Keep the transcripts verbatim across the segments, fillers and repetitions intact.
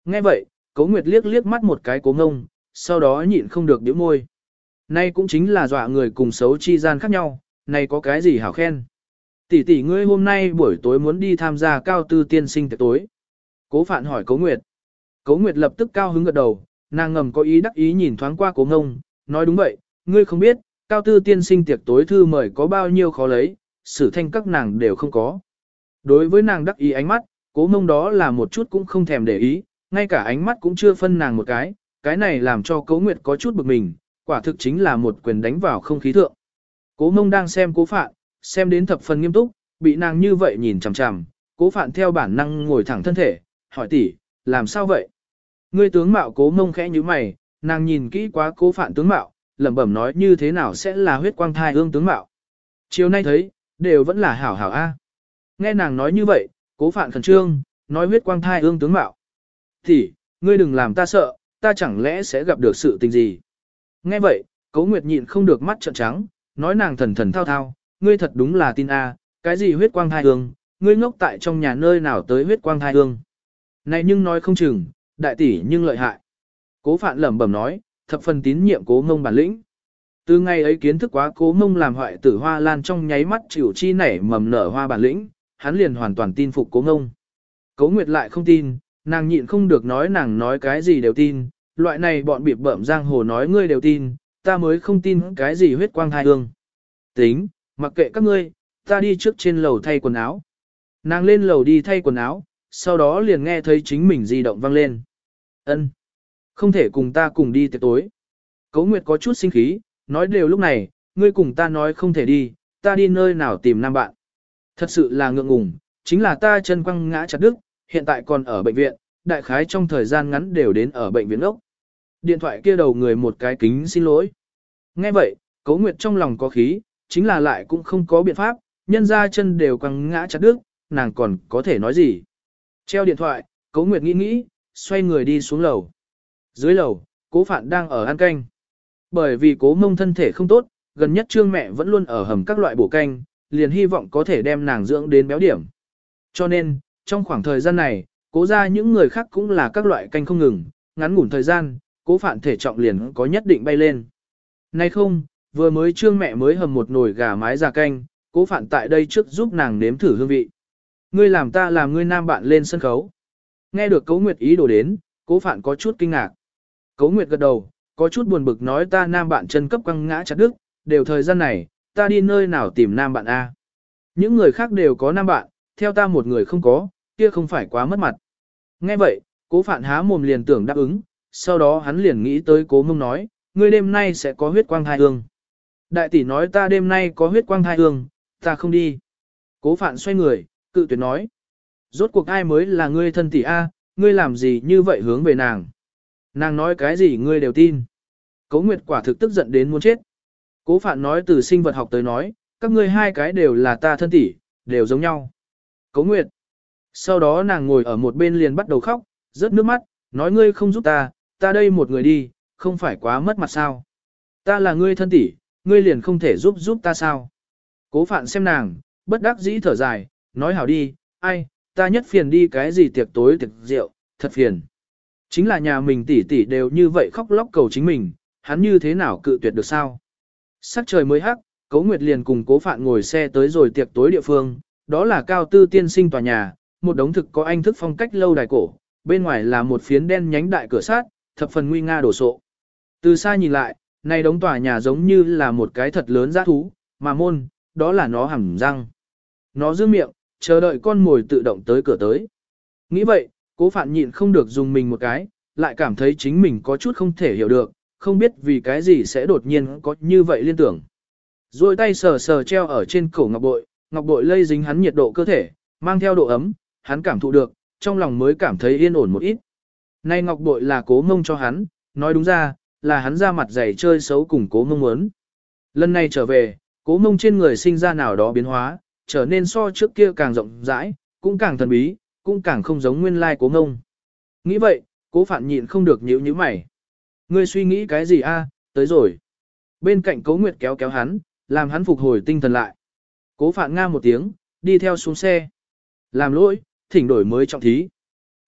Nghe vậy, Cố Nguyệt liếc liếc mắt một cái Cố Ngông, sau đó nhịn không được nhíu môi. Nay cũng chính là dọa người cùng xấu chi gian khác nhau, này có cái gì hảo khen. Tỷ tỷ ngươi hôm nay buổi tối muốn đi tham gia cao tư tiên sinh tiệc tối. Cố Phạn hỏi Cố Nguyệt. Cố Nguyệt lập tức cao hứng gật đầu, nàng ngầm có ý đắc ý nhìn thoáng qua Cố Ngông, nói đúng vậy, ngươi không biết, cao tư tiên sinh tiệc tối thư mời có bao nhiêu khó lấy, sử thanh các nàng đều không có. Đối với nàng đắc ý ánh mắt, Cố Ngông đó là một chút cũng không thèm để ý, ngay cả ánh mắt cũng chưa phân nàng một cái, cái này làm cho Cố Nguyệt có chút bực mình, quả thực chính là một quyền đánh vào không khí thượng. Cố Ngông đang xem Cố Phạn, xem đến thập phần nghiêm túc, bị nàng như vậy nhìn chằm chằm, Cố Phạn theo bản năng ngồi thẳng thân thể, hỏi tỷ, làm sao vậy? Ngươi tướng mạo Cố Ngông khẽ nhíu mày, nàng nhìn kỹ quá Cố Phạn tướng mạo, lẩm bẩm nói như thế nào sẽ là huyết quang thai ương tướng mạo. Chiều nay thấy, đều vẫn là hảo hảo a. Nghe nàng nói như vậy, Cố Phạn khẩn trương, nói huyết quang thai ương tướng mạo. Tỷ, ngươi đừng làm ta sợ, ta chẳng lẽ sẽ gặp được sự tình gì? Nghe vậy, Cố Nguyệt nhịn không được mắt trợn trắng, nói nàng thần thần thao thao, ngươi thật đúng là tin a, cái gì huyết quang thai ương, ngươi ngốc tại trong nhà nơi nào tới huyết quang thai ương. Này nhưng nói không chừng, đại tỷ nhưng lợi hại. Cố Phạn lẩm bẩm nói, thập phần tín nhiệm Cố Ngông bản lĩnh. Từ ngày ấy kiến thức quá Cố Ngông làm hoại tử hoa lan trong nháy mắt chịu chi nảy mầm nở hoa bản lĩnh, hắn liền hoàn toàn tin phục Cố Ngông. Cố Nguyệt lại không tin, nàng nhịn không được nói nàng nói cái gì đều tin, loại này bọn bịp bợm giang hồ nói ngươi đều tin, ta mới không tin cái gì huyết quang thai ương. Tính, mặc kệ các ngươi, ta đi trước trên lầu thay quần áo. Nàng lên lầu đi thay quần áo, sau đó liền nghe thấy chính mình di động vang lên. Ân, không thể cùng ta cùng đi tiệc tối. Cố Nguyệt có chút sinh khí, nói đều lúc này, ngươi cùng ta nói không thể đi, ta đi nơi nào tìm nam bạn. Thật sự là ngượng ngùng, chính là ta chân quăng ngã chặt đứt, hiện tại còn ở bệnh viện, đại khái trong thời gian ngắn đều đến ở bệnh viện ốc. Điện thoại kia đầu người một cái kính xin lỗi. Nghe vậy, Cố Nguyệt trong lòng có khí, chính là lại cũng không có biện pháp, nhân ra chân đều quăng ngã chặt đứt, nàng còn có thể nói gì. Treo điện thoại, Cố Nguyệt nghĩ nghĩ, xoay người đi xuống lầu. Dưới lầu, Cố Phạn đang ở ăn canh. Bởi vì Cố Mông thân thể không tốt, gần nhất Trương mẹ vẫn luôn ở hầm các loại bổ canh, liền hy vọng có thể đem nàng dưỡng đến béo điểm. Cho nên, trong khoảng thời gian này, Cố ra những người khác cũng là các loại canh không ngừng, ngắn ngủn thời gian, Cố Phạn thể trọng liền có nhất định bay lên. Nay không, vừa mới Trương mẹ mới hầm một nồi gà mái già canh, Cố Phạn tại đây trước giúp nàng nếm thử hương vị. Ngươi làm ta làm ngươi nam bạn lên sân khấu. Nghe được Cố Nguyệt ý đồ đến, Cố Phạn có chút kinh ngạc. Cố Nguyệt gật đầu, có chút buồn bực nói ta nam bạn chân cấp quăng ngã chặt đứt, đều thời gian này, ta đi nơi nào tìm nam bạn a? Những người khác đều có nam bạn, theo ta một người không có, kia không phải quá mất mặt. Nghe vậy, Cố Phạn há mồm liền tưởng đáp ứng, sau đó hắn liền nghĩ tới Cố Mông nói, ngươi đêm nay sẽ có huyết quang thai ương. Đại tỷ nói ta đêm nay có huyết quang thai ương, ta không đi. Cố Phạn xoay người, cự tuyệt nói. Rốt cuộc ai mới là ngươi thân tỷ a, ngươi làm gì như vậy hướng về nàng. Nàng nói cái gì ngươi đều tin. Cố Nguyệt quả thực tức giận đến muốn chết. Cố Phạn nói từ sinh vật học tới nói, các ngươi hai cái đều là ta thân tỷ, đều giống nhau. Cố Nguyệt. Sau đó nàng ngồi ở một bên liền bắt đầu khóc, rớt nước mắt, nói ngươi không giúp ta, ta đây một người đi, không phải quá mất mặt sao. Ta là ngươi thân tỷ, ngươi liền không thể giúp giúp ta sao. Cố Phạn xem nàng, bất đắc dĩ thở dài, nói hảo đi, ai, ta nhất phiền đi cái gì tiệc tối tiệc rượu, thật phiền. Chính là nhà mình tỷ tỷ đều như vậy khóc lóc cầu chính mình, hắn như thế nào cự tuyệt được sao. Sắc trời mới hắc, Cố Nguyệt liền cùng Cố Phạn ngồi xe tới rồi tiệc tối địa phương, đó là cao tư tiên sinh tòa nhà, một đống thực có anh thức phong cách lâu đài cổ, bên ngoài là một phiến đen nhánh đại cửa sát, thập phần nguy nga đổ sộ. Từ xa nhìn lại, này đống tòa nhà giống như là một cái thật lớn dã thú, mà môn, đó là nó hẳn răng. Nó giữ miệng, chờ đợi con mồi tự động tới cửa tới. Nghĩ vậy, Cố Phạn nhịn không được dùng mình một cái, lại cảm thấy chính mình có chút không thể hiểu được, không biết vì cái gì sẽ đột nhiên có như vậy liên tưởng. Rồi tay sờ sờ treo ở trên cổ ngọc bội, ngọc bội lây dính hắn nhiệt độ cơ thể, mang theo độ ấm, hắn cảm thụ được, trong lòng mới cảm thấy yên ổn một ít. Nay ngọc bội là Cố Mông cho hắn, nói đúng ra, là hắn ra mặt dày chơi xấu cùng Cố Mông muốn. Lần này trở về, Cố Mông trên người sinh ra nào đó biến hóa, trở nên so trước kia càng rộng rãi, cũng càng thần bí, cũng càng không giống nguyên lai Cố Mông. Nghĩ vậy, Cố Phạn nhịn không được nhíu nhíu mày. Ngươi suy nghĩ cái gì a? Tới rồi. Bên cạnh Cố Nguyệt kéo kéo hắn, làm hắn phục hồi tinh thần lại. Cố Phạn nga một tiếng, đi theo xuống xe. Làm lỗi, thỉnh đổi mới trọng thí.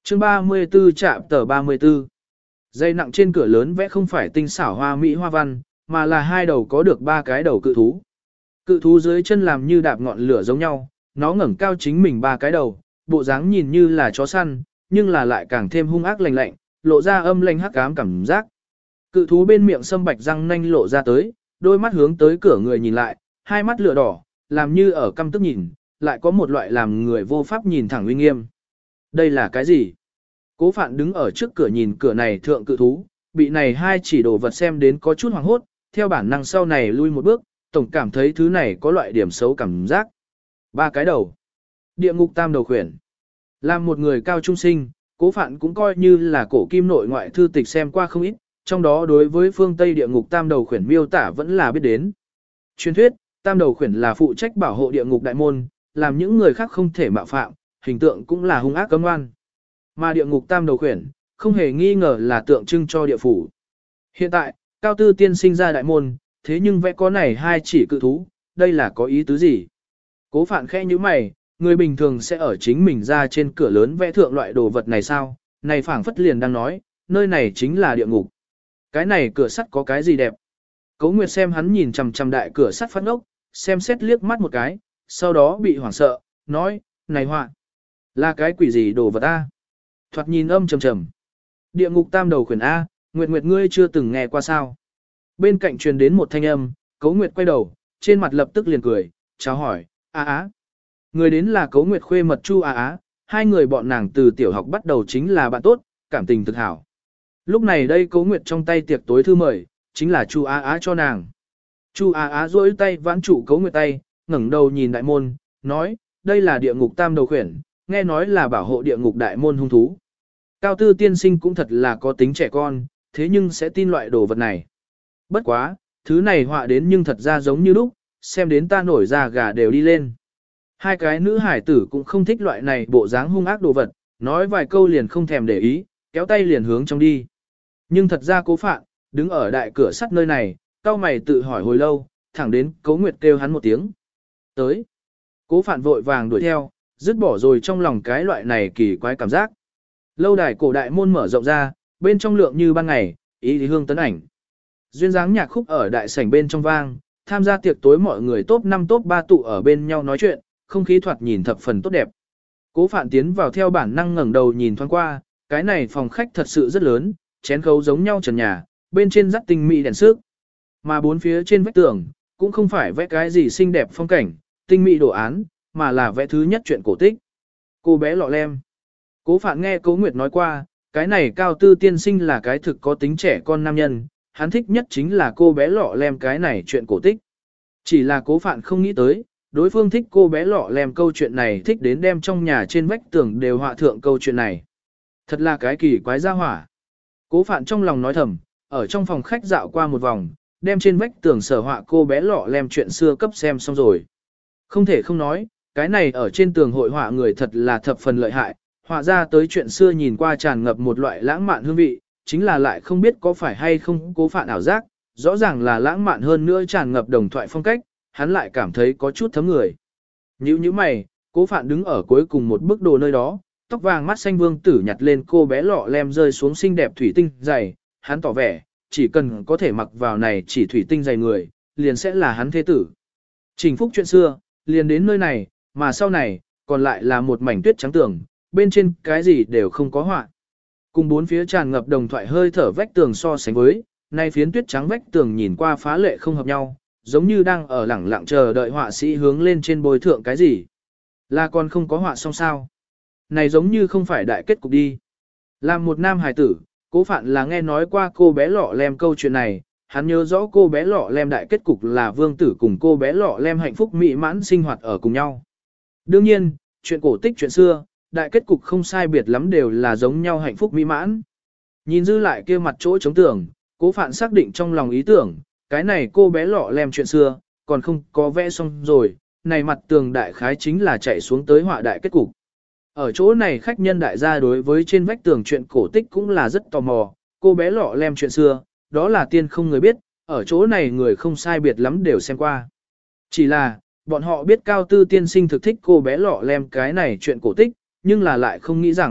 Chương ba mươi tư chạm tờ ba mươi tư. Dây nặng trên cửa lớn vẽ không phải tinh xảo hoa mỹ hoa văn, mà là hai đầu có được ba cái đầu cự thú. Cự thú dưới chân làm như đạp ngọn lửa giống nhau, nó ngẩng cao chính mình ba cái đầu, bộ dáng nhìn như là chó săn, nhưng là lại càng thêm hung ác lạnh lạnh, lộ ra âm lanh hắc ám cảm giác. Cự thú bên miệng sâm bạch răng nanh lộ ra tới, đôi mắt hướng tới cửa người nhìn lại, hai mắt lửa đỏ, làm như ở căm tức nhìn, lại có một loại làm người vô pháp nhìn thẳng uy nghiêm. Đây là cái gì? Cố Phạn đứng ở trước cửa nhìn cửa này thượng cự thú, bị này hai chỉ đồ vật xem đến có chút hoảng hốt, theo bản năng sau này lui một bước, tổng cảm thấy thứ này có loại điểm xấu cảm giác. Ba cái đầu. Địa ngục tam đầu khuyển. Làm một người cao trung sinh, Cố Phạn cũng coi như là cổ kim nội ngoại thư tịch xem qua không ít, trong đó đối với phương Tây địa ngục tam đầu khuyển miêu tả vẫn là biết đến. Truyền thuyết, tam đầu khuyển là phụ trách bảo hộ địa ngục đại môn, làm những người khác không thể mạo phạm, hình tượng cũng là hung ác cấm ngoan. Mà địa ngục tam đầu khuyển, không hề nghi ngờ là tượng trưng cho địa phủ. Hiện tại, Cao Tư tiên sinh ra đại môn, thế nhưng vẽ có này hai chỉ cự thú, đây là có ý tứ gì? Cố Phạn khẽ như mày, người bình thường sẽ ở chính mình ra trên cửa lớn vẽ thượng loại đồ vật này sao? Này phảng phất liền đang nói, nơi này chính là địa ngục. Cái này cửa sắt có cái gì đẹp? Cố Nguyệt xem hắn nhìn chằm chằm đại cửa sắt phát ngốc, xem xét liếc mắt một cái, sau đó bị hoảng sợ, nói, này họa, là cái quỷ gì đồ vật a? Thoạt nhìn âm trầm trầm. Địa ngục tam đầu khuyển A, Nguyệt Nguyệt ngươi chưa từng nghe qua sao? Bên cạnh truyền đến một thanh âm, Cố Nguyệt quay đầu, trên mặt lập tức liền cười, chào hỏi, á á. Người đến là Cố Nguyệt khuê mật Chu á á, hai người bọn nàng từ tiểu học bắt đầu chính là bạn tốt, cảm tình thực hảo. Lúc này đây Cố Nguyệt trong tay tiệc tối thư mời, chính là Chu á á cho nàng. Chu á á duỗi tay vãn trụ Cố Nguyệt tay, ngẩng đầu nhìn đại môn, nói, đây là địa ngục tam đầu khuyển, nghe nói là bảo hộ địa ngục đại môn hung thú. Cao Tư tiên sinh cũng thật là có tính trẻ con, thế nhưng sẽ tin loại đồ vật này. Bất quá, thứ này họa đến nhưng thật ra giống như lúc, xem đến ta nổi da gà đều đi lên. Hai cái nữ hải tử cũng không thích loại này bộ dáng hung ác đồ vật, nói vài câu liền không thèm để ý, kéo tay liền hướng trong đi. Nhưng thật ra Cố Phạn, đứng ở đại cửa sắt nơi này, cao mày tự hỏi hồi lâu, thẳng đến Cố Nguyệt kêu hắn một tiếng. Tới. Cố Phạn vội vàng đuổi theo, dứt bỏ rồi trong lòng cái loại này kỳ quái cảm giác. Lâu đài cổ đại môn mở rộng ra, bên trong lượng như ban ngày, ý thì hương tấn ảnh. Duyên dáng nhạc khúc ở đại sảnh bên trong vang, tham gia tiệc tối mọi người top năm top ba tụ ở bên nhau nói chuyện, không khí thoạt nhìn thập phần tốt đẹp. Cố Phạn tiến vào theo bản năng ngẩng đầu nhìn thoáng qua, cái này phòng khách thật sự rất lớn, chén khấu giống nhau trần nhà, bên trên rắc tinh mỹ đèn sức. Mà bốn phía trên vách tường, cũng không phải vẽ cái gì xinh đẹp phong cảnh, tinh mỹ đồ án, mà là vẽ thứ nhất chuyện cổ tích. Cô bé lọ lem. Cố Phạn nghe Cố Nguyệt nói qua, cái này Cao Tư tiên sinh là cái thực có tính trẻ con nam nhân, hắn thích nhất chính là cô bé lọ lem cái này chuyện cổ tích. Chỉ là Cố Phạn không nghĩ tới, đối phương thích cô bé lọ lem câu chuyện này thích đến đem trong nhà trên vách tường đều họa thượng câu chuyện này. Thật là cái kỳ quái gia hỏa. Cố Phạn trong lòng nói thầm, ở trong phòng khách dạo qua một vòng, đem trên vách tường sở họa cô bé lọ lem chuyện xưa cấp xem xong rồi. Không thể không nói, cái này ở trên tường hội họa người thật là thập phần lợi hại, họa ra tới chuyện xưa nhìn qua tràn ngập một loại lãng mạn hương vị, chính là lại không biết có phải hay không Cố Phạn ảo giác, rõ ràng là lãng mạn hơn nữa tràn ngập đồng thoại phong cách, hắn lại cảm thấy có chút thấm người. Nhíu nhíu mày, Cố Phạn đứng ở cuối cùng một bức đồ nơi đó, tóc vàng mắt xanh vương tử nhặt lên cô bé lọ lem rơi xuống xinh đẹp thủy tinh dày, hắn tỏ vẻ, chỉ cần có thể mặc vào này chỉ thủy tinh dày người, liền sẽ là hắn thế tử. Trình phúc chuyện xưa, liền đến nơi này, mà sau này, còn lại là một mảnh tuyết trắng tường, bên trên cái gì đều không có họa. Cùng bốn phía tràn ngập đồng thoại hơi thở vách tường so sánh với, nay phiến tuyết trắng vách tường nhìn qua phá lệ không hợp nhau, giống như đang ở lẳng lặng chờ đợi họa sĩ hướng lên trên bồi thượng cái gì. Là còn không có họa xong sao? Này giống như không phải đại kết cục đi. Làm một nam hài tử, Cố Phạn là nghe nói qua cô bé lọ lem câu chuyện này, hắn nhớ rõ cô bé lọ lem đại kết cục là vương tử cùng cô bé lọ lem hạnh phúc mỹ mãn sinh hoạt ở cùng nhau. Đương nhiên, chuyện cổ tích chuyện xưa, đại kết cục không sai biệt lắm đều là giống nhau hạnh phúc mỹ mãn. Nhìn dư lại kia mặt chỗ chống tường, Cố Phạn xác định trong lòng ý tưởng, cái này cô bé lọ lem chuyện xưa, còn không có vẽ xong rồi, này mặt tường đại khái chính là chạy xuống tới họa đại kết cục. Ở chỗ này khách nhân đại gia đối với trên vách tường chuyện cổ tích cũng là rất tò mò, cô bé lọ lem chuyện xưa, đó là tiên không người biết, ở chỗ này người không sai biệt lắm đều xem qua. Chỉ là, bọn họ biết Cao Tư tiên sinh thực thích cô bé lọ lem cái này chuyện cổ tích, nhưng là lại không nghĩ rằng,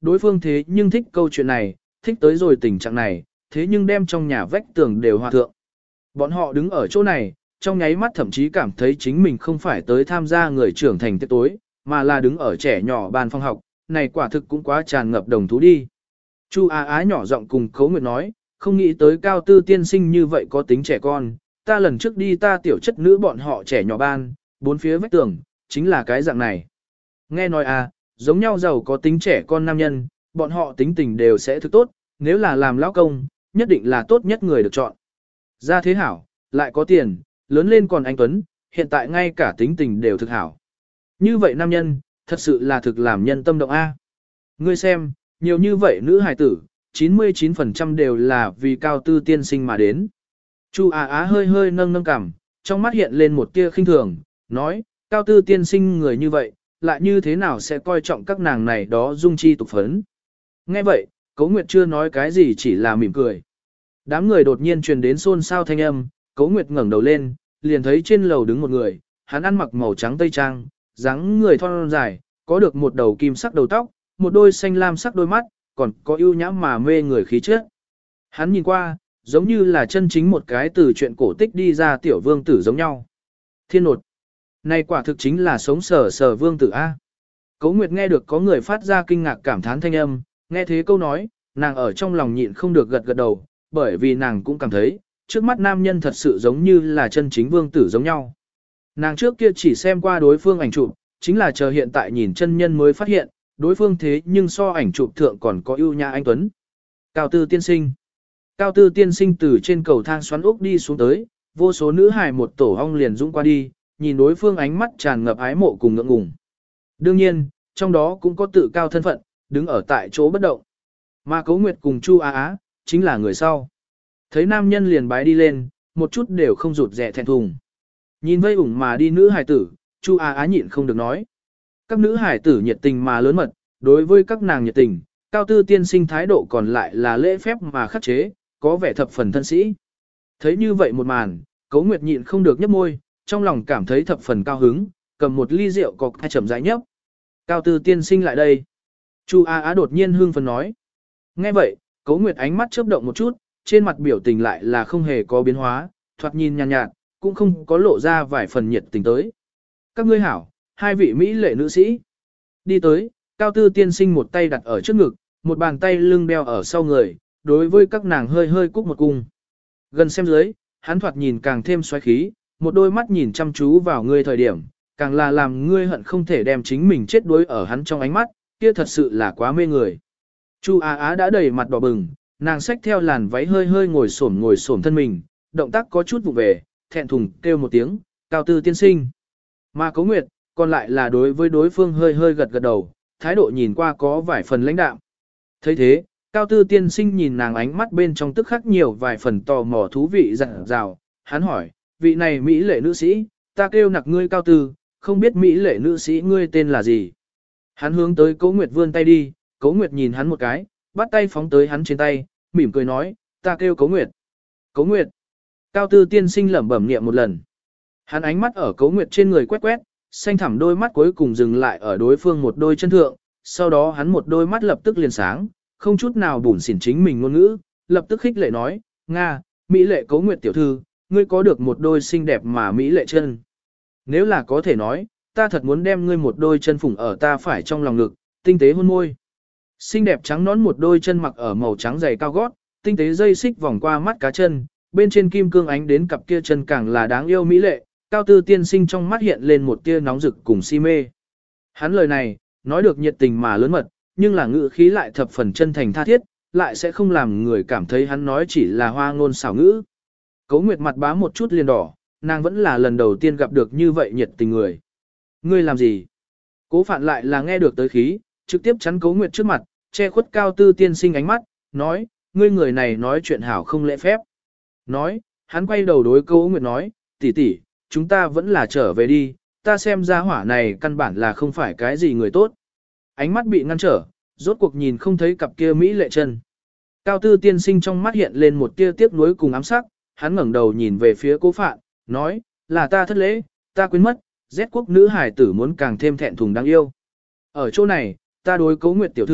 Đối phương thế nhưng thích câu chuyện này, thích tới rồi tình trạng này, thế nhưng đem trong nhà vách tường đều hòa thượng. Bọn họ đứng ở chỗ này, trong nháy mắt thậm chí cảm thấy chính mình không phải tới tham gia người trưởng thành tiệc tối, mà là đứng ở trẻ nhỏ bàn phòng học, này quả thực cũng quá tràn ngập đồng thú đi. Chu Á Á nhỏ giọng cùng Cố Nguyệt nói, không nghĩ tới cao tư tiên sinh như vậy có tính trẻ con, ta lần trước đi ta tiểu chất nữ bọn họ trẻ nhỏ ban, bốn phía vách tường, chính là cái dạng này. Nghe nói à, giống nhau giàu có tính trẻ con nam nhân, bọn họ tính tình đều sẽ thực tốt, nếu là làm lão công, nhất định là tốt nhất người được chọn. Ra thế hảo, lại có tiền, lớn lên còn anh Tuấn, hiện tại ngay cả tính tình đều thực hảo. Như vậy nam nhân, thật sự là thực làm nhân tâm động A. Ngươi xem, nhiều như vậy nữ hài tử, chín mươi chín phần trăm đều là vì cao tư tiên sinh mà đến. Chu Á Á hơi hơi nâng nâng cằm, trong mắt hiện lên một tia khinh thường, nói, cao tư tiên sinh người như vậy, lại như thế nào sẽ coi trọng các nàng này đó dung chi tục phấn. Nghe vậy, Cố Nguyệt chưa nói cái gì chỉ là mỉm cười. Đám người đột nhiên truyền đến xôn xao thanh âm, Cố Nguyệt ngẩng đầu lên, liền thấy trên lầu đứng một người, hắn ăn mặc màu trắng tây trang, dáng người thon dài, có được một đầu kim sắc đầu tóc, một đôi xanh lam sắc đôi mắt, còn có ưu nhã mà mê người khí chất. Hắn nhìn qua, giống như là chân chính một cái từ chuyện cổ tích đi ra tiểu vương tử giống nhau. Thiên nột. Này quả thực chính là sống sờ sờ vương tử A. Cố Nguyệt nghe được có người phát ra kinh ngạc cảm thán thanh âm, nghe thế câu nói, nàng ở trong lòng nhịn không được gật gật đầu, bởi vì nàng cũng cảm thấy, trước mắt nam nhân thật sự giống như là chân chính vương tử giống nhau. Nàng trước kia chỉ xem qua đối phương ảnh chụp, chính là chờ hiện tại nhìn chân nhân mới phát hiện, đối phương thế nhưng so ảnh chụp thượng còn có ưu nhã anh tuấn. Cao tư tiên sinh. Cao tư tiên sinh từ trên cầu thang xoắn ốc đi xuống tới, vô số nữ hài một tổ ong liền dũng qua đi, nhìn đối phương ánh mắt tràn ngập ái mộ cùng ngưỡng ngùng. Đương nhiên, trong đó cũng có tự cao thân phận, đứng ở tại chỗ bất động. Mà Cố Nguyệt cùng Chu Á Á, chính là người sau. Thấy nam nhân liền bái đi lên, một chút đều không rụt rẻ thẹn thùng. Nhìn vây ủng mà đi nữ hài tử, Chu Á Á nhịn không được nói. Các nữ hài tử nhiệt tình mà lớn mật, đối với các nàng nhiệt tình, cao tư tiên sinh thái độ còn lại là lễ phép mà khắc chế, có vẻ thập phần thân sĩ. Thấy như vậy một màn, Cố Nguyệt nhịn không được nhấp môi, trong lòng cảm thấy thập phần cao hứng, cầm một ly rượu cọc hai chậm rãi nhấp. Cao tư tiên sinh lại đây. Chu Á Á đột nhiên hưng phấn nói. Nghe vậy, Cố Nguyệt ánh mắt chớp động một chút, trên mặt biểu tình lại là không hề có biến hóa, thoạt nhìn nhàn nhạt, nhạt, cũng không có lộ ra vài phần nhiệt tình tới. Các ngươi hảo, hai vị Mỹ lệ nữ sĩ. Đi tới, cao tư tiên sinh một tay đặt ở trước ngực, một bàn tay lưng đeo ở sau người, đối với các nàng hơi hơi cúc một cung. Gần xem dưới, hắn thoạt nhìn càng thêm xoáy khí, một đôi mắt nhìn chăm chú vào ngươi thời điểm, càng là làm ngươi hận không thể đem chính mình chết đuối ở hắn trong ánh mắt, kia thật sự là quá mê người. Chu Á Á đã đầy mặt đỏ bừng, nàng xách theo làn váy hơi hơi ngồi xổm ngồi xổm thân mình, động tác có chút vụ về, thẹn thùng kêu một tiếng, cao tư tiên sinh. Mà Cố Nguyệt, còn lại là đối với đối phương hơi hơi gật gật đầu, thái độ nhìn qua có vài phần lãnh đạm. thấy thế, cao tư tiên sinh nhìn nàng ánh mắt bên trong tức khắc nhiều vài phần tò mò thú vị dặn dào, hắn hỏi, vị này Mỹ lệ nữ sĩ, ta kêu nặc ngươi cao tư, không biết Mỹ lệ nữ sĩ ngươi tên là gì. Hắn hướng tới Cố Nguyệt vươn tay đi, Cố Nguyệt nhìn hắn một cái, bắt tay phóng tới hắn trên tay, mỉm cười nói, ta kêu Cố Nguyệt. Cố Nguyệt. Cao tư tiên sinh lẩm bẩm niệm một lần. Hắn ánh mắt ở Cố Nguyệt trên người quét quét, xanh thẳm đôi mắt cuối cùng dừng lại ở đối phương một đôi chân thượng, sau đó hắn một đôi mắt lập tức liền sáng, không chút nào bủn xỉn chính mình ngôn ngữ, lập tức khích lệ nói, Nga, Mỹ lệ Cố Nguyệt tiểu thư, ngươi có được một đôi xinh đẹp mà Mỹ lệ chân. Nếu là có thể nói, ta thật muốn đem ngươi một đôi chân phủng ở ta phải trong lòng ngực, tinh tế hôn môi. Xinh đẹp trắng nón một đôi chân mặc ở màu trắng dày cao gót, tinh tế dây xích vòng qua mắt cá chân, bên trên kim cương ánh đến cặp kia chân càng là đáng yêu mỹ lệ, cao tư tiên sinh trong mắt hiện lên một tia nóng rực cùng si mê. Hắn lời này, nói được nhiệt tình mà lớn mật, nhưng là ngữ khí lại thập phần chân thành tha thiết, lại sẽ không làm người cảm thấy hắn nói chỉ là hoa ngôn xảo ngữ. Cố Nguyệt mặt bá một chút liền đỏ, nàng vẫn là lần đầu tiên gặp được như vậy nhiệt tình người. Ngươi làm gì? Cố Phạn lại là nghe được tới khí, trực tiếp chắn Cố Nguyệt trước mặt, che khuất cao tư tiên sinh ánh mắt, nói, ngươi người này nói chuyện hảo không lễ phép. Nói, hắn quay đầu đối Cố Nguyệt nói, tỷ tỷ, chúng ta vẫn là trở về đi, ta xem ra hỏa này căn bản là không phải cái gì người tốt. Ánh mắt bị ngăn trở, rốt cuộc nhìn không thấy cặp kia mỹ lệ chân. Cao tư tiên sinh trong mắt hiện lên một tia tiếc nuối cùng ám sắc, hắn ngẩng đầu nhìn về phía Cố Phạn, nói, là ta thất lễ, ta quên mất, Z quốc nữ hải tử muốn càng thêm thẹn thùng đáng yêu. Ở chỗ này, ta đối Cố Nguyệt tiểu thư,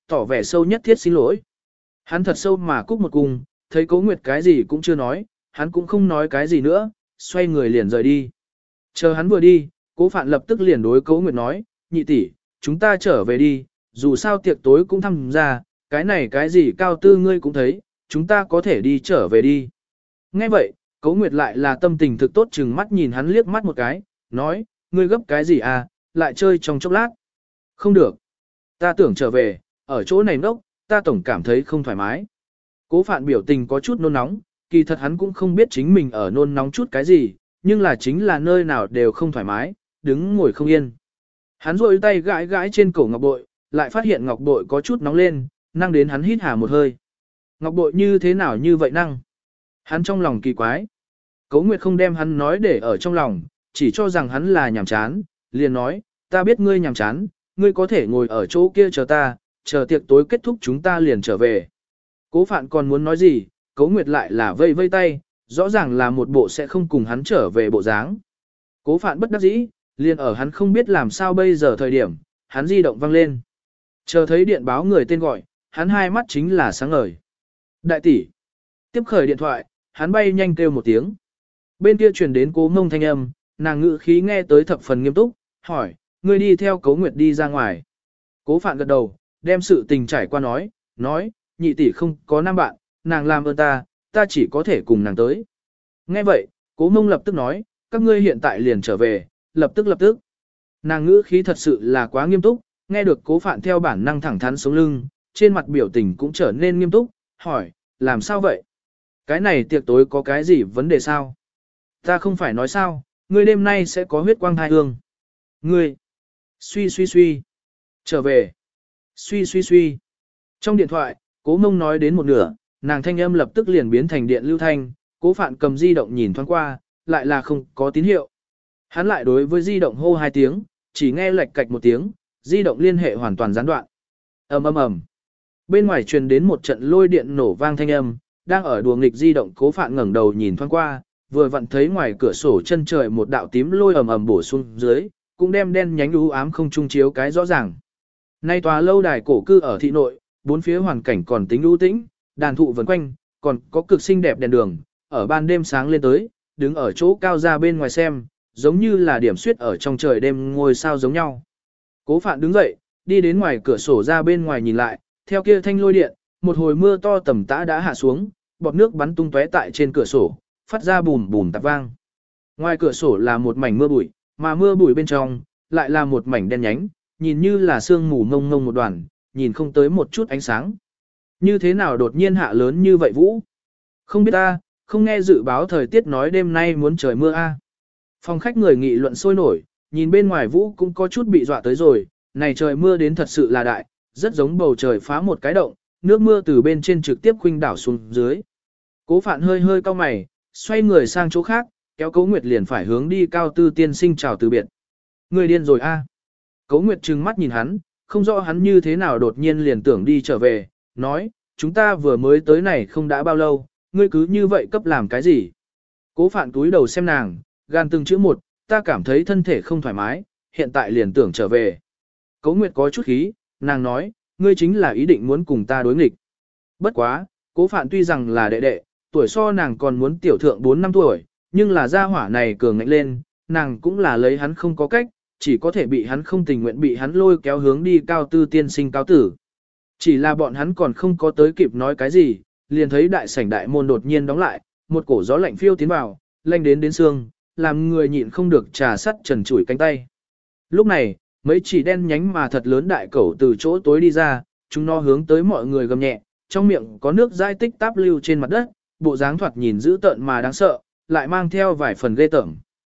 tỏ vẻ sâu nhất thiết xin lỗi. Hắn thật sâu mà cúc một cung, thấy Cố Nguyệt cái gì cũng chưa nói, hắn cũng không nói cái gì nữa, xoay người liền rời đi. Chờ hắn vừa đi, Cố Phạn lập tức liền đối Cố Nguyệt nói, nhị tỷ, chúng ta trở về đi, dù sao tiệc tối cũng tham gia, cái này cái gì cao tư ngươi cũng thấy, chúng ta có thể đi trở về đi. Nghe vậy, Cố Nguyệt lại là tâm tình thực tốt chừng mắt nhìn hắn liếc mắt một cái, nói, ngươi gấp cái gì à, lại chơi trong chốc lát. Không được. Ta tưởng trở về, ở chỗ này nốc, ta tổng cảm thấy không thoải mái. Cố Phạn biểu tình có chút nôn nóng, kỳ thật hắn cũng không biết chính mình ở nôn nóng chút cái gì, nhưng là chính là nơi nào đều không thoải mái, đứng ngồi không yên. Hắn rôi tay gãi gãi trên cổ ngọc bội, lại phát hiện ngọc bội có chút nóng lên, năng đến hắn hít hà một hơi. Ngọc bội như thế nào như vậy năng? Hắn trong lòng kỳ quái. Cố Nguyệt không đem hắn nói để ở trong lòng, chỉ cho rằng hắn là nhàm chán, liền nói, ta biết ngươi nhàm chán, ngươi có thể ngồi ở chỗ kia chờ ta, chờ tiệc tối kết thúc chúng ta liền trở về. Cố Phạn còn muốn nói gì, Cố Nguyệt lại là vây vây tay, rõ ràng là một bộ sẽ không cùng hắn trở về bộ dáng. Cố Phạn bất đắc dĩ, liền ở hắn không biết làm sao bây giờ thời điểm, hắn di động vang lên. Chờ thấy điện báo người tên gọi, hắn hai mắt chính là sáng ngời. Đại tỷ. Tiếp khởi điện thoại, hắn bay nhanh kêu một tiếng. Bên kia truyền đến Cố Ngông thanh âm, nàng ngữ khí nghe tới thập phần nghiêm túc, hỏi, ngươi đi theo Cố Nguyệt đi ra ngoài. Cố Phạn gật đầu, đem sự tình trải qua nói, nói, nhị tỷ không có nam bạn, nàng làm ơn ta, ta chỉ có thể cùng nàng tới. Nghe vậy, Cố Ngông lập tức nói, các ngươi hiện tại liền trở về, lập tức lập tức. Nàng ngữ khí thật sự là quá nghiêm túc, nghe được Cố Phạn theo bản năng thẳng thắn sống lưng, trên mặt biểu tình cũng trở nên nghiêm túc, hỏi, làm sao vậy? Cái này tiệc tối có cái gì vấn đề sao? Ta không phải nói sao, ngươi đêm nay sẽ có huyết quang thai hương. Ngươi, suy suy suy, trở về, suy suy suy. Trong điện thoại, Cố Mông nói đến một nửa, nàng thanh âm lập tức liền biến thành điện lưu thanh, Cố Phạn cầm di động nhìn thoáng qua, lại là không có tín hiệu. Hắn lại đối với di động hô hai tiếng, chỉ nghe lệch cạch một tiếng, di động liên hệ hoàn toàn gián đoạn. Ầm ầm ầm. Bên ngoài truyền đến một trận lôi điện nổ vang thanh âm, đang ở đùa nghịch di động Cố Phạn ngẩng đầu nhìn thoáng qua, vừa vặn thấy ngoài cửa sổ chân trời một đạo tím lôi ầm ầm bổ xuống dưới, cũng đem đen nhánh u ám không trung chiếu cái rõ ràng. Nay tòa lâu đài cổ cư ở thị nội, bốn phía hoàn cảnh còn tính u tĩnh, đàn thụ vần quanh, còn có cực xinh đẹp đèn đường, ở ban đêm sáng lên tới, đứng ở chỗ cao ra bên ngoài xem, giống như là điểm suyết ở trong trời đêm ngôi sao giống nhau. Cố Phạn đứng dậy, đi đến ngoài cửa sổ ra bên ngoài nhìn lại, theo kia thanh lôi điện, một hồi mưa to tầm tã đã hạ xuống, bọt nước bắn tung tóe tại trên cửa sổ, phát ra bùm bùm tạp vang. Ngoài cửa sổ là một mảnh mưa bụi, mà mưa bụi bên trong lại là một mảnh đen nhánh, nhìn như là sương mù ngông ngông một đoàn, nhìn không tới một chút ánh sáng. Như thế nào đột nhiên hạ lớn như vậy vũ? Không biết ta, không nghe dự báo thời tiết nói đêm nay muốn trời mưa a. Phòng khách người nghị luận sôi nổi, nhìn bên ngoài vũ cũng có chút bị dọa tới rồi, này trời mưa đến thật sự là đại, rất giống bầu trời phá một cái động, nước mưa từ bên trên trực tiếp khuynh đảo xuống dưới. Cố Phạn hơi hơi cau mày, xoay người sang chỗ khác, kéo Cố Nguyệt liền phải hướng đi Cao Tư tiên sinh chào từ biệt. Người điên rồi a? Cố Nguyệt trừng mắt nhìn hắn, không rõ hắn như thế nào đột nhiên liền tưởng đi trở về, nói, chúng ta vừa mới tới này không đã bao lâu, ngươi cứ như vậy cấp làm cái gì? Cố Phạn túi đầu xem nàng, gan từng chữ một, ta cảm thấy thân thể không thoải mái, hiện tại liền tưởng trở về. Cố Nguyệt có chút khí, nàng nói, ngươi chính là ý định muốn cùng ta đối nghịch. Bất quá, Cố Phạn tuy rằng là đệ đệ, tuổi so nàng còn muốn tiểu thượng bốn năm tuổi, nhưng là gia hỏa này cường ngạnh lên, nàng cũng là lấy hắn không có cách, chỉ có thể bị hắn không tình nguyện bị hắn lôi kéo hướng đi Cao Tư tiên sinh cáo tử. Chỉ là bọn hắn còn không có tới kịp nói cái gì, liền thấy đại sảnh đại môn đột nhiên đóng lại, một cổ gió lạnh phiêu tiến vào, lạnh đến đến xương, làm người nhịn không được trà sắt trần trụi cánh tay. Lúc này, mấy chỉ đen nhánh mà thật lớn đại cẩu từ chỗ tối đi ra, chúng nó hướng tới mọi người gầm nhẹ, trong miệng có nước dãi tích táp lưu trên mặt đất, bộ dáng thoạt nhìn dữ tợn mà đáng sợ, lại mang theo vài phần ghê tởm.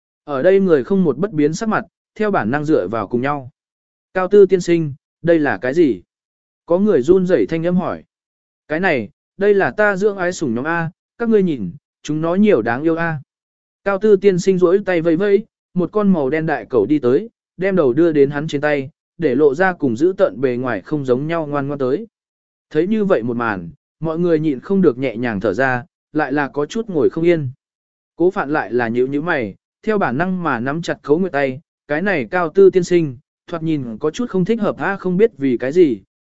Ở đây người không một bất biến sắc mặt, theo bản năng dựa vào cùng nhau. Cao Tư tiên sinh, đây là cái gì? Có người run rẩy thanh âm hỏi. Cái này, đây là ta dưỡng ái sủng nhóm A, các ngươi nhìn, chúng nó nhiều đáng yêu A. Cao Tư tiên sinh rỗi tay vẫy vẫy, một con màu đen đại cẩu đi tới, đem đầu đưa đến hắn trên tay, để lộ ra cùng giữ tận bề ngoài không giống nhau ngoan ngoan tới. Thấy như vậy một màn, mọi người nhịn không được nhẹ nhàng thở ra, lại là có chút ngồi không yên. Cố Phạn lại là nhíu nhíu mày, theo bản năng mà nắm chặt Cố Nguyệt tay, cái này Cao Tư tiên sinh, thoạt nhìn có chút không thích hợp a, không biết vì cái gì,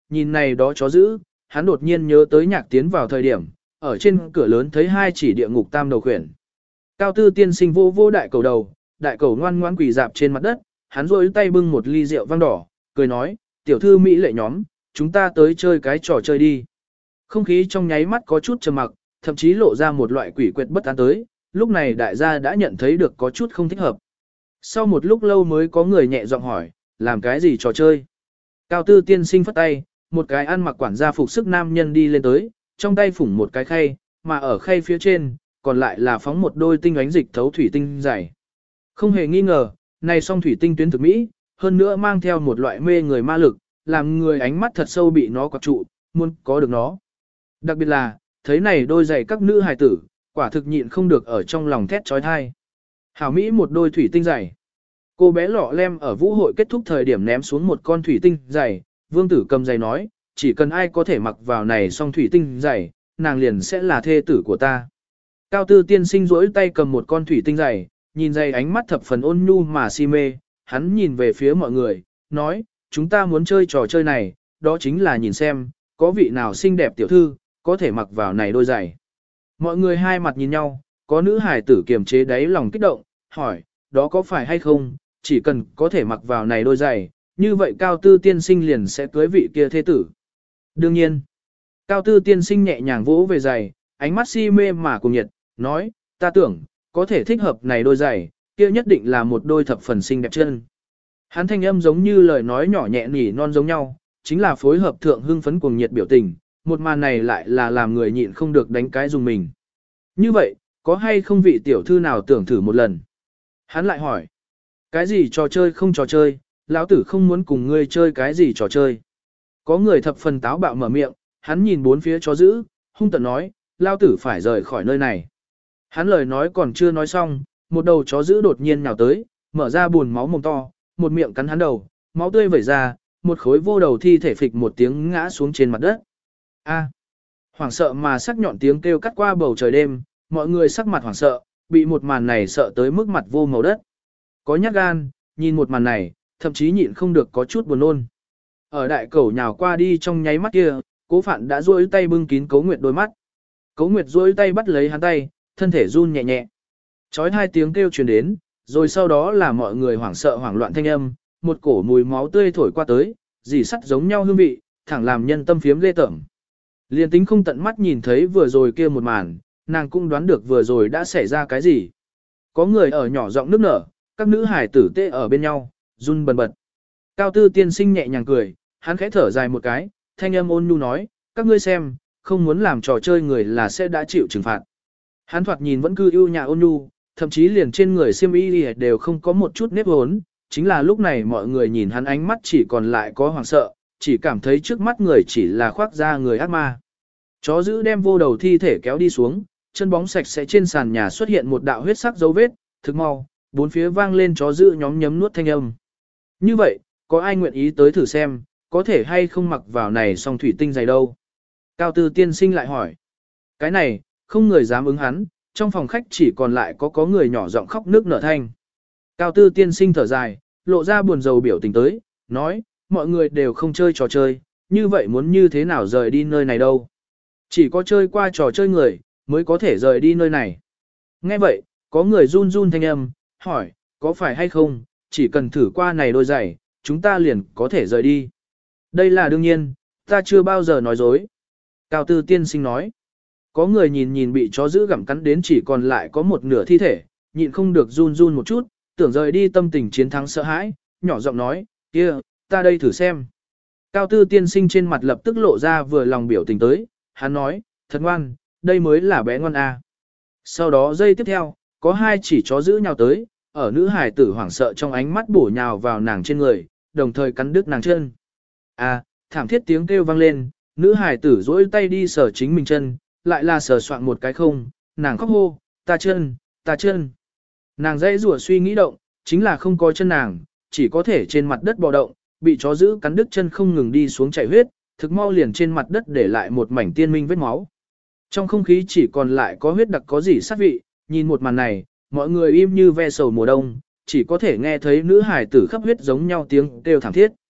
nhìn này đó chó giữ, hắn đột nhiên nhớ tới nhạc tiến vào thời điểm, ở trên cửa lớn thấy hai chỉ địa ngục tam đầu khuyển. Cao tư tiên sinh vô vô đại cầu đầu, đại cầu ngoan ngoan quỳ dạp trên mặt đất, hắn rôi tay bưng một ly rượu vang đỏ, cười nói, tiểu thư Mỹ lệ nhóm, chúng ta tới chơi cái trò chơi đi. Không khí trong nháy mắt có chút trầm mặc, thậm chí lộ ra một loại quỷ quyệt bất an tới, lúc này đại gia đã nhận thấy được có chút không thích hợp. Sau một lúc lâu mới có người nhẹ giọng hỏi, làm cái gì trò chơi? Cao tư tiên sinh phất tay, một cái ăn mặc quản gia phục sức nam nhân đi lên tới, trong tay phủng một cái khay, mà ở khay phía trên, còn lại là phóng một đôi tinh ánh dịch thấu thủy tinh dày. Không hề nghi ngờ, này song thủy tinh tuyến thực mỹ, hơn nữa mang theo một loại mê người ma lực, làm người ánh mắt thật sâu bị nó quặc trụ, muốn có được nó. Đặc biệt là, thấy này đôi giày các nữ hài tử, quả thực nhịn không được ở trong lòng thét trói thai. Hảo Mỹ một đôi thủy tinh giày. Cô bé lọ lem ở vũ hội kết thúc thời điểm ném xuống một con thủy tinh giày, vương tử cầm giày nói, chỉ cần ai có thể mặc vào này song thủy tinh giày, nàng liền sẽ là thê tử của ta. Cao tư tiên sinh rỗi tay cầm một con thủy tinh giày, nhìn giày ánh mắt thập phần ôn nhu mà si mê, hắn nhìn về phía mọi người, nói, chúng ta muốn chơi trò chơi này, đó chính là nhìn xem, có vị nào xinh đẹp tiểu thư, có thể mặc vào này đôi giày. Mọi người hai mặt nhìn nhau, có nữ hài tử kiềm chế đáy lòng kích động, hỏi, đó có phải hay không, chỉ cần có thể mặc vào này đôi giày, như vậy cao tư tiên sinh liền sẽ cưới vị kia thế tử. Đương nhiên, cao tư tiên sinh nhẹ nhàng vỗ về giày, ánh mắt si mê mà cùng nhiệt, nói, ta tưởng, có thể thích hợp này đôi giày, kia nhất định là một đôi thập phần xinh đẹp chân. Hắn thanh âm giống như lời nói nhỏ nhẹ nỉ non giống nhau, chính là phối hợp thượng hưng phấn cuồng nhiệt biểu tình, một màn này lại là làm người nhịn không được đánh cái dùng mình. Như vậy, có hay không vị tiểu thư nào tưởng thử một lần? Hắn lại hỏi, cái gì trò chơi không trò chơi, lão tử không muốn cùng ngươi chơi cái gì trò chơi. Có người thập phần táo bạo mở miệng, hắn nhìn bốn phía chó giữ, hung tợn nói, lão tử phải rời khỏi nơi này. Hắn lời nói còn chưa nói xong, một đầu chó giữ đột nhiên nhào tới, mở ra buồn máu mồm to, một miệng cắn hắn đầu, máu tươi vẩy ra, một khối vô đầu thi thể phịch một tiếng ngã xuống trên mặt đất. A. Hoảng sợ mà sắc nhọn tiếng kêu cắt qua bầu trời đêm, mọi người sắc mặt hoảng sợ, bị một màn này sợ tới mức mặt vô màu đất. Có nhát gan, nhìn một màn này, thậm chí nhịn không được có chút buồn nôn. Ở đại cẩu nhào qua đi trong nháy mắt kia, Cố Phạn đã duỗi tay bưng kín Cố Nguyệt đôi mắt. Cố Nguyệt duỗi tay bắt lấy hắn tay, thân thể run nhẹ nhẹ. Chói hai tiếng kêu truyền đến, rồi sau đó là mọi người hoảng sợ hoảng loạn thanh âm, một cổ mùi máu tươi thổi qua tới, dì sắt giống nhau hương vị, thẳng làm nhân tâm phiếm ghê tởm. Liên tính không tận mắt nhìn thấy vừa rồi kia một màn, nàng cũng đoán được vừa rồi đã xảy ra cái gì. Có người ở nhỏ giọng nước nở, các nữ hải tử tê ở bên nhau, run bần bật. Cao tư tiên sinh nhẹ nhàng cười, hắn khẽ thở dài một cái, thanh âm ôn nhu nói, các ngươi xem, không muốn làm trò chơi người là sẽ đã chịu trừng phạt. Hắn thoạt nhìn vẫn cứ ưu nhã ôn nhu, thậm chí liền trên người xiêm y đều không có một chút nếp hốn, chính là lúc này mọi người nhìn hắn ánh mắt chỉ còn lại có hoảng sợ, chỉ cảm thấy trước mắt người chỉ là khoác da người ác ma. Chó giữ đem vô đầu thi thể kéo đi xuống, chân bóng sạch sẽ trên sàn nhà xuất hiện một đạo huyết sắc dấu vết, thực mau, bốn phía vang lên chó giữ nhóm nhấm nuốt thanh âm. Như vậy, có ai nguyện ý tới thử xem, có thể hay không mặc vào này song thủy tinh dày đâu? Cao tư tiên sinh lại hỏi. Cái này, không người dám ứng hắn, trong phòng khách chỉ còn lại có có người nhỏ giọng khóc nước nở thanh. Cao tư tiên sinh thở dài, lộ ra buồn rầu biểu tình tới, nói, mọi người đều không chơi trò chơi, như vậy muốn như thế nào rời đi nơi này đâu? Chỉ có chơi qua trò chơi người, mới có thể rời đi nơi này. Nghe vậy, có người run run thanh âm, hỏi, có phải hay không, chỉ cần thử qua này đôi giày, chúng ta liền có thể rời đi. Đây là đương nhiên, ta chưa bao giờ nói dối. Cao tư tiên sinh nói, có người nhìn nhìn bị chó giữ gặm cắn đến chỉ còn lại có một nửa thi thể, nhịn không được run run một chút, tưởng rời đi tâm tình chiến thắng sợ hãi, nhỏ giọng nói, kia, ta đây thử xem. Cao tư tiên sinh trên mặt lập tức lộ ra vừa lòng biểu tình tới, hắn nói, thật ngoan, đây mới là bé ngoan a. Sau đó giây tiếp theo, có hai chỉ chó giữ nhào tới, ở nữ hải tử hoảng sợ trong ánh mắt bổ nhào vào nàng trên người, đồng thời cắn đứt nàng chân. A, thảm thiết tiếng kêu vang lên, nữ hải tử duỗi tay đi sờ chính mình chân, lại là sờ soạn một cái không, nàng khóc hô, ta chân, ta chân. Nàng dãy rủa suy nghĩ động, chính là không có chân nàng, chỉ có thể trên mặt đất bò động, bị chó giữ cắn đứt chân không ngừng đi xuống chảy huyết, thực mau liền trên mặt đất để lại một mảnh tiên minh vết máu. Trong không khí chỉ còn lại có huyết đặc có gì sát vị, nhìn một màn này, mọi người im như ve sầu mùa đông, chỉ có thể nghe thấy nữ hải tử khắp huyết giống nhau tiếng kêu thảm thiết.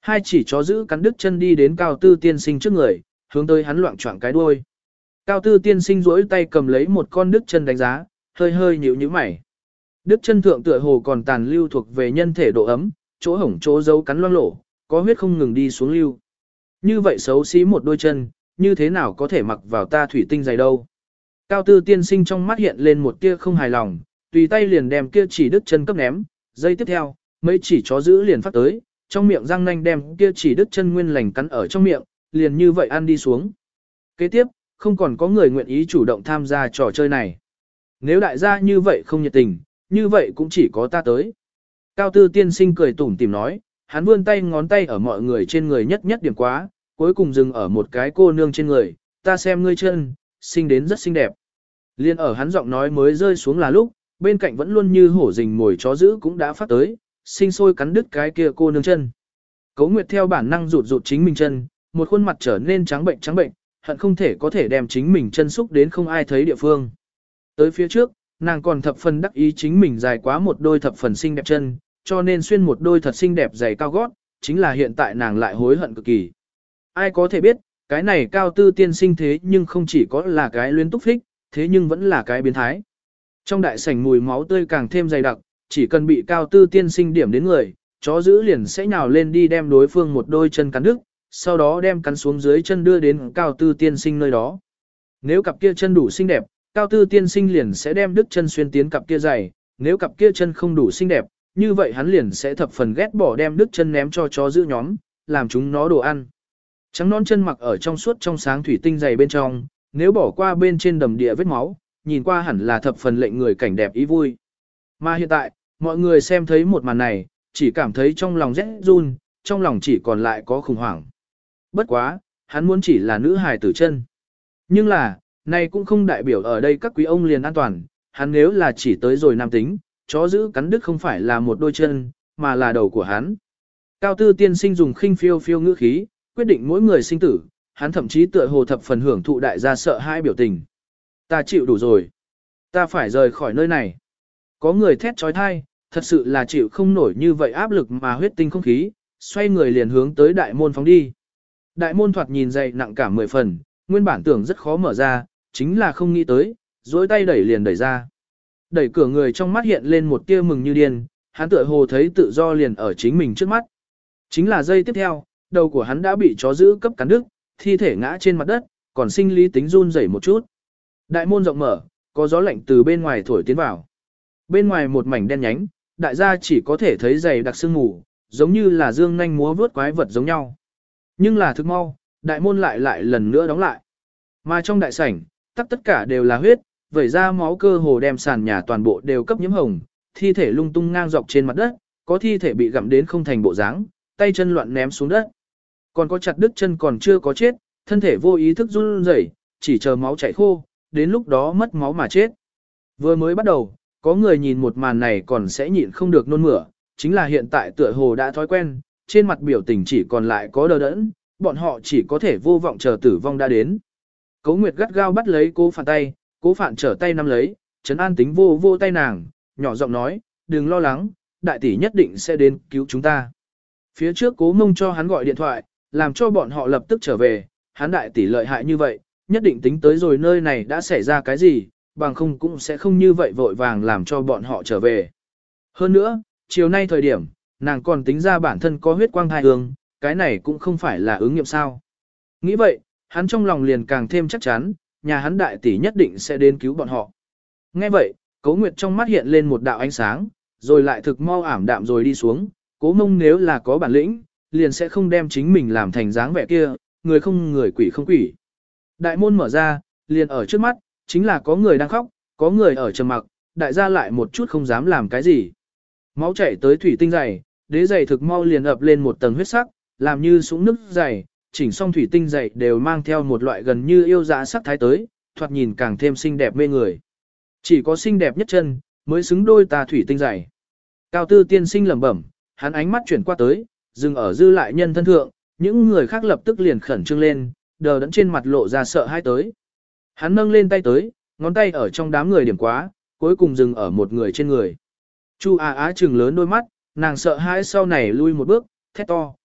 Hai chỉ chó giữ cắn đứt chân đi đến Cao Tư tiên sinh trước người, hướng tới hắn loạn choạng cái đuôi. Cao Tư tiên sinh duỗi tay cầm lấy một con đứt chân đánh giá, hơi hơi nhíu nhíu mày. Đứt chân thượng tựa hồ còn tàn lưu thuộc về nhân thể độ ấm, chỗ hổng chỗ dấu cắn loang lổ, có huyết không ngừng đi xuống lưu. Như vậy xấu xí một đôi chân, như thế nào có thể mặc vào ta thủy tinh giày đâu. Cao Tư tiên sinh trong mắt hiện lên một tia không hài lòng, tùy tay liền đem kia chỉ đứt chân cấp ném, giây tiếp theo, mấy chỉ chó giữ liền phát tới, trong miệng răng nanh đem kia chỉ đứt chân nguyên lành cắn ở trong miệng, liền như vậy ăn đi xuống. Kế tiếp, không còn có người nguyện ý chủ động tham gia trò chơi này. Nếu đại gia như vậy không nhiệt tình, như vậy cũng chỉ có ta tới. Cao Tư tiên sinh cười tủm tỉm nói, hắn vươn tay ngón tay ở mọi người trên người nhất nhất điểm quá, cuối cùng dừng ở một cái cô nương trên người, ta xem ngươi chân, xinh đến rất xinh đẹp. Liên ở hắn giọng nói mới rơi xuống là lúc, bên cạnh vẫn luôn như hổ rình mồi chó dữ cũng đã phát tới, sinh sôi cắn đứt cái kia cô nương chân. Cấu Nguyệt theo bản năng rụt rụt chính mình chân, một khuôn mặt trở nên trắng bệnh trắng bệnh, hận không thể có thể đem chính mình chân xúc đến không ai thấy địa phương. Tới phía trước, nàng còn thập phần đắc ý chính mình dài quá một đôi thập phần xinh đẹp chân, cho nên xuyên một đôi thật xinh đẹp giày cao gót, chính là hiện tại nàng lại hối hận cực kỳ. Ai có thể biết, cái này Cao Tư tiên sinh thế nhưng không chỉ có là cái luyến túc phích, thế nhưng vẫn là cái biến thái. Trong đại sảnh mùi máu tươi càng thêm dày đặc, chỉ cần bị Cao Tư tiên sinh điểm đến người, chó giữ liền sẽ nhào lên đi đem đối phương một đôi chân cắn đứt, sau đó đem cắn xuống dưới chân đưa đến Cao Tư tiên sinh nơi đó. Nếu cặp kia chân đủ xinh đẹp, Cao Tư tiên sinh liền sẽ đem đứt chân xuyên tiến cặp kia giày, nếu cặp kia chân không đủ xinh đẹp, như vậy hắn liền sẽ thập phần ghét bỏ đem đứt chân ném cho chó giữ nhóm, làm chúng nó đồ ăn. Trắng non chân mặc ở trong suốt trong sáng thủy tinh dày bên trong, nếu bỏ qua bên trên đầm địa vết máu, nhìn qua hẳn là thập phần lệnh người cảnh đẹp ý vui. Mà hiện tại, mọi người xem thấy một màn này, chỉ cảm thấy trong lòng rét run, trong lòng chỉ còn lại có khủng hoảng. Bất quá, hắn muốn chỉ là nữ hài tử chân. Nhưng là, này cũng không đại biểu ở đây các quý ông liền an toàn, hắn nếu là chỉ tới rồi nam tính, chó giữ cắn đứt không phải là một đôi chân, mà là đầu của hắn. Cao Tư tiên sinh dùng khinh phiêu phiêu ngữ khí, quyết định mỗi người sinh tử, hắn thậm chí tựa hồ thập phần hưởng thụ đại gia sợ hai biểu tình. Ta chịu đủ rồi. Ta phải rời khỏi nơi này. Có người thét trói thai, thật sự là chịu không nổi như vậy áp lực mà huyết tinh không khí, xoay người liền hướng tới đại môn phóng đi. Đại môn thoạt nhìn dày nặng cả mười phần, nguyên bản tưởng rất khó mở ra, chính là không nghĩ tới, dối tay đẩy liền đẩy ra. Đẩy cửa người trong mắt hiện lên một tia mừng như điên, hắn tựa hồ thấy tự do liền ở chính mình trước mắt. Chính là giây tiếp theo, đầu của hắn đã bị chó giữ cấp cắn đứt, thi thể ngã trên mặt đất, còn sinh lý tính run rẩy một chút. Đại môn rộng mở, có gió lạnh từ bên ngoài thổi tiến vào. Bên ngoài một mảnh đen nhánh, đại gia chỉ có thể thấy dày đặc sương mù, giống như là dương nhanh múa vướt quái vật giống nhau. Nhưng là thực mau, đại môn lại lại lần nữa đóng lại. Mà trong đại sảnh, tất tất cả đều là huyết, vẩy ra máu cơ hồ đem sàn nhà toàn bộ đều cấp nhiễm hồng, thi thể lung tung ngang dọc trên mặt đất, có thi thể bị gặm đến không thành bộ dáng, tay chân loạn ném xuống đất. Còn có chặt đứt chân còn chưa có chết, thân thể vô ý thức run rẩy, chỉ chờ máu chảy khô, đến lúc đó mất máu mà chết. Vừa mới bắt đầu, có người nhìn một màn này còn sẽ nhịn không được nôn mửa, chính là hiện tại tựa hồ đã thói quen, trên mặt biểu tình chỉ còn lại có đờ đẫn, bọn họ chỉ có thể vô vọng chờ tử vong đã đến. Cố Nguyệt gắt gao bắt lấy Cố Phạn tay, Cố Phạn trở tay nắm lấy, trấn an tính vô vô tay nàng, nhỏ giọng nói, đừng lo lắng, đại tỷ nhất định sẽ đến cứu chúng ta. Phía trước Cố Mông cho hắn gọi điện thoại, làm cho bọn họ lập tức trở về, hắn đại tỷ lợi hại như vậy, nhất định tính tới rồi nơi này đã xảy ra cái gì, bằng không cũng sẽ không như vậy vội vàng làm cho bọn họ trở về. Hơn nữa, chiều nay thời điểm, nàng còn tính ra bản thân có huyết quang thai hương, cái này cũng không phải là ứng nghiệm sao. Nghĩ vậy, hắn trong lòng liền càng thêm chắc chắn, nhà hắn đại tỷ nhất định sẽ đến cứu bọn họ. Nghe vậy, Cố Nguyệt trong mắt hiện lên một đạo ánh sáng, rồi lại thực mau ảm đạm rồi đi xuống, Cố Mông nếu là có bản lĩnh, liền sẽ không đem chính mình làm thành dáng vẻ kia, người không người quỷ không quỷ. Đại môn mở ra, liền ở trước mắt, chính là có người đang khóc, có người ở trầm mặc, đại gia lại một chút không dám làm cái gì. Máu chảy tới thủy tinh dày, đế dày thực mau liền ập lên một tầng huyết sắc, làm như súng nước dày, chỉnh xong thủy tinh dày đều mang theo một loại gần như yêu dã sắc thái tới, thoạt nhìn càng thêm xinh đẹp mê người. Chỉ có xinh đẹp nhất chân, mới xứng đôi ta thủy tinh dày. Cao Tư tiên sinh lẩm bẩm, hắn ánh mắt chuyển qua tới, dừng ở dư lại nhân thân thượng, những người khác lập tức liền khẩn trương lên, đờ đẫn trên mặt lộ ra sợ hãi tới. Hắn nâng lên tay tới, ngón tay ở trong đám người điểm quá, cuối cùng dừng ở một người trên người. Chu Á Á trừng lớn đôi mắt, nàng sợ hãi sau này lui một bước, thét to,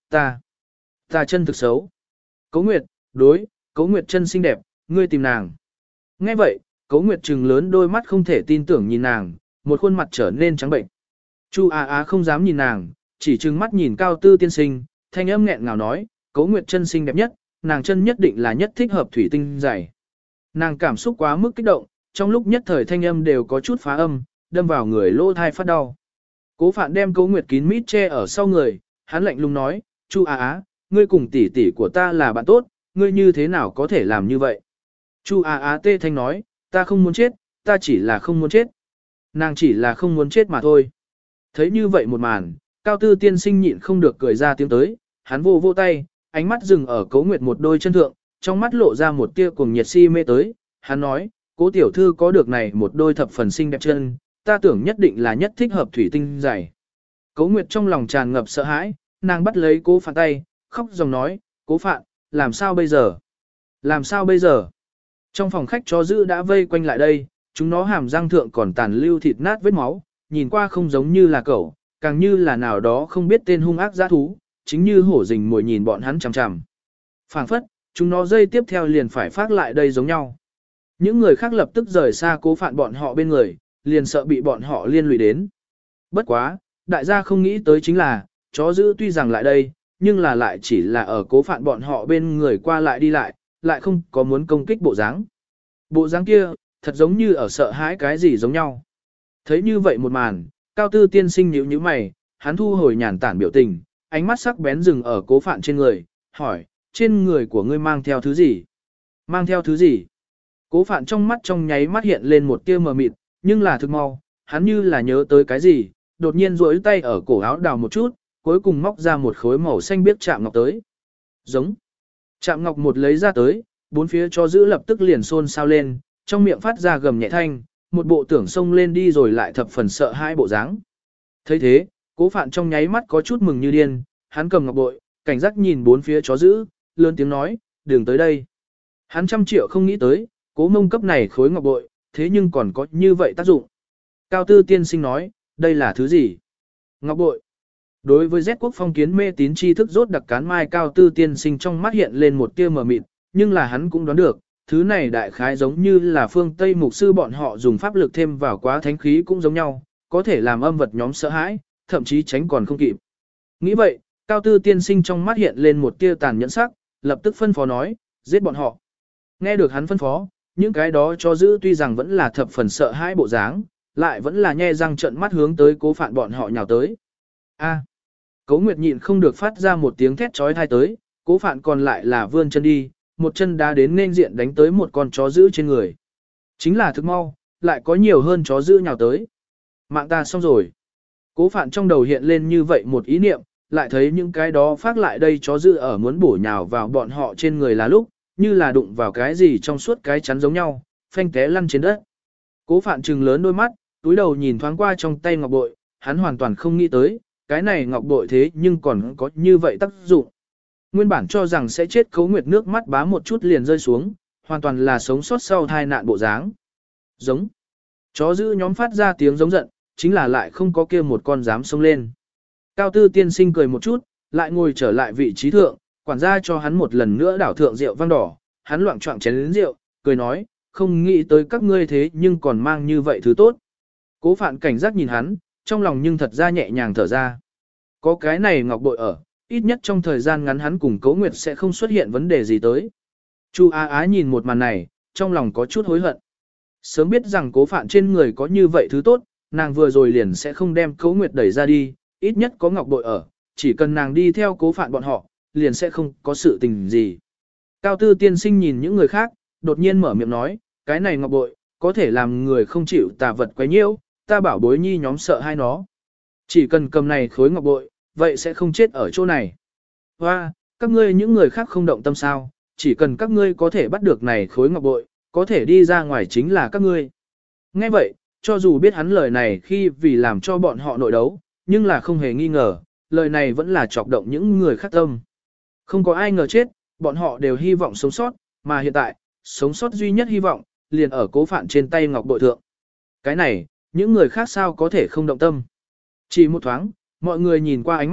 ta, ta chân thực xấu. Cố Nguyệt, đối, Cố Nguyệt chân xinh đẹp, ngươi tìm nàng. Nghe vậy, Cố Nguyệt trừng lớn đôi mắt không thể tin tưởng nhìn nàng, một khuôn mặt trở nên trắng bệnh. Chu Á Á không dám nhìn nàng, chỉ trừng mắt nhìn Cao Tư tiên sinh, thanh âm nghẹn ngào nói, Cố Nguyệt chân xinh đẹp nhất, nàng chân nhất định là nhất thích hợp thủy tinh dày. Nàng cảm xúc quá mức kích động, trong lúc nhất thời thanh âm đều có chút phá âm, đâm vào người lỗ thai phát đau. Cố Phạn đem Cố Nguyệt kín mít che ở sau người, hắn lạnh lùng nói, Chu Á Á, ngươi cùng tỷ tỷ của ta là bạn tốt, ngươi như thế nào có thể làm như vậy? Chu Á Á tê thanh nói, ta không muốn chết, ta chỉ là không muốn chết. Nàng chỉ là không muốn chết mà thôi. Thấy như vậy một màn, Cao Tư tiên sinh nhịn không được cười ra tiếng tới, hắn vô vô tay, ánh mắt dừng ở Cố Nguyệt một đôi chân thượng, trong mắt lộ ra một tia cuồng nhiệt si mê tới, hắn nói, Cố tiểu thư có được này một đôi thập phần xinh đẹp chân, ta tưởng nhất định là nhất thích hợp thủy tinh dày. Cố Nguyệt trong lòng tràn ngập sợ hãi, nàng bắt lấy Cố Phạn tay, khóc dòng nói, Cố Phạn, làm sao bây giờ? Làm sao bây giờ? Trong phòng khách chó dữ đã vây quanh lại đây, chúng nó hàm răng thượng còn tàn lưu thịt nát vết máu, nhìn qua không giống như là cẩu, càng như là nào đó không biết tên hung ác dã thú, chính như hổ rình mồi nhìn bọn hắn chằm chằm. Phảng phất, chúng nó dây tiếp theo liền phải phát lại đây giống nhau. Những người khác lập tức rời xa Cố Phạn bọn họ bên người, liền sợ bị bọn họ liên lụy đến. Bất quá, đại gia không nghĩ tới chính là, chó dữ tuy rằng lại đây, nhưng là lại chỉ là ở Cố Phạn bọn họ bên người qua lại đi lại, lại không có muốn công kích bộ dáng. Bộ dáng kia, thật giống như ở sợ hãi cái gì giống nhau. Thấy như vậy một màn, Cao Tư tiên sinh nhíu nhíu mày, hắn thu hồi nhàn tản biểu tình, ánh mắt sắc bén dừng ở Cố Phạn trên người, hỏi, trên người của ngươi mang theo thứ gì? Mang theo thứ gì? Cố Phạn trong mắt trong nháy mắt hiện lên một tia mờ mịt, nhưng là thực mau, hắn như là nhớ tới cái gì, đột nhiên duỗi tay ở cổ áo đào một chút, cuối cùng móc ra một khối màu xanh biếc chạm ngọc tới. Giống. Chạm ngọc một lấy ra tới, bốn phía cho giữ lập tức liền xôn xao lên, trong miệng phát ra gầm nhẹ thanh, một bộ tưởng xông lên đi rồi lại thập phần sợ hai bộ dáng. Thấy thế, Cố Phạn trong nháy mắt có chút mừng như điên, hắn cầm ngọc bội, cảnh giác nhìn bốn phía chó giữ, lớn tiếng nói, đừng tới đây. Hắn trăm triệu không nghĩ tới, Cố Mông cấp này khối ngọc bội, thế nhưng còn có như vậy tác dụng. Cao Tư tiên sinh nói, đây là thứ gì? Ngọc bội. Đối với Z quốc phong kiến mê tín tri thức rốt đặc cán mai Cao Tư tiên sinh trong mắt hiện lên một tia mờ mịt, nhưng là hắn cũng đoán được, thứ này đại khái giống như là phương Tây mục sư bọn họ dùng pháp lực thêm vào quá thánh khí cũng giống nhau, có thể làm âm vật nhóm sợ hãi, thậm chí tránh còn không kịp. Nghĩ vậy, Cao Tư tiên sinh trong mắt hiện lên một tia tàn nhẫn sắc, lập tức phân phó nói, giết bọn họ. Nghe được hắn phân phó, những cái đó cho giữ tuy rằng vẫn là thập phần sợ hãi bộ dáng, lại vẫn là nhe răng trợn mắt hướng tới Cố Phạn bọn họ nhào tới. A. Cố Nguyệt nhịn không được phát ra một tiếng thét chói tai tới, Cố Phạn còn lại là vươn chân đi, một chân đá đến nên diện đánh tới một con chó dữ trên người. Chính là thực mau, lại có nhiều hơn chó dữ nhào tới. Mạng ta xong rồi. Cố Phạn trong đầu hiện lên như vậy một ý niệm, lại thấy những cái đó phát lại đây chó dữ ở muốn bổ nhào vào bọn họ trên người là lúc, như là đụng vào cái gì trong suốt cái chắn giống nhau, phanh té lăn trên đất. Cố Phạn trừng lớn đôi mắt, túi đầu nhìn thoáng qua trong tay ngọc bội, hắn hoàn toàn không nghĩ tới, cái này ngọc bội thế nhưng còn có như vậy tác dụng. Nguyên bản cho rằng sẽ chết Cố Nguyệt nước mắt bá một chút liền rơi xuống, hoàn toàn là sống sót sau tai nạn bộ dáng. Giống. Chó dữ nhóm phát ra tiếng giống giận, chính là lại không có kia một con dám xông lên. Cao Tư tiên sinh cười một chút, lại ngồi trở lại vị trí thượng, quản gia cho hắn một lần nữa đảo thượng rượu vang đỏ, hắn loạng choạng chén lớn rượu, cười nói, không nghĩ tới các ngươi thế nhưng còn mang như vậy thứ tốt. Cố Phạn cảnh giác nhìn hắn, trong lòng nhưng thật ra nhẹ nhàng thở ra. Có cái này ngọc bội ở, ít nhất trong thời gian ngắn hắn cùng Cố Nguyệt sẽ không xuất hiện vấn đề gì tới. Chu Á Á nhìn một màn này, trong lòng có chút hối hận. Sớm biết rằng Cố Phạn trên người có như vậy thứ tốt, nàng vừa rồi liền sẽ không đem Cố Nguyệt đẩy ra đi, ít nhất có ngọc bội ở, chỉ cần nàng đi theo Cố Phạn bọn họ, liền sẽ không có sự tình gì. Cao Tư tiên sinh nhìn những người khác, đột nhiên mở miệng nói, cái này ngọc bội, có thể làm người không chịu tà vật quấy nhiễu, ta bảo bối nhi nhóm sợ hai nó. Chỉ cần cầm này khối ngọc bội, vậy sẽ không chết ở chỗ này. Hoa, các ngươi những người khác không động tâm sao, chỉ cần các ngươi có thể bắt được này khối ngọc bội, có thể đi ra ngoài chính là các ngươi. Nghe vậy, cho dù biết hắn lời này khi vì làm cho bọn họ nội đấu, nhưng là không hề nghi ngờ, lời này vẫn là chọc động những người khác tâm. Không có ai ngờ chết, bọn họ đều hy vọng sống sót, mà hiện tại, sống sót duy nhất hy vọng, liền ở Cố Phạn trên tay ngọc bội thượng. Cái này, những người khác sao có thể không động tâm. Chỉ một thoáng, mọi người nhìn qua ánh mắt,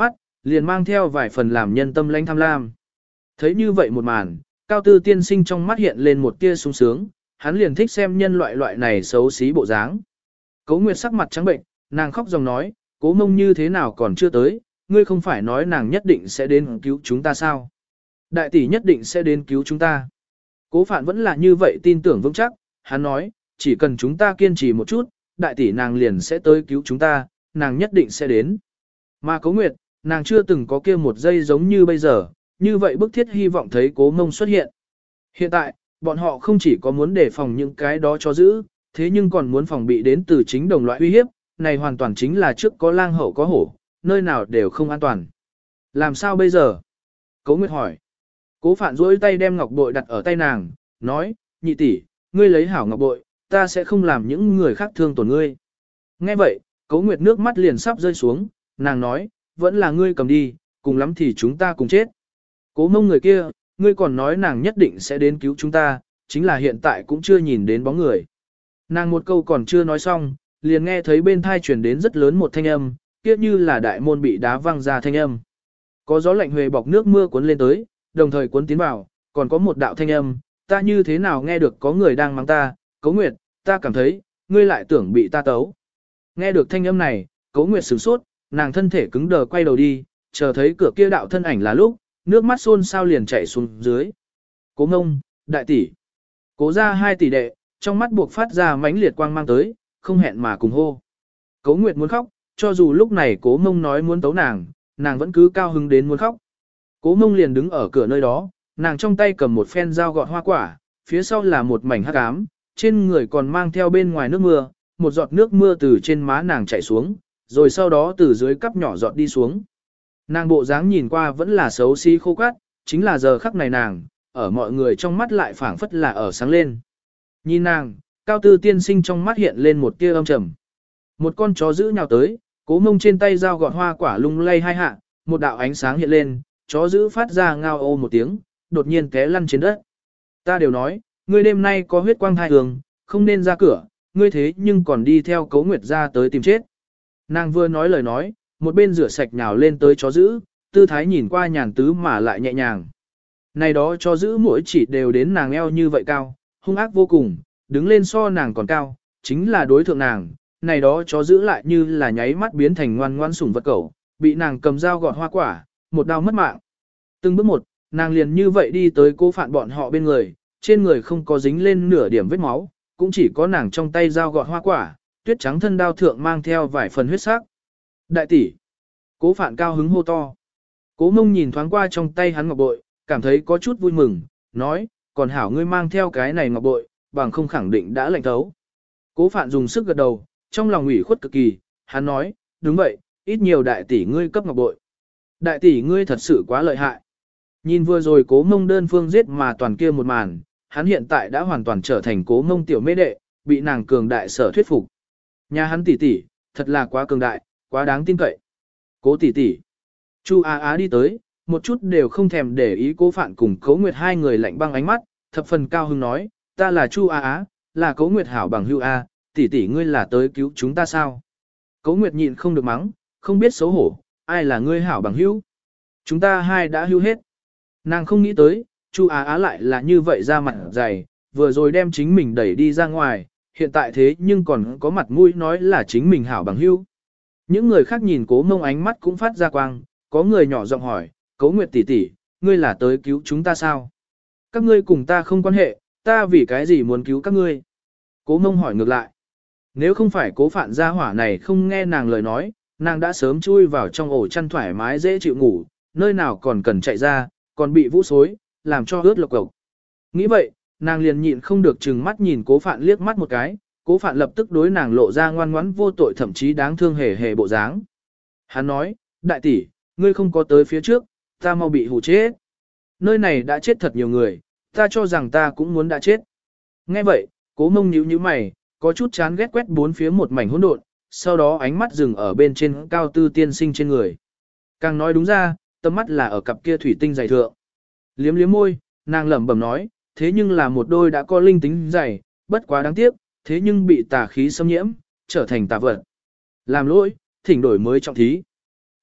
liền mang theo vài phần làm nhân tâm lãnh tham lam. Thấy như vậy một màn, Cao Tư tiên sinh trong mắt hiện lên một tia sung sướng, hắn liền thích xem nhân loại loại này xấu xí bộ dáng. Cố Nguyệt sắc mặt trắng bệnh, nàng khóc dòng nói, Cố Mông như thế nào còn chưa tới, ngươi không phải nói nàng nhất định sẽ đến cứu chúng ta sao? Đại tỷ nhất định sẽ đến cứu chúng ta. Cố Phạn vẫn là như vậy tin tưởng vững chắc, hắn nói, chỉ cần chúng ta kiên trì một chút, đại tỷ nàng liền sẽ tới cứu chúng ta, nàng nhất định sẽ đến. Mà Cố Nguyệt, nàng chưa từng có kia một giây giống như bây giờ, như vậy bức thiết hy vọng thấy Cố Mông xuất hiện. Hiện tại, bọn họ không chỉ có muốn đề phòng những cái đó cho giữ, thế nhưng còn muốn phòng bị đến từ chính đồng loại uy hiếp, này hoàn toàn chính là trước có lang hậu có hổ, nơi nào đều không an toàn. Làm sao bây giờ? Cố Nguyệt hỏi. Cố Phạn duỗi tay đem ngọc bội đặt ở tay nàng, nói, nhị tỷ, ngươi lấy hảo ngọc bội, ta sẽ không làm những người khác thương tổn ngươi. Nghe vậy, Cố Nguyệt nước mắt liền sắp rơi xuống, nàng nói, vẫn là ngươi cầm đi, cùng lắm thì chúng ta cùng chết. Cố Mông người kia, ngươi còn nói nàng nhất định sẽ đến cứu chúng ta, chính là hiện tại cũng chưa nhìn đến bóng người. Nàng một câu còn chưa nói xong, liền nghe thấy bên thai truyền đến rất lớn một thanh âm, kia như là đại môn bị đá văng ra thanh âm. Có gió lạnh huề bọc nước mưa cuốn lên tới, đồng thời cuốn tiến vào, còn có một đạo thanh âm, ta như thế nào nghe được có người đang mắng ta, Cố Nguyệt, ta cảm thấy, ngươi lại tưởng bị ta tấu. Nghe được thanh âm này, Cố Nguyệt sửng sốt, nàng thân thể cứng đờ quay đầu đi, chờ thấy cửa kia đạo thân ảnh là lúc, nước mắt xôn sao liền chảy xuống dưới. Cố Mông, đại tỷ, Cố ra hai tỷ đệ, trong mắt buộc phát ra mãnh liệt quang mang tới, không hẹn mà cùng hô. Cố Nguyệt muốn khóc, cho dù lúc này Cố Mông nói muốn tấu nàng, nàng vẫn cứ cao hứng đến muốn khóc. Cố Mông liền đứng ở cửa nơi đó, nàng trong tay cầm một phen dao gọt hoa quả, phía sau là một mảnh hắc ám, trên người còn mang theo bên ngoài nước mưa, một giọt nước mưa từ trên má nàng chảy xuống, rồi sau đó từ dưới cắp nhỏ giọt đi xuống. Nàng bộ dáng nhìn qua vẫn là xấu xí khô cát, chính là giờ khắc này nàng, ở mọi người trong mắt lại phảng phất là ở sáng lên. Nhìn nàng, Cao Tư tiên sinh trong mắt hiện lên một tia âm trầm. Một con chó dữ nhào tới, Cố Mông trên tay dao gọt hoa quả lung lay hai hạ, một đạo ánh sáng hiện lên, chó dữ phát ra ngao ô một tiếng, đột nhiên té lăn trên đất. Ta đều nói, ngươi đêm nay có huyết quang thai hương, không nên ra cửa, ngươi thế nhưng còn đi theo Cố Nguyệt ra tới tìm chết. Nàng vừa nói lời nói, một bên rửa sạch nhào lên tới chó dữ, tư thái nhìn qua nhàn tứ mà lại nhẹ nhàng. Này đó chó dữ mỗi chỉ đều đến nàng eo như vậy cao, hung ác vô cùng, đứng lên so nàng còn cao, chính là đối thượng nàng, này đó chó dữ lại như là nháy mắt biến thành ngoan ngoan sủng vật cẩu, bị nàng cầm dao gọt hoa quả, một đau mất mạng. Từng bước một, nàng liền như vậy đi tới Cố Phạn bọn họ bên người, trên người không có dính lên nửa điểm vết máu, cũng chỉ có nàng trong tay dao gọt hoa quả, tuyết trắng thân đao thượng mang theo vài phần huyết sắc. Đại tỷ, Cố Phạn cao hứng hô to. Cố Mông nhìn thoáng qua trong tay hắn ngọc bội, cảm thấy có chút vui mừng, nói, còn hảo ngươi mang theo cái này ngọc bội, bằng không khẳng định đã lạnh thấu. Cố Phạn dùng sức gật đầu, trong lòng ủy khuất cực kỳ, hắn nói, đúng vậy, ít nhiều đại tỷ ngươi cấp ngọc bội. Đại tỷ ngươi thật sự quá lợi hại. Nhìn vừa rồi Cố Mông đơn phương giết mà toàn kia một màn, hắn hiện tại đã hoàn toàn trở thành Cố Mông tiểu mê đệ, bị nàng cường đại sở thuyết phục. Nhà hắn tỷ tỷ, thật là quá cường đại, quá đáng tin cậy. Cố tỷ tỷ. Chu Á Á đi tới, một chút đều không thèm để ý Cố Phạn cùng Cố Nguyệt hai người lạnh băng ánh mắt, thập phần cao hứng nói, ta là Chu Á Á, là Cố Nguyệt hảo bằng hữu A, tỷ tỷ ngươi là tới cứu chúng ta sao? Cố Nguyệt nhịn không được mắng, không biết xấu hổ, ai là ngươi hảo bằng hữu? Chúng ta hai đã hưu hết. Nàng không nghĩ tới, Chu Á Á lại là như vậy ra mặt dày, vừa rồi đem chính mình đẩy đi ra ngoài, hiện tại thế nhưng còn có mặt mũi nói là chính mình hảo bằng hữu. Những người khác nhìn Cố Mông ánh mắt cũng phát ra quang, có người nhỏ giọng hỏi, Cố Nguyệt tỷ tỷ, ngươi là tới cứu chúng ta sao? Các ngươi cùng ta không quan hệ, ta vì cái gì muốn cứu các ngươi? Cố Mông hỏi ngược lại. Nếu không phải Cố Phạn gia hỏa này không nghe nàng lời nói, nàng đã sớm chui vào trong ổ chăn thoải mái dễ chịu ngủ, nơi nào còn cần chạy ra, còn bị vũ xối, làm cho ướt lộc cộc. Nghĩ vậy, nàng liền nhịn không được chừng mắt nhìn Cố Phạn liếc mắt một cái, Cố Phạn lập tức đối nàng lộ ra ngoan ngoãn vô tội thậm chí đáng thương hề hề bộ dáng. Hắn nói, đại tỷ, ngươi không có tới phía trước, ta mau bị hù chết. Nơi này đã chết thật nhiều người, ta cho rằng ta cũng muốn đã chết. Nghe vậy, Cố Mông nhíu nhíu mày, có chút chán ghét quét bốn phía một mảnh hỗn độn, sau đó ánh mắt dừng ở bên trên Cao Tư tiên sinh trên người. Càng nói đúng ra, tầm mắt là ở cặp kia thủy tinh dày thượng. Liếm liếm môi, nàng lẩm bẩm nói, thế nhưng là một đôi đã có linh tính dày, bất quá đáng tiếc, thế nhưng bị tà khí xâm nhiễm, trở thành tà vật. Làm lỗi, thỉnh đổi mới trọng thí.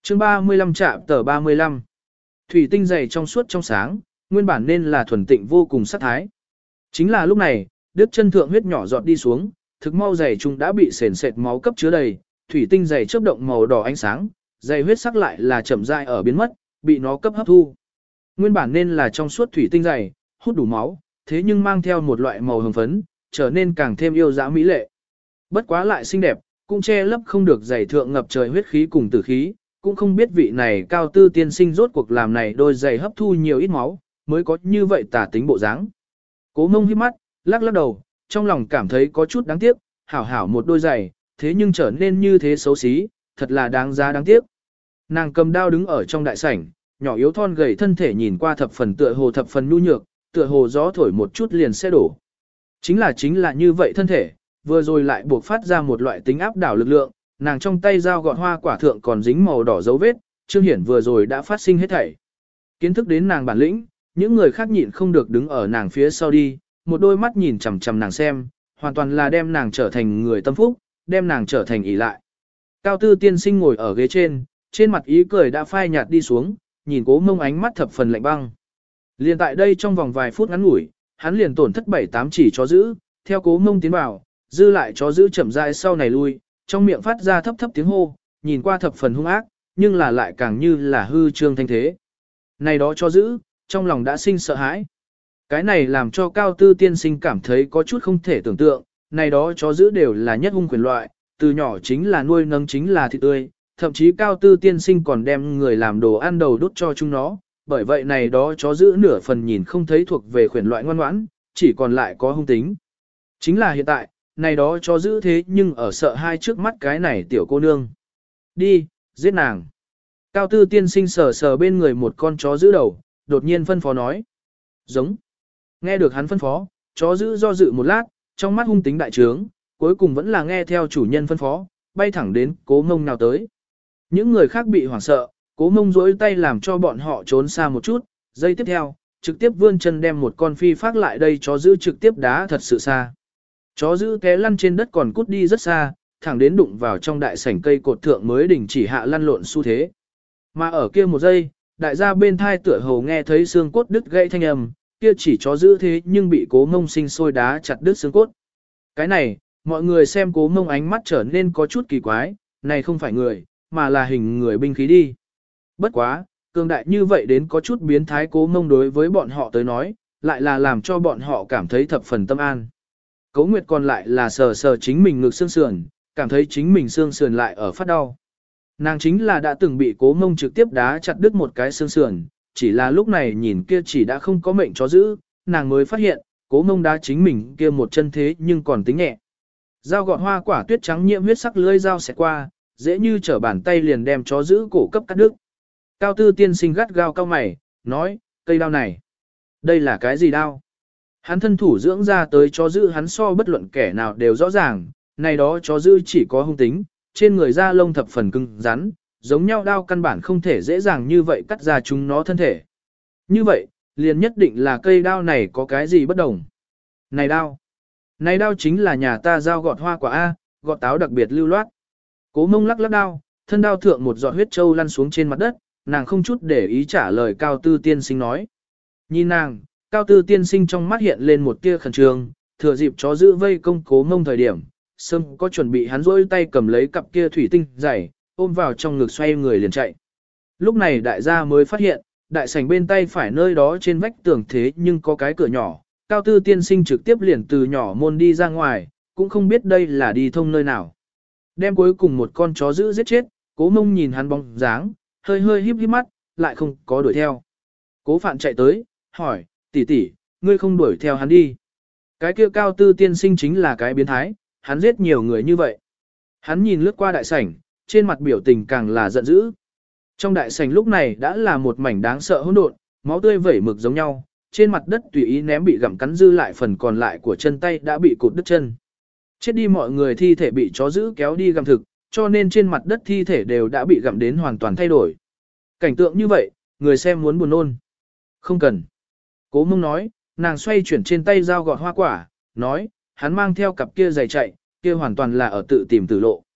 Chương ba mươi lăm chạm tờ ba mươi lăm. Thủy tinh dày trong suốt trong sáng, nguyên bản nên là thuần tịnh vô cùng sắc thái. Chính là lúc này, đứt chân thượng huyết nhỏ giọt đi xuống, thực mau dày chúng đã bị sền sệt máu cấp chứa đầy, thủy tinh dày chớp động màu đỏ ánh sáng, dày huyết sắc lại là chậm rãi ở biến mất, bị nó cấp hấp thu. Nguyên bản nên là trong suốt thủy tinh dày, hút đủ máu, thế nhưng mang theo một loại màu hồng phấn, trở nên càng thêm yêu dã mỹ lệ. Bất quá lại xinh đẹp, cũng che lấp không được dày thượng ngập trời huyết khí cùng tử khí, cũng không biết vị này cao tư tiên sinh rốt cuộc làm này đôi giày hấp thu nhiều ít máu, mới có như vậy tả tính bộ dáng. Cố Mông híp mắt, lắc lắc đầu, trong lòng cảm thấy có chút đáng tiếc, hảo hảo một đôi giày, thế nhưng trở nên như thế xấu xí, thật là đáng giá đáng tiếc. Nàng cầm đao đứng ở trong đại sảnh, nhỏ yếu thon gầy thân thể nhìn qua thập phần tựa hồ thập phần nhu nhược, tựa hồ gió thổi một chút liền sẽ đổ. Chính là chính là như vậy thân thể, vừa rồi lại buộc phát ra một loại tính áp đảo lực lượng, nàng trong tay dao gọt hoa quả thượng còn dính màu đỏ dấu vết, Trương Hiển vừa rồi đã phát sinh hết thảy. Kiến thức đến nàng bản lĩnh, những người khác nhịn không được đứng ở nàng phía sau đi, một đôi mắt nhìn chằm chằm nàng xem, hoàn toàn là đem nàng trở thành người tâm phúc, đem nàng trở thành ỷ lại. Cao tư tiên sinh ngồi ở ghế trên, trên mặt ý cười đã phai nhạt đi xuống, nhìn Cố Mông ánh mắt thập phần lạnh băng. Liền tại đây trong vòng vài phút ngắn ngủi, hắn liền tổn thất bảy tám chỉ chó giữ, theo Cố Mông tiến vào, dư lại chó giữ chậm rãi sau này lui, trong miệng phát ra thấp thấp tiếng hô, nhìn qua thập phần hung ác, nhưng là lại càng như là hư trương thanh thế. Này đó chó giữ, trong lòng đã sinh sợ hãi. Cái này làm cho Cao tư tiên sinh cảm thấy có chút không thể tưởng tượng, này đó chó giữ đều là nhất hung quyền loại, từ nhỏ chính là nuôi nấng chính là thịt tươi, thậm chí Cao tư tiên sinh còn đem người làm đồ ăn đầu đút cho chúng nó, bởi vậy này đó chó giữ nửa phần nhìn không thấy thuộc về khuyển loại ngoan ngoãn, chỉ còn lại có hung tính. Chính là hiện tại, này đó chó giữ thế nhưng ở sợ hai trước mắt cái này tiểu cô nương. Đi, giết nàng. Cao tư tiên sinh sờ sờ bên người một con chó giữ đầu, đột nhiên phân phó nói. Giống. Nghe được hắn phân phó, chó giữ do dự một lát, trong mắt hung tính đại trướng, cuối cùng vẫn là nghe theo chủ nhân phân phó, bay thẳng đến Cố Mông nào tới. Những người khác bị hoảng sợ, Cố Mông duỗi tay làm cho bọn họ trốn xa một chút, giây tiếp theo, trực tiếp vươn chân đem một con phi phát lại đây chó giữ trực tiếp đá thật sự xa. Chó giữ té lăn trên đất còn cút đi rất xa, thẳng đến đụng vào trong đại sảnh cây cột thượng mới đình chỉ hạ lăn lộn xu thế. Mà ở kia một giây, đại gia bên thai tựa hồ nghe thấy xương cốt đứt gãy thanh âm, kia chỉ chó giữ thế nhưng bị Cố Mông sinh sôi đá chặt đứt xương cốt. Cái này, mọi người xem Cố Mông ánh mắt trở nên có chút kỳ quái, này không phải người, mà là hình người binh khí đi. Bất quá, cường đại như vậy đến có chút biến thái Cố Mông đối với bọn họ tới nói, lại là làm cho bọn họ cảm thấy thập phần tâm an. Cố Nguyệt còn lại là sờ sờ chính mình ngực xương sườn, cảm thấy chính mình xương sườn lại ở phát đau. Nàng chính là đã từng bị Cố Mông trực tiếp đá chặt đứt một cái xương sườn, chỉ là lúc này nhìn kia chỉ đã không có mệnh chó giữ, nàng mới phát hiện, Cố Mông đá chính mình kia một chân thế nhưng còn tính nhẹ. Dao gọt hoa quả tuyết trắng nhiễm huyết sắc lưỡi dao xẹt qua, dễ như trở bàn tay liền đem chó giữ cổ cấp cắt đứt. Cao tư tiên sinh gắt gao cao mày, nói, cây đao này, đây là cái gì đao? Hắn thân thủ dưỡng ra tới chó giữ hắn so bất luận kẻ nào đều rõ ràng, này đó chó giữ chỉ có hung tính, trên người da lông thập phần cứng rắn, giống nhau đao căn bản không thể dễ dàng như vậy cắt ra chúng nó thân thể. Như vậy, liền nhất định là cây đao này có cái gì bất đồng. Này đao, này đao chính là nhà ta dao gọt hoa quả A, gọt táo đặc biệt lưu loát. Cố Mông lắc lắc đao, thân đao thượng một giọt huyết trâu lăn xuống trên mặt đất, nàng không chút để ý trả lời Cao tư tiên sinh nói. Nhìn nàng, Cao tư tiên sinh trong mắt hiện lên một tia khẩn trương, thừa dịp chó giữ vây công Cố Mông thời điểm, sâm có chuẩn bị hắn rỗi tay cầm lấy cặp kia thủy tinh dày, ôm vào trong ngực xoay người liền chạy. Lúc này đại gia mới phát hiện, đại sảnh bên tay phải nơi đó trên vách tường thế nhưng có cái cửa nhỏ, Cao tư tiên sinh trực tiếp liền từ nhỏ môn đi ra ngoài, cũng không biết đây là đi thông nơi nào. Đem cuối cùng một con chó giữ giết chết, Cố Mông nhìn hắn bóng dáng, hơi hơi híp híp mắt, lại không có đuổi theo. Cố Phạn chạy tới, hỏi, tỷ tỷ, ngươi không đuổi theo hắn đi. Cái kia Cao tư tiên sinh chính là cái biến thái, hắn giết nhiều người như vậy. Hắn nhìn lướt qua đại sảnh, trên mặt biểu tình càng là giận dữ. Trong đại sảnh lúc này đã là một mảnh đáng sợ hỗn độn, máu tươi vẩy mực giống nhau, trên mặt đất tùy ý ném bị gặm cắn dư lại phần còn lại của chân tay đã bị cụt đứt chân. Chết đi mọi người thi thể bị chó giữ kéo đi gặm thực, cho nên trên mặt đất thi thể đều đã bị gặm đến hoàn toàn thay đổi. Cảnh tượng như vậy, người xem muốn buồn nôn. Không cần. Cố Mông nói, nàng xoay chuyển trên tay dao gọt hoa quả, nói, hắn mang theo cặp kia giày chạy, kia hoàn toàn là ở tự tìm tử lộ.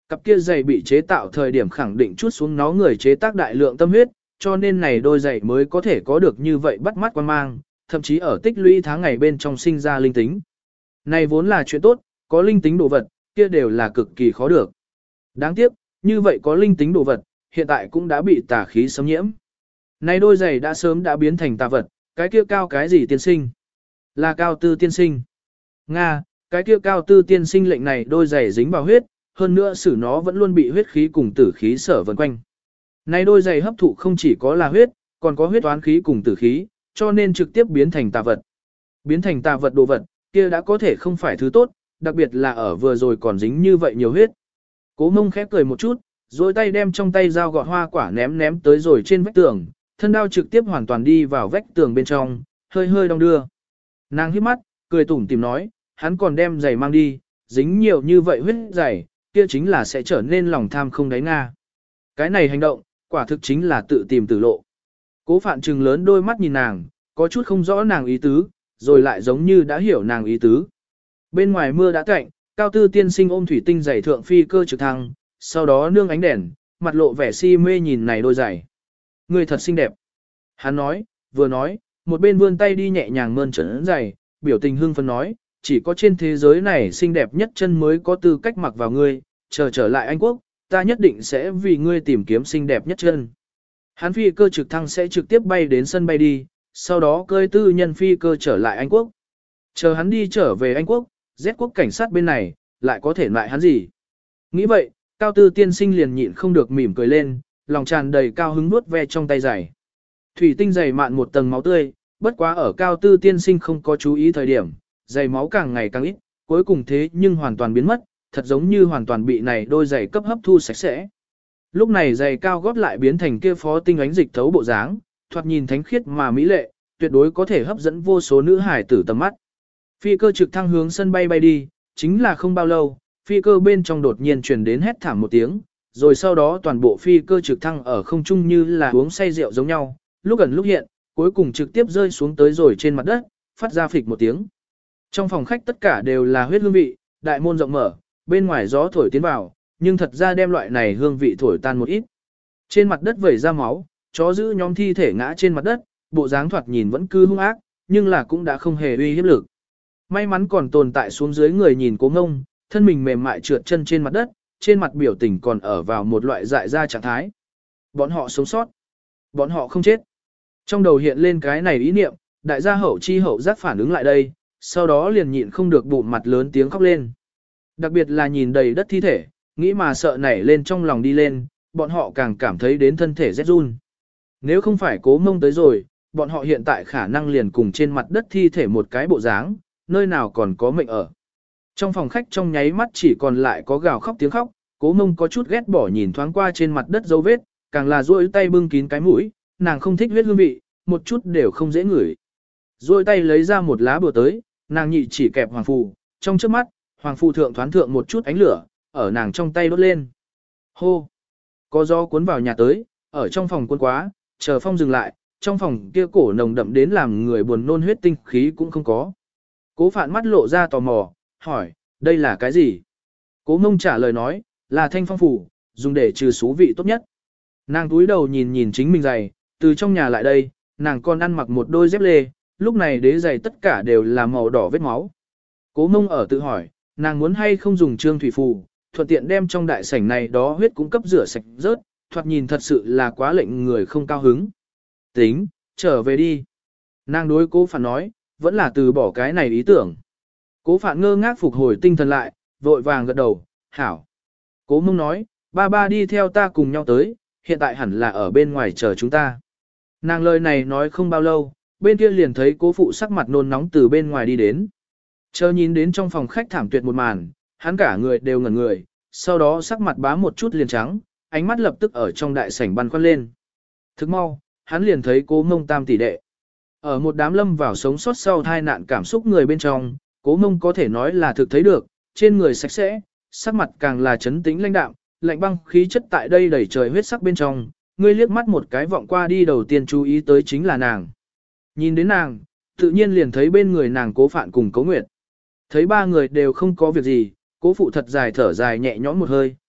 Cặp kia giày bị chế tạo thời điểm khẳng định chút xuống nó người chế tác đại lượng tâm huyết, cho nên này đôi giày mới có thể có được như vậy bắt mắt quan mang, thậm chí ở tích lũy tháng ngày bên trong sinh ra linh tính. Này vốn là chuyện tốt, có linh tính đồ vật, kia đều là cực kỳ khó được. Đáng tiếc, như vậy có linh tính đồ vật, hiện tại cũng đã bị tà khí xâm nhiễm. Này đôi giày đã sớm đã biến thành tà vật, cái kia cao cái gì tiên sinh? Là cao tư tiên sinh. Nga, cái kia cao tư tiên sinh lệnh này đôi giày dính vào huyết, hơn nữa xử nó vẫn luôn bị huyết khí cùng tử khí sở vần quanh. Này đôi giày hấp thụ không chỉ có là huyết, còn có huyết oán khí cùng tử khí, cho nên trực tiếp biến thành tà vật. Biến thành tà vật đồ vật, kia đã có thể không phải thứ tốt, đặc biệt là ở vừa rồi còn dính như vậy nhiều huyết. Cố Mông khép cười một chút, rồi tay đem trong tay dao gọt hoa quả ném ném tới rồi trên vách tường, thân đao trực tiếp hoàn toàn đi vào vách tường bên trong, hơi hơi đong đưa. Nàng hít mắt, cười tủm tỉm nói, hắn còn đem giày mang đi, dính nhiều như vậy huyết giày, kia chính là sẽ trở nên lòng tham không đáy nga. Cái này hành động, quả thực chính là tự tìm tử lộ. Cố Phạn trừng lớn đôi mắt nhìn nàng, có chút không rõ nàng ý tứ, rồi lại giống như đã hiểu nàng ý tứ. Bên ngoài mưa đã tạnh, cao tư tiên sinh ôm thủy tinh giày thượng phi cơ trực thăng, sau đó nương ánh đèn, mặt lộ vẻ si mê nhìn này đôi giày. Người thật xinh đẹp. Hắn nói, vừa nói, một bên vươn tay đi nhẹ nhàng mơn trớn giày, biểu tình hưng phấn nói, chỉ có trên thế giới này xinh đẹp nhất chân mới có tư cách mặc vào ngươi, chờ trở lại Anh Quốc, ta nhất định sẽ vì ngươi tìm kiếm xinh đẹp nhất chân. Hắn phi cơ trực thăng sẽ trực tiếp bay đến sân bay đi, sau đó cơi tư nhân phi cơ trở lại Anh Quốc. Chờ hắn đi trở về Anh Quốc, Z quốc cảnh sát bên này, lại có thể loại hắn gì. Nghĩ vậy, cao tư tiên sinh liền nhịn không được mỉm cười lên, lòng tràn đầy cao hứng nuốt ve trong tay giày. Thủy tinh giày mạn một tầng máu tươi, bất quá ở cao tư tiên sinh không có chú ý thời điểm, giày máu càng ngày càng ít, cuối cùng thế nhưng hoàn toàn biến mất, thật giống như hoàn toàn bị này đôi giày cấp hấp thu sạch sẽ. Lúc này giày cao gót lại biến thành kia phó tinh ánh dịch thấu bộ dáng, thoạt nhìn thánh khiết mà mỹ lệ, tuyệt đối có thể hấp dẫn vô số nữ hải tử tầm mắt. Phi cơ trực thăng hướng sân bay bay đi, chính là không bao lâu, phi cơ bên trong đột nhiên truyền đến hét thảm một tiếng, rồi sau đó toàn bộ phi cơ trực thăng ở không trung như là uống say rượu giống nhau, lúc gần lúc hiện, cuối cùng trực tiếp rơi xuống tới rồi trên mặt đất, phát ra phịch một tiếng. Trong phòng khách tất cả đều là huyết hương vị, đại môn rộng mở, bên ngoài gió thổi tiến vào, nhưng thật ra đem loại này hương vị thổi tan một ít. Trên mặt đất vẩy ra máu, chó giữ nhóm thi thể ngã trên mặt đất, bộ dáng thoạt nhìn vẫn cứ hung ác, nhưng là cũng đã không hề uy hiếp lực. May mắn còn tồn tại xuống dưới người nhìn Cố Ngông, thân mình mềm mại trượt chân trên mặt đất, trên mặt biểu tình còn ở vào một loại dại ra trạng thái. Bọn họ sống sót. Bọn họ không chết. Trong đầu hiện lên cái này ý niệm, đại gia hậu chi hậu giác phản ứng lại đây, sau đó liền nhịn không được bụng mặt lớn tiếng khóc lên. Đặc biệt là nhìn đầy đất thi thể, nghĩ mà sợ nảy lên trong lòng đi lên, bọn họ càng cảm thấy đến thân thể rét run. Nếu không phải Cố Mông tới rồi, bọn họ hiện tại khả năng liền cùng trên mặt đất thi thể một cái bộ dáng, nơi nào còn có mệnh ở. Trong phòng khách trong nháy mắt chỉ còn lại có gào khóc tiếng khóc, Cố Mông có chút ghét bỏ nhìn thoáng qua trên mặt đất dấu vết, càng là duỗi tay bưng kín cái mũi, nàng không thích huyết hương vị, một chút đều không dễ ngửi. Duỗi tay lấy ra một lá bùa tới, nàng nhị chỉ kẹp hoàng phù, trong trước mắt, hoàng phù thượng thoán thượng một chút ánh lửa, ở nàng trong tay đốt lên. Hô! Có gió cuốn vào nhà tới, ở trong phòng cuốn quá, chờ phong dừng lại, trong phòng kia cổ nồng đậm đến làm người buồn nôn huyết tinh khí cũng không có. Cố Phạn mắt lộ ra tò mò, hỏi, đây là cái gì? Cố Mông trả lời nói, là thanh phong phủ, dùng để trừ xú vị tốt nhất. Nàng túi đầu nhìn nhìn chính mình giày, từ trong nhà lại đây, nàng còn ăn mặc một đôi dép lê, lúc này đế giày tất cả đều là màu đỏ vết máu. Cố Mông ở tự hỏi, nàng muốn hay không dùng trương thủy phù, thuận tiện đem trong đại sảnh này đó huyết cũng cấp rửa sạch rớt, thoạt nhìn thật sự là quá lệnh người không cao hứng. Tính, trở về đi. Nàng đối Cố Phạn nói, vẫn là từ bỏ cái này ý tưởng. Cố Phạn ngơ ngác phục hồi tinh thần lại, vội vàng gật đầu, hảo. Cố Mông nói, ba ba đi theo ta cùng nhau tới, hiện tại hẳn là ở bên ngoài chờ chúng ta. Nàng lời này nói không bao lâu, bên kia liền thấy Cố Phụ sắc mặt nôn nóng từ bên ngoài đi đến. Chờ nhìn đến trong phòng khách thảm tuyệt một màn, hắn cả người đều ngẩn người, sau đó sắc mặt bá một chút liền trắng, ánh mắt lập tức ở trong đại sảnh băn khoăn lên. Thức mau, hắn liền thấy Cố Mông tam tỷ đệ. Ở một đám lâm vào sống sót sau tai nạn cảm xúc người bên trong, Cố Mông có thể nói là thực thấy được, trên người sạch sẽ, sắc mặt càng là chấn tĩnh lãnh đạm, lạnh băng khí chất tại đây đầy trời huyết sắc bên trong, ngươi liếc mắt một cái vọng qua đi đầu tiên chú ý tới chính là nàng. Nhìn đến nàng, tự nhiên liền thấy bên người nàng Cố Phạn cùng Cố Nguyệt. Thấy ba người đều không có việc gì, Cố Phụ thật dài thở dài nhẹ nhõm một hơi,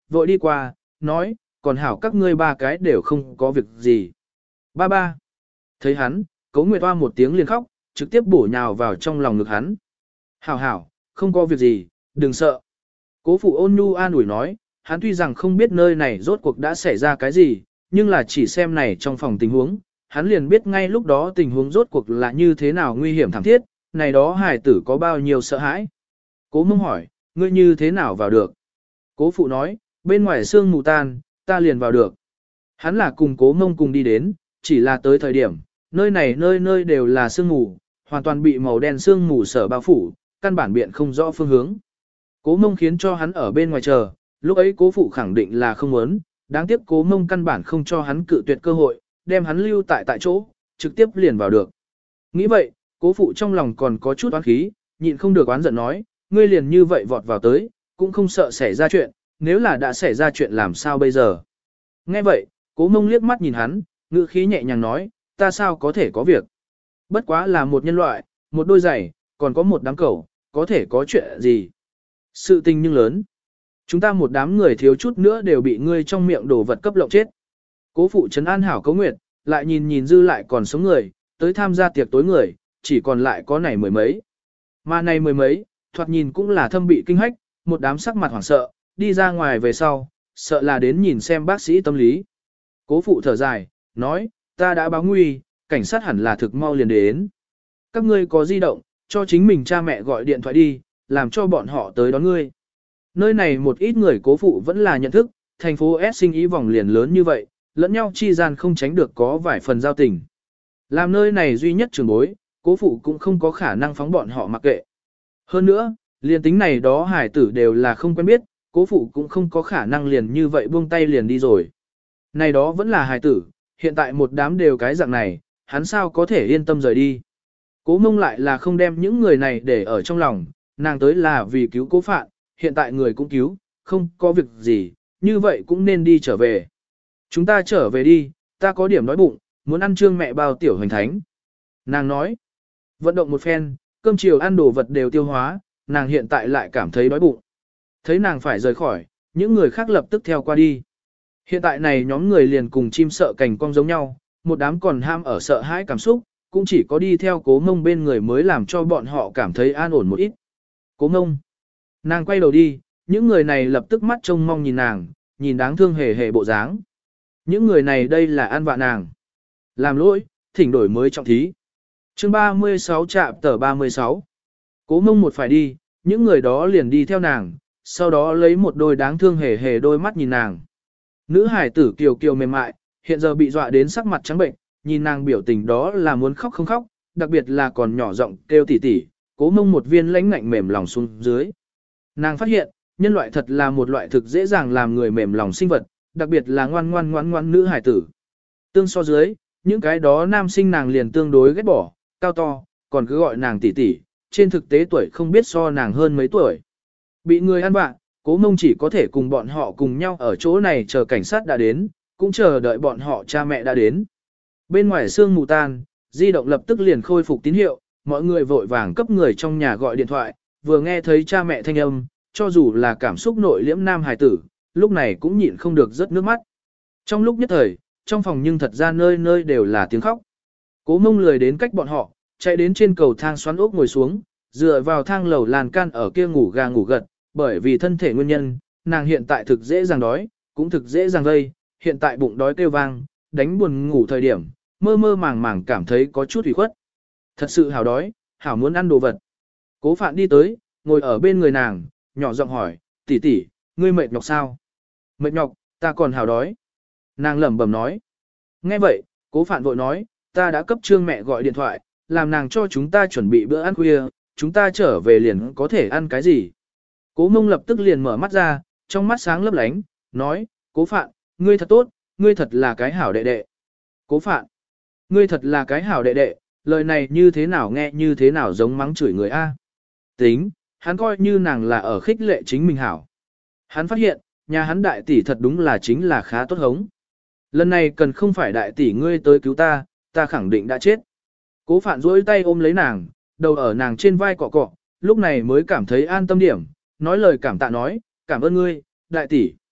vội đi qua, nói, còn hảo các ngươi ba cái đều không có việc gì. Ba ba. Thấy hắn, Cố Nguyệt Hoa một tiếng liền khóc, trực tiếp bổ nhào vào trong lòng ngực hắn. Hảo hảo, không có việc gì, đừng sợ. Cố phụ ôn nhu an ủi nói, hắn tuy rằng không biết nơi này rốt cuộc đã xảy ra cái gì, nhưng là chỉ xem này trong phòng tình huống, hắn liền biết ngay lúc đó tình huống rốt cuộc là như thế nào nguy hiểm thảm thiết, này đó hài tử có bao nhiêu sợ hãi. Cố mông hỏi, ngươi như thế nào vào được? Cố phụ nói, bên ngoài sương mù tan, ta liền vào được. Hắn là cùng cố mông cùng đi đến, chỉ là tới thời điểm, nơi này nơi nơi đều là sương mù, hoàn toàn bị màu đen sương mù sở bao phủ, căn bản biện không rõ phương hướng. Cố mông khiến cho hắn ở bên ngoài chờ, lúc ấy cố phụ khẳng định là không muốn, đáng tiếc cố mông căn bản không cho hắn cự tuyệt cơ hội, đem hắn lưu tại tại chỗ, trực tiếp liền vào được. Nghĩ vậy, cố phụ trong lòng còn có chút oán khí, nhịn không được oán giận nói, ngươi liền như vậy vọt vào tới, cũng không sợ xảy ra chuyện, nếu là đã xảy ra chuyện làm sao bây giờ. Nghe vậy, cố mông liếc mắt nhìn hắn, ngữ khí nhẹ nhàng nói, ta sao có thể có việc. Bất quá là một nhân loại, một đôi giày, còn có một đám cẩu, có thể có chuyện gì. Sự tình nhưng lớn. Chúng ta một đám người thiếu chút nữa đều bị ngươi trong miệng đổ vật cấp lộng chết. Cố phụ trấn an hảo Cố Nguyệt, lại nhìn nhìn dư lại còn sống người, tới tham gia tiệc tối người, chỉ còn lại có này mười mấy. Mà này mười mấy, thoạt nhìn cũng là thâm bị kinh hách, một đám sắc mặt hoảng sợ, đi ra ngoài về sau, sợ là đến nhìn xem bác sĩ tâm lý. Cố phụ thở dài, nói, ta đã báo nguy, cảnh sát hẳn là thực mau liền đến. Các ngươi có di động, cho chính mình cha mẹ gọi điện thoại đi, làm cho bọn họ tới đón ngươi. Nơi này một ít người cố phụ vẫn là nhận thức, thành phố S sinh ý vòng liền lớn như vậy, lẫn nhau chi gian không tránh được có vài phần giao tình. Làm nơi này duy nhất trường bối, cố phụ cũng không có khả năng phóng bọn họ mặc kệ. Hơn nữa, liền tính này đó hải tử đều là không quen biết, cố phụ cũng không có khả năng liền như vậy buông tay liền đi rồi. Này đó vẫn là hải tử, hiện tại một đám đều cái dạng này, hắn sao có thể yên tâm rời đi. Cố mông lại là không đem những người này để ở trong lòng, nàng tới là vì cứu cố phạn, hiện tại người cũng cứu, không có việc gì, như vậy cũng nên đi trở về. Chúng ta trở về đi, ta có điểm đói bụng, muốn ăn trương mẹ bao tiểu hoành thánh. Nàng nói, vận động một phen, cơm chiều ăn đồ vật đều tiêu hóa, nàng hiện tại lại cảm thấy đói bụng. Thấy nàng phải rời khỏi, những người khác lập tức theo qua đi. Hiện tại này nhóm người liền cùng chim sợ cành cong giống nhau, một đám còn ham ở sợ hãi cảm xúc, cũng chỉ có đi theo cố mông bên người mới làm cho bọn họ cảm thấy an ổn một ít. Cố mông. Nàng quay đầu đi, những người này lập tức mắt trông mong nhìn nàng, nhìn đáng thương hề hề bộ dáng. Những người này đây là ăn vạ nàng. Làm lỗi, thỉnh đổi mới trọng thí. Chương ba mươi sáu trạm tờ ba mươi sáu. Cố mông một phải đi, những người đó liền đi theo nàng, sau đó lấy một đôi đáng thương hề hề đôi mắt nhìn nàng. Nữ hải tử kiều kiều mềm mại, hiện giờ bị dọa đến sắc mặt trắng bệnh, nhìn nàng biểu tình đó là muốn khóc không khóc, đặc biệt là còn nhỏ giọng kêu tỉ tỉ, cố mông một viên lãnh ngạnh mềm lòng xuống dưới. Nàng phát hiện, nhân loại thật là một loại thực dễ dàng làm người mềm lòng sinh vật, đặc biệt là ngoan ngoan ngoan ngoan nữ hải tử. Tương so dưới, những cái đó nam sinh nàng liền tương đối ghét bỏ, cao to, còn cứ gọi nàng tỷ tỷ, trên thực tế tuổi không biết so nàng hơn mấy tuổi. Bị người ăn vạ, cố mông chỉ có thể cùng bọn họ cùng nhau ở chỗ này chờ cảnh sát đã đến, cũng chờ đợi bọn họ cha mẹ đã đến. Bên ngoài sương mù tan, di động lập tức liền khôi phục tín hiệu, mọi người vội vàng cấp người trong nhà gọi điện thoại, vừa nghe thấy cha mẹ thanh âm, cho dù là cảm xúc nội liễm nam hài tử, lúc này cũng nhịn không được rớt nước mắt. Trong lúc nhất thời, trong phòng nhưng thật ra nơi nơi đều là tiếng khóc. Cố mông lười đến cách bọn họ, chạy đến trên cầu thang xoắn ốc ngồi xuống, dựa vào thang lầu lan can ở kia ngủ gà ngủ gật, bởi vì thân thể nguyên nhân, nàng hiện tại thực dễ dàng đói, cũng thực dễ dàng gây, hiện tại bụng đói kêu vang, đánh buồn ngủ thời điểm, mơ mơ màng màng cảm thấy có chút ủy khuất. Thật sự hảo đói, hảo muốn ăn đồ vật. Cố Phạn đi tới, ngồi ở bên người nàng, nhỏ giọng hỏi, tỷ tỷ, ngươi mệt nhọc sao? Mệt nhọc, ta còn hảo đói. Nàng lẩm bẩm nói. Nghe vậy, Cố Phạn vội nói, ta đã cấp trương mẹ gọi điện thoại, làm nàng cho chúng ta chuẩn bị bữa ăn khuya, chúng ta trở về liền có thể ăn cái gì. Cố Mông lập tức liền mở mắt ra, trong mắt sáng lấp lánh, nói, Cố Phạn, ngươi thật tốt, ngươi thật là cái hảo đệ đệ. Cố Phạn, ngươi thật là cái hảo đệ đệ, lời này như thế nào nghe như thế nào giống mắng chửi người A. Tính, hắn coi như nàng là ở khích lệ chính mình hảo. Hắn phát hiện, nhà hắn đại tỷ thật đúng là chính là khá tốt hống. Lần này cần không phải đại tỷ ngươi tới cứu ta, ta khẳng định đã chết. Cố Phạn duỗi tay ôm lấy nàng, đầu ở nàng trên vai cọ cọ, lúc này mới cảm thấy an tâm điểm, nói lời cảm tạ nói, cảm ơn ngươi, đại tỷ.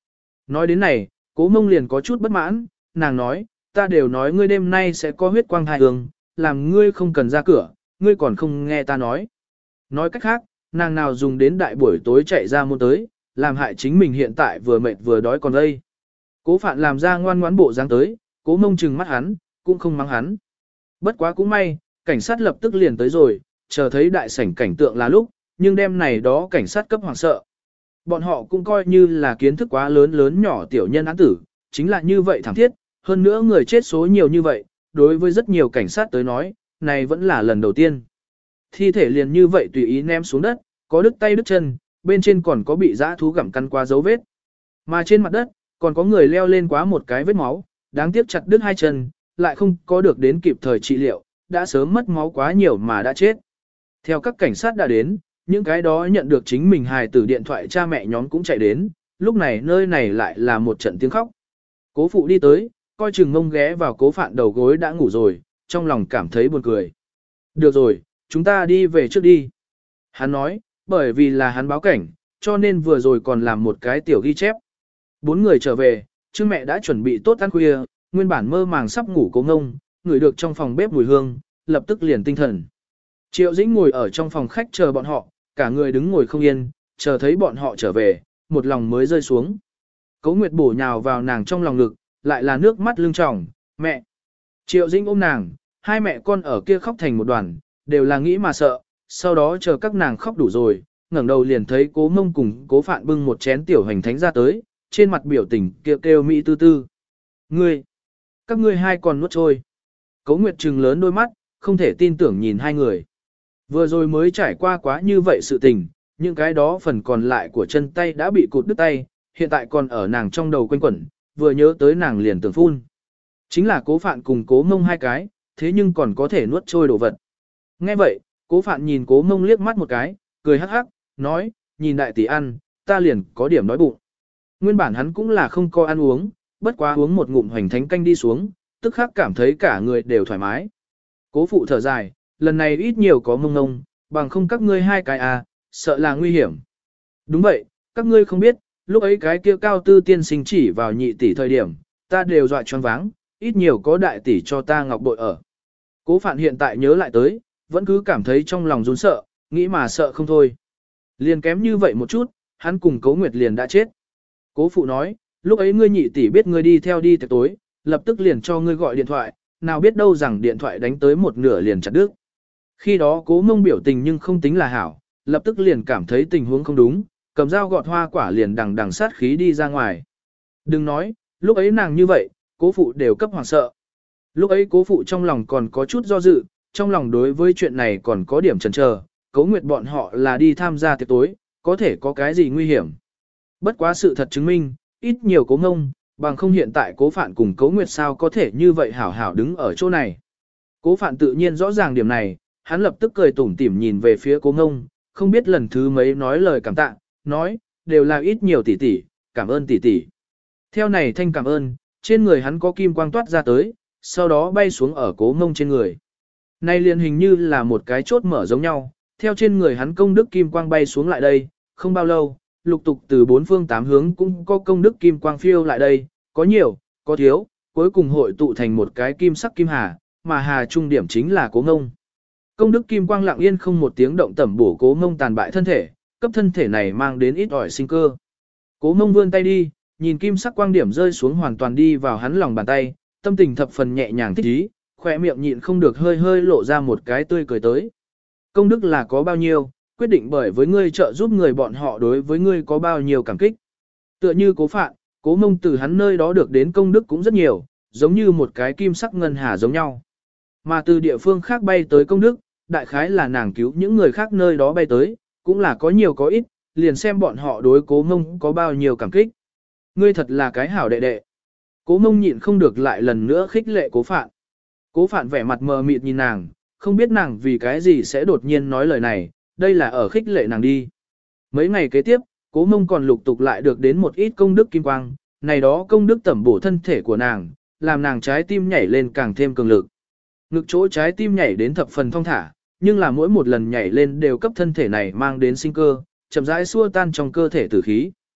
Nói đến này, cố mông liền có chút bất mãn, nàng nói, ta đều nói ngươi đêm nay sẽ có huyết quang thai hương, làm ngươi không cần ra cửa, ngươi còn không nghe ta nói. Nói cách khác, nàng nào dùng đến đại buổi tối chạy ra môn tới, làm hại chính mình hiện tại vừa mệt vừa đói còn đây. Cố Phạn làm ra ngoan ngoãn bộ dáng tới, cố mông trừng mắt hắn, cũng không mắng hắn. Bất quá cũng may, cảnh sát lập tức liền tới rồi, chờ thấy đại sảnh cảnh tượng là lúc, nhưng đêm này đó cảnh sát cấp hoàng sợ. Bọn họ cũng coi như là kiến thức quá lớn lớn nhỏ tiểu nhân án tử, chính là như vậy thảm thiết, hơn nữa người chết số nhiều như vậy, đối với rất nhiều cảnh sát tới nói, này vẫn là lần đầu tiên. Thi thể liền như vậy tùy ý ném xuống đất, có đứt tay đứt chân, bên trên còn có bị dã thú gặm căn qua dấu vết. Mà trên mặt đất, còn có người leo lên quá một cái vết máu, đáng tiếc chặt đứt hai chân, lại không có được đến kịp thời trị liệu, đã sớm mất máu quá nhiều mà đã chết. Theo các cảnh sát đã đến, những cái đó nhận được chính mình hài tử điện thoại cha mẹ nhóm cũng chạy đến, lúc này nơi này lại là một trận tiếng khóc. Cố phụ đi tới, coi chừng mông ghé vào cố Phạn đầu gối đã ngủ rồi, trong lòng cảm thấy buồn cười. Được rồi, chúng ta đi về trước đi. Hắn nói, bởi vì là hắn báo cảnh, cho nên vừa rồi còn làm một cái tiểu ghi chép. Bốn người trở về, chứ mẹ đã chuẩn bị tốt ăn khuya, nguyên bản mơ màng sắp ngủ cố ngông, ngửi được trong phòng bếp mùi hương, lập tức liền tinh thần. Triệu Dĩnh ngồi ở trong phòng khách chờ bọn họ, cả người đứng ngồi không yên, chờ thấy bọn họ trở về, một lòng mới rơi xuống. Cố Nguyệt bổ nhào vào nàng trong lòng ngực, lại là nước mắt lưng tròng, mẹ. Triệu Dĩnh ôm nàng, hai mẹ con ở kia khóc thành một đoàn, đều là nghĩ mà sợ, sau đó chờ các nàng khóc đủ rồi, ngẩng đầu liền thấy cố mông cùng cố Phạn bưng một chén tiểu hành thánh ra tới, trên mặt biểu tình kêu kêu mỹ tư tư. Ngươi, các ngươi hai còn nuốt trôi. Cố Nguyệt trừng lớn đôi mắt, không thể tin tưởng nhìn hai người. Vừa rồi mới trải qua quá như vậy sự tình, những cái đó phần còn lại của chân tay đã bị cụt đứt tay, hiện tại còn ở nàng trong đầu quanh quẩn, vừa nhớ tới nàng liền tưởng phun. Chính là cố Phạn cùng cố mông hai cái, thế nhưng còn có thể nuốt trôi đồ vật. Nghe vậy, cố Phạn nhìn cố mông liếc mắt một cái, cười hắc hắc, nói, nhìn đại tỷ ăn, ta liền có điểm đói bụng. Nguyên bản hắn cũng là không có ăn uống, bất quá uống một ngụm hoành thánh canh đi xuống, tức khắc cảm thấy cả người đều thoải mái. Cố phụ thở dài, lần này ít nhiều có mông ngông, bằng không các ngươi hai cái à, sợ là nguy hiểm. Đúng vậy, các ngươi không biết, lúc ấy cái kia cao tư tiên sinh chỉ vào nhị tỷ thời điểm, ta đều dọa choáng váng, ít nhiều có đại tỷ cho ta ngọc bội ở. Cố Phạn hiện tại nhớ lại tới, vẫn cứ cảm thấy trong lòng run sợ, nghĩ mà sợ không thôi. Liền kém như vậy một chút, hắn cùng Cố Nguyệt liền đã chết. Cố phụ nói, lúc ấy ngươi nhị tỷ biết ngươi đi theo đi tiệc tối, lập tức liền cho ngươi gọi điện thoại, nào biết đâu rằng điện thoại đánh tới một nửa liền chặt đứt. Khi đó Cố Mông biểu tình nhưng không tính là hảo, lập tức liền cảm thấy tình huống không đúng, cầm dao gọt hoa quả liền đằng đằng sát khí đi ra ngoài. Đừng nói, lúc ấy nàng như vậy, Cố phụ đều cấp hoảng sợ. Lúc ấy Cố phụ trong lòng còn có chút do dự, trong lòng đối với chuyện này còn có điểm chần chờ, Cố Nguyệt bọn họ là đi tham gia tiệc tối, có thể có cái gì nguy hiểm. Bất quá sự thật chứng minh, ít nhiều Cố Ngông, bằng không hiện tại Cố Phạn cùng Cố Nguyệt sao có thể như vậy hảo hảo đứng ở chỗ này. Cố Phạn tự nhiên rõ ràng điểm này, hắn lập tức cười tủm tỉm nhìn về phía Cố Ngông, không biết lần thứ mấy nói lời cảm tạ, nói, đều là ít nhiều tỷ tỷ, cảm ơn tỷ tỷ. Theo này thanh cảm ơn, trên người hắn có kim quang toát ra tới, sau đó bay xuống ở Cố Ngông trên người. Này liền hình như là một cái chốt mở giống nhau, theo trên người hắn công đức kim quang bay xuống lại đây, không bao lâu, lục tục từ bốn phương tám hướng cũng có công đức kim quang phiêu lại đây, có nhiều, có thiếu, cuối cùng hội tụ thành một cái kim sắc kim hà, mà hà trung điểm chính là Cố Ngông. Công đức kim quang lặng yên không một tiếng động tẩm bổ Cố Ngông tàn bại thân thể, cấp thân thể này mang đến ít ỏi sinh cơ. Cố Ngông vươn tay đi, nhìn kim sắc quang điểm rơi xuống hoàn toàn đi vào hắn lòng bàn tay, tâm tình thập phần nhẹ nhàng thích ý, khỏe miệng nhịn không được hơi hơi lộ ra một cái tươi cười tới. Công đức là có bao nhiêu, quyết định bởi với ngươi trợ giúp người bọn họ đối với ngươi có bao nhiêu cảm kích. Tựa như Cố Phạn, Cố Mông từ hắn nơi đó được đến công đức cũng rất nhiều, giống như một cái kim sắc ngân hà giống nhau. Mà từ địa phương khác bay tới công đức, đại khái là nàng cứu những người khác nơi đó bay tới, cũng là có nhiều có ít, liền xem bọn họ đối Cố Mông có bao nhiêu cảm kích. Ngươi thật là cái hảo đệ đệ. Cố Mông nhịn không được lại lần nữa khích lệ Cố Phạn. Cố Phạn vẻ mặt mờ mịt nhìn nàng, không biết nàng vì cái gì sẽ đột nhiên nói lời này, đây là ở khích lệ nàng đi. Mấy ngày kế tiếp, Cố Mông còn lục tục lại được đến một ít công đức kim quang, này đó công đức tẩm bổ thân thể của nàng, làm nàng trái tim nhảy lên càng thêm cường lực. Ngực chỗ trái tim nhảy đến thập phần thong thả, nhưng là mỗi một lần nhảy lên đều cấp thân thể này mang đến sinh cơ, chậm rãi xua tan trong cơ thể tử khí.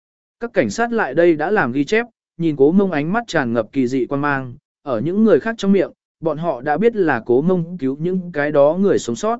Các cảnh sát lại đây đã làm ghi chép, nhìn Cố Mông ánh mắt tràn ngập kỳ dị quan mang, ở những người khác trong miệng, bọn họ đã biết là Cố Mông cứu những cái đó người sống sót.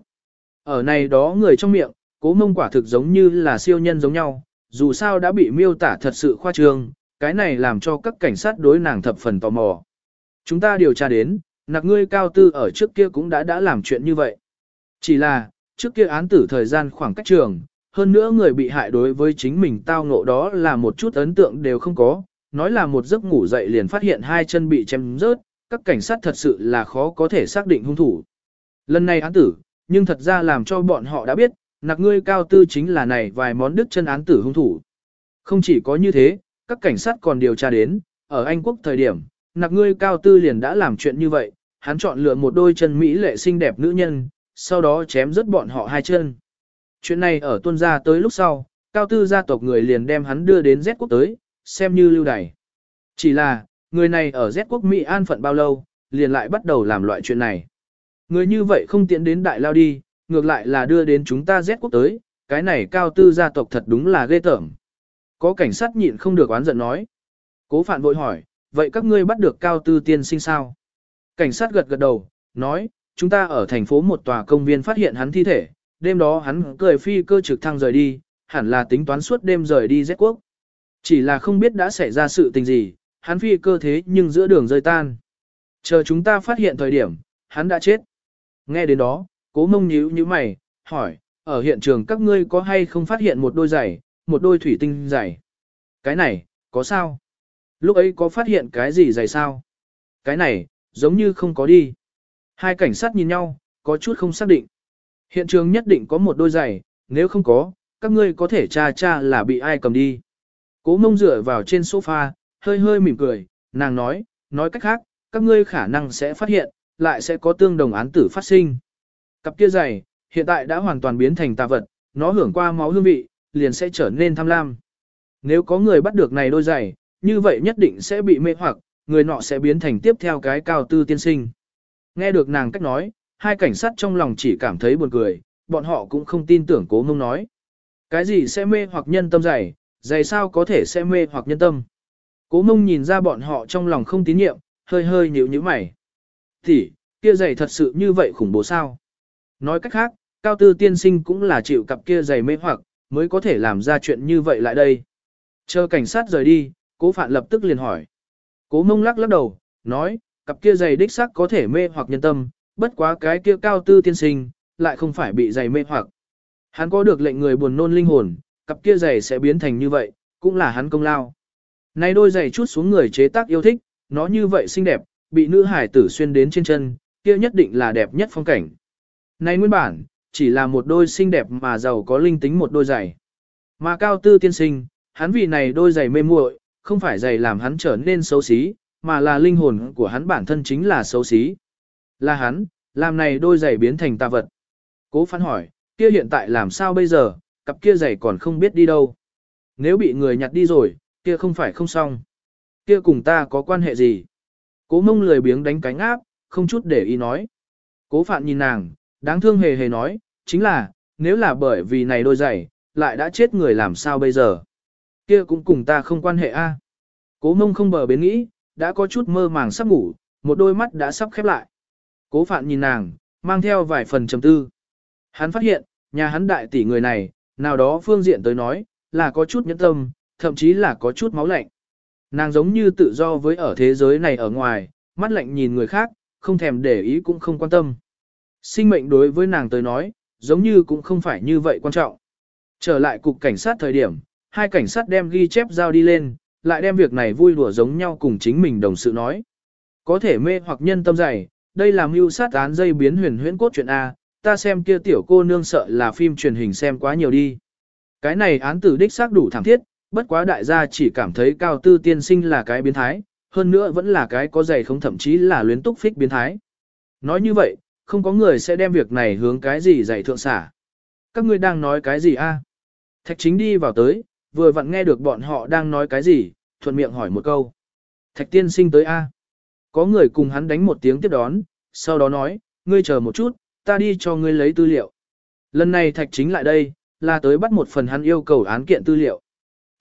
Ở này đó người trong miệng, Cố Mông quả thực giống như là siêu nhân giống nhau, dù sao đã bị miêu tả thật sự khoa trương, cái này làm cho các cảnh sát đối nàng thập phần tò mò. Chúng ta điều tra đến, nặc ngươi Cao Tư ở trước kia cũng đã đã làm chuyện như vậy. Chỉ là, trước kia án tử thời gian khoảng cách trường, hơn nữa người bị hại đối với chính mình tao ngộ đó là một chút ấn tượng đều không có, nói là một giấc ngủ dậy liền phát hiện hai chân bị chém rớt, các cảnh sát thật sự là khó có thể xác định hung thủ. Lần này án tử, nhưng thật ra làm cho bọn họ đã biết, nặc ngươi Cao Tư chính là này vài món đức chân án tử hung thủ. Không chỉ có như thế, các cảnh sát còn điều tra đến, ở Anh Quốc thời điểm, nặc ngươi Cao Tư liền đã làm chuyện như vậy, hắn chọn lựa một đôi chân mỹ lệ xinh đẹp nữ nhân, sau đó chém rớt bọn họ hai chân. Chuyện này ở tuân gia tới lúc sau, Cao Tư gia tộc người liền đem hắn đưa đến Z quốc tới, xem như lưu đày. Chỉ là, người này ở Z quốc Mỹ an phận bao lâu, liền lại bắt đầu làm loại chuyện này. Người như vậy không tiện đến đại lao đi, ngược lại là đưa đến chúng ta Z quốc tới, cái này Cao Tư gia tộc thật đúng là ghê tởm. Có cảnh sát nhịn không được oán giận nói. Cố Phạn vội hỏi, vậy các ngươi bắt được Cao Tư tiên sinh sao? Cảnh sát gật gật đầu, nói, chúng ta ở thành phố một tòa công viên phát hiện hắn thi thể, đêm đó hắn cười phi cơ trực thăng rời đi, hẳn là tính toán suốt đêm rời đi Z quốc. Chỉ là không biết đã xảy ra sự tình gì, hắn phi cơ thế nhưng giữa đường rơi tan. Chờ chúng ta phát hiện thời điểm, hắn đã chết. Nghe đến đó, Cố Mông nhíu nhíu mày, hỏi, ở hiện trường các ngươi có hay không phát hiện một đôi giày, một đôi thủy tinh giày? Cái này, có sao? Lúc ấy có phát hiện cái gì giày sao? Cái này, giống như không có đi. Hai cảnh sát nhìn nhau, có chút không xác định. Hiện trường nhất định có một đôi giày, nếu không có, các ngươi có thể tra tra là bị ai cầm đi. Cố Mông dựa vào trên sofa, hơi hơi mỉm cười, nàng nói, nói cách khác, các ngươi khả năng sẽ phát hiện, lại sẽ có tương đồng án tử phát sinh. Cặp kia giày, hiện tại đã hoàn toàn biến thành tà vật, nó hưởng qua máu hương vị, liền sẽ trở nên tham lam. Nếu có người bắt được này đôi giày, như vậy nhất định sẽ bị mê hoặc, người nọ sẽ biến thành tiếp theo cái Cao Tư tiên sinh. Nghe được nàng cách nói, hai cảnh sát trong lòng chỉ cảm thấy buồn cười, bọn họ cũng không tin tưởng Cố Mông nói. Cái gì sẽ mê hoặc nhân tâm giày, giày sao có thể sẽ mê hoặc nhân tâm. Cố Mông nhìn ra bọn họ trong lòng không tín nhiệm, hơi hơi nhíu nhíu mày. Thì, kia giày thật sự như vậy khủng bố sao? Nói cách khác, Cao Tư tiên sinh cũng là chịu cặp kia giày mê hoặc, mới có thể làm ra chuyện như vậy lại đây. Chờ cảnh sát rời đi, Cố Phạn lập tức liền hỏi. Cố Mông lắc lắc đầu, nói, cặp kia giày đích xác có thể mê hoặc nhân tâm, bất quá cái kia Cao Tư tiên sinh, lại không phải bị giày mê hoặc. Hắn có được lệnh người buồn nôn linh hồn, cặp kia giày sẽ biến thành như vậy, cũng là hắn công lao. Này đôi giày chút xuống người chế tác yêu thích, nó như vậy xinh đẹp, bị nữ hải tử xuyên đến trên chân, kia nhất định là đẹp nhất phong cảnh. Này nguyên bản, chỉ là một đôi xinh đẹp mà giàu có linh tính một đôi giày. Mà Cao Tư tiên sinh, hắn vì này đôi giày mê muội, không phải giày làm hắn trở nên xấu xí, mà là linh hồn của hắn bản thân chính là xấu xí. Là hắn, làm này đôi giày biến thành tà vật. Cố Phán hỏi, kia hiện tại làm sao bây giờ, cặp kia giày còn không biết đi đâu. Nếu bị người nhặt đi rồi, kia không phải không xong. Kia cùng ta có quan hệ gì? Cố Mông lười biếng đánh cánh áp, không chút để ý nói. Cố Phạn nhìn nàng, đáng thương hề hề nói, chính là, nếu là bởi vì này đôi giày, lại đã chết người làm sao bây giờ? Kia cũng cùng ta không quan hệ a. Cố Mông không bờ bến nghĩ, đã có chút mơ màng sắp ngủ, một đôi mắt đã sắp khép lại. Cố Phạn nhìn nàng, mang theo vài phần trầm tư. Hắn phát hiện, nhà hắn đại tỷ người này, nào đó phương diện tới nói, là có chút nhẫn tâm, thậm chí là có chút máu lạnh. Nàng giống như tự do với ở thế giới này ở ngoài, mắt lạnh nhìn người khác, không thèm để ý cũng không quan tâm. Sinh mệnh đối với nàng tới nói, giống như cũng không phải như vậy quan trọng. Trở lại cục cảnh sát thời điểm, hai cảnh sát đem ghi chép giao đi lên, lại đem việc này vui đùa giống nhau cùng chính mình đồng sự nói. Có thể mê hoặc nhân tâm dày, đây là mưu sát án dây biến huyền huyễn cốt truyện A, ta xem kia tiểu cô nương sợ là phim truyền hình xem quá nhiều đi. Cái này án tử đích xác đủ thảm thiết, bất quá đại gia chỉ cảm thấy Cao Tư tiên sinh là cái biến thái, hơn nữa vẫn là cái có giày không thậm chí là luyến túc phích biến thái. Nói như vậy, không có người sẽ đem việc này hướng cái gì giày thượng xả. Các ngươi đang nói cái gì a? Thạch Chính đi vào tới, vừa vặn nghe được bọn họ đang nói cái gì, thuận miệng hỏi một câu. Thạch tiên sinh tới a? Có người cùng hắn đánh một tiếng tiếp đón, sau đó nói, ngươi chờ một chút, ta đi cho ngươi lấy tư liệu. Lần này Thạch Chính lại đây, là tới bắt một phần hắn yêu cầu án kiện tư liệu.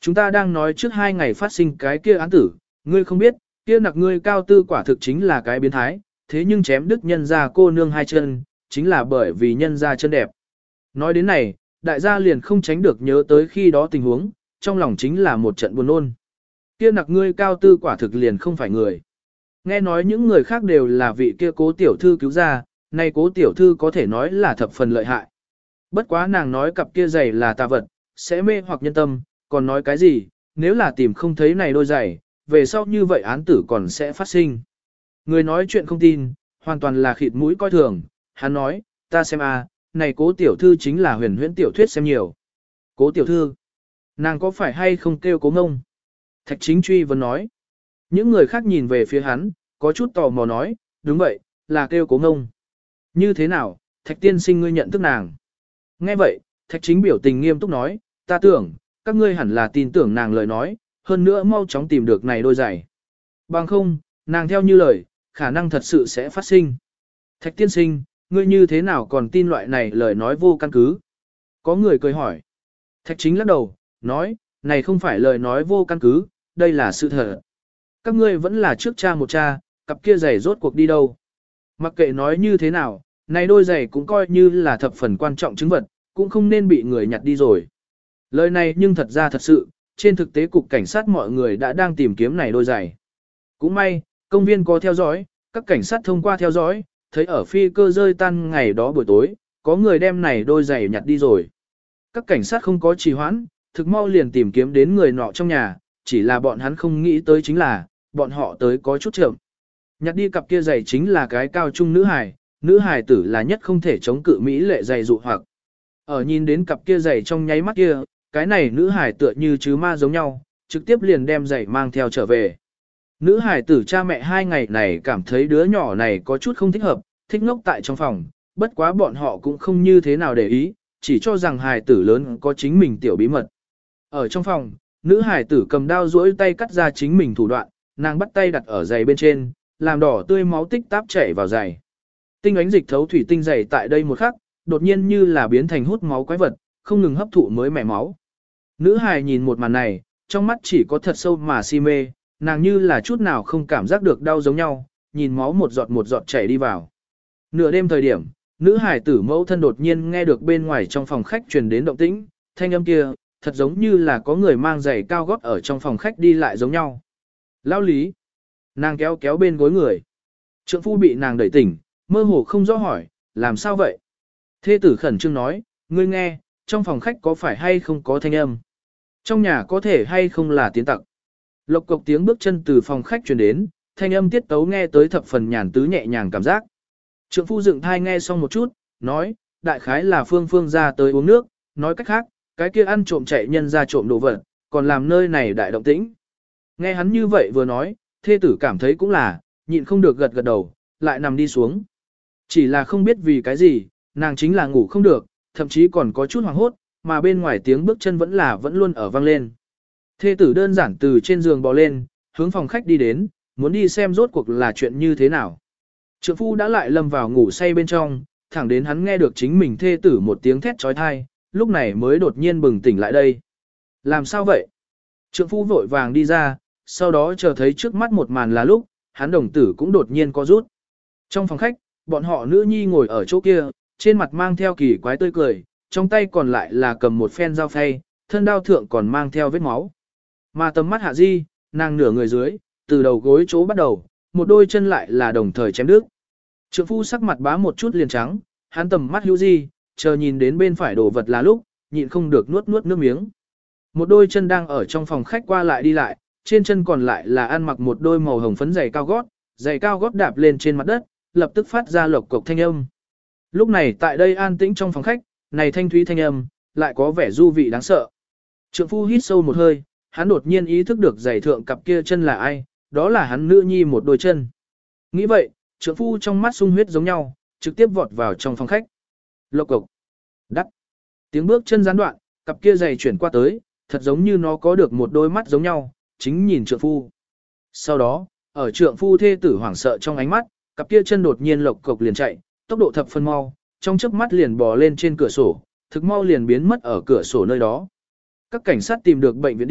Chúng ta đang nói trước hai ngày phát sinh cái kia án tử, ngươi không biết, kia nặc ngươi cao tư quả thực chính là cái biến thái, thế nhưng chém đứt nhân ra cô nương hai chân, chính là bởi vì nhân ra chân đẹp. Nói đến này, đại gia liền không tránh được nhớ tới khi đó tình huống, trong lòng chính là một trận buồn nôn. Kia nặc ngươi cao tư quả thực liền không phải người. Nghe nói những người khác đều là vị kia cố tiểu thư cứu ra, nay cố tiểu thư có thể nói là thập phần lợi hại. Bất quá nàng nói cặp kia giày là tà vật, sẽ mê hoặc nhân tâm, còn nói cái gì, nếu là tìm không thấy này đôi giày, về sau như vậy án tử còn sẽ phát sinh. Người nói chuyện không tin, hoàn toàn là khịt mũi coi thường, hắn nói, ta xem a, này cố tiểu thư chính là huyền huyễn tiểu thuyết xem nhiều. Cố tiểu thư, nàng có phải hay không kêu cố ngông? Thạch chính truy vẫn nói. Những người khác nhìn về phía hắn, có chút tò mò nói, đúng vậy, là kêu cố ngông. Như thế nào, thạch tiên sinh ngươi nhận thức nàng? Nghe vậy, thạch chính biểu tình nghiêm túc nói, ta tưởng, các ngươi hẳn là tin tưởng nàng lời nói, hơn nữa mau chóng tìm được này đôi giày. Bằng không, nàng theo như lời, khả năng thật sự sẽ phát sinh. Thạch tiên sinh, ngươi như thế nào còn tin loại này lời nói vô căn cứ? Có người cười hỏi. Thạch chính lắc đầu, nói, này không phải lời nói vô căn cứ, đây là sự thật. Các ngươi vẫn là trước cha một cha, cặp kia giày rốt cuộc đi đâu. Mặc kệ nói như thế nào, này đôi giày cũng coi như là thập phần quan trọng chứng vật, cũng không nên bị người nhặt đi rồi. Lời này nhưng thật ra thật sự, trên thực tế cục cảnh sát mọi người đã đang tìm kiếm này đôi giày. Cũng may, công viên có theo dõi, các cảnh sát thông qua theo dõi, thấy ở phi cơ rơi tan ngày đó buổi tối, có người đem này đôi giày nhặt đi rồi. Các cảnh sát không có trì hoãn, thực mau liền tìm kiếm đến người nọ trong nhà, chỉ là bọn hắn không nghĩ tới chính là, bọn họ tới có chút chậm. Nhặt đi cặp kia giày chính là cái cao trung nữ hài, nữ hài tử là nhất không thể chống cự mỹ lệ giày dụ hoặc. Ở nhìn đến cặp kia giày trong nháy mắt kia, cái này nữ hài tựa như chứ ma giống nhau, trực tiếp liền đem giày mang theo trở về. Nữ hài tử cha mẹ hai ngày này cảm thấy đứa nhỏ này có chút không thích hợp, thích ngốc tại trong phòng, bất quá bọn họ cũng không như thế nào để ý, chỉ cho rằng hài tử lớn có chính mình tiểu bí mật. Ở trong phòng, nữ hài tử cầm đao duỗi tay cắt ra chính mình thủ đoạn, nàng bắt tay đặt ở giày bên trên, làm đỏ tươi máu tích táp chảy vào giày. Tinh ánh dịch thấu thủy tinh giày tại đây một khắc, đột nhiên như là biến thành hút máu quái vật, không ngừng hấp thụ mới mẻ máu. Nữ hài nhìn một màn này, trong mắt chỉ có thật sâu mà si mê, nàng như là chút nào không cảm giác được đau giống nhau, nhìn máu một giọt một giọt chảy đi vào. Nửa đêm thời điểm, nữ hài tử mẫu thân đột nhiên nghe được bên ngoài trong phòng khách truyền đến động tĩnh, thanh âm kia, thật giống như là có người mang giày cao gót ở trong phòng khách đi lại giống nhau. Lão lý, nàng kéo kéo bên gối người. Trượng phu bị nàng đẩy tỉnh, mơ hồ không rõ hỏi, làm sao vậy? Thê tử khẩn trương nói, ngươi nghe, trong phòng khách có phải hay không có thanh âm? Trong nhà có thể hay không là tiếng tặc? Lộc cộc tiếng bước chân từ phòng khách truyền đến, thanh âm tiết tấu nghe tới thập phần nhàn tứ nhẹ nhàng cảm giác. Trượng phu dựng thai nghe xong một chút, nói, đại khái là Phương Phương ra tới uống nước, nói cách khác, cái kia ăn trộm chạy nhân ra trộm đồ vật, còn làm nơi này đại động tĩnh. Nghe hắn như vậy vừa nói, thê tử cảm thấy cũng là, nhịn không được gật gật đầu, lại nằm đi xuống. Chỉ là không biết vì cái gì, nàng chính là ngủ không được, thậm chí còn có chút hoảng hốt, mà bên ngoài tiếng bước chân vẫn là vẫn luôn ở vang lên. Thê tử đơn giản từ trên giường bò lên, hướng phòng khách đi đến, muốn đi xem rốt cuộc là chuyện như thế nào. Trượng phu đã lại lâm vào ngủ say bên trong, thẳng đến hắn nghe được chính mình thê tử một tiếng thét trói thai, lúc này mới đột nhiên bừng tỉnh lại đây. Làm sao vậy? Trượng phu vội vàng đi ra, sau đó chờ thấy trước mắt một màn là lúc, hắn đồng tử cũng đột nhiên co rút. Trong phòng khách, bọn họ nữ nhi ngồi ở chỗ kia, trên mặt mang theo kỳ quái tươi cười, trong tay còn lại là cầm một phen dao phay, thân đao thượng còn mang theo vết máu. Mà tầm mắt hạ di, nàng nửa người dưới, từ đầu gối chỗ bắt đầu, một đôi chân lại là đồng thời chém đứt. Trượng phu sắc mặt bá một chút liền trắng, hắn tầm mắt hữu di, chờ nhìn đến bên phải đồ vật là lúc, nhịn không được nuốt nuốt nước miếng. Một đôi chân đang ở trong phòng khách qua lại đi lại, trên chân còn lại là ăn mặc một đôi màu hồng phấn giày cao gót, giày cao gót đạp lên trên mặt đất, lập tức phát ra lộc cộc thanh âm. Lúc này tại đây an tĩnh trong phòng khách, này thanh thúy thanh âm, lại có vẻ du vị đáng sợ. Trượng phu hít sâu một hơi, hắn đột nhiên ý thức được giày thượng cặp kia chân là ai, đó là hắn nữ nhi một đôi chân. Nghĩ vậy, trượng phu trong mắt sung huyết giống nhau, trực tiếp vọt vào trong phòng khách. Lộc cộc, đắc, tiếng bước chân gián đoạn, cặp kia giày chuyển qua tới, thật giống như nó có được một đôi mắt giống nhau, chính nhìn trượng phu. Sau đó, ở trượng phu thê tử hoảng sợ trong ánh mắt, cặp kia chân đột nhiên lộc cộc liền chạy, tốc độ thập phân mau, trong chớp mắt liền bò lên trên cửa sổ, thực mau liền biến mất ở cửa sổ nơi đó. Các cảnh sát tìm được bệnh viện đi,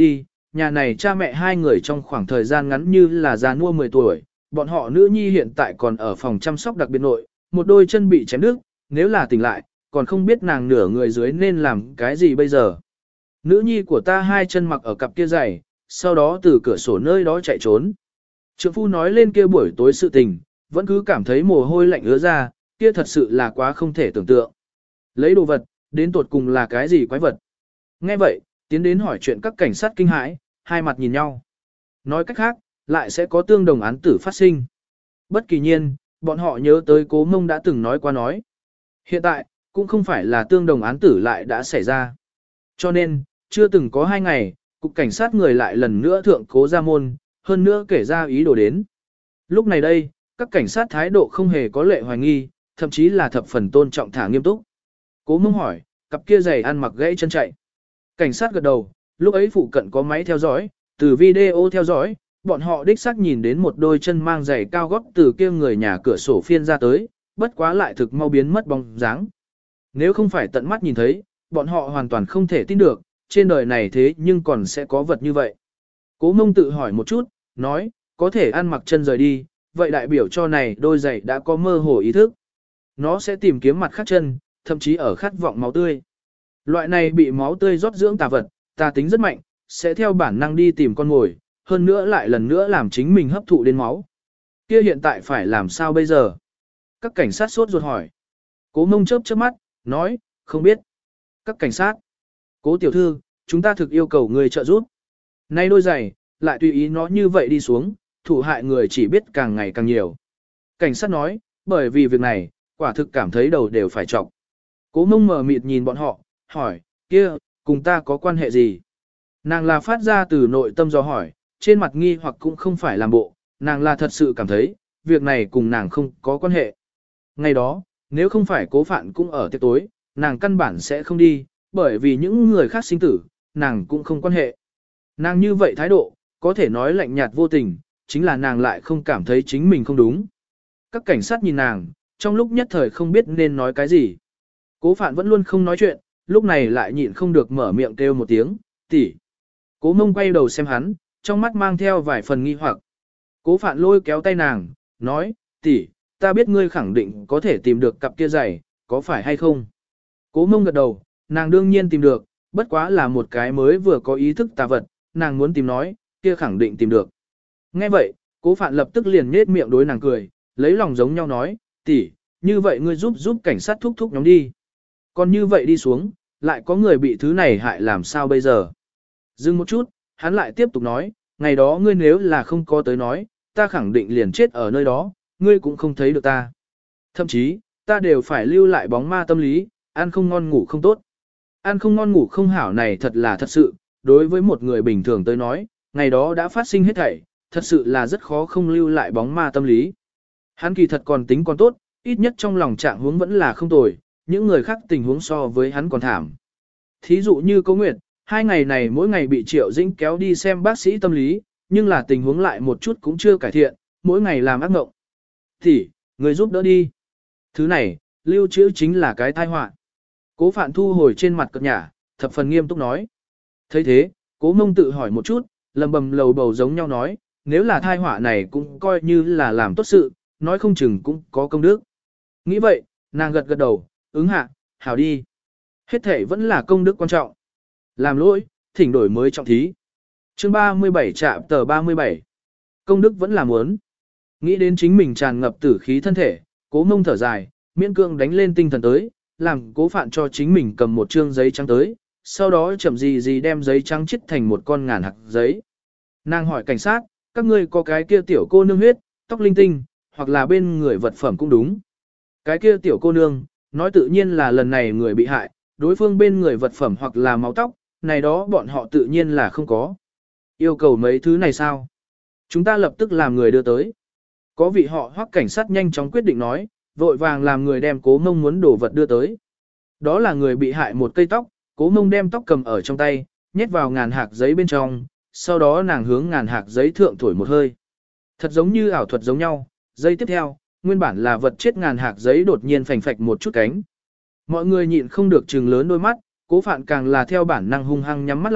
nhà này cha mẹ hai người trong khoảng thời gian ngắn như là già nua mười tuổi, bọn họ nữ nhi hiện tại còn ở phòng chăm sóc đặc biệt nội, một đôi chân bị chém đứt, nếu là tỉnh lại, còn không biết nàng nửa người dưới nên làm cái gì bây giờ. Nữ nhi của ta hai chân mặc ở cặp kia giày, sau đó từ cửa sổ nơi đó chạy trốn. Trượng phu nói lên kia buổi tối sự tình, vẫn cứ cảm thấy mồ hôi lạnh ứa ra, kia thật sự là quá không thể tưởng tượng. Lấy đồ vật, đến tột cùng là cái gì quái vật. Nghe vậy, tiến đến hỏi chuyện các cảnh sát kinh hãi, hai mặt nhìn nhau. Nói cách khác, lại sẽ có tương đồng án tử phát sinh. Bất kỳ nhiên, bọn họ nhớ tới Cố Mông đã từng nói qua nói. Hiện tại, cũng không phải là tương đồng án tử lại đã xảy ra. Cho nên, chưa từng có hai ngày, cục cảnh sát người lại lần nữa thượng Cố Gia Môn, hơn nữa kể ra ý đồ đến. Lúc này đây, các cảnh sát thái độ không hề có lệ hoài nghi, thậm chí là thập phần tôn trọng thả nghiêm túc. Cố Mông hỏi, cặp kia giày ăn mặc gãy chân chạy. Cảnh sát gật đầu, lúc ấy phụ cận có máy theo dõi, từ video theo dõi, bọn họ đích xác nhìn đến một đôi chân mang giày cao gót từ kia người nhà cửa sổ phiên ra tới, bất quá lại thực mau biến mất bóng dáng. Nếu không phải tận mắt nhìn thấy, bọn họ hoàn toàn không thể tin được, trên đời này thế nhưng còn sẽ có vật như vậy. Cố Mông tự hỏi một chút, nói, có thể ăn mặc chân rời đi, vậy đại biểu cho này đôi giày đã có mơ hồ ý thức. Nó sẽ tìm kiếm mặt khác chân, thậm chí ở khát vọng máu tươi. Loại này bị máu tươi rót dưỡng tà vật, tà tính rất mạnh, sẽ theo bản năng đi tìm con mồi, hơn nữa lại lần nữa làm chính mình hấp thụ đến máu. Kia hiện tại phải làm sao bây giờ? Các cảnh sát sốt ruột hỏi. Cố Mông chớp chớp mắt, nói, không biết. Các cảnh sát. Cố tiểu thư, chúng ta thực yêu cầu người trợ giúp. Nay đôi giày, lại tùy ý nó như vậy đi xuống, thủ hại người chỉ biết càng ngày càng nhiều. Cảnh sát nói, bởi vì việc này, quả thực cảm thấy đầu đều phải trọc. Cố Mông mở mịt nhìn bọn họ, hỏi, kia, cùng ta có quan hệ gì? Nàng là phát ra từ nội tâm do hỏi, trên mặt nghi hoặc cũng không phải làm bộ, nàng là thật sự cảm thấy, việc này cùng nàng không có quan hệ. Ngày đó, nếu không phải Cố Phạn cũng ở tiệc tối, nàng căn bản sẽ không đi, bởi vì những người khác sinh tử, nàng cũng không quan hệ. Nàng như vậy thái độ, có thể nói lạnh nhạt vô tình, chính là nàng lại không cảm thấy chính mình không đúng. Các cảnh sát nhìn nàng, trong lúc nhất thời không biết nên nói cái gì. Cố Phạn vẫn luôn không nói chuyện, lúc này lại nhịn không được mở miệng kêu một tiếng, tỷ. Cố Mông quay đầu xem hắn, trong mắt mang theo vài phần nghi hoặc. Cố Phạn lôi kéo tay nàng, nói, tỷ, ta biết ngươi khẳng định có thể tìm được cặp kia giày, có phải hay không? Cố Mông gật đầu, nàng đương nhiên tìm được, bất quá là một cái mới vừa có ý thức tà vật, nàng muốn tìm nói, kia khẳng định tìm được. Nghe vậy, Cố Phạn lập tức liền nhếch miệng đối nàng cười, lấy lòng giống nhau nói, tỷ, như vậy ngươi giúp giúp cảnh sát thúc thúc nhóm đi. Còn như vậy đi xuống, lại có người bị thứ này hại làm sao bây giờ? Dừng một chút, hắn lại tiếp tục nói, ngày đó ngươi nếu là không có tới nói, ta khẳng định liền chết ở nơi đó, ngươi cũng không thấy được ta. Thậm chí, ta đều phải lưu lại bóng ma tâm lý, ăn không ngon ngủ không tốt. Ăn không ngon ngủ không hảo này thật là thật sự, đối với một người bình thường tới nói, ngày đó đã phát sinh hết thảy, thật sự là rất khó không lưu lại bóng ma tâm lý. Hắn kỳ thật còn tính còn tốt, ít nhất trong lòng trạng huống vẫn là không tồi, những người khác tình huống so với hắn còn thảm. Thí dụ như Cố Nguyệt, hai ngày này mỗi ngày bị Triệu Dĩnh kéo đi xem bác sĩ tâm lý, nhưng là tình huống lại một chút cũng chưa cải thiện, mỗi ngày làm ác mộng. Thì, người giúp đỡ đi. Thứ này, lưu trữ chính là cái tai họa. Cố Phạn thu hồi trên mặt cợt nhả, thập phần nghiêm túc nói. thấy thế, Cố Mông tự hỏi một chút, lầm bầm lầu bầu giống nhau nói, nếu là tai họa này cũng coi như là làm tốt sự, nói không chừng cũng có công đức. Nghĩ vậy, nàng gật gật đầu, ứng hạ, hảo đi. Hết thể vẫn là công đức quan trọng. Làm lỗi, thỉnh đổi mới trọng thí. Chương ba mươi bảy trạm tờ ba mươi bảy. Công đức vẫn là muốn. Nghĩ đến chính mình tràn ngập tử khí thân thể, Cố Mông thở dài, miễn cương đánh lên tinh thần tới, làm Cố Phạn cho chính mình cầm một trương giấy trắng tới, sau đó chậm gì gì đem giấy trắng chít thành một con ngàn hạt giấy. Nàng hỏi cảnh sát, các ngươi có cái kia tiểu cô nương huyết, tóc linh tinh, hoặc là bên người vật phẩm cũng đúng. Cái kia tiểu cô nương, nói tự nhiên là lần này người bị hại, đối phương bên người vật phẩm hoặc là máu tóc, này đó bọn họ tự nhiên là không có. Yêu cầu mấy thứ này sao? Chúng ta lập tức làm người đưa tới. Có vị họ hoặc cảnh sát nhanh chóng quyết định nói, vội vàng làm người đem Cố Mông muốn đổ vật đưa tới. Đó là người bị hại một cây tóc, Cố Mông đem tóc cầm ở trong tay, nhét vào ngàn hạt giấy bên trong, sau đó nàng hướng ngàn hạt giấy thượng thổi một hơi. Thật giống như ảo thuật giống nhau, giây tiếp theo, nguyên bản là vật chết ngàn hạt giấy đột nhiên phành phạch một chút cánh. Mọi người nhịn không được trừng lớn đôi mắt, Cố Phạn càng là theo bản năng hung hăng nhắm mắt lại,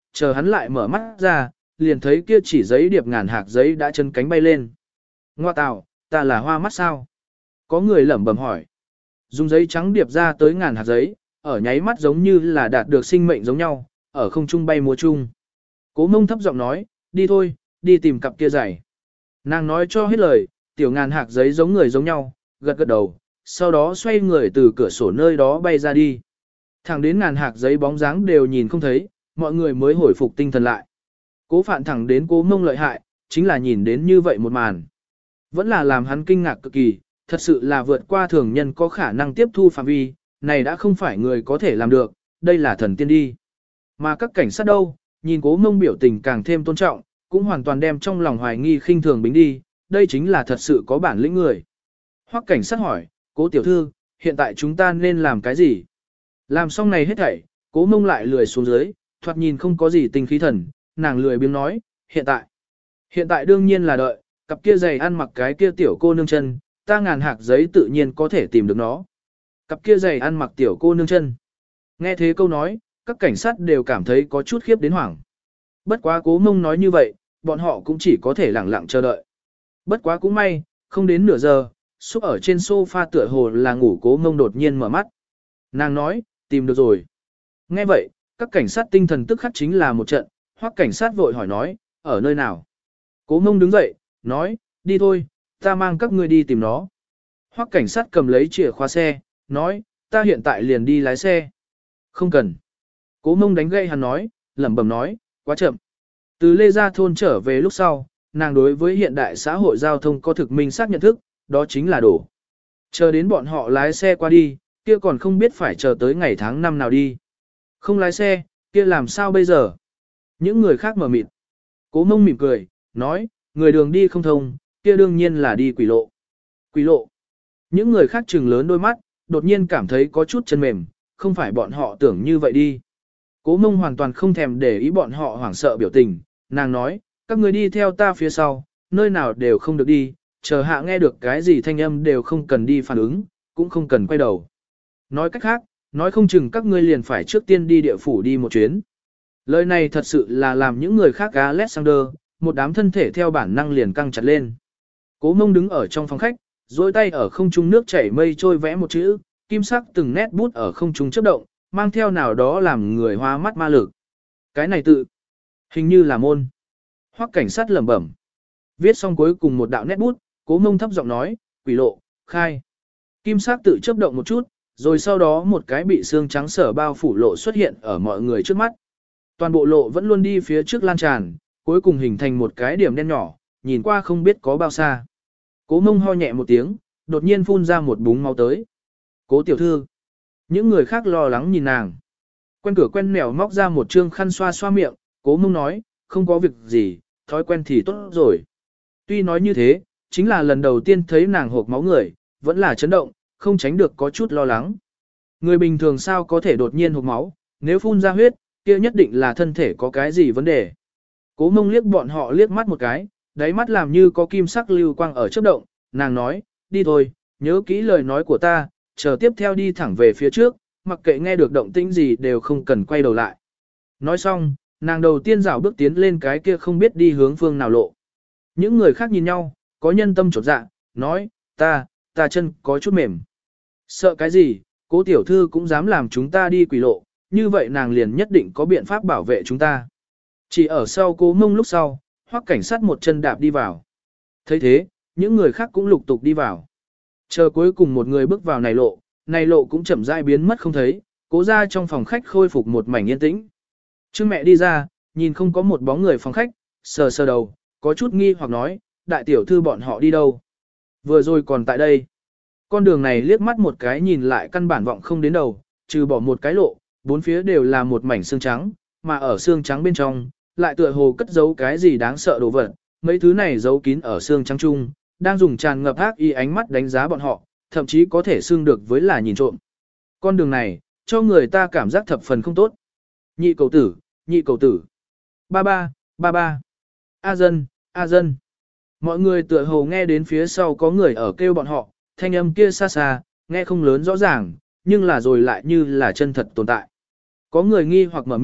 chờ hắn lại mở mắt ra, liền thấy kia chỉ giấy điệp ngàn hạt giấy đã chân cánh bay lên. Ngoa tào, ta là hoa mắt sao? Có người lẩm bẩm hỏi. Dùng giấy trắng điệp ra tới ngàn hạt giấy, ở nháy mắt giống như là đạt được sinh mệnh giống nhau, ở không trung bay múa chung. Cố Mông thấp giọng nói, đi thôi, đi tìm cặp kia giày. Nàng nói cho hết lời, tiểu ngàn hạt giấy giống người giống nhau, gật gật đầu, sau đó xoay người từ cửa sổ nơi đó bay ra đi. Thẳng đến ngàn hạt giấy bóng dáng đều nhìn không thấy, mọi người mới hồi phục tinh thần lại. Cố Phạn thẳng đến Cố Mông lợi hại, chính là nhìn đến như vậy một màn. Vẫn là làm hắn kinh ngạc cực kỳ, thật sự là vượt qua thường nhân có khả năng tiếp thu phạm vi, này đã không phải người có thể làm được, đây là thần tiên đi. Mà các cảnh sát đâu, nhìn Cố Mông biểu tình càng thêm tôn trọng, cũng hoàn toàn đem trong lòng hoài nghi khinh thường bính đi, đây chính là thật sự có bản lĩnh người. Hoắc cảnh sát hỏi, Cố tiểu thư, hiện tại chúng ta nên làm cái gì? Làm xong này hết thảy, Cố Mông lại lười xuống dưới, thoạt nhìn không có gì tinh khí thần, nàng lười biếng nói, hiện tại. Hiện tại đương nhiên là đợi, cặp kia giày ăn mặc cái kia tiểu cô nương chân, ta ngàn hạt giấy tự nhiên có thể tìm được nó. Cặp kia giày ăn mặc tiểu cô nương chân. Nghe thế câu nói, các cảnh sát đều cảm thấy có chút khiếp đến hoảng. Bất quá Cố Mông nói như vậy, bọn họ cũng chỉ có thể lẳng lặng chờ đợi. Bất quá cũng may, không đến nửa giờ, xúc ở trên sofa tựa hồ là ngủ Cố Mông đột nhiên mở mắt. Nàng nói, tìm được rồi. Nghe vậy, các cảnh sát tinh thần tức khắc chính là một trận, Hoắc cảnh sát vội hỏi nói, ở nơi nào? Cố Mông đứng dậy, nói, đi thôi, ta mang các ngươi đi tìm nó. Hoắc cảnh sát cầm lấy chìa khóa xe, nói, ta hiện tại liền đi lái xe. Không cần. Cố Mông đánh gậy hắn nói, lẩm bẩm nói, quá chậm. Từ Lê Gia thôn trở về lúc sau, nàng đối với hiện đại xã hội giao thông có thực minh xác nhận thức, đó chính là đổ. Chờ đến bọn họ lái xe qua đi, kia còn không biết phải chờ tới ngày tháng năm nào đi. Không lái xe, kia làm sao bây giờ? Những người khác mở mịt. Cố Mông mỉm cười, nói, người đường đi không thông, kia đương nhiên là đi quỷ lộ. Quỷ lộ. Những người khác trừng lớn đôi mắt, đột nhiên cảm thấy có chút chân mềm, không phải bọn họ tưởng như vậy đi. Cố Mông hoàn toàn không thèm để ý bọn họ hoảng sợ biểu tình, nàng nói, các người đi theo ta phía sau, nơi nào đều không được đi, chờ hạ nghe được cái gì thanh âm đều không cần đi phản ứng, cũng không cần quay đầu. Nói cách khác, nói không chừng các ngươi liền phải trước tiên đi địa phủ đi một chuyến. Lời này thật sự là làm những người khác Alexander, một đám thân thể theo bản năng liền căng chặt lên. Cố Mông đứng ở trong phòng khách, duỗi tay ở không trung nước chảy mây trôi vẽ một chữ, kim sắc từng nét bút ở không trung chớp động, mang theo nào đó làm người hoa mắt ma lực. Cái này tự, hình như là môn. Hoắc cảnh sát lẩm bẩm. Viết xong cuối cùng một đạo nét bút, Cố Mông thấp giọng nói, quỷ lộ, khai. Kim sắc tự chớp động một chút, rồi sau đó một cái bị xương trắng sở bao phủ lộ xuất hiện ở mọi người trước mắt. Toàn bộ lộ vẫn luôn đi phía trước lan tràn, cuối cùng hình thành một cái điểm đen nhỏ, nhìn qua không biết có bao xa. Cố Mông ho nhẹ một tiếng, đột nhiên phun ra một búng máu tới. Cố tiểu thư. Những người khác lo lắng nhìn nàng. Quen cửa quen mèo móc ra một trương khăn xoa xoa miệng, Cố Mông nói, không có việc gì, thói quen thì tốt rồi. Tuy nói như thế, chính là lần đầu tiên thấy nàng hộp máu người, vẫn là chấn động, không tránh được có chút lo lắng. Người bình thường sao có thể đột nhiên hộp máu, nếu phun ra huyết, kia nhất định là thân thể có cái gì vấn đề. Cố Mông liếc bọn họ liếc mắt một cái, đáy mắt làm như có kim sắc lưu quang ở chớp động, nàng nói, đi thôi, nhớ kỹ lời nói của ta, chờ tiếp theo đi thẳng về phía trước, mặc kệ nghe được động tĩnh gì đều không cần quay đầu lại. Nói xong, nàng đầu tiên rảo bước tiến lên cái kia không biết đi hướng phương nào lộ. Những người khác nhìn nhau, có nhân tâm chột dạ, nói, ta, ta chân có chút mềm. Sợ cái gì, Cố tiểu thư cũng dám làm chúng ta đi quỷ lộ, như vậy nàng liền nhất định có biện pháp bảo vệ chúng ta. Chỉ ở sau Cố Mông lúc sau, Hoắc cảnh sát một chân đạp đi vào. Thấy thế, những người khác cũng lục tục đi vào. Chờ cuối cùng một người bước vào này lộ, này lộ cũng chậm rãi biến mất không thấy, Cố ra trong phòng khách khôi phục một mảnh yên tĩnh. Trương mẹ đi ra, nhìn không có một bóng người phòng khách, sờ sờ đầu, có chút nghi hoặc nói, đại tiểu thư bọn họ đi đâu? Vừa rồi còn tại đây. Con đường này liếc mắt một cái nhìn lại căn bản vọng không đến đầu, trừ bỏ một cái lộ, bốn phía đều là một mảnh xương trắng, mà ở xương trắng bên trong, lại tựa hồ cất giấu cái gì đáng sợ đồ vật, mấy thứ này giấu kín ở xương trắng chung, đang dùng tràn ngập ác ý ánh mắt đánh giá bọn họ, thậm chí có thể xương được với là nhìn trộm. Con đường này, cho người ta cảm giác thập phần không tốt. Nhị cầu tử, nhị cầu tử. Ba ba, ba ba. A dân, a dân. Mọi người tựa hồ nghe đến phía sau có người ở kêu bọn họ, thanh âm kia xa xa, nghe không lớn rõ ràng, nhưng là rồi lại như là chân thật tồn tại. Có người nghi hoặc mở miệng,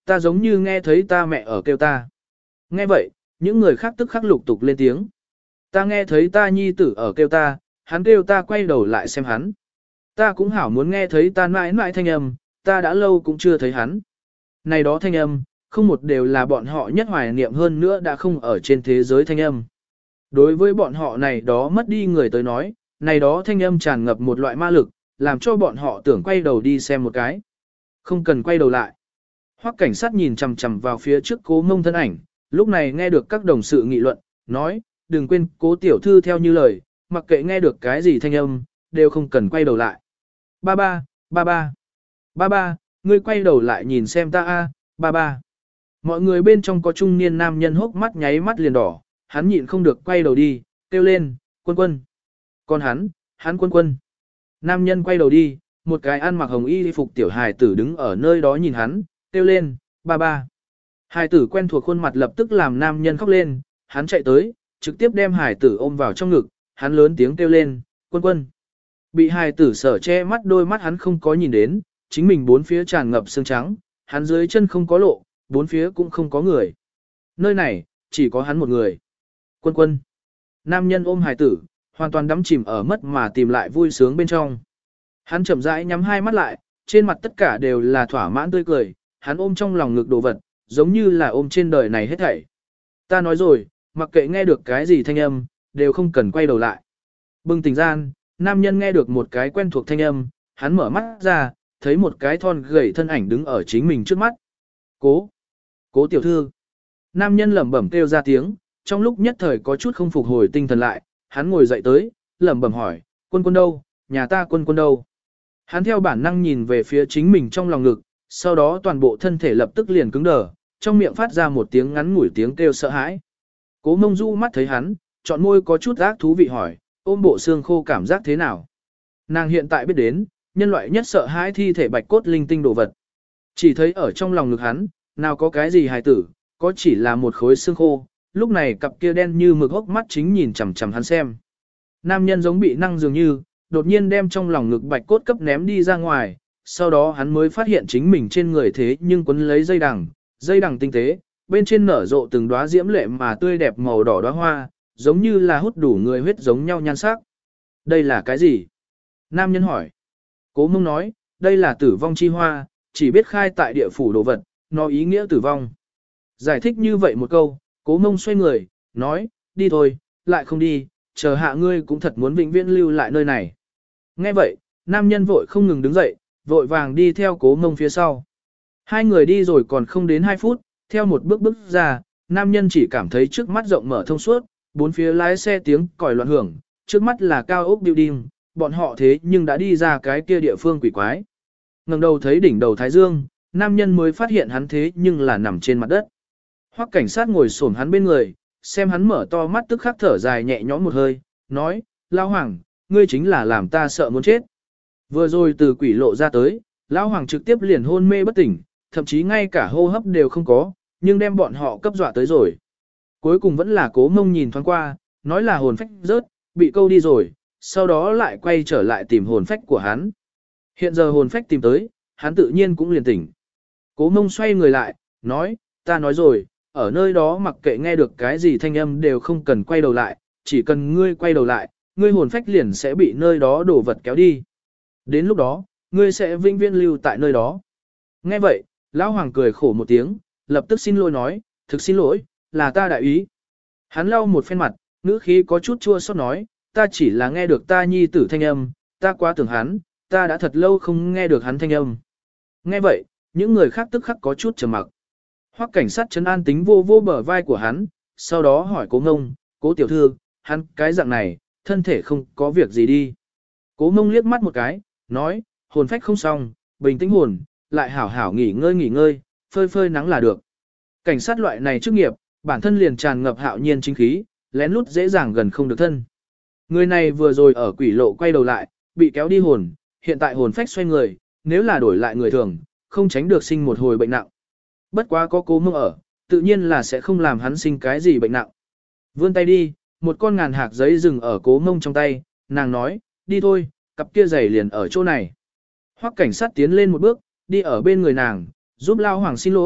ta giống như nghe thấy ta mẹ ở kêu ta. Nghe vậy, những người khác tức khắc lục tục lên tiếng. Ta nghe thấy ta nhi tử ở kêu ta, hắn kêu ta quay đầu lại xem hắn. Ta cũng hảo muốn nghe thấy ta mãi mãi thanh âm, ta đã lâu cũng chưa thấy hắn. Này đó thanh âm, không một đều là bọn họ nhất hoài niệm hơn nữa đã không ở trên thế giới thanh âm. Đối với bọn họ này đó mất đi người tới nói, này đó thanh âm tràn ngập một loại ma lực, làm cho bọn họ tưởng quay đầu đi xem một cái. Không cần quay đầu lại. Hoắc cảnh sát nhìn chằm chằm vào phía trước Cố Mông thân ảnh, lúc này nghe được các đồng sự nghị luận, nói, đừng quên Cố tiểu thư theo như lời, mặc kệ nghe được cái gì thanh âm, đều không cần quay đầu lại. Ba ba, ba ba, ba ba, ngươi quay đầu lại nhìn xem ta a, ba ba. Mọi người bên trong có trung niên nam nhân hốc mắt nháy mắt liền đỏ, hắn nhịn không được quay đầu đi, kêu lên, quân quân. Còn hắn, hắn quân quân. Nam nhân quay đầu đi, một cái ăn mặc hồng y phục tiểu hài tử đứng ở nơi đó nhìn hắn, kêu lên, ba ba. Hài tử quen thuộc khuôn mặt lập tức làm nam nhân khóc lên, hắn chạy tới, trực tiếp đem hài tử ôm vào trong ngực, hắn lớn tiếng kêu lên, quân quân. Bị hài tử sở che mắt đôi mắt hắn không có nhìn đến, chính mình bốn phía tràn ngập sương trắng, hắn dưới chân không có lộ, bốn phía cũng không có người. Nơi này, chỉ có hắn một người. Quân quân. Nam nhân ôm hài tử, hoàn toàn đắm chìm ở mất mà tìm lại vui sướng bên trong. Hắn chậm rãi nhắm hai mắt lại, trên mặt tất cả đều là thỏa mãn tươi cười, hắn ôm trong lòng ngực đồ vật, giống như là ôm trên đời này hết thảy. Ta nói rồi, mặc kệ nghe được cái gì thanh âm, đều không cần quay đầu lại. Bừng tỉnh gian, nam nhân nghe được một cái quen thuộc thanh âm, hắn mở mắt ra, thấy một cái thon gầy thân ảnh đứng ở chính mình trước mắt. Cố, cố tiểu thư. Nam nhân lẩm bẩm kêu ra tiếng, trong lúc nhất thời có chút không phục hồi tinh thần lại, hắn ngồi dậy tới, lẩm bẩm hỏi, quân quân đâu, nhà ta quân quân đâu. Hắn theo bản năng nhìn về phía chính mình trong lòng ngực, sau đó toàn bộ thân thể lập tức liền cứng đờ, trong miệng phát ra một tiếng ngắn ngủi tiếng kêu sợ hãi. Cố Mông Du mắt thấy hắn, chọn môi có chút ác thú vị hỏi, ôm bộ xương khô cảm giác thế nào. Nàng hiện tại biết đến, nhân loại nhất sợ hãi thi thể bạch cốt linh tinh đồ vật. Chỉ thấy ở trong lòng ngực hắn, nào có cái gì hài tử, có chỉ là một khối xương khô, lúc này cặp kia đen như mực hốc mắt chính nhìn chằm chằm hắn xem. Nam nhân giống bị năng dường như, đột nhiên đem trong lòng ngực bạch cốt cấp ném đi ra ngoài, sau đó hắn mới phát hiện chính mình trên người thế nhưng quấn lấy dây đằng, dây đằng tinh tế, bên trên nở rộ từng đóa diễm lệ mà tươi đẹp màu đỏ đóa hoa, giống như là hút đủ người huyết giống nhau nhan sắc. Đây là cái gì? Nam nhân hỏi. Cố Mông nói, đây là tử vong chi hoa, chỉ biết khai tại địa phủ đồ vật, nó ý nghĩa tử vong. Giải thích như vậy một câu, Cố Mông xoay người, nói, đi thôi, lại không đi, chờ hạ ngươi cũng thật muốn vĩnh viễn lưu lại nơi này. Nghe vậy, nam nhân vội không ngừng đứng dậy, vội vàng đi theo Cố Mông phía sau. Hai người đi rồi còn không đến hai phút, theo một bước bước ra, nam nhân chỉ cảm thấy trước mắt rộng mở thông suốt, bốn phía lái xe tiếng còi loạn hưởng, trước mắt là cao ốc building, bọn họ thế nhưng đã đi ra cái kia địa phương quỷ quái. Ngẩng đầu thấy đỉnh đầu Thái Dương, nam nhân mới phát hiện hắn thế nhưng là nằm trên mặt đất. Hoắc cảnh sát ngồi xổm hắn bên người, xem hắn mở to mắt tức khắc thở dài nhẹ nhõm một hơi, nói, Lão Hoàng, ngươi chính là làm ta sợ muốn chết. Vừa rồi từ quỷ lộ ra tới, Lão Hoàng trực tiếp liền hôn mê bất tỉnh, thậm chí ngay cả hô hấp đều không có, nhưng đem bọn họ cấp dọa tới rồi. Cuối cùng vẫn là Cố Mông nhìn thoáng qua, nói là hồn phách rớt, bị câu đi rồi, sau đó lại quay trở lại tìm hồn phách của hắn. Hiện giờ hồn phách tìm tới, hắn tự nhiên cũng liền tỉnh. Cố Mông xoay người lại, nói, ta nói rồi, ở nơi đó mặc kệ nghe được cái gì thanh âm đều không cần quay đầu lại, chỉ cần ngươi quay đầu lại, ngươi hồn phách liền sẽ bị nơi đó đổ vật kéo đi. Đến lúc đó, ngươi sẽ vĩnh viễn lưu tại nơi đó. Nghe vậy, Lão Hoàng cười khổ một tiếng, lập tức xin lỗi nói, thực xin lỗi, là ta đại ý. Hắn lau một phen mặt, ngữ khí có chút chua xót nói, ta chỉ là nghe được ta nhi tử thanh âm, ta quá tưởng hắn, ta đã thật lâu không nghe được hắn thanh âm. Nghe vậy, những người khác tức khắc có chút trầm mặc. Hoắc cảnh sát trấn an tính vô vô bờ vai của hắn, sau đó hỏi Cố Ngông, Cố tiểu thư, hắn cái dạng này, thân thể không có việc gì đi. Cố Ngông liếc mắt một cái, nói, hồn phách không xong, bình tĩnh hồn, lại hảo hảo nghỉ ngơi nghỉ ngơi, phơi phơi nắng là được. Cảnh sát loại này chức nghiệp, bản thân liền tràn ngập hạo nhiên chính khí, lén lút dễ dàng gần không được thân. Người này vừa rồi ở quỷ lộ quay đầu lại, bị kéo đi hồn, hiện tại hồn phách xoay người, nếu là đổi lại người thường, không tránh được sinh một hồi bệnh nặng. Bất quá có Cố Mông ở, tự nhiên là sẽ không làm hắn sinh cái gì bệnh nặng. Vươn tay đi, một con ngàn hạc giấy dừng ở Cố Mông trong tay, nàng nói, đi thôi, cặp kia giày liền ở chỗ này. Hoắc cảnh sát tiến lên một bước, đi ở bên người nàng, giúp Lao Hoàng xin lỗi,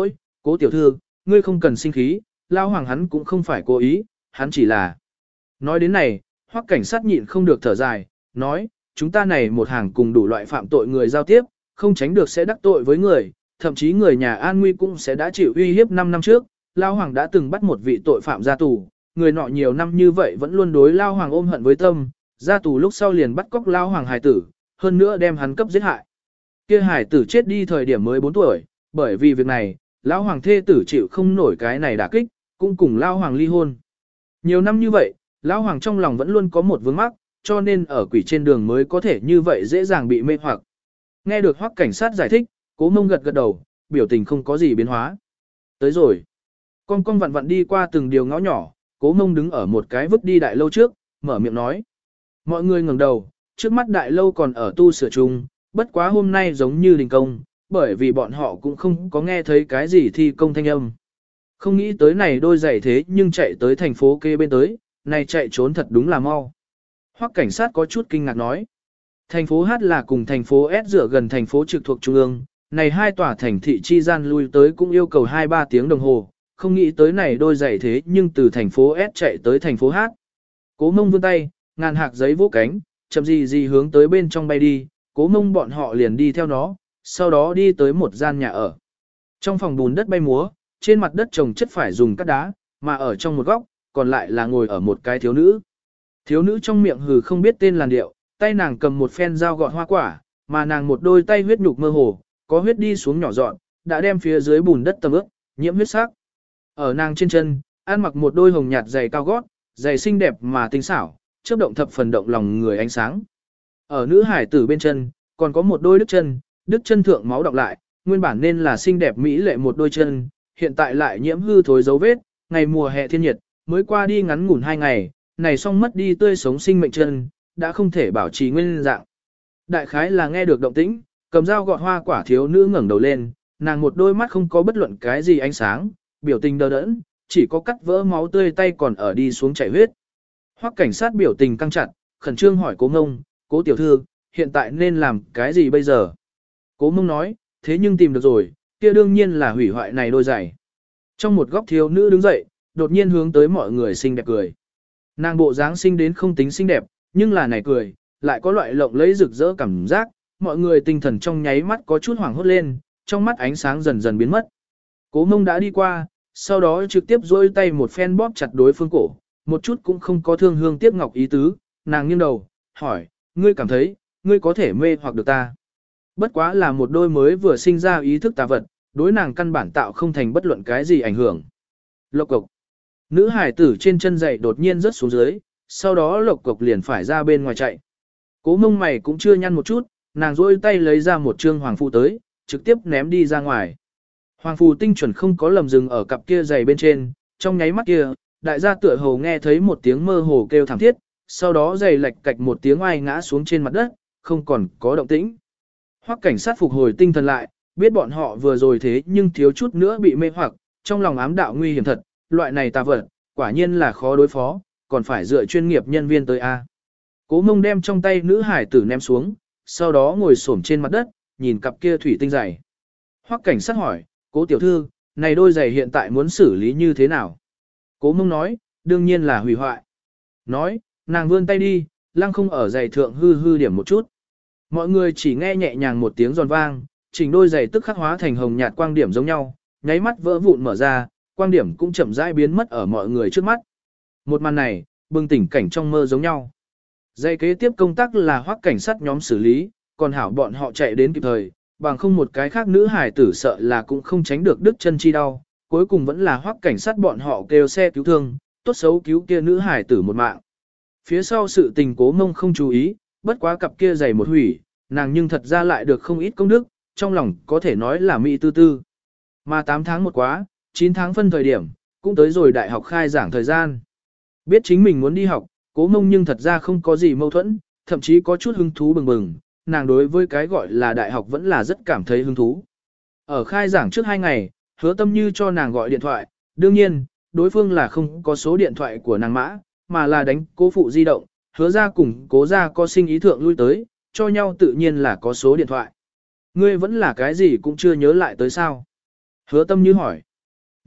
cố tiểu thư, ngươi không cần sinh khí, lao hoàng hắn cũng không phải cố ý, hắn chỉ là. Nói đến này, Hoắc cảnh sát nhịn không được thở dài, nói, chúng ta này một hàng cùng đủ loại phạm tội người giao tiếp, không tránh được sẽ đắc tội với người, thậm chí người nhà an nguy cũng sẽ đã chịu uy hiếp năm năm trước, lao hoàng đã từng bắt một vị tội phạm ra tù, người nọ nhiều năm như vậy vẫn luôn đối lao hoàng ôm hận với tâm, ra tù lúc sau liền bắt cóc lao hoàng hài tử, hơn nữa đem hắn cấp giết hại. Kia hài tử chết đi thời điểm mới bốn tuổi, bởi vì việc này, lão hoàng thê tử chịu không nổi cái này đả kích, cũng cùng lao hoàng ly hôn. Nhiều năm như vậy, lão hoàng trong lòng vẫn luôn có một vướng mắc, cho nên ở quỷ trên đường mới có thể như vậy dễ dàng bị mê hoặc. Nghe được Hoắc cảnh sát giải thích, Cố Mông gật gật đầu, biểu tình không có gì biến hóa. Tới rồi. Con con vặn vặn đi qua từng điều ngõ nhỏ, Cố Mông đứng ở một cái vứt đi đại lâu trước, mở miệng nói. Mọi người ngẩng đầu, trước mắt đại lâu còn ở tu sửa chung, bất quá hôm nay giống như đình công, bởi vì bọn họ cũng không có nghe thấy cái gì thi công thanh âm. Không nghĩ tới này đôi giày thế nhưng chạy tới thành phố kê bên tới, này chạy trốn thật đúng là mau. Hoắc cảnh sát có chút kinh ngạc nói. Thành phố H là cùng thành phố S dựa gần thành phố trực thuộc trung ương, này hai tòa thành thị chi gian lui tới cũng yêu cầu hai ba tiếng đồng hồ, không nghĩ tới này đôi giày thế nhưng từ thành phố S chạy tới thành phố H. Cố Mông vươn tay, ngàn hạc giấy vỗ cánh, chậm gì gì hướng tới bên trong bay đi, Cố Mông bọn họ liền đi theo nó, sau đó đi tới một gian nhà ở. Trong phòng bùn đất bay múa, trên mặt đất trồng chất phải dùng cát đá, mà ở trong một góc, còn lại là ngồi ở một cái thiếu nữ. Thiếu nữ trong miệng hừ không biết tên làn điệu, tay nàng cầm một phen dao gọt hoa quả, mà nàng một đôi tay huyết nhục mơ hồ, có huyết đi xuống nhỏ dọn, đã đem phía dưới bùn đất tầm ướt, nhiễm huyết sắc. Ở nàng trên chân, ăn mặc một đôi hồng nhạt giày cao gót, giày xinh đẹp mà tinh xảo, chớp động thập phần động lòng người ánh sáng. Ở nữ hải tử bên chân, còn có một đôi đứt chân, đứt chân thượng máu đọng lại, nguyên bản nên là xinh đẹp mỹ lệ một đôi chân, hiện tại lại nhiễm hư thối dấu vết, ngày mùa hè thiên nhiệt, mới qua đi ngắn ngủn hai ngày, này xong mất đi tươi sống sinh mệnh chân, đã không thể bảo trì nguyên dạng. Đại khái là nghe được động tĩnh, cầm dao gọt hoa quả thiếu nữ ngẩng đầu lên, nàng một đôi mắt không có bất luận cái gì ánh sáng, biểu tình đờ đẫn, chỉ có cắt vỡ máu tươi tay còn ở đi xuống chảy huyết. Hoắc cảnh sát biểu tình căng chặt, khẩn trương hỏi Cố Mông, Cố tiểu thư, hiện tại nên làm cái gì bây giờ? Cố Mông nói, thế nhưng tìm được rồi, kia đương nhiên là hủy hoại này đôi giày. Trong một góc thiếu nữ đứng dậy, đột nhiên hướng tới mọi người xinh đẹp cười. Nàng bộ dáng xinh đến không tính xinh đẹp, nhưng là này cười, lại có loại lộng lẫy rực rỡ cảm giác, mọi người tinh thần trong nháy mắt có chút hoảng hốt lên, trong mắt ánh sáng dần dần biến mất. Cố Mông đã đi qua, sau đó trực tiếp duỗi tay một phen bóp chặt đối phương cổ, một chút cũng không có thương hương tiếc ngọc ý tứ, nàng nghiêng đầu, hỏi, ngươi cảm thấy, ngươi có thể mê hoặc được ta. Bất quá là một đôi mới vừa sinh ra ý thức tà vật, đối nàng căn bản tạo không thành bất luận cái gì ảnh hưởng. Lộc cộc. Nữ hải tử trên chân giày đột nhiên rớt xuống dưới, sau đó lộc cộc liền phải ra bên ngoài chạy. Cố Mông mày cũng chưa nhăn một chút, nàng rôi tay lấy ra một trương hoàng phù tới, trực tiếp ném đi ra ngoài. Hoàng phù tinh chuẩn không có lầm dừng ở cặp kia giày bên trên, trong nháy mắt kia, đại gia tựa hồ nghe thấy một tiếng mơ hồ kêu thảm thiết, sau đó giày lệch cạch một tiếng oai ngã xuống trên mặt đất, không còn có động tĩnh. Hoắc cảnh sát phục hồi tinh thần lại, biết bọn họ vừa rồi thế nhưng thiếu chút nữa bị mê hoặc, trong lòng ám đạo nguy hiểm thật, loại này tà vật, quả nhiên là khó đối phó, còn phải dựa chuyên nghiệp nhân viên tới A. Cố Mông đem trong tay nữ hải tử ném xuống, sau đó ngồi xổm trên mặt đất, nhìn cặp kia thủy tinh giày. Hoắc cảnh sát hỏi, Cố tiểu thư, này đôi giày hiện tại muốn xử lý như thế nào? Cố Mông nói, đương nhiên là hủy hoại. Nói, nàng vươn tay đi, lăng không ở giày thượng hư hư điểm một chút. Mọi người chỉ nghe nhẹ nhàng một tiếng giòn vang, chỉnh đôi giày tức khắc hóa thành hồng nhạt quang điểm giống nhau, nháy mắt vỡ vụn mở ra, quang điểm cũng chậm rãi biến mất ở mọi người trước mắt. Một màn này, bừng tỉnh cảnh trong mơ giống nhau. Giày kế tiếp công tác là Hoắc cảnh sát nhóm xử lý, còn hảo bọn họ chạy đến kịp thời, bằng không một cái khác nữ hải tử sợ là cũng không tránh được đứt chân chi đau, cuối cùng vẫn là Hoắc cảnh sát bọn họ kêu xe cứu thương, tốt xấu cứu kia nữ hải tử một mạng. Phía sau sự tình Cố Mông không chú ý, bất quá cặp kia giày một hủy, nàng nhưng thật ra lại được không ít công đức, trong lòng có thể nói là mỹ tư tư. Mà tám tháng một quá, chín tháng phân thời điểm, cũng tới rồi đại học khai giảng thời gian. Biết chính mình muốn đi học, Cố Mông nhưng thật ra không có gì mâu thuẫn, thậm chí có chút hứng thú bừng bừng, nàng đối với cái gọi là đại học vẫn là rất cảm thấy hứng thú. Ở khai giảng trước hai ngày, Hứa Tâm Như cho nàng gọi điện thoại, đương nhiên, đối phương là không có số điện thoại của nàng mã, mà là đánh Cố phụ di động, Hứa ra cùng Cố ra có sinh ý thượng lui tới, cho nhau tự nhiên là có số điện thoại. Ngươi vẫn là cái gì cũng chưa nhớ lại tới sao? Hứa Tâm Như hỏi.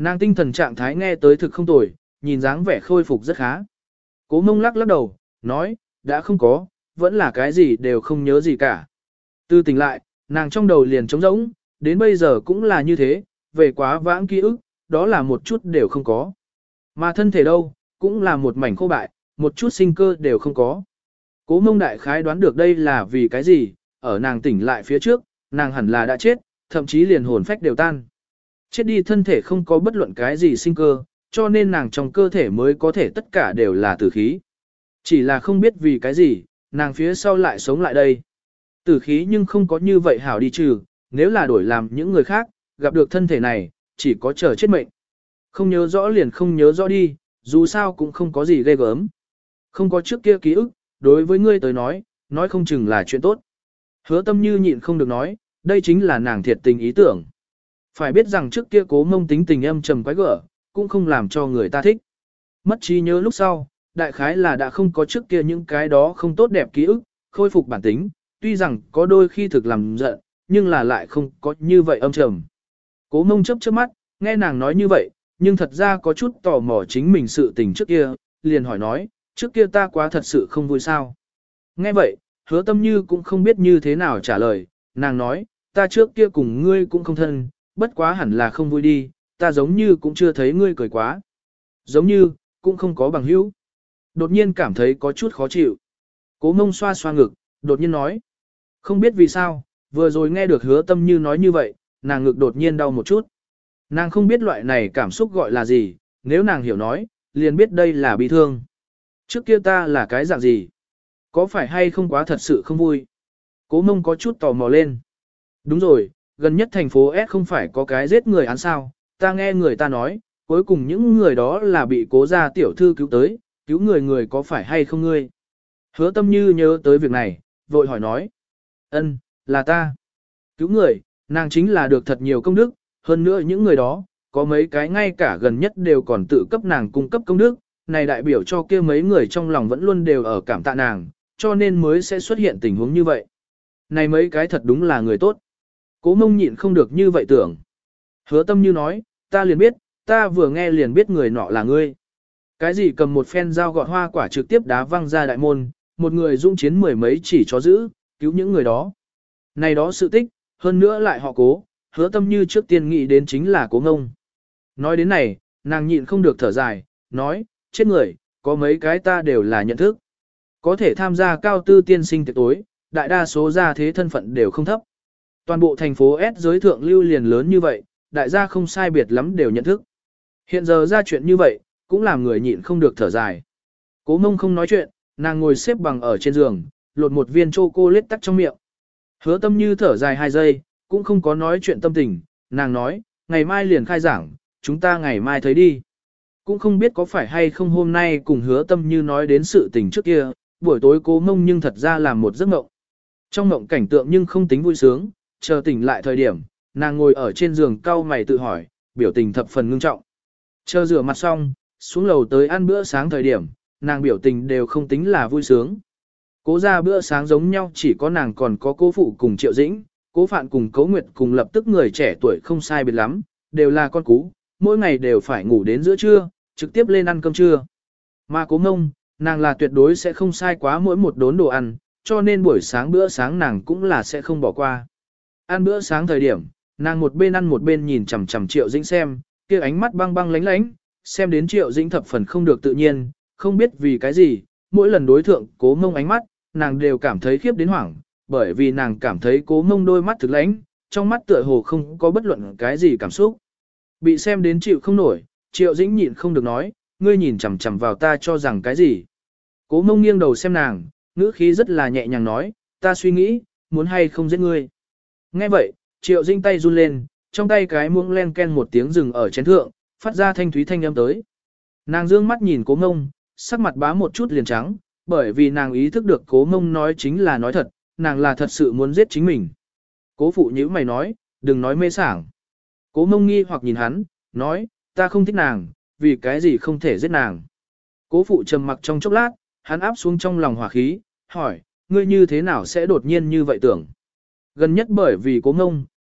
Nàng tinh thần trạng thái nghe tới thực không tồi, nhìn dáng vẻ khôi phục rất khá. Cố mông lắc lắc đầu, nói, đã không có, vẫn là cái gì đều không nhớ gì cả. Từ tỉnh lại, nàng trong đầu liền trống rỗng, đến bây giờ cũng là như thế, về quá vãng ký ức, đó là một chút đều không có. Mà thân thể đâu, cũng là một mảnh khô bại, một chút sinh cơ đều không có. Cố mông đại khái đoán được đây là vì cái gì, ở nàng tỉnh lại phía trước, nàng hẳn là đã chết, thậm chí liền hồn phách đều tan. Chết đi thân thể không có bất luận cái gì sinh cơ, cho nên nàng trong cơ thể mới có thể tất cả đều là tử khí. Chỉ là không biết vì cái gì, nàng phía sau lại sống lại đây. Tử khí nhưng không có như vậy hảo đi trừ, nếu là đổi làm những người khác, gặp được thân thể này, chỉ có chờ chết mệnh. Không nhớ rõ liền không nhớ rõ đi, dù sao cũng không có gì ghê gớm. Không có trước kia ký ức, đối với ngươi tới nói, nói không chừng là chuyện tốt. Hứa tâm như nhịn không được nói, đây chính là nàng thiệt tình ý tưởng. Phải biết rằng trước kia cố mông tính tình âm trầm quái gở, cũng không làm cho người ta thích. Mất trí nhớ lúc sau, đại khái là đã không có trước kia những cái đó không tốt đẹp ký ức, khôi phục bản tính, tuy rằng có đôi khi thực làm giận, nhưng là lại không có như vậy âm trầm. Cố mông chớp chớp mắt, nghe nàng nói như vậy, nhưng thật ra có chút tò mò chính mình sự tình trước kia, liền hỏi nói, trước kia ta quá thật sự không vui sao. Nghe vậy, hứa tâm như cũng không biết như thế nào trả lời, nàng nói, ta trước kia cùng ngươi cũng không thân, bất quá hẳn là không vui đi, ta giống như cũng chưa thấy ngươi cười quá. Giống như, cũng không có bằng hữu. Đột nhiên cảm thấy có chút khó chịu. Cố mông xoa xoa ngực, đột nhiên nói. Không biết vì sao, vừa rồi nghe được hứa tâm như nói như vậy, nàng ngực đột nhiên đau một chút. Nàng không biết loại này cảm xúc gọi là gì, nếu nàng hiểu nói, liền biết đây là bi thương. Trước kia ta là cái dạng gì? Có phải hay không quá thật sự không vui? Cố mông có chút tò mò lên. Đúng rồi, gần nhất thành phố S không phải có cái giết người án sao, ta nghe người ta nói, cuối cùng những người đó là bị cố gia tiểu thư cứu tới, cứu người người có phải hay không ngươi? Hứa tâm như nhớ tới việc này, vội hỏi nói. Ân, là ta. Cứu người, nàng chính là được thật nhiều công đức, hơn nữa những người đó, có mấy cái ngay cả gần nhất đều còn tự cấp nàng cung cấp công đức, này đại biểu cho kia mấy người trong lòng vẫn luôn đều ở cảm tạ nàng, cho nên mới sẽ xuất hiện tình huống như vậy. Này mấy cái thật đúng là người tốt. Cố mông nhịn không được như vậy tưởng. Hứa tâm như nói, ta liền biết, ta vừa nghe liền biết người nọ là ngươi. Cái gì cầm một phen dao gọt hoa quả trực tiếp đá văng ra đại môn, một người dung chiến mười mấy chỉ cho giữ, cứu những người đó. Này đó sự tích, hơn nữa lại họ cố, hứa tâm như trước tiên nghĩ đến chính là cố ngông. Nói đến này, nàng nhịn không được thở dài, nói, chết người, có mấy cái ta đều là nhận thức. Có thể tham gia cao tư tiên sinh tiệc tối, đại đa số gia thế thân phận đều không thấp. Toàn bộ thành phố S giới thượng lưu liền lớn như vậy, đại gia không sai biệt lắm đều nhận thức. Hiện giờ ra chuyện như vậy, cũng làm người nhịn không được thở dài. Cố mông không nói chuyện, nàng ngồi xếp bằng ở trên giường, lột một viên chocolate tắc trong miệng. Hứa tâm như thở dài hai giây, cũng không có nói chuyện tâm tình, nàng nói, ngày mai liền khai giảng, chúng ta ngày mai thấy đi. Cũng không biết có phải hay không hôm nay cùng hứa tâm như nói đến sự tình trước kia, buổi tối cố mông nhưng thật ra là một giấc mộng. Trong mộng cảnh tượng nhưng không tính vui sướng, chờ tỉnh lại thời điểm, nàng ngồi ở trên giường cau mày tự hỏi, biểu tình thập phần ngưng trọng. Chờ rửa mặt xong, xuống lầu tới ăn bữa sáng thời điểm, nàng biểu tình đều không tính là vui sướng. Cố ra bữa sáng giống nhau chỉ có nàng còn có cố phụ cùng Triệu Dĩnh, cố phạn cùng cố nguyệt cùng lập tức người trẻ tuổi không sai biệt lắm, đều là con cú, mỗi ngày đều phải ngủ đến giữa trưa, trực tiếp lên ăn cơm trưa. Mà cố mông, nàng là tuyệt đối sẽ không sai quá mỗi một đốn đồ ăn, cho nên buổi sáng bữa sáng nàng cũng là sẽ không bỏ qua. Ăn bữa sáng thời điểm, nàng một bên ăn một bên nhìn chằm chằm Triệu Dĩnh xem, kia ánh mắt băng băng lánh lánh, xem đến Triệu Dĩnh thập phần không được tự nhiên, không biết vì cái gì, mỗi lần đối thượng cố mông ánh mắt, nàng đều cảm thấy khiếp đến hoảng, bởi vì nàng cảm thấy cố mông đôi mắt thực lãnh, trong mắt tựa hồ không có bất luận cái gì cảm xúc. Bị xem đến chịu không nổi, Triệu Dĩnh nhịn không được nói, ngươi nhìn chằm chằm vào ta cho rằng cái gì. Cố mông nghiêng đầu xem nàng, ngữ khí rất là nhẹ nhàng nói, ta suy nghĩ, muốn hay không giết ngươi. Nghe vậy, Triệu Dĩnh tay run lên, trong tay cái muỗng len ken một tiếng rừng ở chén thượng, phát ra thanh thúy thanh âm tới. Nàng dương mắt nhìn cố mông, sắc mặt bá một chút liền trắng, bởi vì nàng ý thức được cố mông nói chính là nói thật, nàng là thật sự muốn giết chính mình. Cố phụ nhíu mày nói, đừng nói mê sảng. Cố mông nghi hoặc nhìn hắn, nói, ta không thích nàng, vì cái gì không thể giết nàng. Cố phụ trầm mặc trong chốc lát, hắn áp xuống trong lòng hỏa khí, hỏi, ngươi như thế nào sẽ đột nhiên như vậy tưởng. Gần nhất bởi vì cố mông,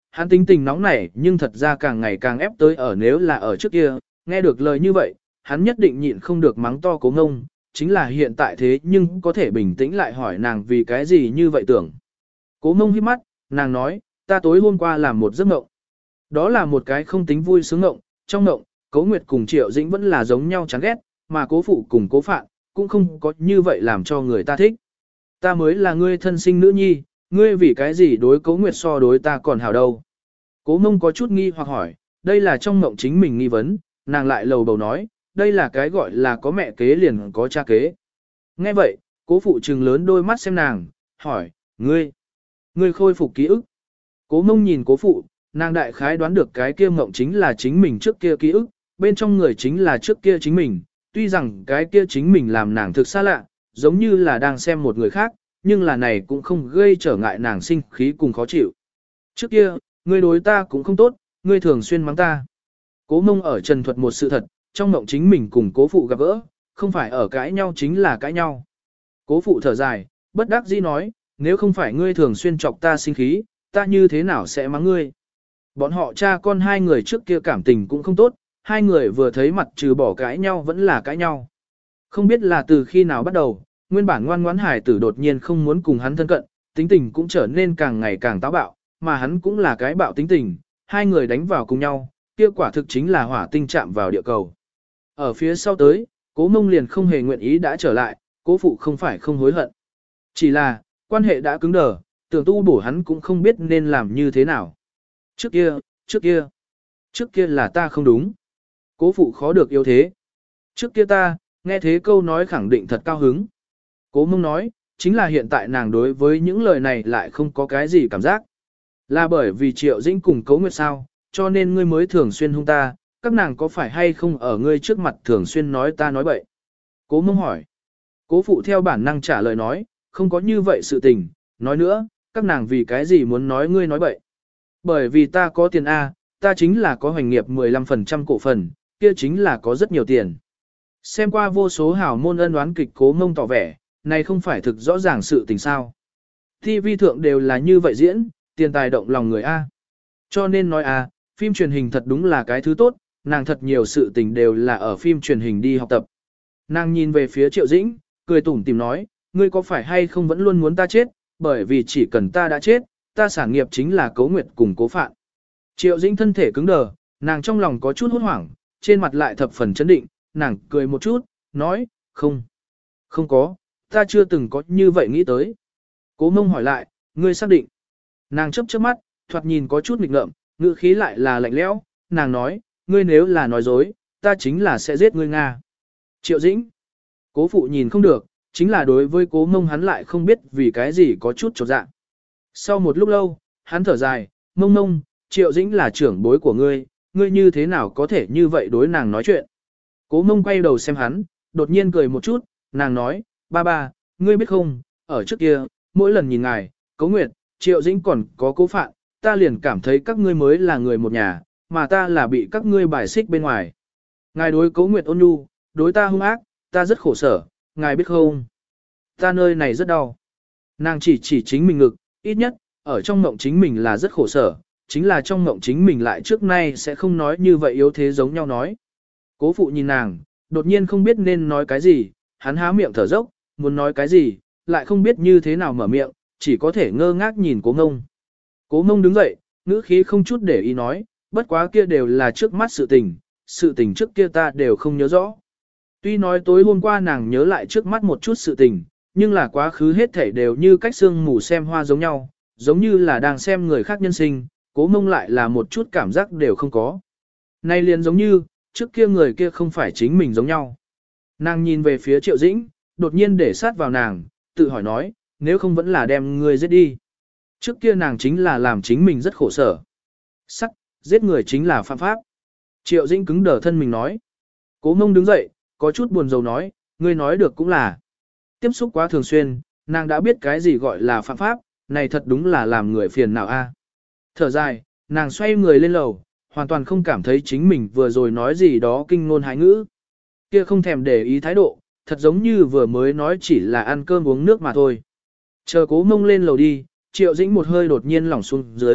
hắn tính tình nóng nảy nhưng thật ra càng ngày càng ép tới ở nếu là ở trước kia, nghe được lời như vậy, hắn nhất định nhịn không được mắng to cố ngông, chính là hiện tại thế nhưng có thể bình tĩnh lại hỏi nàng vì cái gì như vậy tưởng. Cố ngông hít mắt, nàng nói, ta tối hôm qua làm một giấc mộng. Đó là một cái không tính vui sướng mộng, trong mộng, Cố Nguyệt cùng Triệu Dĩnh vẫn là giống nhau chán ghét, mà Cố Phụ cùng Cố Phạn cũng không có như vậy làm cho người ta thích. Ta mới là ngươi thân sinh nữ nhi, ngươi vì cái gì đối Cố Nguyệt so đối ta còn hảo đâu. Cố Mông có chút nghi hoặc hỏi, đây là trong mộng chính mình nghi vấn, nàng lại lầu bầu nói, đây là cái gọi là có mẹ kế liền có cha kế. Nghe vậy, Cố Phụ trừng lớn đôi mắt xem nàng, hỏi, ngươi, ngươi khôi phục ký ức. Cố Mông nhìn Cố Phụ, nàng đại khái đoán được cái kia mộng chính là chính mình trước kia ký ức, bên trong người chính là trước kia chính mình, tuy rằng cái kia chính mình làm nàng thực xa lạ, giống như là đang xem một người khác, nhưng là này cũng không gây trở ngại nàng sinh khí cùng khó chịu. Trước kia, ngươi đối ta cũng không tốt, ngươi thường xuyên mắng ta. Cố Mông ở trần thuật một sự thật, trong mộng chính mình cùng Cố Phụ gặp gỡ, không phải ở cãi nhau chính là cãi nhau. Cố Phụ thở dài, bất đắc dĩ nói, nếu không phải ngươi thường xuyên chọc ta sinh khí, ta như thế nào sẽ mắng ngươi. Bọn họ cha con hai người trước kia cảm tình cũng không tốt, hai người vừa thấy mặt trừ bỏ cãi nhau vẫn là cãi nhau. Không biết là từ khi nào bắt đầu, nguyên bản ngoan ngoãn hải tử đột nhiên không muốn cùng hắn thân cận, tính tình cũng trở nên càng ngày càng táo bạo, mà hắn cũng là cái bạo tính tình, hai người đánh vào cùng nhau, kia quả thực chính là hỏa tinh chạm vào địa cầu. Ở phía sau tới, Cố Mông liền không hề nguyện ý đã trở lại, Cố Phụ không phải không hối hận. Chỉ là, quan hệ đã cứng đờ, tưởng tu bổ hắn cũng không biết nên làm như thế nào. Trước kia, trước kia, trước kia là ta không đúng. Cố Phụ khó được yếu thế. Trước kia ta, nghe thế câu nói khẳng định thật cao hứng. Cố Mông nói, chính là hiện tại nàng đối với những lời này lại không có cái gì cảm giác. Là bởi vì Triệu Dĩnh cùng Cố Nguyệt sao, cho nên ngươi mới thường xuyên hung ta, các nàng có phải hay không ở ngươi trước mặt thường xuyên nói ta nói bậy. Cố Mông hỏi. Cố Phụ theo bản năng trả lời nói, không có như vậy sự tình, nói nữa, các nàng vì cái gì muốn nói ngươi nói bậy. Bởi vì ta có tiền A, ta chính là có hoành nghiệp mười lăm phần trăm cổ phần, kia chính là có rất nhiều tiền. Xem qua vô số hảo môn ân đoán kịch Cố Mông tỏ vẻ, này không phải thực rõ ràng sự tình sao. Ti vi thượng đều là như vậy diễn, tiền tài động lòng người A. Cho nên nói A, phim truyền hình thật đúng là cái thứ tốt, nàng thật nhiều sự tình đều là ở phim truyền hình đi học tập. Nàng nhìn về phía Triệu Dĩnh, cười tủm tìm nói, ngươi có phải hay không vẫn luôn muốn ta chết, bởi vì chỉ cần ta đã chết, ta sản nghiệp chính là Cố Nguyệt cùng Cố Phạn. Triệu Dĩnh thân thể cứng đờ, nàng trong lòng có chút hốt hoảng, trên mặt lại thập phần chấn định, nàng cười một chút, nói, không, không có, ta chưa từng có như vậy nghĩ tới. Cố Mông hỏi lại, ngươi xác định. Nàng chớp chớp mắt, thoạt nhìn có chút nghịch ngợm, ngữ khí lại là lạnh lẽo, nàng nói, ngươi nếu là nói dối, ta chính là sẽ giết ngươi Nga. Triệu Dĩnh. Cố Phụ nhìn không được, chính là đối với Cố Mông hắn lại không biết vì cái gì có chút chột dạ. Sau một lúc lâu, hắn thở dài, Mông Mông, Triệu Dĩnh là trưởng bối của ngươi, ngươi như thế nào có thể như vậy đối nàng nói chuyện. Cố Mông quay đầu xem hắn, đột nhiên cười một chút, nàng nói, ba ba, ngươi biết không, ở trước kia, mỗi lần nhìn ngài, Cố Nguyệt, Triệu Dĩnh còn có Cố Phạn, ta liền cảm thấy các ngươi mới là người một nhà, mà ta là bị các ngươi bài xích bên ngoài. Ngài đối Cố Nguyệt ôn nhu, đối ta hung ác, ta rất khổ sở, ngài biết không? Ta nơi này rất đau. Nàng chỉ chỉ chính mình ngực, ít nhất, ở trong mộng chính mình là rất khổ sở, chính là trong mộng chính mình lại trước nay sẽ không nói như vậy yếu thế giống nhau nói. Cố Phụ nhìn nàng, đột nhiên không biết nên nói cái gì, hắn há miệng thở dốc, muốn nói cái gì, lại không biết như thế nào mở miệng, chỉ có thể ngơ ngác nhìn Cố Ngông. Cố Ngông đứng dậy, ngữ khí không chút để ý nói, bất quá kia đều là trước mắt sự tình, sự tình trước kia ta đều không nhớ rõ. Tuy nói tối hôm qua nàng nhớ lại trước mắt một chút sự tình, nhưng là quá khứ hết thảy đều như cách xương mù xem hoa giống nhau, giống như là đang xem người khác nhân sinh, Cố Mông lại là một chút cảm giác đều không có. Nay liền giống như, trước kia người kia không phải chính mình giống nhau. Nàng nhìn về phía Triệu Dĩnh, đột nhiên để sát vào nàng, tự hỏi nói, nếu không vẫn là đem người giết đi. Trước kia nàng chính là làm chính mình rất khổ sở. Sắc, giết người chính là phạm pháp. Triệu Dĩnh cứng đờ thân mình nói. Cố Mông đứng dậy, có chút buồn rầu nói, ngươi nói được cũng là. Tiếp xúc quá thường xuyên, nàng đã biết cái gì gọi là phạm pháp, này thật đúng là làm người phiền nào a. Thở dài, nàng xoay người lên lầu, hoàn toàn không cảm thấy chính mình vừa rồi nói gì đó kinh ngôn hái ngữ. Kia không thèm để ý thái độ, thật giống như vừa mới nói chỉ là ăn cơm uống nước mà thôi. Chờ Cố Mông lên lầu đi, Triệu Dĩnh một hơi đột nhiên lỏng xuống dưới,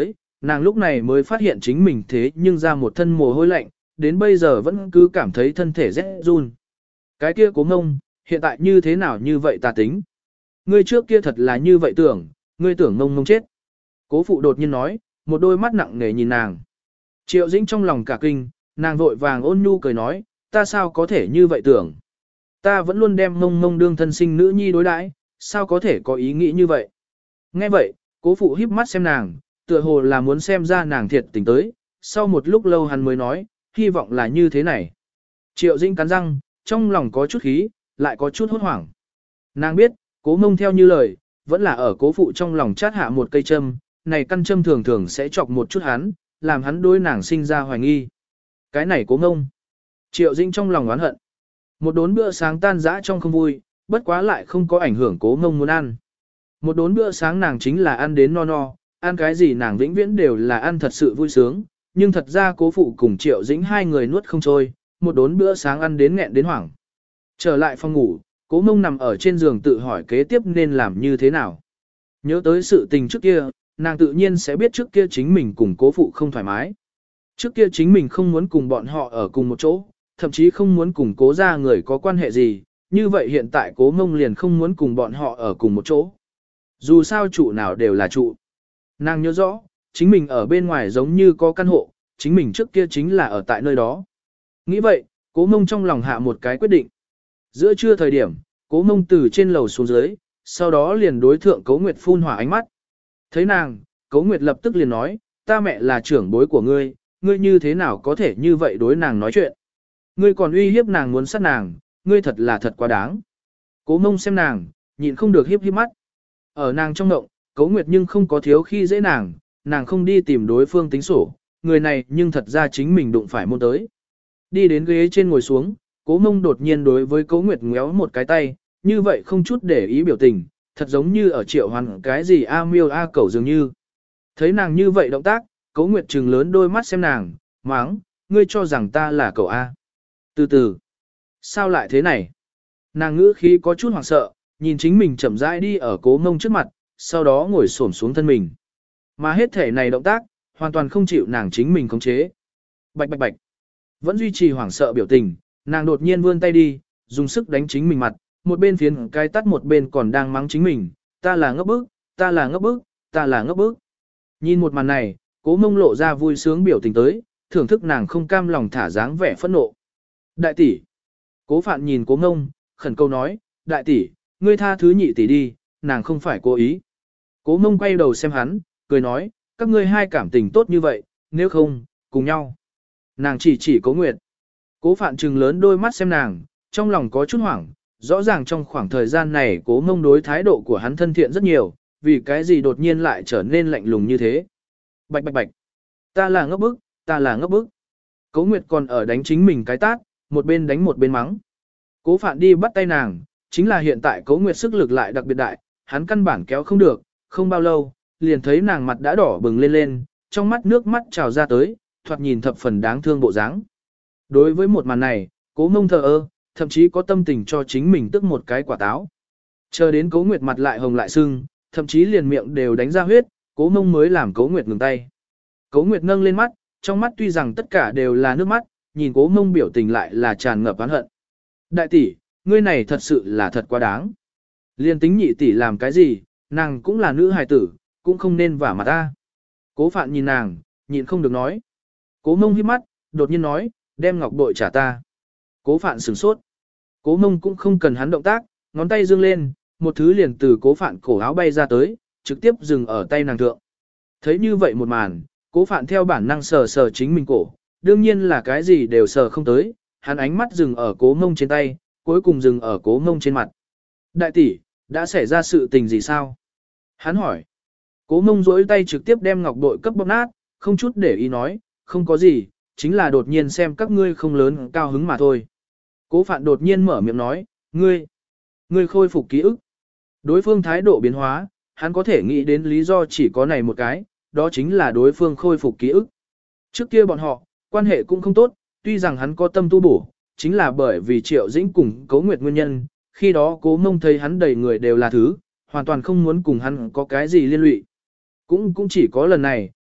Nàng lúc này mới phát hiện chính mình thế nhưng ra một thân mồ hôi lạnh, đến bây giờ vẫn cứ cảm thấy thân thể rét run. Cái kia cố ngông, hiện tại như thế nào như vậy tà tính? Ngươi trước kia thật là như vậy tưởng, ngươi tưởng ngông ngông chết. Cố phụ đột nhiên nói, một đôi mắt nặng nề nhìn nàng. Triệu Dĩnh trong lòng cả kinh, nàng vội vàng ôn nhu cười nói, ta sao có thể như vậy tưởng? Ta vẫn luôn đem ngông ngông đương thân sinh nữ nhi đối đãi, sao có thể có ý nghĩ như vậy? Nghe vậy, cố phụ híp mắt xem nàng, tựa hồ là muốn xem ra nàng thiệt tình tới, sau một lúc lâu hắn mới nói, hy vọng là như thế này. Triệu Dĩnh cắn răng, trong lòng có chút khí, lại có chút hốt hoảng. Nàng biết, cố mông theo như lời, vẫn là ở cố phụ trong lòng chát hạ một cây châm, này căn châm thường thường sẽ chọc một chút hắn, làm hắn đối nàng sinh ra hoài nghi. Cái này cố mông. Triệu Dĩnh trong lòng oán hận. Một đốn bữa sáng tan dã trong không vui, bất quá lại không có ảnh hưởng cố mông muốn ăn. Một đốn bữa sáng nàng chính là ăn đến no no, ăn cái gì nàng vĩnh viễn đều là ăn thật sự vui sướng, nhưng thật ra cố phụ cùng Triệu Dĩnh hai người nuốt không trôi, một đốn bữa sáng ăn đến nghẹn đến hoảng. Trở lại phòng ngủ, cố mông nằm ở trên giường tự hỏi kế tiếp nên làm như thế nào. Nhớ tới sự tình trước kia, nàng tự nhiên sẽ biết trước kia chính mình cùng cố phụ không thoải mái. Trước kia chính mình không muốn cùng bọn họ ở cùng một chỗ, thậm chí không muốn cùng cố ra người có quan hệ gì, như vậy hiện tại cố mông liền không muốn cùng bọn họ ở cùng một chỗ. Dù sao trụ nào đều là trụ. Nàng nhớ rõ, chính mình ở bên ngoài giống như có căn hộ, chính mình trước kia chính là ở tại nơi đó. Nghĩ vậy, cố mông trong lòng hạ một cái quyết định. Giữa trưa thời điểm, cố mông từ trên lầu xuống dưới, sau đó liền đối thượng Cố Nguyệt phun hỏa ánh mắt. Thấy nàng, Cố Nguyệt lập tức liền nói, ta mẹ là trưởng bối của ngươi, ngươi như thế nào có thể như vậy đối nàng nói chuyện. Ngươi còn uy hiếp nàng muốn sát nàng, ngươi thật là thật quá đáng. Cố mông xem nàng, nhịn không được hiếp hiếp mắt. Ở nàng trong động, Cố Nguyệt nhưng không có thiếu khi dễ nàng, nàng không đi tìm đối phương tính sổ, người này nhưng thật ra chính mình đụng phải môn tới. Đi đến ghế trên ngồi xuống, Cố mông đột nhiên đối với Cố Nguyệt ngéo một cái tay, như vậy không chút để ý biểu tình, thật giống như ở triệu hoàn cái gì a miêu a cẩu dường như. Thấy nàng như vậy động tác, Cố Nguyệt trừng lớn đôi mắt xem nàng, máng, ngươi cho rằng ta là cậu A. Từ từ, sao lại thế này? Nàng ngữ khí có chút hoảng sợ, nhìn chính mình chậm rãi đi ở Cố mông trước mặt, sau đó ngồi xổm xuống thân mình. Mà hết thể này động tác, hoàn toàn không chịu nàng chính mình khống chế. Bạch bạch bạch, vẫn duy trì hoảng sợ biểu tình, nàng đột nhiên vươn tay đi, dùng sức đánh chính mình mặt, một bên phiến cái tắt một bên còn đang mắng chính mình, ta là ngốc bức, ta là ngốc bức, ta là ngốc bức. Nhìn một màn này, Cố mông lộ ra vui sướng biểu tình tới, thưởng thức nàng không cam lòng thả dáng vẻ phẫn nộ. Đại tỷ. Cố Phạn nhìn Cố mông, khẩn câu nói, đại tỷ, ngươi tha thứ nhị tỷ đi, nàng không phải cố ý. Cố mông quay đầu xem hắn, cười nói, các ngươi hai cảm tình tốt như vậy, nếu không, cùng nhau. Nàng chỉ chỉ Cố Nguyệt. Cố Phạn trừng lớn đôi mắt xem nàng, trong lòng có chút hoảng, rõ ràng trong khoảng thời gian này Cố mông đối thái độ của hắn thân thiện rất nhiều, vì cái gì đột nhiên lại trở nên lạnh lùng như thế. Bạch bạch bạch, ta là ngốc bức, ta là ngốc bức. Cố Nguyệt còn ở đánh chính mình cái tát, một bên đánh một bên mắng. Cố Phạn đi bắt tay nàng, chính là hiện tại Cố Nguyệt sức lực lại đặc biệt đại, hắn căn bản kéo không được, không bao lâu, liền thấy nàng mặt đã đỏ bừng lên lên, trong mắt nước mắt trào ra tới, thoạt nhìn thập phần đáng thương bộ dáng. Đối với một màn này, Cố mông thờ ơ, thậm chí có tâm tình cho chính mình tức một cái quả táo. Chờ đến Cố Nguyệt mặt lại hồng lại sưng, thậm chí liền miệng đều đánh ra huyết, Cố mông mới làm Cố Nguyệt ngừng tay. Cố Nguyệt nâng lên mắt, trong mắt tuy rằng tất cả đều là nước mắt, nhìn Cố mông biểu tình lại là tràn ngập oán hận. Đại tỷ, ngươi này thật sự là thật quá đáng. Liên tính nhị tỷ làm cái gì, nàng cũng là nữ hài tử, cũng không nên vả mặt ta. Cố Phạn nhìn nàng, nhịn không được nói. Cố mông híp mắt, đột nhiên nói, đem ngọc bội trả ta. Cố Phạn sửng sốt. Cố mông cũng không cần hắn động tác, ngón tay dương lên, một thứ liền từ Cố Phạn cổ áo bay ra tới, trực tiếp dừng ở tay nàng thượng. Thấy như vậy một màn, Cố Phạn theo bản năng sờ sờ chính mình cổ, đương nhiên là cái gì đều sờ không tới, hắn ánh mắt dừng ở Cố mông trên tay, cuối cùng dừng ở Cố mông trên mặt. Đại tỷ, đã xảy ra sự tình gì sao? Hắn hỏi. Cố mông duỗi tay trực tiếp đem ngọc bội cấp bóp nát, không chút để ý nói, không có gì, chính là đột nhiên xem các ngươi không lớn cao hứng mà thôi. Cố Phạn đột nhiên mở miệng nói, ngươi, ngươi khôi phục ký ức. Đối phương thái độ biến hóa, hắn có thể nghĩ đến lý do chỉ có này một cái, đó chính là đối phương khôi phục ký ức. Trước kia bọn họ, quan hệ cũng không tốt, tuy rằng hắn có tâm tu bổ, chính là bởi vì Triệu Dĩnh cùng Cố Nguyệt nguyên nhân, khi đó Cố mông thấy hắn đầy người đều là thứ, hoàn toàn không muốn cùng hắn có cái gì liên lụy. Cũng cũng chỉ có lần này,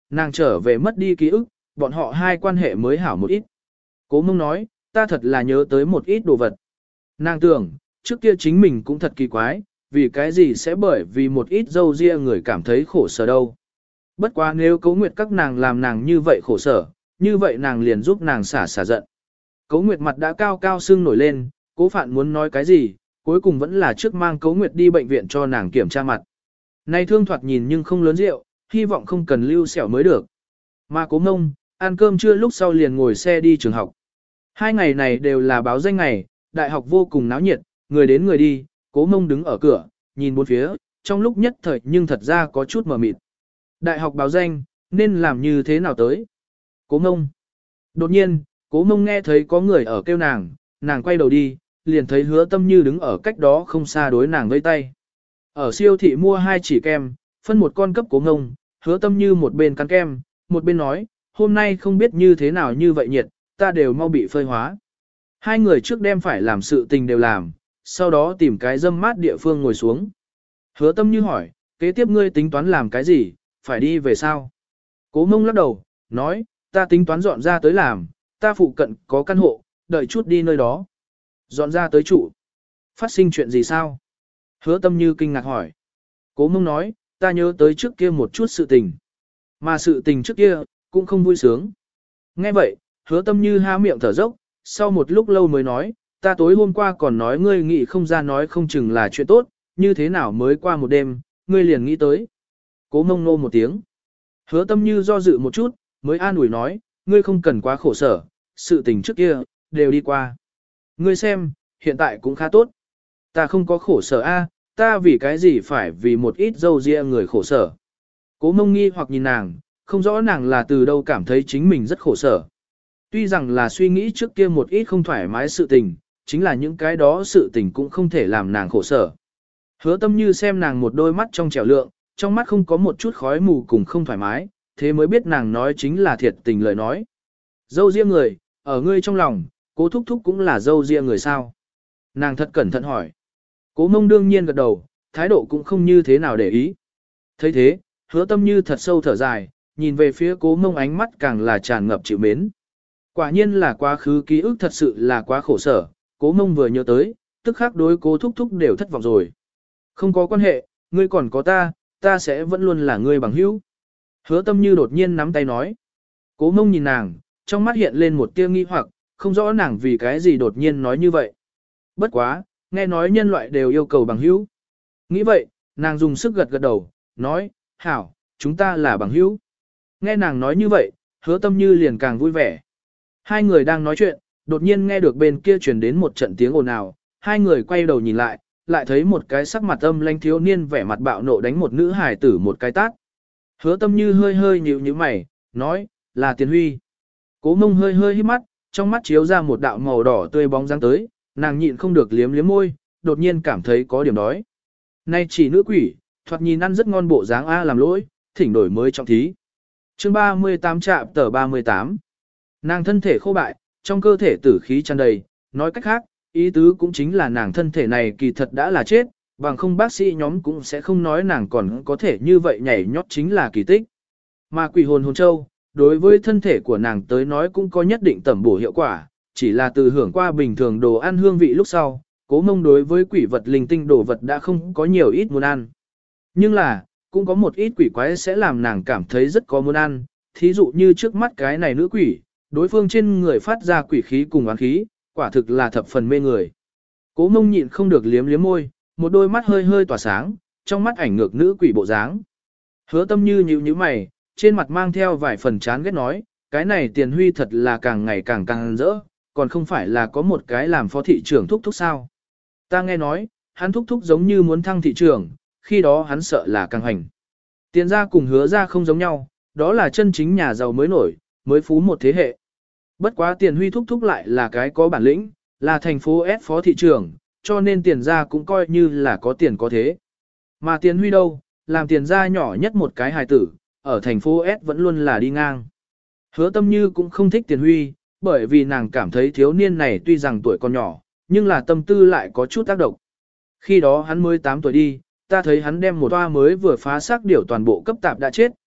nàng trở về mất đi ký ức, bọn họ hai quan hệ mới hảo một ít. Cố Mông nói, ta thật là nhớ tới một ít đồ vật. Nàng tưởng, trước kia chính mình cũng thật kỳ quái, vì cái gì sẽ bởi vì một ít dâu ria người cảm thấy khổ sở đâu. Bất quá nếu Cố Nguyệt các nàng làm nàng như vậy khổ sở, như vậy nàng liền giúp nàng xả xả giận. Cố Nguyệt mặt đã cao cao sưng nổi lên, Cố Phạn muốn nói cái gì, cuối cùng vẫn là trước mang Cố Nguyệt đi bệnh viện cho nàng kiểm tra mặt. Này thương thoạt nhìn nhưng không lớn rượu, hy vọng không cần lưu sẹo mới được. Mà Cố Mông, ăn cơm trưa lúc sau liền ngồi xe đi trường học. Hai ngày này đều là báo danh ngày, đại học vô cùng náo nhiệt, người đến người đi, Cố Mông đứng ở cửa, nhìn bốn phía, trong lúc nhất thời nhưng thật ra có chút mờ mịt. Đại học báo danh, nên làm như thế nào tới? Cố Mông. Đột nhiên, Cố Mông nghe thấy có người ở kêu nàng, nàng quay đầu đi, liền thấy Hứa Tâm Như đứng ở cách đó không xa đối nàng vẫy tay. Ở siêu thị mua hai chỉ kem, phân một con cấp Cố Mông, Hứa Tâm Như một bên cắn kem, một bên nói, hôm nay không biết như thế nào như vậy nhiệt, ta đều mau bị phơi hóa. Hai người trước đem phải làm sự tình đều làm, sau đó tìm cái dâm mát địa phương ngồi xuống. Hứa Tâm Như hỏi, kế tiếp ngươi tính toán làm cái gì, phải đi về sao? Cố Mông lắc đầu, nói, ta tính toán dọn ra tới làm, ta phụ cận có căn hộ, đợi chút đi nơi đó. Dọn ra tới trụ. Phát sinh chuyện gì sao? Hứa Tâm Như kinh ngạc hỏi. Cố Mông nói, ta nhớ tới trước kia một chút sự tình. Mà sự tình trước kia, cũng không vui sướng. Nghe vậy, Hứa Tâm Như há miệng thở dốc, sau một lúc lâu mới nói, ta tối hôm qua còn nói ngươi nghĩ không ra nói không chừng là chuyện tốt, như thế nào mới qua một đêm, ngươi liền nghĩ tới. Cố Mông nô một tiếng. Hứa Tâm Như do dự một chút, mới an ủi nói, ngươi không cần quá khổ sở, sự tình trước kia, đều đi qua. Ngươi xem, hiện tại cũng khá tốt. Ta không có khổ sở a, ta vì cái gì phải vì một ít dâu ria người khổ sở. Cố Mông nghi hoặc nhìn nàng, không rõ nàng là từ đâu cảm thấy chính mình rất khổ sở. Tuy rằng là suy nghĩ trước kia một ít không thoải mái sự tình, chính là những cái đó sự tình cũng không thể làm nàng khổ sở. Hứa Tâm Như xem nàng một đôi mắt trong trẻo lượng, trong mắt không có một chút khói mù cùng không thoải mái, thế mới biết nàng nói chính là thiệt tình lời nói. Dâu riêng người, ở ngươi trong lòng, Cố Thúc Thúc cũng là dâu riêng người sao? Nàng thật cẩn thận hỏi. Cố Mông đương nhiên gật đầu, thái độ cũng không như thế nào để ý. thấy thế, Hứa Tâm Như thật sâu thở dài, nhìn về phía Cố Mông ánh mắt càng là tràn ngập chịu mến. Quả nhiên là quá khứ ký ức thật sự là quá khổ sở, Cố Mông vừa nhớ tới, tức khắc đối Cố Thúc Thúc đều thất vọng rồi. Không có quan hệ, ngươi còn có ta, ta sẽ vẫn luôn là ngươi bằng hữu. Hứa Tâm Như đột nhiên nắm tay nói. Cố Mông nhìn nàng, trong mắt hiện lên một tia nghi hoặc, không rõ nàng vì cái gì đột nhiên nói như vậy. Bất quá, nghe nói nhân loại đều yêu cầu bằng hữu. Nghĩ vậy, nàng dùng sức gật gật đầu, nói, hảo, chúng ta là bằng hữu. Nghe nàng nói như vậy, Hứa Tâm Như liền càng vui vẻ. Hai người đang nói chuyện, đột nhiên nghe được bên kia truyền đến một trận tiếng ồn ào, hai người quay đầu nhìn lại, lại thấy một cái sắc mặt âm lãnh thiếu niên vẻ mặt bạo nộ đánh một nữ hài tử một cái tát. Hứa Tâm Như hơi hơi nhíu nhíu mày, nói, là Tiền Huy. Cố Mông hơi hơi híp mắt, trong mắt chiếu ra một đạo màu đỏ tươi bóng dáng tới, nàng nhịn không được liếm liếm môi, đột nhiên cảm thấy có điểm đói. Nay chỉ nữ quỷ, thoạt nhìn ăn rất ngon bộ dáng A làm lỗi, thỉnh đổi mới trọng thí. Chương ba mươi tám trạm tờ ba mươi tám. Nàng thân thể khô bại, trong cơ thể tử khí tràn đầy, nói cách khác, ý tứ cũng chính là nàng thân thể này kỳ thật đã là chết, bằng không bác sĩ nhóm cũng sẽ không nói nàng còn có thể như vậy nhảy nhót chính là kỳ tích. Mà quỷ hồn hồn châu, đối với thân thể của nàng tới nói cũng có nhất định tẩm bổ hiệu quả, chỉ là từ hưởng qua bình thường đồ ăn hương vị lúc sau, Cố Mông đối với quỷ vật linh tinh đồ vật đã không có nhiều ít muốn ăn. Nhưng là, cũng có một ít quỷ quái sẽ làm nàng cảm thấy rất có muốn ăn, thí dụ như trước mắt cái này nữ quỷ, đối phương trên người phát ra quỷ khí cùng oán khí, quả thực là thập phần mê người. Cố Mông nhịn không được liếm liếm môi, một đôi mắt hơi hơi tỏa sáng, trong mắt ảnh ngược nữ quỷ bộ dáng. Hứa Tâm Như nhíu nhíu mày, trên mặt mang theo vài phần chán ghét nói, cái này Tiền Huy thật là càng ngày càng càng rỡ, còn không phải là có một cái làm phó thị trưởng thúc thúc sao. Ta nghe nói, hắn thúc thúc giống như muốn thăng thị trưởng, khi đó hắn sợ là càng hành. Tiền gia cùng Hứa gia không giống nhau, đó là chân chính nhà giàu mới nổi, mới phú một thế hệ. Bất quá Tiền Huy thúc thúc lại là cái có bản lĩnh, là thành phố S phó thị trưởng, cho nên Tiền gia cũng coi như là có tiền có thế. Mà Tiền Huy đâu, làm Tiền gia nhỏ nhất một cái hài tử, ở thành phố S vẫn luôn là đi ngang. Hứa Tâm Như cũng không thích Tiền Huy, bởi vì nàng cảm thấy thiếu niên này tuy rằng tuổi còn nhỏ, nhưng là tâm tư lại có chút tác động. Khi đó hắn mới tám tuổi đi, ta thấy hắn đem một toa mới vừa phá xác điểu toàn bộ cấp tạp đã chết,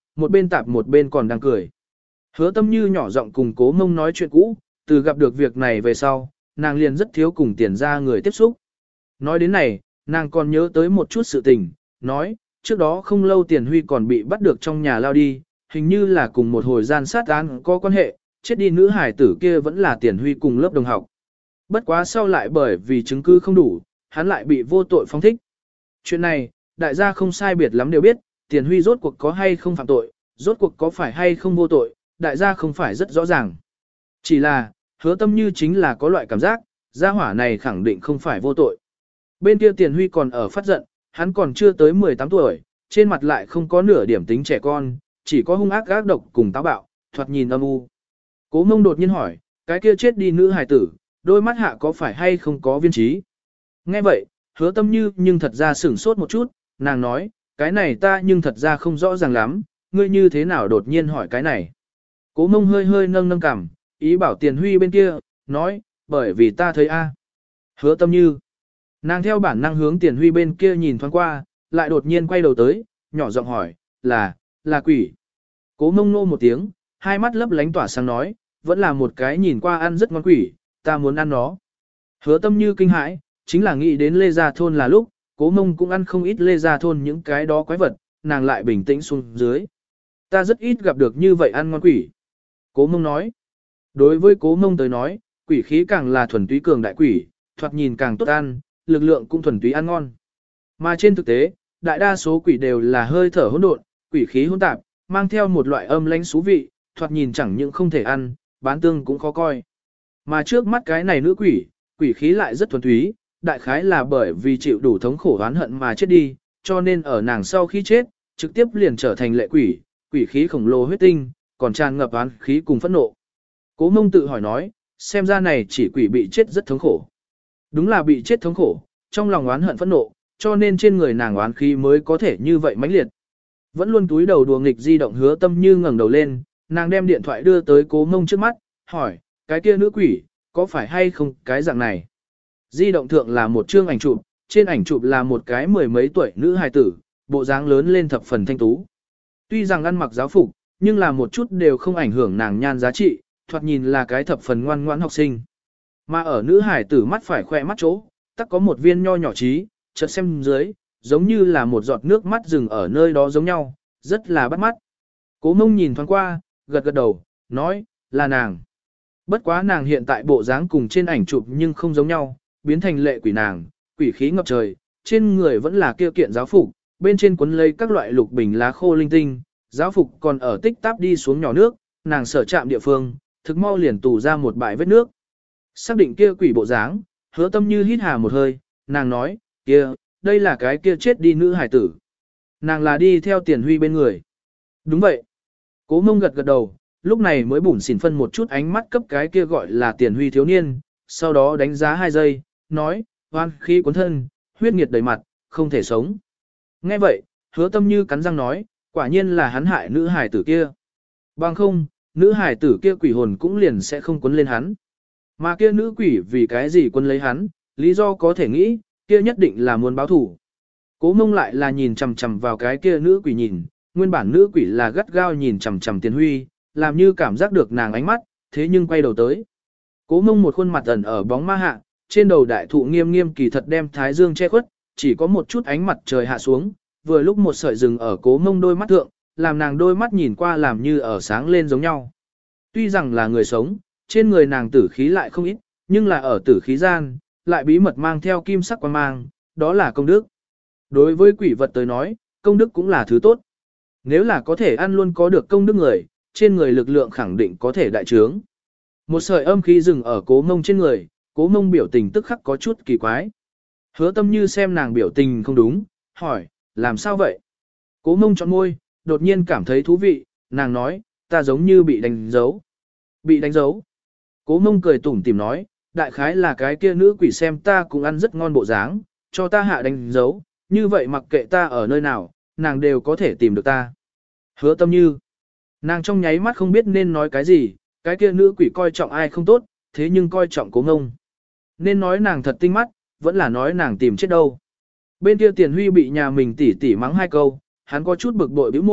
một bên tạp một bên còn đang cười. Hứa Tâm Như nhỏ giọng cùng Cố Mông nói chuyện cũ, từ gặp được việc này về sau, nàng liền rất thiếu cùng tiền ra người tiếp xúc. Nói đến này, nàng còn nhớ tới một chút sự tình, nói, trước đó không lâu Tiền Huy còn bị bắt được trong nhà lao đi, hình như là cùng một hồi gian sát án có quan hệ, chết đi nữ hải tử kia vẫn là Tiền Huy cùng lớp đồng học. Bất quá sau lại bởi vì chứng cứ không đủ, hắn lại bị vô tội phóng thích. Chuyện này, đại gia không sai biệt lắm đều biết, Tiền Huy rốt cuộc có hay không phạm tội, rốt cuộc có phải hay không vô tội, đại gia không phải rất rõ ràng. Chỉ là, Hứa Tâm Như chính là có loại cảm giác, gia hỏa này khẳng định không phải vô tội. Bên kia Tiền Huy còn ở phát giận, hắn còn chưa tới mười tám tuổi, trên mặt lại không có nửa điểm tính trẻ con, chỉ có hung ác gác độc cùng táo bạo, thoạt nhìn âm u. Cố Mông đột nhiên hỏi, cái kia chết đi nữ hài tử, đôi mắt hạ có phải hay không có viên trí? Nghe vậy, Hứa Tâm Như nhưng thật ra sửng sốt một chút, nàng nói, cái này ta nhưng thật ra không rõ ràng lắm, ngươi như thế nào đột nhiên hỏi cái này? Cố Mông hơi hơi nâng nâng cằm, ý bảo Tiền Huy bên kia, nói, bởi vì ta thấy a. Hứa Tâm Như. Nàng theo bản năng hướng Tiền Huy bên kia nhìn thoáng qua, lại đột nhiên quay đầu tới, nhỏ giọng hỏi, là, là quỷ. Cố Mông nô một tiếng, hai mắt lấp lánh tỏa sáng nói, vẫn là một cái nhìn qua ăn rất ngon quỷ, ta muốn ăn nó. Hứa Tâm Như kinh hãi, chính là nghĩ đến Lê Gia Thôn là lúc, Cố Mông cũng ăn không ít Lê Gia Thôn những cái đó quái vật, nàng lại bình tĩnh xuống dưới. Ta rất ít gặp được như vậy ăn ngon quỷ. Cố Mông nói. Đối với Cố Mông tới nói, quỷ khí càng là thuần túy cường đại quỷ, thoạt nhìn càng tốt ăn, lực lượng cũng thuần túy ăn ngon. Mà trên thực tế, đại đa số quỷ đều là hơi thở hỗn độn, quỷ khí hỗn tạp, mang theo một loại âm lãnh xú vị, thoạt nhìn chẳng những không thể ăn, bán tương cũng khó coi. Mà trước mắt cái này nữ quỷ, quỷ khí lại rất thuần túy, đại khái là bởi vì chịu đủ thống khổ oán hận mà chết đi, cho nên ở nàng sau khi chết, trực tiếp liền trở thành lệ quỷ, quỷ khí khổng lồ huyết tinh, còn tràn ngập oán khí cùng phẫn nộ. Cố Mông tự hỏi nói, xem ra này chỉ quỷ bị chết rất thống khổ. Đúng là bị chết thống khổ, trong lòng oán hận phẫn nộ, cho nên trên người nàng oán khí mới có thể như vậy mãnh liệt. Vẫn luôn túi đầu đùa nghịch di động Hứa Tâm Như ngẩng đầu lên, nàng đem điện thoại đưa tới Cố Mông trước mắt, hỏi, cái kia nữ quỷ, có phải hay không cái dạng này? Di động thượng là một chương ảnh chụp, trên ảnh chụp là một cái mười mấy tuổi nữ hài tử, bộ dáng lớn lên thập phần thanh tú. Tuy rằng ăn mặc giáo phục, nhưng là một chút đều không ảnh hưởng nàng nhan giá trị, thoạt nhìn là cái thập phần ngoan ngoãn học sinh. Mà ở nữ hài tử mắt phải khoe mắt chỗ, tắc có một viên nho nhỏ trí, chợt xem dưới, giống như là một giọt nước mắt dừng ở nơi đó giống nhau, rất là bắt mắt. Cố Mông nhìn thoáng qua, gật gật đầu, nói, là nàng. Bất quá nàng hiện tại bộ dáng cùng trên ảnh chụp nhưng không giống nhau, biến thành lệ quỷ nàng, quỷ khí ngập trời, trên người vẫn là kia kiện giáo phục, bên trên cuốn lấy các loại lục bình lá khô linh tinh, giáo phục còn ở tích táp đi xuống nhỏ nước, nàng sở chạm địa phương, thực mau liền tù ra một bãi vết nước. Xác định kia quỷ bộ dáng, Hứa Tâm Như hít hà một hơi, nàng nói, kia, đây là cái kia chết đi nữ hải tử. Nàng là đi theo Tiền Huy bên người. Đúng vậy. Cố Mông gật gật đầu, lúc này mới bủn xỉn phân một chút ánh mắt cấp cái kia gọi là Tiền Huy thiếu niên, sau đó đánh giá hai giây, nói, hoan khí cuốn thân, huyết nghiệt đầy mặt, không thể sống. Nghe vậy, Hứa Tâm Như cắn răng nói, quả nhiên là hắn hại nữ hải tử kia. Bằng không, nữ hải tử kia quỷ hồn cũng liền sẽ không cuốn lên hắn. Mà kia nữ quỷ vì cái gì cuốn lấy hắn, lý do có thể nghĩ, kia nhất định là muốn báo thủ. Cố Mông lại là nhìn chằm chằm vào cái kia nữ quỷ nhìn, nguyên bản nữ quỷ là gắt gao nhìn chằm chằm Tiền Huy, làm như cảm giác được nàng ánh mắt, thế nhưng quay đầu tới. Cố Mông một khuôn mặt ẩn ở bóng ma hạ, trên đầu đại thụ nghiêm nghiêm kỳ thật đem thái dương che khuất, chỉ có một chút ánh mặt trời hạ xuống, vừa lúc một sợi rừng ở Cố Mông đôi mắt thượng, làm nàng đôi mắt nhìn qua làm như ở sáng lên giống nhau. Tuy rằng là người sống, trên người nàng tử khí lại không ít, nhưng là ở tử khí gian, lại bí mật mang theo kim sắc quan mang, đó là công đức. Đối với quỷ vật tới nói, công đức cũng là thứ tốt. Nếu là có thể ăn luôn có được công đức người, trên người lực lượng khẳng định có thể đại trướng. Một sợi âm khí dừng ở Cố Mông trên người, Cố Mông biểu tình tức khắc có chút kỳ quái. Hứa Tâm Như xem nàng biểu tình không đúng, hỏi, làm sao vậy? Cố Mông chọn môi, đột nhiên cảm thấy thú vị, nàng nói, ta giống như bị đánh dấu. Bị đánh dấu. Cố Mông cười tủm tỉm nói, đại khái là cái kia nữ quỷ xem ta cũng ăn rất ngon bộ dáng, cho ta hạ đánh dấu, như vậy mặc kệ ta ở nơi nào, nàng đều có thể tìm được ta. Hứa Tâm Như. Nàng trong nháy mắt không biết nên nói cái gì, cái kia nữ quỷ coi trọng ai không tốt, thế nhưng coi trọng Cố Mông. Nên nói nàng thật tinh mắt, vẫn là nói nàng tìm chết đâu. Bên kia Tiền Huy bị nhà mình tỉ tỉ mắng hai câu, hắn có chút bực bội bĩu môi,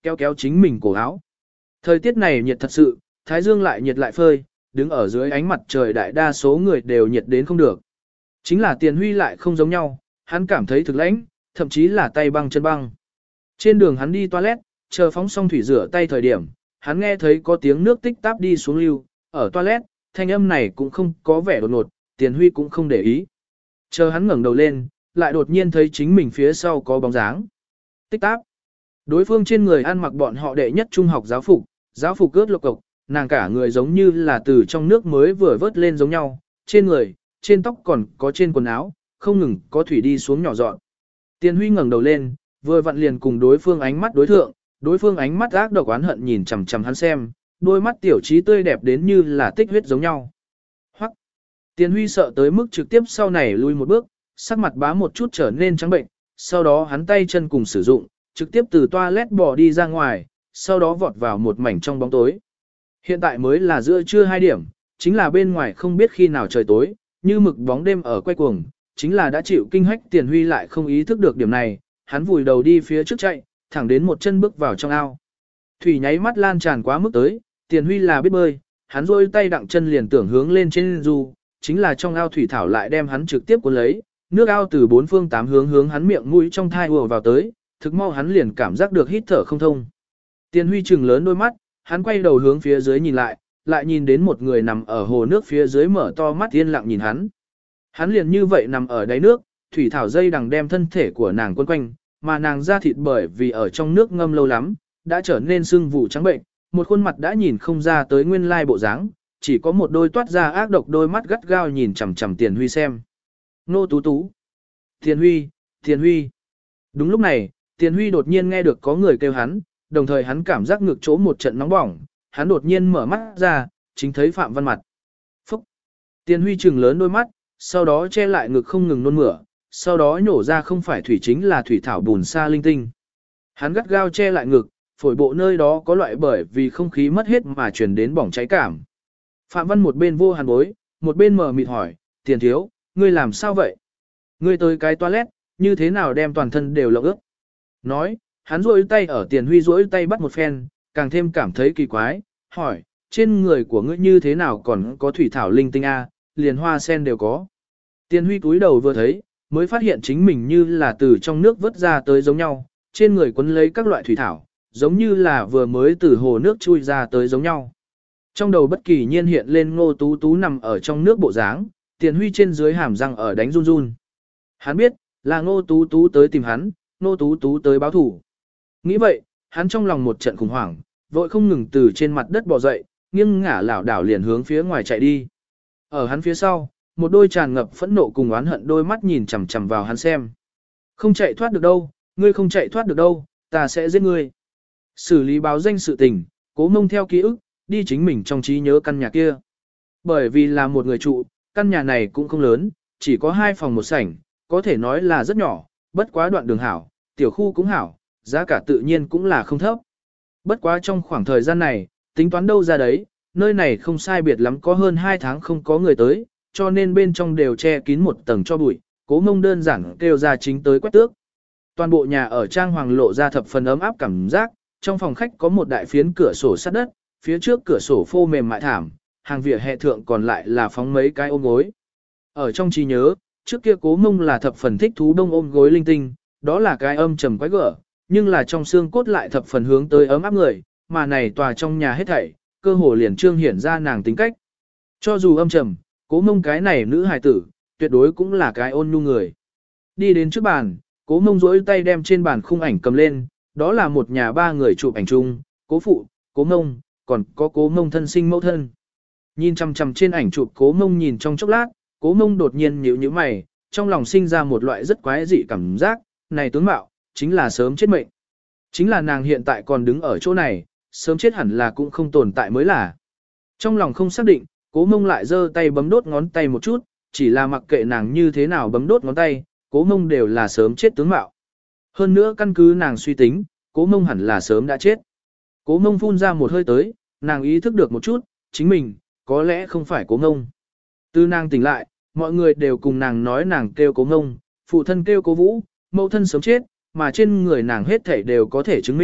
kéo kéo chính mình cổ áo. Thời tiết này nhiệt thật sự, thái dương lại nhiệt lại phơi, đứng ở dưới ánh mặt trời đại đa số người đều nhiệt đến không được. Chính là Tiền Huy lại không giống nhau, hắn cảm thấy thực lãnh, thậm chí là tay băng chân băng. Trên đường hắn đi toilet, chờ phóng xong thủy rửa tay thời điểm, hắn nghe thấy có tiếng nước tích táp đi xuống lưu, ở toilet, thanh âm này cũng không có vẻ đột ngột, Tiền Huy cũng không để ý. Chờ hắn ngẩng đầu lên, lại đột nhiên thấy chính mình phía sau có bóng dáng. Tích táp. Đối phương trên người ăn mặc bọn họ đệ nhất trung học giáo phục, giáo phục ướt lộc cộc, nàng cả người giống như là từ trong nước mới vừa vớt lên giống nhau, trên người, trên tóc còn có trên quần áo, không ngừng có thủy đi xuống nhỏ dọn. Tiền Huy ngẩng đầu lên, vừa vặn liền cùng đối phương ánh mắt đối thượng, đối phương ánh mắt ác độc oán hận nhìn chằm chằm hắn xem, đôi mắt tiểu trí tươi đẹp đến như là tích huyết giống nhau. Hoắc. Tiền Huy sợ tới mức trực tiếp sau này lui một bước, sắc mặt bá một chút trở nên trắng bệnh, sau đó hắn tay chân cùng sử dụng, trực tiếp từ toilet bỏ đi ra ngoài, sau đó vọt vào một mảnh trong bóng tối. Hiện tại mới là giữa trưa hai điểm, chính là bên ngoài không biết khi nào trời tối, như mực bóng đêm ở quay cuồng, chính là đã chịu kinh hách Tiền Huy lại không ý thức được điểm này, hắn vùi đầu đi phía trước chạy, thẳng đến một chân bước vào trong ao. Thủy nháy mắt lan tràn quá mức tới, Tiền Huy là biết bơi, hắn rôi tay đặng chân liền tưởng hướng lên trên du, chính là trong ao thủy thảo lại đem hắn trực tiếp cuốn lấy, nước ao từ bốn phương tám hướng hướng hắn miệng mũi trong thai ùa vào tới, thực mau hắn liền cảm giác được hít thở không thông. Tiền Huy trừng lớn đôi mắt, hắn quay đầu hướng phía dưới nhìn lại, lại nhìn đến một người nằm ở hồ nước phía dưới mở to mắt yên lặng nhìn hắn. Hắn liền như vậy nằm ở đáy nước, thủy thảo dây đằng đem thân thể của nàng quấn quanh, mà nàng da thịt bởi vì ở trong nước ngâm lâu lắm, đã trở nên sưng vụ trắng bệnh, một khuôn mặt đã nhìn không ra tới nguyên lai bộ dáng, chỉ có một đôi toát ra ác độc đôi mắt gắt gao nhìn chằm chằm Tiền Huy xem. Nô tú tú. Tiền Huy, Tiền Huy. Đúng lúc này, Tiền Huy đột nhiên nghe được có người kêu hắn, đồng thời hắn cảm giác ngực chỗ một trận nóng bỏng, hắn đột nhiên mở mắt ra, chính thấy Phạm Văn mặt. Phúc! Tiền Huy trừng lớn đôi mắt, sau đó che lại ngực không ngừng nôn mửa, sau đó nhổ ra không phải thủy chính là thủy thảo bùn sa linh tinh. Hắn gắt gao che lại ngực, phổi bộ nơi đó có loại bởi vì không khí mất hết mà truyền đến bỏng cháy cảm. Phạm Văn một bên vô hàn bối, một bên mở mịt hỏi, Tiền thiếu, ngươi làm sao vậy? Ngươi tới cái toilet, như thế nào đem toàn thân đều lộng ướt? Nói, hắn rỗi tay ở Tiền Huy rỗi tay bắt một phen, càng thêm cảm thấy kỳ quái, hỏi, trên người của ngươi như thế nào còn có thủy thảo linh tinh a, liền hoa sen đều có. Tiền Huy cúi đầu vừa thấy, mới phát hiện chính mình như là từ trong nước vớt ra tới giống nhau, trên người quấn lấy các loại thủy thảo, giống như là vừa mới từ hồ nước chui ra tới giống nhau. Trong đầu bất kỳ nhiên hiện lên Ngô Tú Tú nằm ở trong nước bộ dáng, Tiền Huy trên dưới hàm răng ở đánh run run. Hắn biết, là Ngô Tú Tú tới tìm hắn, Ngô Tú Tú tới báo thủ. Nghĩ vậy, hắn trong lòng một trận khủng hoảng, vội không ngừng từ trên mặt đất bò dậy, nghiêng ngả lảo đảo liền hướng phía ngoài chạy đi. Ở hắn phía sau, một đôi tràn ngập phẫn nộ cùng oán hận đôi mắt nhìn chằm chằm vào hắn xem. Không chạy thoát được đâu, ngươi không chạy thoát được đâu, ta sẽ giết ngươi. Xử lý báo danh sự tình, Cố Mông theo ký ức, đi chính mình trong trí nhớ căn nhà kia. Bởi vì là một người trụ, căn nhà này cũng không lớn, chỉ có hai phòng một sảnh, có thể nói là rất nhỏ, bất quá đoạn đường hảo, tiểu khu cũng hảo, giá cả tự nhiên cũng là không thấp. Bất quá trong khoảng thời gian này, tính toán đâu ra đấy, nơi này không sai biệt lắm có hơn hai tháng không có người tới, cho nên bên trong đều che kín một tầng cho bụi, Cố Mông đơn giản kêu ra chính tới quét tước. Toàn bộ nhà ở trang hoàng lộ ra thập phần ấm áp cảm giác, trong phòng khách có một đại phiến cửa sổ sắt đất, phía trước cửa sổ phô mềm mại thảm, hàng vỉa hè thượng còn lại là phóng mấy cái ôm gối. Ở trong trí nhớ, trước kia Cố Mông là thập phần thích thú đông ôm gối linh tinh, đó là cái âm trầm quái gở, nhưng là trong xương cốt lại thập phần hướng tới ấm áp người, mà này tòa trong nhà hết thảy, cơ hồ liền trương hiển ra nàng tính cách. Cho dù âm trầm, Cố Mông cái này nữ hài tử, tuyệt đối cũng là cái ôn nhu người. Đi đến trước bàn, Cố Mông duỗi tay đem trên bàn khung ảnh cầm lên, đó là một nhà ba người chụp ảnh chung, Cố phụ, Cố Mông, còn có Cố Mông thân sinh mẫu thân. Nhìn chằm chằm trên ảnh chụp Cố Mông nhìn trong chốc lát, Cố Mông đột nhiên nhíu nhíu mày, trong lòng sinh ra một loại rất quái dị cảm giác, này tướng mạo, chính là sớm chết mệnh. Chính là nàng hiện tại còn đứng ở chỗ này, sớm chết hẳn là cũng không tồn tại mới là. Trong lòng không xác định, Cố Mông lại giơ tay bấm đốt ngón tay một chút, chỉ là mặc kệ nàng như thế nào bấm đốt ngón tay, Cố Mông đều là sớm chết tướng mạo. Hơn nữa căn cứ nàng suy tính, Cố Mông hẳn là sớm đã chết. Cố Mông phun ra một hơi tới, nàng ý thức được một chút, chính mình, có lẽ không phải Cố Mông. Từ nàng tỉnh lại, mọi người đều cùng nàng nói nàng kêu Cố Mông, phụ thân kêu Cố Vũ, mẫu thân sớm chết, mà trên người nàng hết thảy đều có thể chứng minh,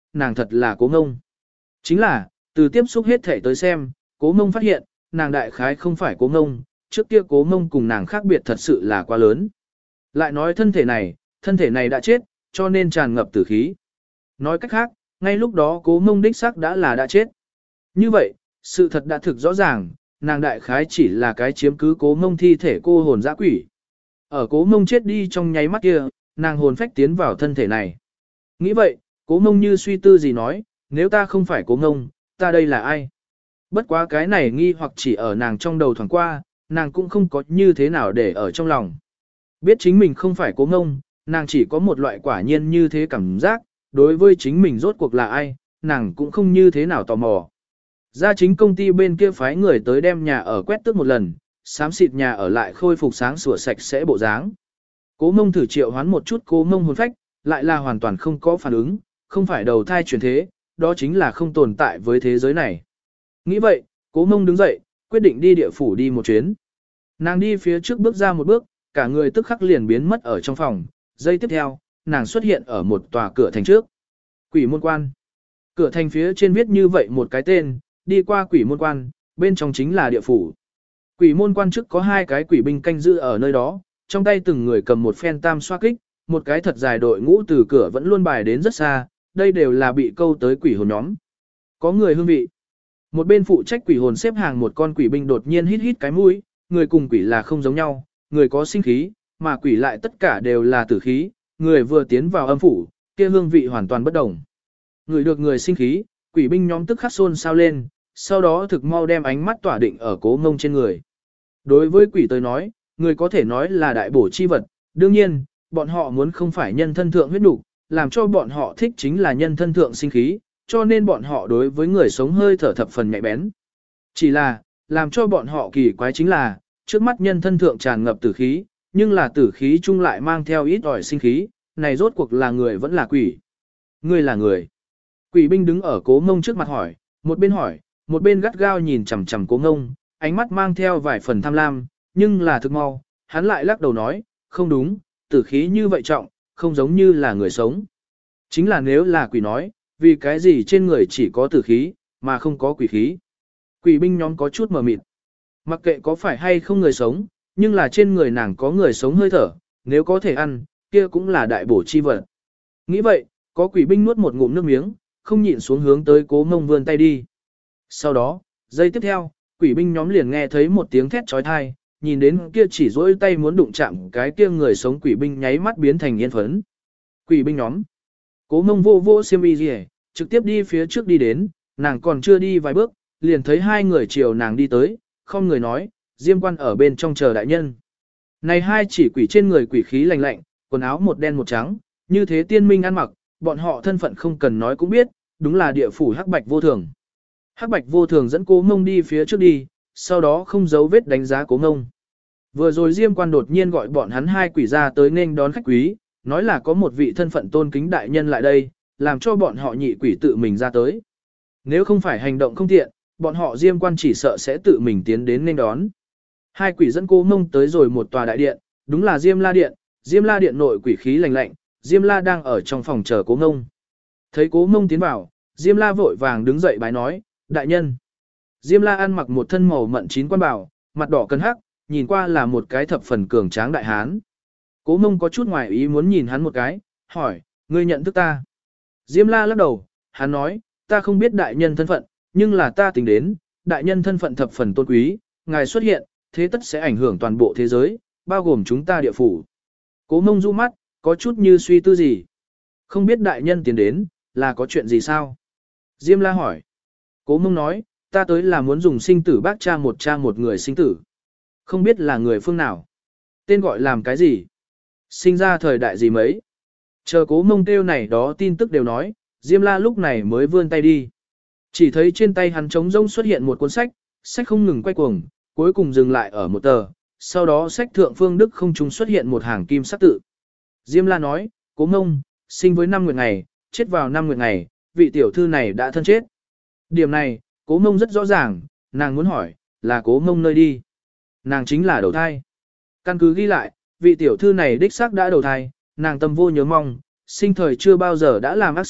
nàng thật là cố ngông. Chính là, từ tiếp xúc hết thể tới xem, cố ngông phát hiện, nàng đại khái không phải cố ngông, trước kia cố ngông cùng nàng khác biệt thật sự là quá lớn. Lại nói thân thể này, thân thể này đã chết, cho nên tràn ngập tử khí. Nói cách khác, ngay lúc đó cố ngông đích xác đã là đã chết. Như vậy, sự thật đã thực rõ ràng, nàng đại khái chỉ là cái chiếm cứ cố ngông thi thể cô hồn dã quỷ. Ở cố ngông chết đi trong nháy mắt kia, nàng hồn phách tiến vào thân thể này. Nghĩ vậy, cố ngông như suy tư gì nói, nếu ta không phải cố ngông, ta đây là ai? Bất quá cái này nghi hoặc chỉ ở nàng trong đầu thoảng qua, nàng cũng không có như thế nào để ở trong lòng. Biết chính mình không phải cố ngông, nàng chỉ có một loại quả nhiên như thế cảm giác, đối với chính mình rốt cuộc là ai, nàng cũng không như thế nào tò mò. Ra chính công ty bên kia phái người tới đem nhà ở quét tước một lần, xám xịt nhà ở lại khôi phục sáng sủa sạch sẽ bộ dáng. Cố Mông thử triệu hoán một chút Cố Mông hồn phách, lại là hoàn toàn không có phản ứng, không phải đầu thai chuyển thế, đó chính là không tồn tại với thế giới này. Nghĩ vậy, Cố Mông đứng dậy, quyết định đi địa phủ đi một chuyến. Nàng đi phía trước bước ra một bước, cả người tức khắc liền biến mất ở trong phòng, giây tiếp theo, nàng xuất hiện ở một tòa cửa thành trước. Quỷ môn quan. Cửa thành phía trên viết như vậy một cái tên, đi qua quỷ môn quan, bên trong chính là địa phủ. Quỷ môn quan trước có hai cái quỷ binh canh giữ ở nơi đó, trong tay từng người cầm một phen tam xoa kích, một cái thật dài đội ngũ từ cửa vẫn luôn bài đến rất xa, đây đều là bị câu tới quỷ hồn nhóm. Có người hương vị. Một bên phụ trách quỷ hồn xếp hàng một con quỷ binh đột nhiên hít hít cái mũi, người cùng quỷ là không giống nhau, người có sinh khí, mà quỷ lại tất cả đều là tử khí, người vừa tiến vào âm phủ, kia hương vị hoàn toàn bất đồng. Người được người sinh khí, quỷ binh nhóm tức khắc xôn xao lên, sau đó thực mau đem ánh mắt tỏa định ở Cố Mông trên người. Đối với quỷ tới nói, người có thể nói là đại bổ chi vật, đương nhiên, bọn họ muốn không phải nhân thân thượng huyết đủ, làm cho bọn họ thích chính là nhân thân thượng sinh khí, cho nên bọn họ đối với người sống hơi thở thập phần nhạy bén. Chỉ là, làm cho bọn họ kỳ quái chính là, trước mắt nhân thân thượng tràn ngập tử khí, nhưng là tử khí chung lại mang theo ít ỏi sinh khí, này rốt cuộc là người vẫn là quỷ. Người là người. Quỷ binh đứng ở Cố Mông trước mặt hỏi, một bên hỏi, một bên gắt gao nhìn chằm chằm Cố Mông, ánh mắt mang theo vài phần tham lam, nhưng là thực mau, hắn lại lắc đầu nói, không đúng, tử khí như vậy trọng, không giống như là người sống. Chính là nếu là quỷ nói, vì cái gì trên người chỉ có tử khí, mà không có quỷ khí. Quỷ binh nhóm có chút mờ mịt. Mặc kệ có phải hay không người sống, nhưng là trên người nàng có người sống hơi thở, nếu có thể ăn, kia cũng là đại bổ chi vật. Nghĩ vậy, có quỷ binh nuốt một ngụm nước miếng, không nhịn xuống hướng tới Cố Mông vươn tay đi. Sau đó, giây tiếp theo, quỷ binh nhóm liền nghe thấy một tiếng thét trói thai, nhìn đến kia chỉ dỗi tay muốn đụng chạm cái kia người sống quỷ binh nháy mắt biến thành yên phấn. Quỷ binh nhóm. Cố Mông vô vô xiêm y rìa, trực tiếp đi phía trước đi đến, nàng còn chưa đi vài bước, liền thấy hai người chiều nàng đi tới, không người nói, Diêm quan ở bên trong chờ đại nhân. Này hai chỉ quỷ trên người quỷ khí lạnh lạnh, quần áo một đen một trắng, như thế tiên minh ăn mặc, bọn họ thân phận không cần nói cũng biết, đúng là địa phủ Hắc Bạch Vô Thường. Hắc Bạch Vô Thường dẫn Cố Mông đi phía trước đi, sau đó không giấu vết đánh giá Cố Mông. Vừa rồi Diêm quan đột nhiên gọi bọn hắn hai quỷ ra tới nên đón khách quý, nói là có một vị thân phận tôn kính đại nhân lại đây, làm cho bọn họ nhị quỷ tự mình ra tới. Nếu không phải hành động không tiện, bọn họ Diêm quan chỉ sợ sẽ tự mình tiến đến nên đón. Hai quỷ dẫn Cố Mông tới rồi một tòa đại điện, đúng là Diêm La Điện, Diêm La Điện nội quỷ khí lạnh lạnh, Diêm La đang ở trong phòng chờ Cố Mông. Thấy Cố Mông tiến vào, Diêm La vội vàng đứng dậy bái nói, đại nhân. Diêm La ăn mặc một thân màu mận chín quan bảo, mặt đỏ cân hắc, nhìn qua là một cái thập phần cường tráng đại hán. Cố Mông có chút ngoài ý muốn nhìn hắn một cái, hỏi, ngươi nhận thức ta? Diêm La lắc đầu, hắn nói, ta không biết đại nhân thân phận, nhưng là ta tính đến, đại nhân thân phận thập phần tôn quý, ngài xuất hiện, thế tất sẽ ảnh hưởng toàn bộ thế giới, bao gồm chúng ta địa phủ. Cố Mông du mắt, có chút như suy tư gì. Không biết đại nhân tiến đến, là có chuyện gì sao? Diêm La hỏi. Cố Mông nói, ta tới là muốn dùng sinh tử bác cha một cha một người sinh tử. Không biết là người phương nào. Tên gọi làm cái gì? Sinh ra thời đại gì mấy? Chờ Cố Mông kêu này đó tin tức đều nói, Diêm La lúc này mới vươn tay đi. Chỉ thấy trên tay hắn trống rỗng xuất hiện một cuốn sách, sách không ngừng quay cuồng, cuối cùng dừng lại ở một tờ, sau đó sách thượng phương Đức không trung xuất hiện một hàng kim sắc tự. Diêm La nói, Cố Mông, sinh với năm nguyệt ngày, chết vào năm nguyệt ngày, vị tiểu thư này đã thân chết. Điểm này, Cố Mông rất rõ ràng, nàng muốn hỏi, là Cố Mông nơi đi. Nàng chính là đầu thai. Căn cứ ghi lại, vị tiểu thư này đích xác đã đầu thai, nàng tâm vô nhớ mong, sinh thời chưa bao giờ đã làm ác sự,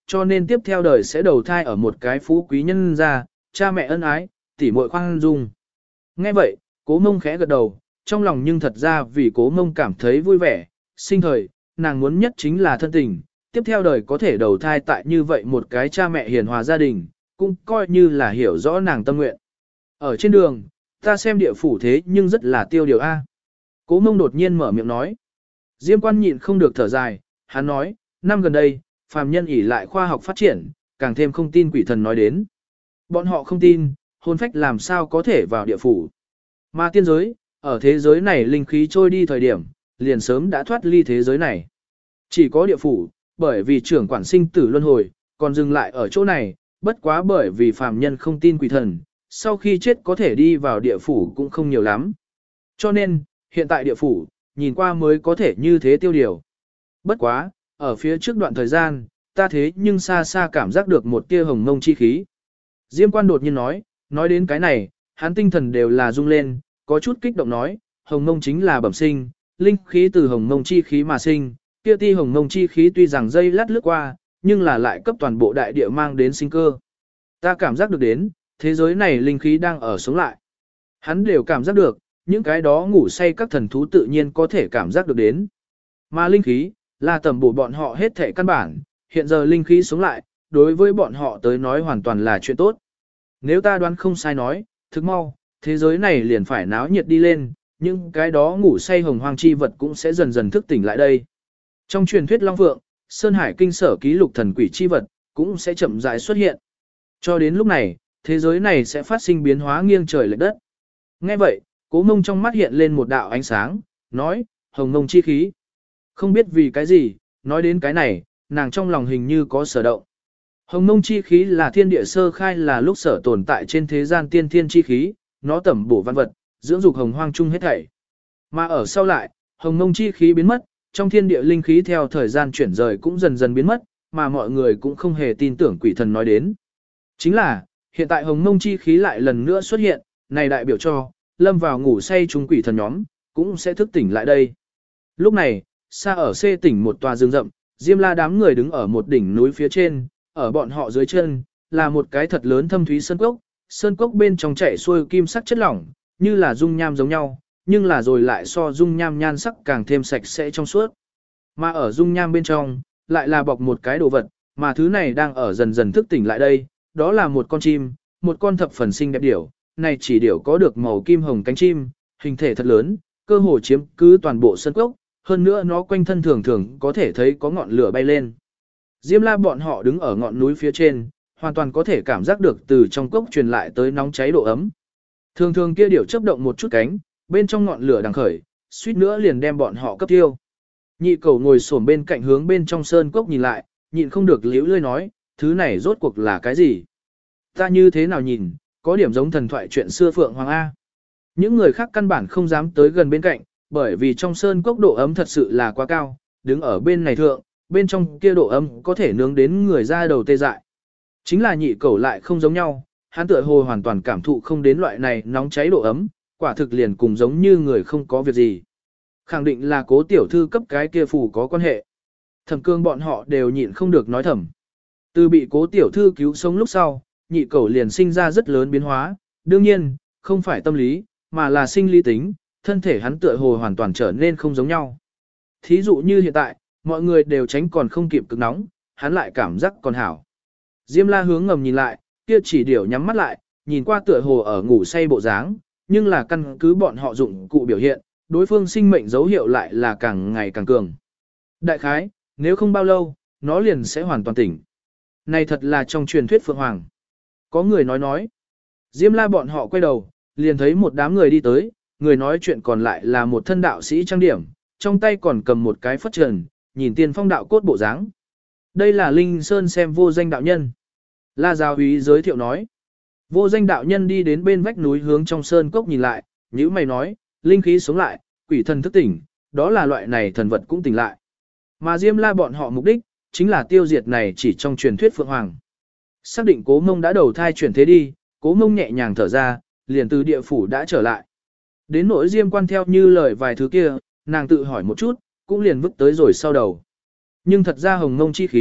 cho nên tiếp theo đời sẽ đầu thai ở một cái phú quý nhân gia, cha mẹ ân ái, tỉ muội khoan dung. Nghe vậy, Cố Mông khẽ gật đầu, trong lòng nhưng thật ra vì Cố Mông cảm thấy vui vẻ, sinh thời, nàng muốn nhất chính là thân tình, tiếp theo đời có thể đầu thai tại như vậy một cái cha mẹ hiền hòa gia đình, cũng coi như là hiểu rõ nàng tâm nguyện. Ở trên đường, ta xem địa phủ thế nhưng rất là tiêu điều A. Cố Mông đột nhiên mở miệng nói. Diêm Quan nhịn không được thở dài, hắn nói, năm gần đây, phàm nhân ỷ lại khoa học phát triển, càng thêm không tin quỷ thần nói đến. Bọn họ không tin, hồn phách làm sao có thể vào địa phủ. Mà tiên giới, ở thế giới này linh khí trôi đi thời điểm, liền sớm đã thoát ly thế giới này. Chỉ có địa phủ, bởi vì trưởng quản sinh tử luân hồi, còn dừng lại ở chỗ này, bất quá bởi vì phàm nhân không tin quỷ thần, sau khi chết có thể đi vào địa phủ cũng không nhiều lắm. Cho nên, hiện tại địa phủ, nhìn qua mới có thể như thế tiêu điều. Bất quá, ở phía trước đoạn thời gian, ta thế nhưng xa xa cảm giác được một tia hồng mông chi khí. Diêm Quan đột nhiên nói, nói đến cái này, hắn tinh thần đều là rung lên, có chút kích động nói, hồng mông chính là bẩm sinh, linh khí từ hồng mông chi khí mà sinh, kia ti hồng mông chi khí tuy rằng dây lát lướt qua, nhưng là lại cấp toàn bộ đại địa mang đến sinh cơ. Ta cảm giác được đến, thế giới này linh khí đang ở sống lại. Hắn đều cảm giác được, những cái đó ngủ say các thần thú tự nhiên có thể cảm giác được đến. Mà linh khí, là tầm bổ bọn họ hết thể căn bản, hiện giờ linh khí sống lại, đối với bọn họ tới nói hoàn toàn là chuyện tốt. Nếu ta đoán không sai nói, thức mau, thế giới này liền phải náo nhiệt đi lên, nhưng cái đó ngủ say hồng hoang chi vật cũng sẽ dần dần thức tỉnh lại đây. Trong truyền thuyết Long Phượng, Sơn Hải kinh sở ký lục thần quỷ chi vật, cũng sẽ chậm rãi xuất hiện. Cho đến lúc này, thế giới này sẽ phát sinh biến hóa nghiêng trời lệch đất. Nghe vậy, Cố Mông trong mắt hiện lên một đạo ánh sáng, nói, hồng mông chi khí. Không biết vì cái gì, nói đến cái này, nàng trong lòng hình như có sở động. Hồng mông chi khí là thiên địa sơ khai là lúc sở tồn tại trên thế gian tiên thiên chi khí, nó tẩm bổ văn vật, dưỡng dục hồng hoang chung hết thảy. Mà ở sau lại, hồng mông chi khí biến mất, trong thiên địa linh khí theo thời gian chuyển rời cũng dần dần biến mất, mà mọi người cũng không hề tin tưởng quỷ thần nói đến. Chính là, hiện tại hồng mông chi khí lại lần nữa xuất hiện, này đại biểu cho, lâm vào ngủ say chúng quỷ thần nhóm, cũng sẽ thức tỉnh lại đây. Lúc này, xa ở C tỉnh một tòa rừng rậm, Diêm La đám người đứng ở một đỉnh núi phía trên, ở bọn họ dưới chân, là một cái thật lớn thâm thúy sơn cốc, sơn cốc bên trong chảy xuôi kim sắc chất lỏng, như là dung nham giống nhau, nhưng là rồi lại so dung nham nhan sắc càng thêm sạch sẽ trong suốt. Mà ở dung nham bên trong, lại là bọc một cái đồ vật, mà thứ này đang ở dần dần thức tỉnh lại đây, đó là một con chim, một con thập phần xinh đẹp điểu, này chỉ điểu có được màu kim hồng cánh chim, hình thể thật lớn, cơ hồ chiếm cứ toàn bộ sơn cốc, hơn nữa nó quanh thân thường thường có thể thấy có ngọn lửa bay lên. Diêm La bọn họ đứng ở ngọn núi phía trên, hoàn toàn có thể cảm giác được từ trong cốc truyền lại tới nóng cháy độ ấm. Thường thường kia điểu chớp động một chút cánh, bên trong ngọn lửa đang khởi, suýt nữa liền đem bọn họ cấp tiêu. Nhị cầu ngồi xổm bên cạnh hướng bên trong sơn cốc nhìn lại, nhịn không được liễu lươi nói, thứ này rốt cuộc là cái gì? Ta như thế nào nhìn, có điểm giống thần thoại chuyện xưa Phượng Hoàng A. Những người khác căn bản không dám tới gần bên cạnh, bởi vì trong sơn cốc độ ấm thật sự là quá cao, đứng ở bên này thượng, bên trong kia độ ấm có thể nướng đến người ra đầu tê dại. Chính là nhị cẩu lại không giống nhau, hắn tựa hồ hoàn toàn cảm thụ không đến loại này nóng cháy độ ấm, quả thực liền cùng giống như người không có việc gì. Khẳng định là Cố tiểu thư cấp cái kia phù có quan hệ. Thẩm Cương bọn họ đều nhịn không được nói thầm. Từ bị Cố tiểu thư cứu sống lúc sau, nhị cẩu liền sinh ra rất lớn biến hóa, đương nhiên, không phải tâm lý, mà là sinh lý tính, thân thể hắn tựa hồ hoàn toàn trở nên không giống nhau. Thí dụ như hiện tại, mọi người đều tránh còn không kịp cực nóng, hắn lại cảm giác còn hảo. Diêm La hướng ngầm nhìn lại, kia chỉ điểu nhắm mắt lại, nhìn qua tựa hồ ở ngủ say bộ dáng, nhưng là căn cứ bọn họ dụng cụ biểu hiện, đối phương sinh mệnh dấu hiệu lại là càng ngày càng cường. Đại khái, nếu không bao lâu, nó liền sẽ hoàn toàn tỉnh. Này thật là trong truyền thuyết Phượng Hoàng. Có người nói nói. Diêm La bọn họ quay đầu, liền thấy một đám người đi tới, người nói chuyện còn lại là một thân đạo sĩ trang điểm, trong tay còn cầm một cái phất trần, nhìn tiên phong đạo cốt bộ dáng. Đây là Linh Sơn xem vô danh đạo nhân. La Giáo Úy giới thiệu nói. Vô danh đạo nhân đi đến bên vách núi hướng trong sơn cốc nhìn lại, nhữ mày nói, linh khí sống lại, quỷ thần thức tỉnh, đó là loại này thần vật cũng tỉnh lại. Mà Diêm La bọn họ mục đích, chính là tiêu diệt này chỉ trong truyền thuyết Phượng Hoàng. Xác định Cố Mông đã đầu thai chuyển thế đi, Cố Mông nhẹ nhàng thở ra, liền từ địa phủ đã trở lại. Đến nỗi Diêm Quan theo như lời vài thứ kia, nàng tự hỏi một chút, cũng liền vứt tới rồi sau đầu. Nhưng thật ra hồng mông chi khí,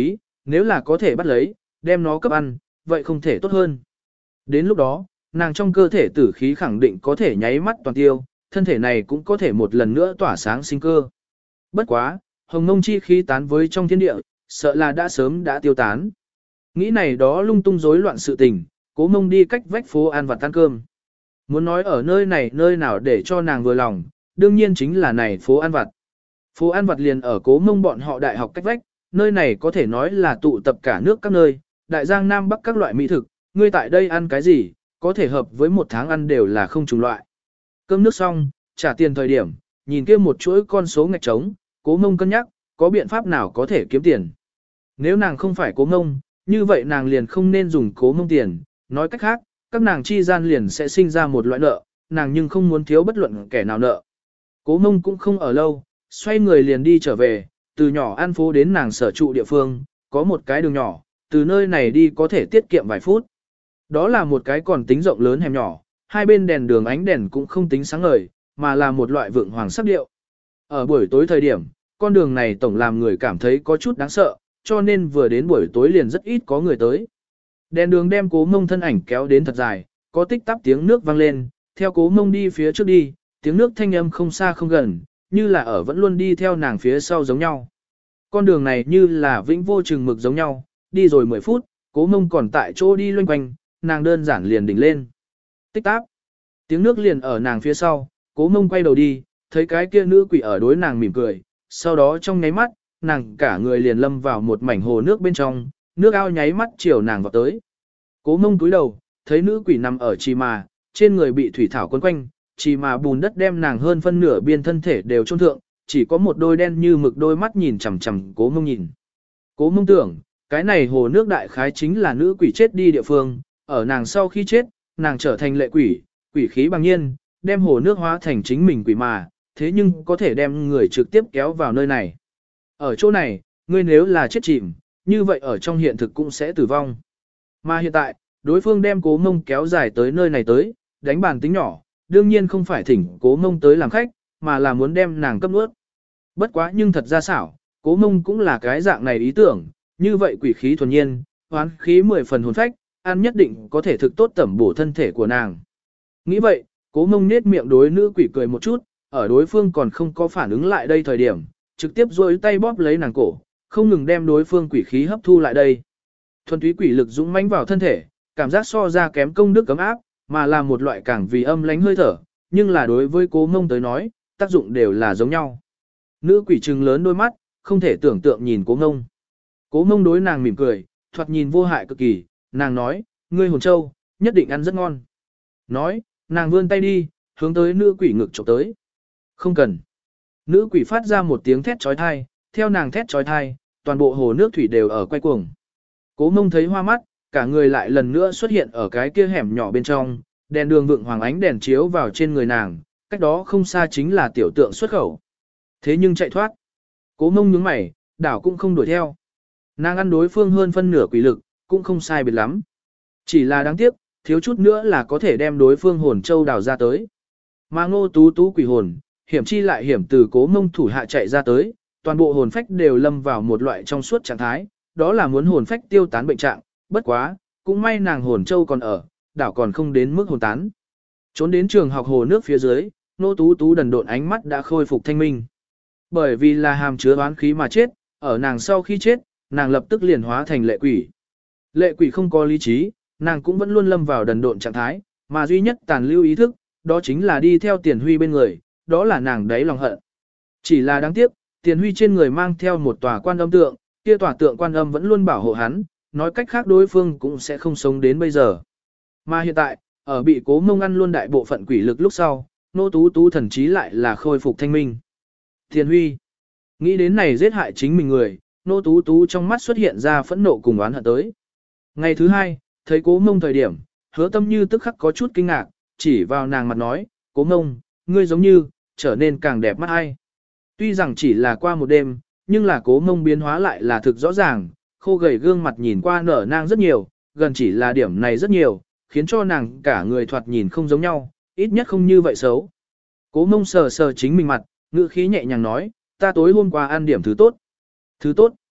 nếu là có thể bắt lấy, đem nó cấp ăn, vậy không thể tốt hơn. Đến lúc đó, nàng trong cơ thể tử khí khẳng định có thể nháy mắt toàn tiêu, thân thể này cũng có thể một lần nữa tỏa sáng sinh cơ. Bất quá, hồng ngông chi khí tán với trong thiên địa, sợ là đã sớm đã tiêu tán. Nghĩ này đó lung tung rối loạn sự tình, Cố Mông đi cách vách phố ăn vặt ăn cơm. Muốn nói ở nơi này nơi nào để cho nàng vừa lòng, đương nhiên chính là này phố ăn vặt. Phố ăn vặt liền ở Cố Mông bọn họ đại học cách vách, nơi này có thể nói là tụ tập cả nước các nơi, đại giang nam bắc các loại mỹ thực, ngươi tại đây ăn cái gì, có thể hợp với một tháng ăn đều là không trùng loại. Cơm nước xong, trả tiền thời điểm, nhìn kia một chuỗi con số ngạch trống, Cố Mông cân nhắc, có biện pháp nào có thể kiếm tiền. Nếu nàng không phải Cố Mông, như vậy nàng liền không nên dùng Cố Mông tiền, nói cách khác, các nàng chi gian liền sẽ sinh ra một loại nợ, nàng nhưng không muốn thiếu bất luận kẻ nào nợ. Cố Mông cũng không ở lâu, xoay người liền đi trở về, từ nhỏ ăn phố đến nàng sở trụ địa phương, có một cái đường nhỏ, từ nơi này đi có thể tiết kiệm vài phút. Đó là một cái còn tính rộng lớn hẻm nhỏ, hai bên đèn đường ánh đèn cũng không tính sáng ngời, mà là một loại vượng hoàng sắc điệu. Ở buổi tối thời điểm, con đường này tổng làm người cảm thấy có chút đáng sợ, cho nên vừa đến buổi tối liền rất ít có người tới. Đèn đường đem Cố Mông thân ảnh kéo đến thật dài, có tích tắp tiếng nước vang lên, theo Cố Mông đi phía trước đi, tiếng nước thanh âm không xa không gần, như là ở vẫn luôn đi theo nàng phía sau giống nhau. Con đường này như là vĩnh vô chừng mực giống nhau, đi rồi mười phút, Cố Mông còn tại chỗ đi loanh quanh, nàng đơn giản liền đỉnh lên. Tích táp, tiếng nước liền ở nàng phía sau, Cố Mông quay đầu đi, thấy cái kia nữ quỷ ở đối nàng mỉm cười, sau đó trong nháy mắt, nàng cả người liền lâm vào một mảnh hồ nước bên trong, nước ao nháy mắt chiều nàng vào tới. Cố Mông cúi đầu, thấy nữ quỷ nằm ở trì mà, trên người bị thủy thảo quấn quanh, trì mà bùn đất đem nàng hơn phân nửa biên thân thể đều chôn thượng, chỉ có một đôi đen như mực đôi mắt nhìn chằm chằm Cố Mông nhìn. Cố Mông tưởng, cái này hồ nước đại khái chính là nữ quỷ chết đi địa phương, ở nàng sau khi chết, nàng trở thành lệ quỷ, quỷ khí bằng nhiên, đem hồ nước hóa thành chính mình quỷ mà, thế nhưng có thể đem người trực tiếp kéo vào nơi này. Ở chỗ này, ngươi nếu là chết chìm, như vậy ở trong hiện thực cũng sẽ tử vong. Mà hiện tại, đối phương đem Cố Mông kéo dài tới nơi này tới, đánh bàn tính nhỏ, đương nhiên không phải thỉnh Cố Mông tới làm khách, mà là muốn đem nàng cấp nuốt. Bất quá nhưng thật ra xảo, Cố Mông cũng là cái dạng này ý tưởng, như vậy quỷ khí thuần nhiên, hoán khí mười phần hồn phách, ăn nhất định có thể thực tốt tẩm bổ thân thể của nàng. Nghĩ vậy, Cố Mông nết miệng đối nữ quỷ cười một chút, ở đối phương còn không có phản ứng lại đây thời điểm, trực tiếp duỗi tay bóp lấy nàng cổ, không ngừng đem đối phương quỷ khí hấp thu lại đây. Thuần túy quỷ lực dũng mãnh vào thân thể, cảm giác so ra kém công đức cấm áp, mà là một loại càng vì âm lánh hơi thở, nhưng là đối với Cố Mông tới nói, tác dụng đều là giống nhau. Nữ quỷ trừng lớn đôi mắt, không thể tưởng tượng nhìn Cố Mông. Cố Mông đối nàng mỉm cười, thoạt nhìn vô hại cực kỳ, nàng nói, ngươi hồn châu, nhất định ăn rất ngon. Nói, nàng vươn tay đi, hướng tới nữ quỷ ngực chụp tới. Không cần. Nữ quỷ phát ra một tiếng thét trói thai, theo nàng thét trói thai, toàn bộ hồ nước thủy đều ở quay cuồng. Cố Mông thấy hoa mắt, cả người lại lần nữa xuất hiện ở cái kia hẻm nhỏ bên trong, đèn đường vượng hoàng ánh đèn chiếu vào trên người nàng, cách đó không xa chính là tiểu tượng xuất khẩu. Thế nhưng chạy thoát. Cố Mông nhướng mày, đảo cũng không đuổi theo. Nàng ăn đối phương hơn phân nửa quỷ lực, cũng không sai biệt lắm. Chỉ là đáng tiếc, thiếu chút nữa là có thể đem đối phương hồn châu đào ra tới. Mà Ngô Tú Tú quỷ hồn, hiểm chi lại hiểm từ Cố Mông thủ hạ chạy ra tới, toàn bộ hồn phách đều lâm vào một loại trong suốt trạng thái, đó là muốn hồn phách tiêu tán bệnh trạng, bất quá, cũng may nàng hồn châu còn ở, đảo còn không đến mức hồn tán. Trốn đến trường học hồ nước phía dưới, Ngô Tú Tú đần độn ánh mắt đã khôi phục thanh minh. Bởi vì là hàm chứa oán khí mà chết, ở nàng sau khi chết, nàng lập tức liền hóa thành lệ quỷ. Lệ quỷ không có lý trí, nàng cũng vẫn luôn lâm vào đần độn trạng thái, mà duy nhất tàn lưu ý thức, đó chính là đi theo Tiền Huy bên người, đó là nàng đáy lòng hận. Chỉ là đáng tiếc, Tiền Huy trên người mang theo một tòa quan âm tượng, kia tòa tượng quan âm vẫn luôn bảo hộ hắn, nói cách khác đối phương cũng sẽ không sống đến bây giờ. Mà hiện tại, ở bị Cố Mông ăn luôn đại bộ phận quỷ lực lúc sau, Nô Tú Tú thần trí lại là khôi phục thanh minh. Tiền Huy, nghĩ đến này giết hại chính mình người, Nô Tú Tú trong mắt xuất hiện ra phẫn nộ cùng oán hận tới. Ngày thứ hai, thấy Cố Mông thời điểm, Hứa Tâm Như tức khắc có chút kinh ngạc, chỉ vào nàng mặt nói, Cố Mông, ngươi giống như, trở nên càng đẹp mắt ai. Tuy rằng chỉ là qua một đêm, nhưng là Cố Mông biến hóa lại là thực rõ ràng, khô gầy gương mặt nhìn qua nở nang rất nhiều, gần chỉ là điểm này rất nhiều, khiến cho nàng cả người thoạt nhìn không giống nhau, ít nhất không như vậy xấu. Cố Mông sờ sờ chính mình mặt, ngữ khí nhẹ nhàng nói, ta tối hôm qua ăn điểm thứ tốt. Thứ tốt.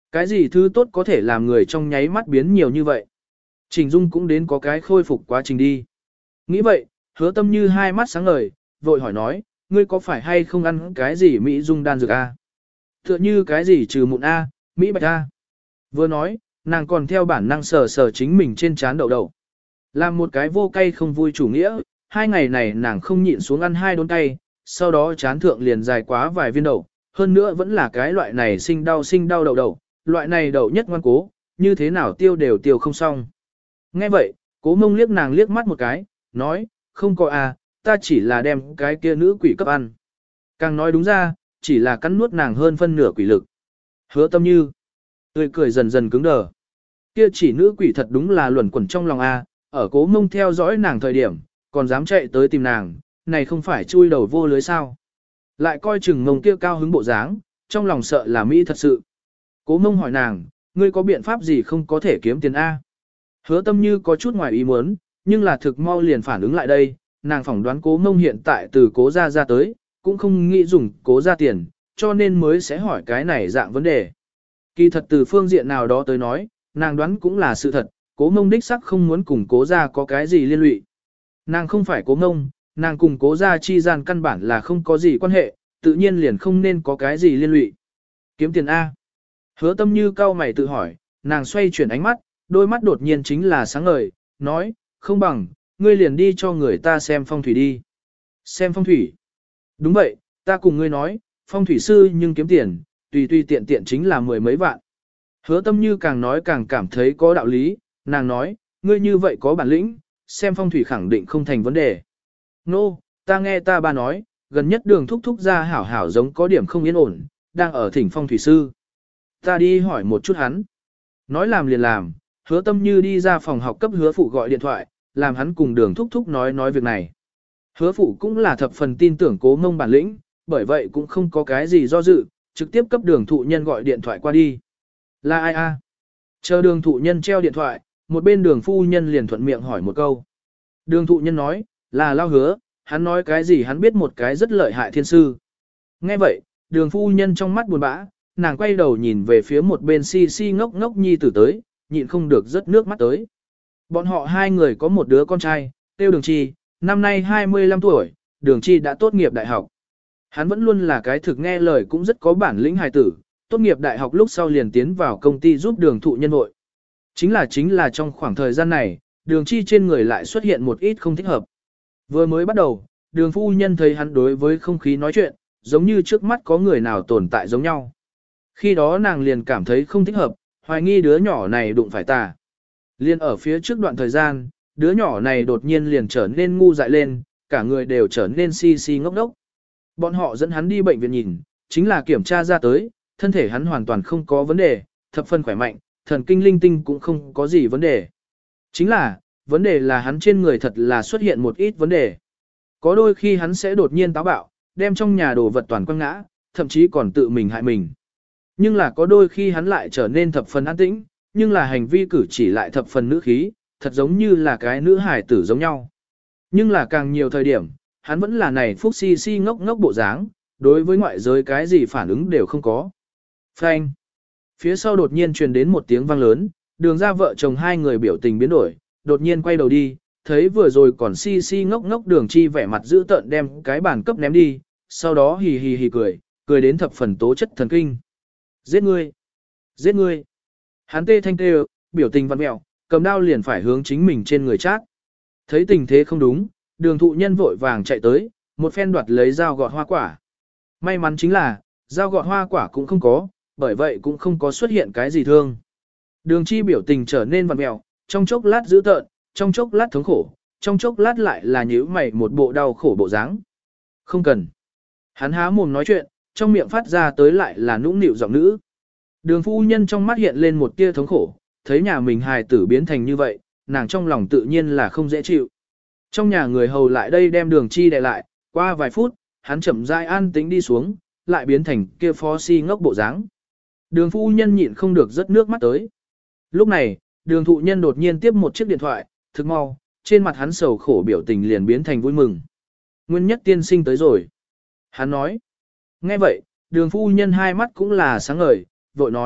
Cái gì thứ tốt có thể làm người trong nháy mắt biến nhiều như vậy? Trình Dung cũng đến có cái khôi phục quá trình đi. Nghĩ vậy, Hứa Tâm Như hai mắt sáng ngời, vội hỏi nói, ngươi có phải hay không ăn cái gì Mỹ Dung đan dược a? Tựa như cái gì trừ mụn a, Mỹ bạch a. Vừa nói, nàng còn theo bản năng sờ sờ chính mình trên trán đậu đậu. Làm một cái vô cay không vui chủ nghĩa, hai ngày này nàng không nhịn xuống ăn hai đốn cay, sau đó chán thượng liền dài quá vài viên đậu, hơn nữa vẫn là cái loại này sinh đau sinh đau đậu đậu, loại này đậu nhất ngoan cố, như thế nào tiêu đều tiêu không xong. Nghe vậy, Cố Mông liếc nàng liếc mắt một cái, nói, không có à, ta chỉ là đem cái kia nữ quỷ cấp ăn. Càng nói đúng ra, chỉ là cắn nuốt nàng hơn phân nửa quỷ lực. Hứa Tâm Như, tươi cười dần dần cứng đờ. Kia chỉ nữ quỷ thật đúng là luẩn quẩn trong lòng a, ở Cố Mông theo dõi nàng thời điểm, còn dám chạy tới tìm nàng, này không phải chui đầu vô lưới sao. Lại coi chừng Mông kia cao hứng bộ dáng, trong lòng sợ là Mỹ thật sự. Cố Mông hỏi nàng, ngươi có biện pháp gì không có thể kiếm tiền A? Hứa Tâm Như có chút ngoài ý muốn, nhưng là thực mau liền phản ứng lại đây, nàng phỏng đoán Cố Mông hiện tại từ Cố gia ra tới, cũng không nghĩ dùng Cố gia tiền, cho nên mới sẽ hỏi cái này dạng vấn đề. Kỳ thật từ phương diện nào đó tới nói, nàng đoán cũng là sự thật, Cố Mông đích sắc không muốn cùng Cố gia có cái gì liên lụy. Nàng không phải Cố Mông, nàng cùng Cố gia chi gian căn bản là không có gì quan hệ, tự nhiên liền không nên có cái gì liên lụy. Kiếm tiền A. Hứa Tâm Như cau mày tự hỏi, nàng xoay chuyển ánh mắt, đôi mắt đột nhiên chính là sáng ngời, nói, không bằng, ngươi liền đi cho người ta xem phong thủy đi. Xem phong thủy. Đúng vậy, ta cùng ngươi nói, phong thủy sư nhưng kiếm tiền, tùy tùy tiện tiện chính là mười mấy vạn. Hứa Tâm Như càng nói càng cảm thấy có đạo lý, nàng nói, ngươi như vậy có bản lĩnh, xem phong thủy khẳng định không thành vấn đề. Nô, no, ta nghe ta ba nói, gần nhất đường thúc thúc ra hảo hảo giống có điểm không yên ổn, đang ở thỉnh phong thủy sư. Ta đi hỏi một chút hắn. Nói làm liền làm, Hứa Tâm Như đi ra phòng học cấp Hứa Phụ gọi điện thoại, làm hắn cùng đường thúc thúc nói nói việc này. Hứa Phụ cũng là thập phần tin tưởng Cố Mông bản lĩnh, bởi vậy cũng không có cái gì do dự, trực tiếp cấp đường thụ nhân gọi điện thoại qua đi. Là ai a? Chờ đường thụ nhân treo điện thoại, một bên đường phu nhân liền thuận miệng hỏi một câu. Đường thụ nhân nói, là Lao Hứa, hắn nói cái gì hắn biết một cái rất lợi hại thiên sư. Nghe vậy, đường phu nhân trong mắt buồn bã, nàng quay đầu nhìn về phía một bên si si ngốc ngốc nhi tử tới, nhịn không được rớt nước mắt tới. Bọn họ hai người có một đứa con trai, tiêu Đường Chi, năm nay hai mươi lăm tuổi, Đường Chi đã tốt nghiệp đại học. Hắn vẫn luôn là cái thực nghe lời cũng rất có bản lĩnh hài tử, tốt nghiệp đại học lúc sau liền tiến vào công ty giúp đường thụ nhân hội. Chính là chính là trong khoảng thời gian này, Đường Chi trên người lại xuất hiện một ít không thích hợp. Vừa mới bắt đầu, đường phu nhân thấy hắn đối với không khí nói chuyện, giống như trước mắt có người nào tồn tại giống nhau. Khi đó nàng liền cảm thấy không thích hợp, hoài nghi đứa nhỏ này đụng phải tà. Liên ở phía trước đoạn thời gian, đứa nhỏ này đột nhiên liền trở nên ngu dại lên, cả người đều trở nên si si ngốc ngốc. Bọn họ dẫn hắn đi bệnh viện nhìn, chính là kiểm tra ra tới, thân thể hắn hoàn toàn không có vấn đề, thập phân khỏe mạnh, thần kinh linh tinh cũng không có gì vấn đề. Chính là, vấn đề là hắn trên người thật là xuất hiện một ít vấn đề. Có đôi khi hắn sẽ đột nhiên táo bạo, đem trong nhà đồ vật toàn quăng ngã, thậm chí còn tự mình hại mình. Nhưng là có đôi khi hắn lại trở nên thập phần an tĩnh, nhưng là hành vi cử chỉ lại thập phần nữ khí, thật giống như là cái nữ hài tử giống nhau. Nhưng là càng nhiều thời điểm, hắn vẫn là này phúc si si ngốc ngốc bộ dáng, đối với ngoại giới cái gì phản ứng đều không có. Phanh. Phía sau đột nhiên truyền đến một tiếng vang lớn, đường ra vợ chồng hai người biểu tình biến đổi, đột nhiên quay đầu đi, thấy vừa rồi còn si si ngốc ngốc Đường Chi vẻ mặt dữ tợn đem cái bàn cấp ném đi, sau đó hì hì hì cười, cười đến thập phần tố chất thần kinh. Giết ngươi! Giết ngươi! Hắn tê thanh tê, biểu tình văn mẹo, cầm đao liền phải hướng chính mình trên người chát. Thấy tình thế không đúng, đường thụ nhân vội vàng chạy tới, một phen đoạt lấy dao gọt hoa quả. May mắn chính là, dao gọt hoa quả cũng không có, bởi vậy cũng không có xuất hiện cái gì thương. Đường Chi biểu tình trở nên vằn mẹo, trong chốc lát dữ tợn, trong chốc lát thống khổ, trong chốc lát lại là nhíu mày một bộ đau khổ bộ dáng. Không cần. Hắn há mồm nói chuyện, trong miệng phát ra tới lại là nũng nịu giọng nữ. Đường phu nhân trong mắt hiện lên một tia thống khổ, thấy nhà mình hài tử biến thành như vậy, nàng trong lòng tự nhiên là không dễ chịu. Trong nhà người hầu lại đây đem Đường Chi đè lại, qua vài phút, hắn chậm rãi an tĩnh đi xuống, lại biến thành kia phó si ngốc bộ dáng. Đường phu nhân nhịn không được rớt nước mắt tới. Lúc này, đường thụ nhân đột nhiên tiếp một chiếc điện thoại, thực mau, trên mặt hắn sầu khổ biểu tình liền biến thành vui mừng. Nguyên nhất tiên sinh tới rồi. Hắn nói. Nghe vậy, đường phu nhân hai mắt cũng là sáng ngời, vội nói,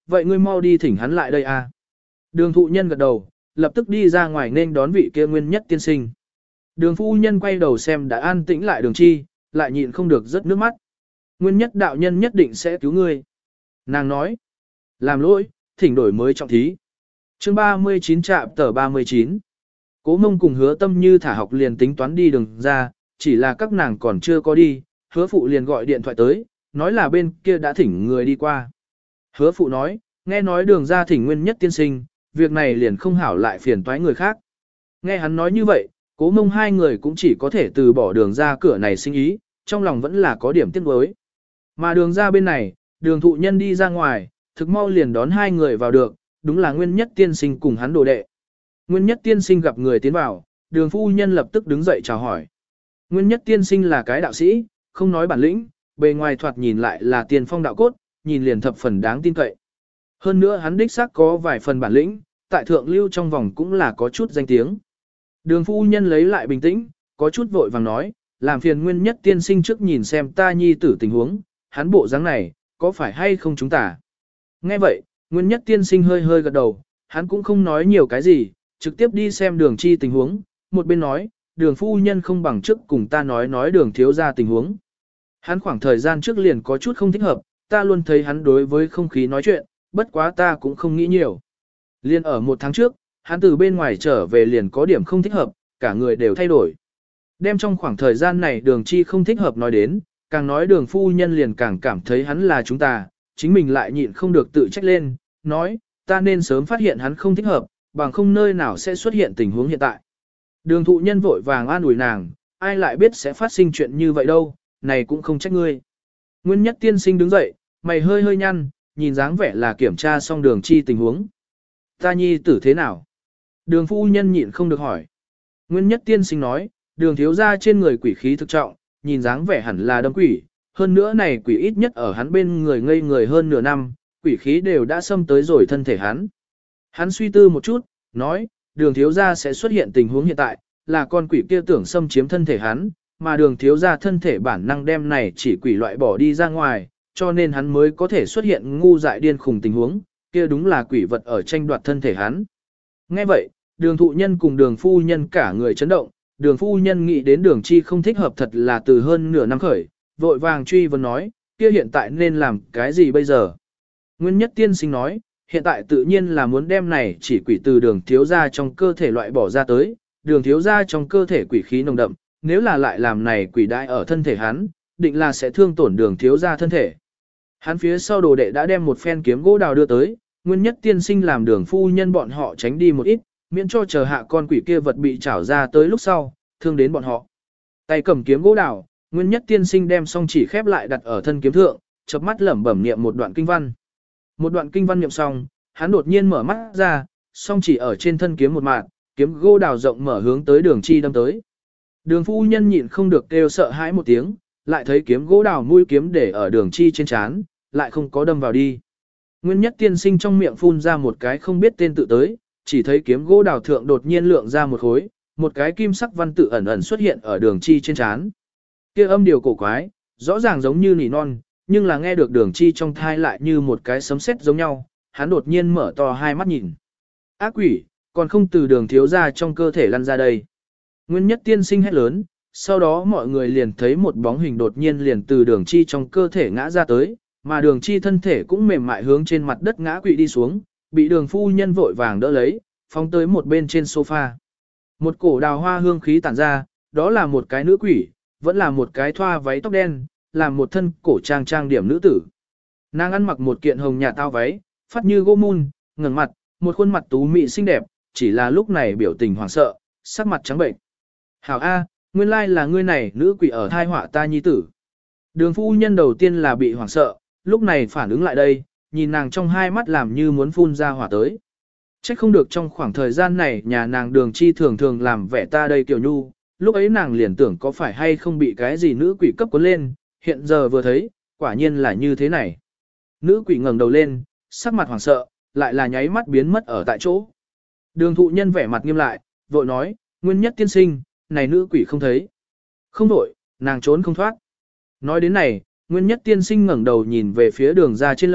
vậy ngươi mau đi thỉnh hắn lại đây a. Đường thụ nhân gật đầu, lập tức đi ra ngoài nên đón vị kia nguyên nhất tiên sinh. Đường phu nhân quay đầu xem đã an tĩnh lại đường chi, lại nhịn không được rớt nước mắt. Nguyên nhất đạo nhân nhất định sẽ cứu ngươi. Nàng nói, làm lỗi, thỉnh đổi mới trọng thí. Chương ba mươi chín trạm tờ ba mươi chín. Cố Mông cùng Hứa Tâm Như thả học liền tính toán đi đường ra, chỉ là các nàng còn chưa có đi, Hứa Phụ liền gọi điện thoại tới, nói là bên kia đã thỉnh người đi qua. Hứa Phụ nói, nghe nói đường ra thỉnh nguyên nhất tiên sinh, việc này liền không hảo lại phiền toái người khác. Nghe hắn nói như vậy, Cố Mông hai người cũng chỉ có thể từ bỏ đường ra cửa này sinh ý, trong lòng vẫn là có điểm tiếc nuối. Mà đường ra bên này, đường thụ nhân đi ra ngoài, thực mau liền đón hai người vào được, đúng là nguyên nhất tiên sinh cùng hắn đồ đệ. Nguyên nhất tiên sinh gặp người tiến vào, đường phu nhân lập tức đứng dậy chào hỏi. Nguyên nhất tiên sinh là cái đạo sĩ, không nói bản lĩnh, bề ngoài thoạt nhìn lại là tiền phong đạo cốt, nhìn liền thập phần đáng tin cậy. Hơn nữa hắn đích xác có vài phần bản lĩnh, tại thượng lưu trong vòng cũng là có chút danh tiếng. Đường phu nhân lấy lại bình tĩnh, có chút vội vàng nói, làm phiền nguyên nhất tiên sinh trước nhìn xem ta nhi tử tình huống, hắn bộ dáng này, có phải hay không chúng ta. Nghe vậy, nguyên nhất tiên sinh hơi hơi gật đầu, hắn cũng không nói nhiều cái gì, trực tiếp đi xem đường chi tình huống, một bên nói, đường phu nhân không bằng trước cùng ta nói nói đường thiếu ra tình huống. Hắn khoảng thời gian trước liền có chút không thích hợp, ta luôn thấy hắn đối với không khí nói chuyện, bất quá ta cũng không nghĩ nhiều. Liên ở một tháng trước, hắn từ bên ngoài trở về liền có điểm không thích hợp, cả người đều thay đổi. Đem trong khoảng thời gian này đường chi không thích hợp nói đến, càng nói đường phu nhân liền càng cảm thấy hắn là chúng ta, chính mình lại nhịn không được tự trách lên, nói, ta nên sớm phát hiện hắn không thích hợp, bằng không nơi nào sẽ xuất hiện tình huống hiện tại. Đường thụ nhân vội vàng an ủi nàng, ai lại biết sẽ phát sinh chuyện như vậy đâu, này cũng không trách ngươi. Nguyên nhất tiên sinh đứng dậy, mày hơi hơi nhăn, nhìn dáng vẻ là kiểm tra xong đường chi tình huống. Ta nhi tử thế nào? Đường phu nhân nhịn không được hỏi. Nguyên nhất tiên sinh nói, đường thiếu ra trên người quỷ khí thực trọng, nhìn dáng vẻ hẳn là đâm quỷ, hơn nữa này quỷ ít nhất ở hắn bên người ngây người hơn nửa năm, quỷ khí đều đã xâm tới rồi thân thể hắn. Hắn suy tư một chút, nói, đường thiếu gia sẽ xuất hiện tình huống hiện tại, là con quỷ kia tưởng xâm chiếm thân thể hắn, mà đường thiếu gia thân thể bản năng đem này chỉ quỷ loại bỏ đi ra ngoài, cho nên hắn mới có thể xuất hiện ngu dại điên khùng tình huống, kia đúng là quỷ vật ở tranh đoạt thân thể hắn. Nghe vậy, đường thụ nhân cùng đường phu nhân cả người chấn động, đường phu nhân nghĩ đến đường chi không thích hợp thật là từ hơn nửa năm khởi, vội vàng truy vấn nói, kia hiện tại nên làm cái gì bây giờ? Nguyên nhất tiên sinh nói, hiện tại tự nhiên là muốn đem này chỉ quỷ từ đường thiếu gia trong cơ thể loại bỏ ra tới, đường thiếu gia trong cơ thể quỷ khí nồng đậm, nếu là lại làm này quỷ đại ở thân thể hắn, định là sẽ thương tổn đường thiếu gia thân thể. Hắn phía sau đồ đệ đã đem một phen kiếm gỗ đào đưa tới, nguyên nhất tiên sinh làm đường phu nhân bọn họ tránh đi một ít, miễn cho chờ hạ con quỷ kia vật bị trảo ra tới lúc sau, thương đến bọn họ. Tay cầm kiếm gỗ đào, nguyên nhất tiên sinh đem song chỉ khép lại đặt ở thân kiếm thượng, chớp mắt lẩm bẩm niệm một đoạn kinh văn. Một đoạn kinh văn niệm xong, hắn đột nhiên mở mắt ra, song chỉ ở trên thân kiếm một mạng, kiếm gỗ đào rộng mở hướng tới đường chi đâm tới. Đường phu nhân nhịn không được kêu sợ hãi một tiếng, lại thấy kiếm gỗ đào mũi kiếm để ở đường chi trên trán, lại không có đâm vào đi. Nguyên nhất tiên sinh trong miệng phun ra một cái không biết tên tự tới, chỉ thấy kiếm gỗ đào thượng đột nhiên lượng ra một khối, một cái kim sắc văn tự ẩn ẩn xuất hiện ở đường chi trên trán. Kia âm điều cổ quái, rõ ràng giống như nỉ non, nhưng là nghe được đường chi trong thai lại như một cái sấm sét giống nhau, hắn đột nhiên mở to hai mắt nhìn. Ác quỷ, còn không từ đường thiếu ra trong cơ thể lăn ra đây. Nguyên nhất tiên sinh hét lớn, sau đó mọi người liền thấy một bóng hình đột nhiên liền từ đường chi trong cơ thể ngã ra tới, mà đường chi thân thể cũng mềm mại hướng trên mặt đất ngã quỵ đi xuống, bị đường phu nhân vội vàng đỡ lấy, phóng tới một bên trên sofa. Một cổ đào hoa hương khí tản ra, đó là một cái nữ quỷ, vẫn là một cái thoa váy tóc đen, làm một thân cổ trang trang điểm nữ tử. Nàng ăn mặc một kiện hồng nhà tao váy, phát như gỗ mun, ngẩng mặt, một khuôn mặt tú mị xinh đẹp, chỉ là lúc này biểu tình hoảng sợ, sắc mặt trắng bệnh. Hảo A, nguyên lai là ngươi này nữ quỷ ở thai họa ta nhi tử. Đường phu nhân đầu tiên là bị hoảng sợ, lúc này phản ứng lại đây, nhìn nàng trong hai mắt làm như muốn phun ra hỏa tới. Trách không được trong khoảng thời gian này nhà nàng đường chi thường thường làm vẻ ta đây tiểu nhu, lúc ấy nàng liền tưởng có phải hay không bị cái gì nữ quỷ cấp cuốn lên, hiện giờ vừa thấy, quả nhiên là như thế này. Nữ quỷ ngẩng đầu lên, sắc mặt hoảng sợ, lại là nháy mắt biến mất ở tại chỗ. Đường thụ nhân vẻ mặt nghiêm lại, vội nói, nguyên nhất tiên sinh, này nữ quỷ không thấy. Không vội, nàng trốn không thoát. Nói đến này, nguyên nhất tiên sinh ngẩng đầu nhìn về phía đường ra trên lầu,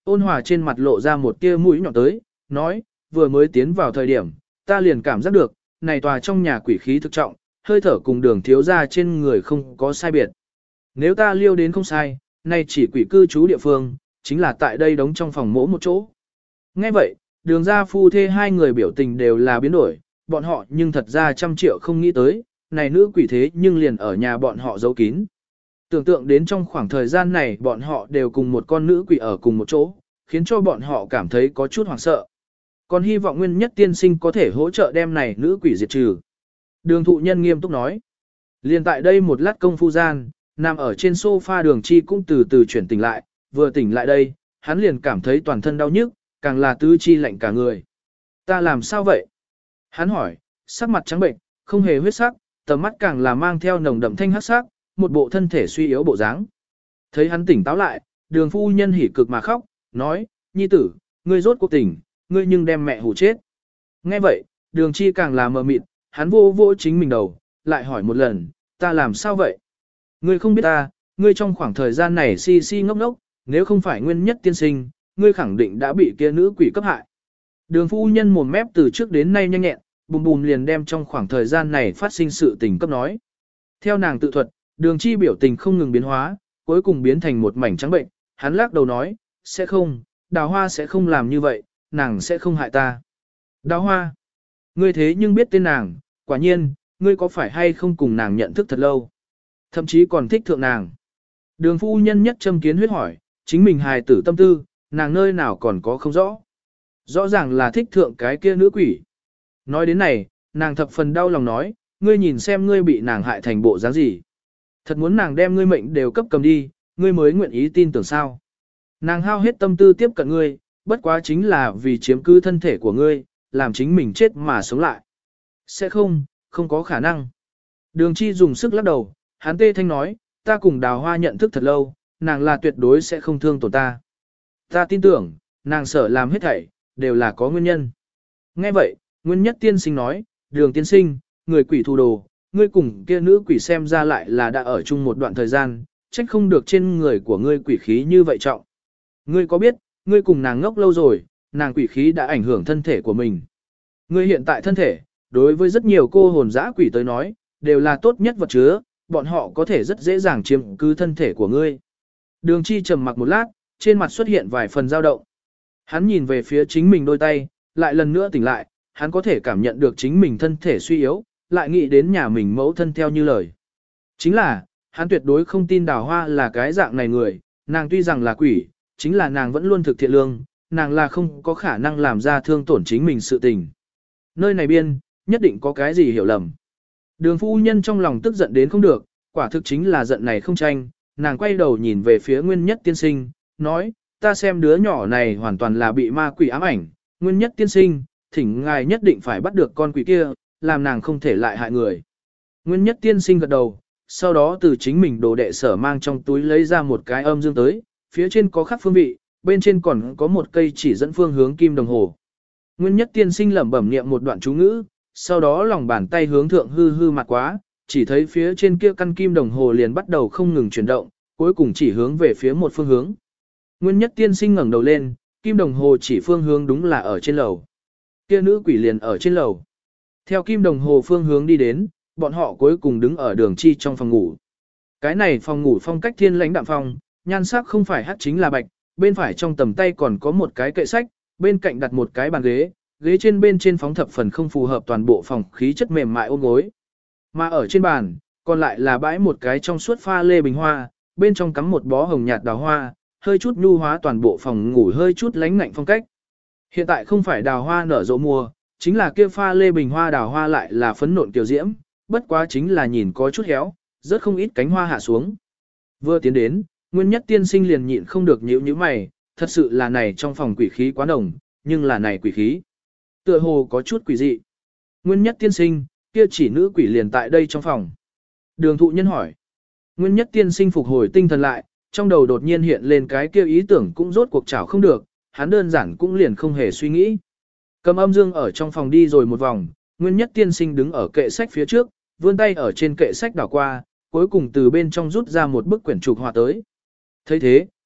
ôn hòa trên mặt lộ ra một tia mũi nhọn tới, nói, vừa mới tiến vào thời điểm, ta liền cảm giác được, này tòa trong nhà quỷ khí thực trọng, hơi thở cùng đường thiếu ra trên người không có sai biệt. Nếu ta liêu đến không sai, nay chỉ quỷ cư trú địa phương, chính là tại đây đóng trong phòng mỗ một chỗ. Nghe vậy, đường ra phu thê hai người biểu tình đều là biến đổi, bọn họ nhưng thật ra trăm triệu không nghĩ tới, này nữ quỷ thế nhưng liền ở nhà bọn họ giấu kín. Tưởng tượng đến trong khoảng thời gian này bọn họ đều cùng một con nữ quỷ ở cùng một chỗ, khiến cho bọn họ cảm thấy có chút hoảng sợ. Còn hy vọng nguyên nhất tiên sinh có thể hỗ trợ đem này nữ quỷ diệt trừ. Đường thụ nhân nghiêm túc nói. Liền tại đây một lát công phu gian, nằm ở trên sofa đường chi cũng từ từ chuyển tỉnh lại, vừa tỉnh lại đây, hắn liền cảm thấy toàn thân đau nhức, càng là tứ chi lạnh cả người. Ta làm sao vậy? Hắn hỏi, sắc mặt trắng bệnh, không hề huyết sắc, tầm mắt càng là mang theo nồng đậm thanh hắc sắc, một bộ thân thể suy yếu bộ dáng. Thấy hắn tỉnh táo lại, đường phu nhân hỉ cực mà khóc, nói, nhi tử, ngươi rốt cuộc tỉnh, ngươi nhưng đem mẹ hù chết. Nghe vậy, đường chi càng là mờ mịt, hắn vô vô chính mình đầu, lại hỏi một lần, ta làm sao vậy? Ngươi không biết ta, ngươi trong khoảng thời gian này si si ngốc ngốc, nếu không phải nguyên nhất tiên sinh, ngươi khẳng định đã bị kia nữ quỷ cấp hại. Đường phu nhân mồm mép từ trước đến nay nhanh nhẹn, bùm bùm liền đem trong khoảng thời gian này phát sinh sự tình cấp nói. Theo nàng tự thuật, đường chi biểu tình không ngừng biến hóa, cuối cùng biến thành một mảnh trắng bệnh, hắn lắc đầu nói, sẽ không, đào hoa sẽ không làm như vậy, nàng sẽ không hại ta. Đào hoa, ngươi thế nhưng biết tên nàng, quả nhiên, ngươi có phải hay không cùng nàng nhận thức thật lâu, thậm chí còn thích thượng nàng. Đường phu nhân nhất châm kiến huyết hỏi, chính mình hài tử tâm tư, nàng nơi nào còn có không rõ. Rõ ràng là thích thượng cái kia nữ quỷ. Nói đến này, nàng thập phần đau lòng nói, ngươi nhìn xem ngươi bị nàng hại thành bộ dáng gì. Thật muốn nàng đem ngươi mệnh đều cấp cầm đi, ngươi mới nguyện ý tin tưởng sao. Nàng hao hết tâm tư tiếp cận ngươi, bất quá chính là vì chiếm cứ thân thể của ngươi, làm chính mình chết mà sống lại. Sẽ không, không có khả năng. Đường chi dùng sức lắc đầu, hắn tê thanh nói, ta cùng đào hoa nhận thức thật lâu, nàng là tuyệt đối sẽ không thương tổn ta. Ta tin tưởng, nàng sợ làm hết thảy, đều là có nguyên nhân. Nghe vậy, nguyên nhất tiên sinh nói, đường tiên sinh, người quỷ thù đồ, ngươi cùng kia nữ quỷ xem ra lại là đã ở chung một đoạn thời gian, trách không được trên người của ngươi quỷ khí như vậy trọng. Ngươi có biết, ngươi cùng nàng ngốc lâu rồi, nàng quỷ khí đã ảnh hưởng thân thể của mình. Ngươi hiện tại thân thể, đối với rất nhiều cô hồn dã quỷ tới nói, đều là tốt nhất vật chứa, bọn họ có thể rất dễ dàng chiếm cứ thân thể của ngươi. Đường chi trầm mặc một lát, trên mặt xuất hiện vài phần dao động. Hắn nhìn về phía chính mình đôi tay, lại lần nữa tỉnh lại, hắn có thể cảm nhận được chính mình thân thể suy yếu, lại nghĩ đến nhà mình mẫu thân theo như lời. Chính là, hắn tuyệt đối không tin đào hoa là cái dạng này người, nàng tuy rằng là quỷ, chính là nàng vẫn luôn thực thiện lương, nàng là không có khả năng làm ra thương tổn chính mình sự tình. Nơi này biên, nhất định có cái gì hiểu lầm. Đường phu nhân trong lòng tức giận đến không được, quả thực chính là giận này không tranh, nàng quay đầu nhìn về phía nguyên nhất tiên sinh, nói, ta xem đứa nhỏ này hoàn toàn là bị ma quỷ ám ảnh, nguyên nhất tiên sinh, thỉnh ngài nhất định phải bắt được con quỷ kia, làm nàng không thể lại hại người. Nguyên nhất tiên sinh gật đầu, sau đó từ chính mình đồ đệ sở mang trong túi lấy ra một cái âm dương tới, phía trên có khắc phương vị, bên trên còn có một cây chỉ dẫn phương hướng kim đồng hồ. Nguyên nhất tiên sinh lẩm bẩm niệm một đoạn chú ngữ, sau đó lòng bàn tay hướng thượng hư hư mặt quá, chỉ thấy phía trên kia căn kim đồng hồ liền bắt đầu không ngừng chuyển động, cuối cùng chỉ hướng về phía một phương hướng. Nguyên nhất tiên sinh ngẩng đầu lên, kim đồng hồ chỉ phương hướng đúng là ở trên lầu. Kia nữ quỷ liền ở trên lầu. Theo kim đồng hồ phương hướng đi đến, bọn họ cuối cùng đứng ở đường chi trong phòng ngủ. Cái này phòng ngủ phong cách thiên lãnh đạm phong, nhan sắc không phải hắc chính là bạch, bên phải trong tầm tay còn có một cái kệ sách, bên cạnh đặt một cái bàn ghế, ghế trên bên trên phóng thập phần không phù hợp toàn bộ phòng khí chất mềm mại ôm gối. Mà ở trên bàn, còn lại là bãi một cái trong suốt pha lê bình hoa, bên trong cắm một bó hồng nhạt đào hoa, hơi chút nhu hóa toàn bộ phòng ngủ hơi chút lánh ngạnh phong cách. Hiện tại không phải đào hoa nở rộ mùa, chính là kia pha lê bình hoa đào hoa lại là phấn nộn kiều diễm, bất quá chính là nhìn có chút héo, rất không ít cánh hoa hạ xuống. Vừa tiến đến, nguyên nhất tiên sinh liền nhịn không được nhíu nhíu mày, thật sự là này trong phòng quỷ khí quá nồng, nhưng là này quỷ khí. Tựa hồ có chút quỷ dị. Nguyên nhất tiên sinh, kia chỉ nữ quỷ liền tại đây trong phòng. Đường thụ nhân hỏi. Nguyên nhất tiên sinh phục hồi tinh thần lại, trong đầu đột nhiên hiện lên cái kia ý tưởng cũng rốt cuộc chảo không được, hắn đơn giản cũng liền không hề suy nghĩ. Cầm âm dương ở trong phòng đi rồi một vòng, nguyên nhất tiên sinh đứng ở kệ sách phía trước, vươn tay ở trên kệ sách đảo qua, cuối cùng từ bên trong rút ra một bức quyển trục họa tới. thấy thế,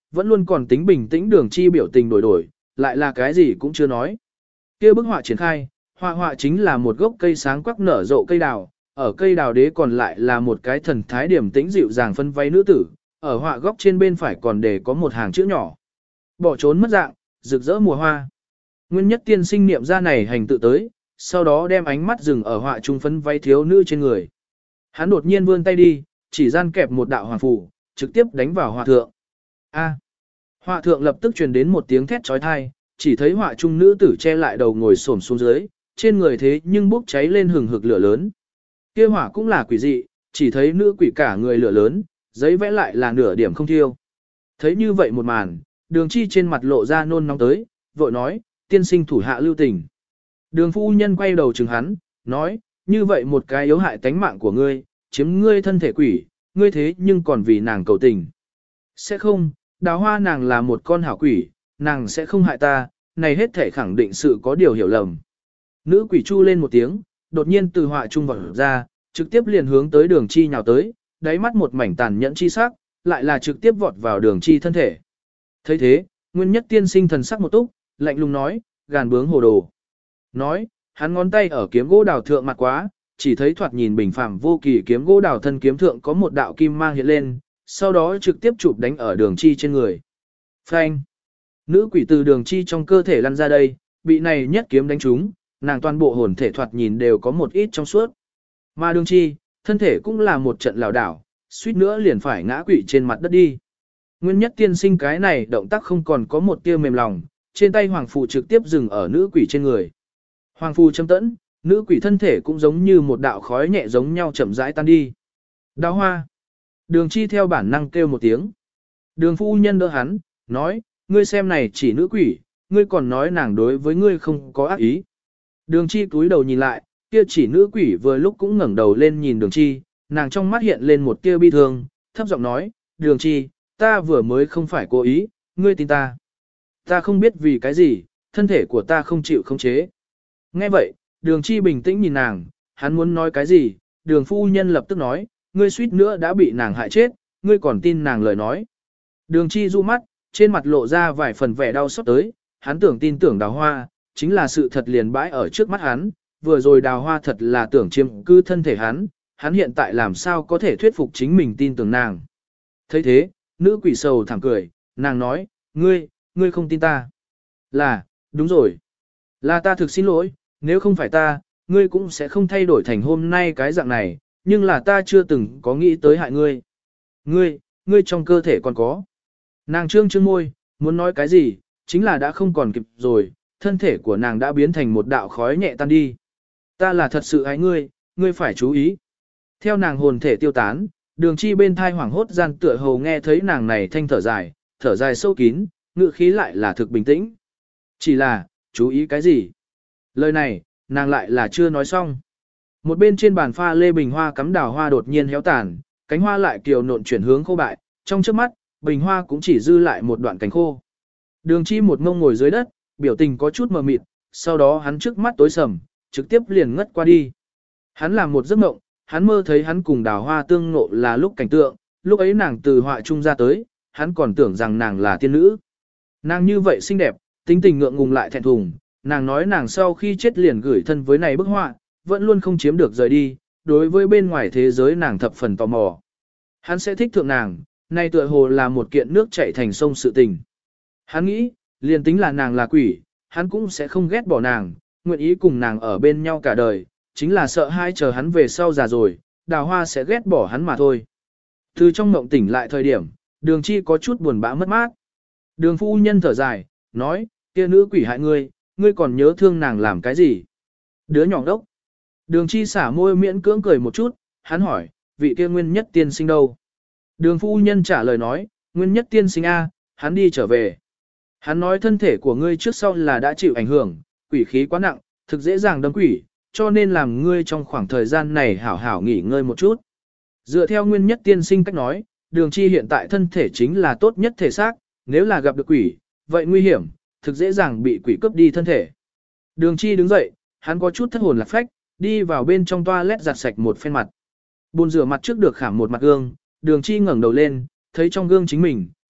vẫn luôn còn tính bình tĩnh Đường Chi biểu tình đổi đổi, lại là cái gì cũng chưa nói. Kia bức họa triển khai, họa họa chính là một gốc cây sáng quắc nở rộ cây đào, ở cây đào đế còn lại là một cái thần thái điểm tĩnh dịu dàng phân váy nữ tử, ở họa góc trên bên phải còn để có một hàng chữ nhỏ. Bỏ trốn mất dạng, rực rỡ mùa hoa. Nguyên Nhất Tiên Sinh niệm ra này hành tự tới, sau đó đem ánh mắt dừng ở họa trung phấn váy thiếu nữ trên người. Hắn đột nhiên vươn tay đi, chỉ gian kẹp một đạo hoàng phù, trực tiếp đánh vào họa thượng. A. Họa thượng lập tức truyền đến một tiếng thét chói tai, chỉ thấy họa trung nữ tử che lại đầu ngồi xổm xuống dưới, trên người thế nhưng bốc cháy lên hừng hực lửa lớn. Kia hỏa cũng là quỷ dị, chỉ thấy nữ quỷ cả người lửa lớn, giấy vẽ lại là nửa điểm không thiêu. Thấy như vậy một màn, Đường Chi trên mặt lộ ra nôn nóng tới, vội nói, tiên sinh thủ hạ lưu tình. Đường phu nhân quay đầu chừng hắn, nói, như vậy một cái yếu hại tánh mạng của ngươi, chiếm ngươi thân thể quỷ, ngươi thế nhưng còn vì nàng cầu tình. Sẽ không, Đào Hoa nàng là một con hảo quỷ, nàng sẽ không hại ta, này hết thể khẳng định sự có điều hiểu lầm. Nữ quỷ chu lên một tiếng, đột nhiên từ họa trung vọt ra, trực tiếp liền hướng tới Đường Chi nhào tới, đáy mắt một mảnh tàn nhẫn chi sắc, lại là trực tiếp vọt vào Đường Chi thân thể. Thấy thế, Nguyên Nhất Tiên Sinh thần sắc một túc, lạnh lùng nói, gàn bướng hồ đồ. Nói, hắn ngón tay ở kiếm gỗ đào thượng mặt quá, chỉ thấy thoạt nhìn bình phàm vô kỳ kiếm gỗ đào thân kiếm thượng có một đạo kim mang hiện lên, sau đó trực tiếp chụp đánh ở Đường Chi trên người. Phanh! Nữ quỷ từ Đường Chi trong cơ thể lăn ra đây, bị này nhất kiếm đánh trúng, nàng toàn bộ hồn thể thoạt nhìn đều có một ít trong suốt. Mà Đường Chi, thân thể cũng là một trận lảo đảo, suýt nữa liền phải ngã quỵ trên mặt đất đi. Nguyên Nhất Tiên Sinh cái này động tác không còn có một tia mềm lòng, trên tay hoàng phù trực tiếp dừng ở nữ quỷ trên người. Hoàng phù châm tẫn, nữ quỷ thân thể cũng giống như một đạo khói nhẹ giống nhau chậm rãi tan đi. Đào Hoa. Đường Chi theo bản năng kêu một tiếng. Đường phu nhân đỡ hắn, nói, ngươi xem này chỉ nữ quỷ, ngươi còn nói nàng đối với ngươi không có ác ý. Đường Chi cúi đầu nhìn lại, kia chỉ nữ quỷ vừa lúc cũng ngẩng đầu lên nhìn Đường Chi, nàng trong mắt hiện lên một tia bi thương, thấp giọng nói, Đường Chi, ta vừa mới không phải cố ý, ngươi tin ta. Ta không biết vì cái gì, thân thể của ta không chịu khống chế. Nghe vậy, Đường Chi bình tĩnh nhìn nàng, hắn muốn nói cái gì, Đường phu nhân lập tức nói, ngươi suýt nữa đã bị nàng hại chết, ngươi còn tin nàng lời nói. Đường Chi du mắt, trên mặt lộ ra vài phần vẻ đau xót tới, hắn tưởng tin tưởng Đào Hoa, chính là sự thật liền bãi ở trước mắt hắn, vừa rồi Đào Hoa thật là tưởng chiếm cư thân thể hắn, hắn hiện tại làm sao có thể thuyết phục chính mình tin tưởng nàng. Thấy thế, nữ quỷ sầu thảm cười, nàng nói, ngươi, ngươi không tin ta. Là, đúng rồi. Là ta thực xin lỗi, nếu không phải ta, ngươi cũng sẽ không thay đổi thành hôm nay cái dạng này, nhưng là ta chưa từng có nghĩ tới hại ngươi. Ngươi, ngươi trong cơ thể còn có. Nàng trương trương môi, muốn nói cái gì, chính là đã không còn kịp rồi, thân thể của nàng đã biến thành một đạo khói nhẹ tan đi. Ta là thật sự ái ngươi, ngươi phải chú ý. Theo nàng hồn thể tiêu tán, Đường Chi bên thai hoảng hốt gian tựa hồ nghe thấy nàng này thanh thở dài, thở dài sâu kín, ngữ khí lại là thực bình tĩnh. Chỉ là, chú ý cái gì? Lời này, nàng lại là chưa nói xong. Một bên trên bàn pha lê bình hoa cắm đào hoa đột nhiên héo tàn, cánh hoa lại kiều nộn chuyển hướng khô bại, trong trước mắt, bình hoa cũng chỉ dư lại một đoạn cánh khô. Đường Chi một ngông ngồi dưới đất, biểu tình có chút mờ mịt, sau đó hắn trước mắt tối sầm, trực tiếp liền ngất qua đi. Hắn làm một giấc mộng, hắn mơ thấy hắn cùng đào hoa tương ngộ là lúc cảnh tượng, lúc ấy nàng từ họa trung ra tới, hắn còn tưởng rằng nàng là tiên nữ. Nàng như vậy xinh đẹp, tính tình ngượng ngùng lại thẹn thùng, nàng nói nàng sau khi chết liền gửi thân với này bức họa, vẫn luôn không chiếm được rời đi, đối với bên ngoài thế giới nàng thập phần tò mò. Hắn sẽ thích thượng nàng, nay tựa hồ là một kiện nước chảy thành sông sự tình. Hắn nghĩ, liền tính là nàng là quỷ, hắn cũng sẽ không ghét bỏ nàng, nguyện ý cùng nàng ở bên nhau cả đời, chính là sợ hai chờ hắn về sau già rồi, đào hoa sẽ ghét bỏ hắn mà thôi. Từ trong mộng tỉnh lại thời điểm, Đường Chi có chút buồn bã mất mát. Đường phu nhân thở dài, nói, kia nữ quỷ hại ngươi, ngươi còn nhớ thương nàng làm cái gì? Đứa nhỏ đốc. Đường Chi xả môi miễn cưỡng cười một chút, hắn hỏi, vị kia Nguyên Nhất Tiên Sinh đâu? Đường phu nhân trả lời nói, Nguyên Nhất Tiên Sinh A, hắn đi trở về. Hắn nói thân thể của ngươi trước sau là đã chịu ảnh hưởng, quỷ khí quá nặng, thực dễ dàng đâm quỷ, cho nên làm ngươi trong khoảng thời gian này hảo hảo nghỉ ngơi một chút. Dựa theo Nguyên Nhất Tiên Sinh cách nói, Đường Chi hiện tại thân thể chính là tốt nhất thể xác, nếu là gặp được quỷ, vậy nguy hiểm, thực dễ dàng bị quỷ cướp đi thân thể. Đường Chi đứng dậy, hắn có chút thất hồn lạc phách, đi vào bên trong toilet giặt sạch một phen mặt. Bồn rửa mặt trước được khảm một mặt gương, Đường Chi ngẩng đầu lên, thấy trong gương chính mình,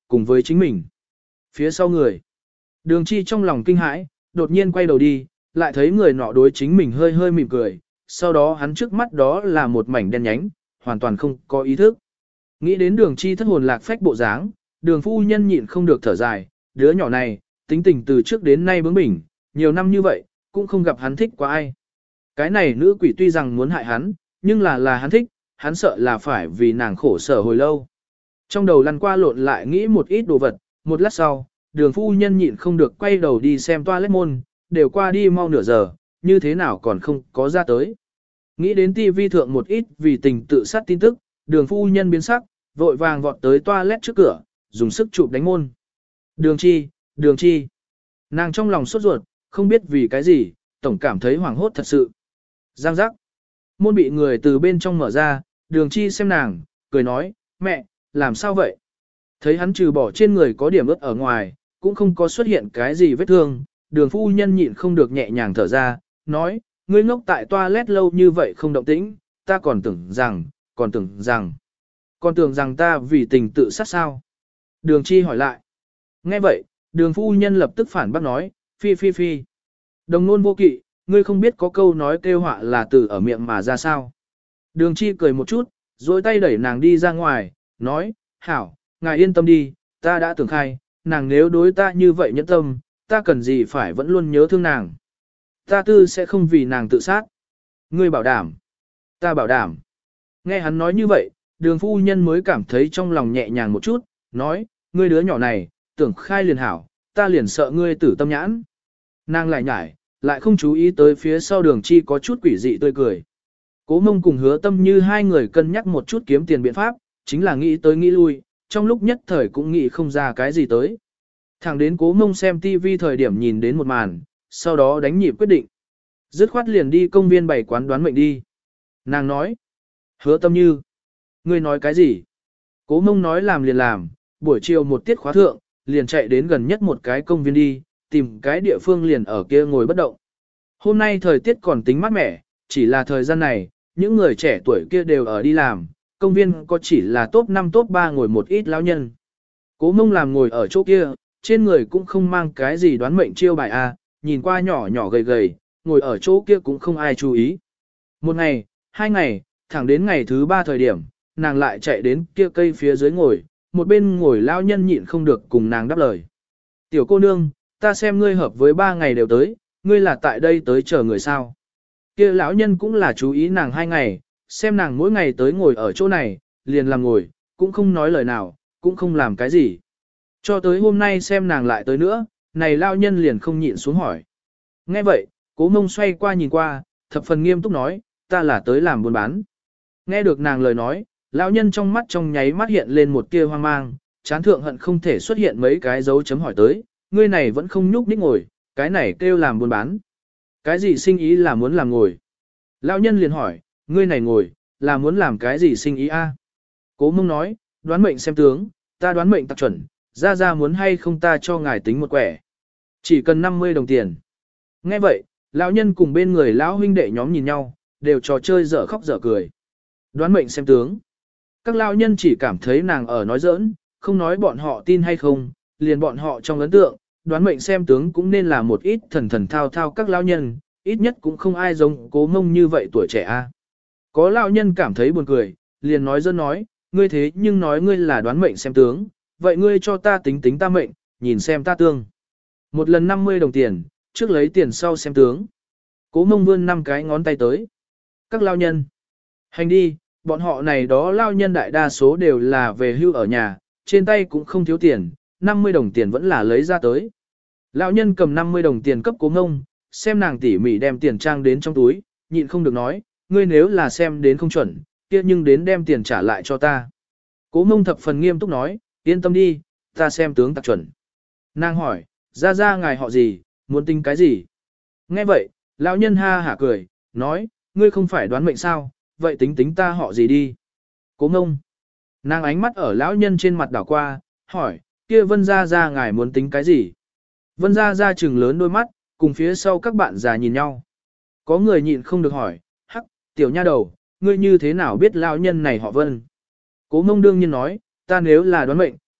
cùng với chính mình. Phía sau người, Đường Chi trong lòng kinh hãi, đột nhiên quay đầu đi, lại thấy người nọ đối chính mình hơi hơi mỉm cười, sau đó hắn trước mắt đó là một mảnh đen nhánh, hoàn toàn không có ý thức. Nghĩ đến Đường Chi thất hồn lạc phách bộ dáng, Đường phu nhân nhịn không được thở dài, đứa nhỏ này, tính tình từ trước đến nay bướng bỉnh, nhiều năm như vậy, cũng không gặp hắn thích qua ai. Cái này nữ quỷ tuy rằng muốn hại hắn, nhưng là là hắn thích, hắn sợ là phải vì nàng khổ sở hồi lâu. Trong đầu lăn qua lộn lại nghĩ một ít đồ vật, một lát sau, Đường phu nhân nhịn không được quay đầu đi xem toilet môn, đều qua đi mau nửa giờ, như thế nào còn không có ra tới. Nghĩ đến tivi thượng một ít vì tình tự sát tin tức, Đường phu nhân biến sắc, vội vàng vọt tới toilet trước cửa, dùng sức chụp đánh môn. Đường Chi, Đường Chi. Nàng trong lòng sốt ruột, không biết vì cái gì, tổng cảm thấy hoảng hốt thật sự. Giang giác. Môn bị người từ bên trong mở ra, Đường Chi xem nàng, cười nói, mẹ, làm sao vậy? Thấy hắn trừ bỏ trên người có điểm ướt ở ngoài, cũng không có xuất hiện cái gì vết thương, Đường phu nhân nhịn không được nhẹ nhàng thở ra, nói, ngươi ngốc tại toilet lâu như vậy không động tĩnh, ta còn tưởng rằng, còn tưởng rằng, còn tưởng rằng ta vì tình tự sát sao. Đường Chi hỏi lại. Nghe vậy, Đường phu nhân lập tức phản bác nói, phi phi phi. Đồng nôn vô kỵ, ngươi không biết có câu nói kêu họa là từ ở miệng mà ra sao. Đường Chi cười một chút, rồi tay đẩy nàng đi ra ngoài, nói, hảo, ngài yên tâm đi, ta đã tưởng khai, nàng nếu đối ta như vậy nhẫn tâm, ta cần gì phải vẫn luôn nhớ thương nàng. Ta tư sẽ không vì nàng tự sát. Ngươi bảo đảm. Ta bảo đảm. Nghe hắn nói như vậy, Đường phu nhân mới cảm thấy trong lòng nhẹ nhàng một chút, nói, ngươi đứa nhỏ này, tưởng khai liền hảo, ta liền sợ ngươi tử tâm nhãn. Nàng lại nhải, lại không chú ý tới phía sau Đường Chi có chút quỷ dị tươi cười. Cố Mông cùng Hứa Tâm như hai người cân nhắc một chút kiếm tiền biện pháp, chính là nghĩ tới nghĩ lui, trong lúc nhất thời cũng nghĩ không ra cái gì tới. Thẳng đến Cố Mông xem tivi thời điểm nhìn đến một màn, sau đó đánh nhịp quyết định. Dứt khoát liền đi công viên bày quán đoán mệnh đi. Nàng nói, Hứa Tâm như, ngươi nói cái gì? Cố Mông nói làm liền làm, buổi chiều một tiết khóa thượng, liền chạy đến gần nhất một cái công viên đi, tìm cái địa phương liền ở kia ngồi bất động. Hôm nay thời tiết còn tính mát mẻ, chỉ là thời gian này, những người trẻ tuổi kia đều ở đi làm, công viên có chỉ là top năm top ba ngồi một ít lão nhân. Cố Mông làm ngồi ở chỗ kia, trên người cũng không mang cái gì đoán mệnh chiêu bài a, nhìn qua nhỏ nhỏ gầy gầy, ngồi ở chỗ kia cũng không ai chú ý. Một ngày, hai ngày, thẳng đến ngày thứ ba thời điểm, nàng lại chạy đến kia cây phía dưới ngồi, một bên ngồi lão nhân nhịn không được cùng nàng đáp lời. Tiểu cô nương, ta xem ngươi hợp với ba ngày đều tới, ngươi là tại đây tới chờ người sao. Kia lão nhân cũng là chú ý nàng hai ngày, xem nàng mỗi ngày tới ngồi ở chỗ này, liền làm ngồi, cũng không nói lời nào, cũng không làm cái gì. Cho tới hôm nay xem nàng lại tới nữa, này lão nhân liền không nhịn xuống hỏi. Nghe vậy, Cố Mông xoay qua nhìn qua, thập phần nghiêm túc nói, ta là tới làm buôn bán. Nghe được nàng lời nói, lão nhân trong mắt trong nháy mắt hiện lên một tia hoang mang, chán thượng hận không thể xuất hiện mấy cái dấu chấm hỏi tới, ngươi này vẫn không nhúc nhích ngồi, cái này kêu làm buôn bán. Cái gì sinh ý là muốn làm ngồi? Lão nhân liền hỏi, ngươi này ngồi, là muốn làm cái gì sinh ý a? Cố Mông nói, đoán mệnh xem tướng, ta đoán mệnh tặc chuẩn, ra ra muốn hay không ta cho ngài tính một quẻ. Chỉ cần năm mươi đồng tiền. Nghe vậy, lão nhân cùng bên người lão huynh đệ nhóm nhìn nhau, đều trò chơi dở khóc dở cười. Đoán mệnh xem tướng. Các lão nhân chỉ cảm thấy nàng ở nói giỡn, không nói bọn họ tin hay không, liền bọn họ trong ấn tượng, đoán mệnh xem tướng cũng nên là một ít thần thần thao thao các lão nhân, ít nhất cũng không ai giống Cố Mông như vậy tuổi trẻ a. Có lão nhân cảm thấy buồn cười, liền nói dơ nói, ngươi thế nhưng nói ngươi là đoán mệnh xem tướng, vậy ngươi cho ta tính tính ta mệnh, nhìn xem ta tương. Một lần năm mươi đồng tiền, trước lấy tiền sau xem tướng. Cố Mông vươn năm cái ngón tay tới. Các lão nhân, hành đi, bọn họ này đó lão nhân đại đa số đều là về hưu ở nhà, trên tay cũng không thiếu tiền, năm mươi đồng tiền vẫn là lấy ra tới. Lão nhân cầm năm mươi đồng tiền cấp Cố Mông, xem nàng tỉ mỉ đem tiền trang đến trong túi, nhịn không được nói, ngươi nếu là xem đến không chuẩn, kia nhưng đến đem tiền trả lại cho ta. Cố Mông thập phần nghiêm túc nói, yên tâm đi, ta xem tướng tặc chuẩn. Nàng hỏi, ra ra ngài họ gì, muốn tính cái gì? Nghe vậy, lão nhân ha hả cười, nói, ngươi không phải đoán mệnh sao, vậy tính tính ta họ gì đi. Cố Mông. Nàng ánh mắt ở lão nhân trên mặt đảo qua, hỏi, kia Vân ra ra ngài muốn tính cái gì? Vân ra ra trừng lớn đôi mắt, cùng phía sau các bạn già nhìn nhau. Có người nhịn không được hỏi, hắc, tiểu nha đầu, ngươi như thế nào biết lão nhân này họ Vân? Cố Mông đương nhiên nói, ta nếu là đoán mệnh,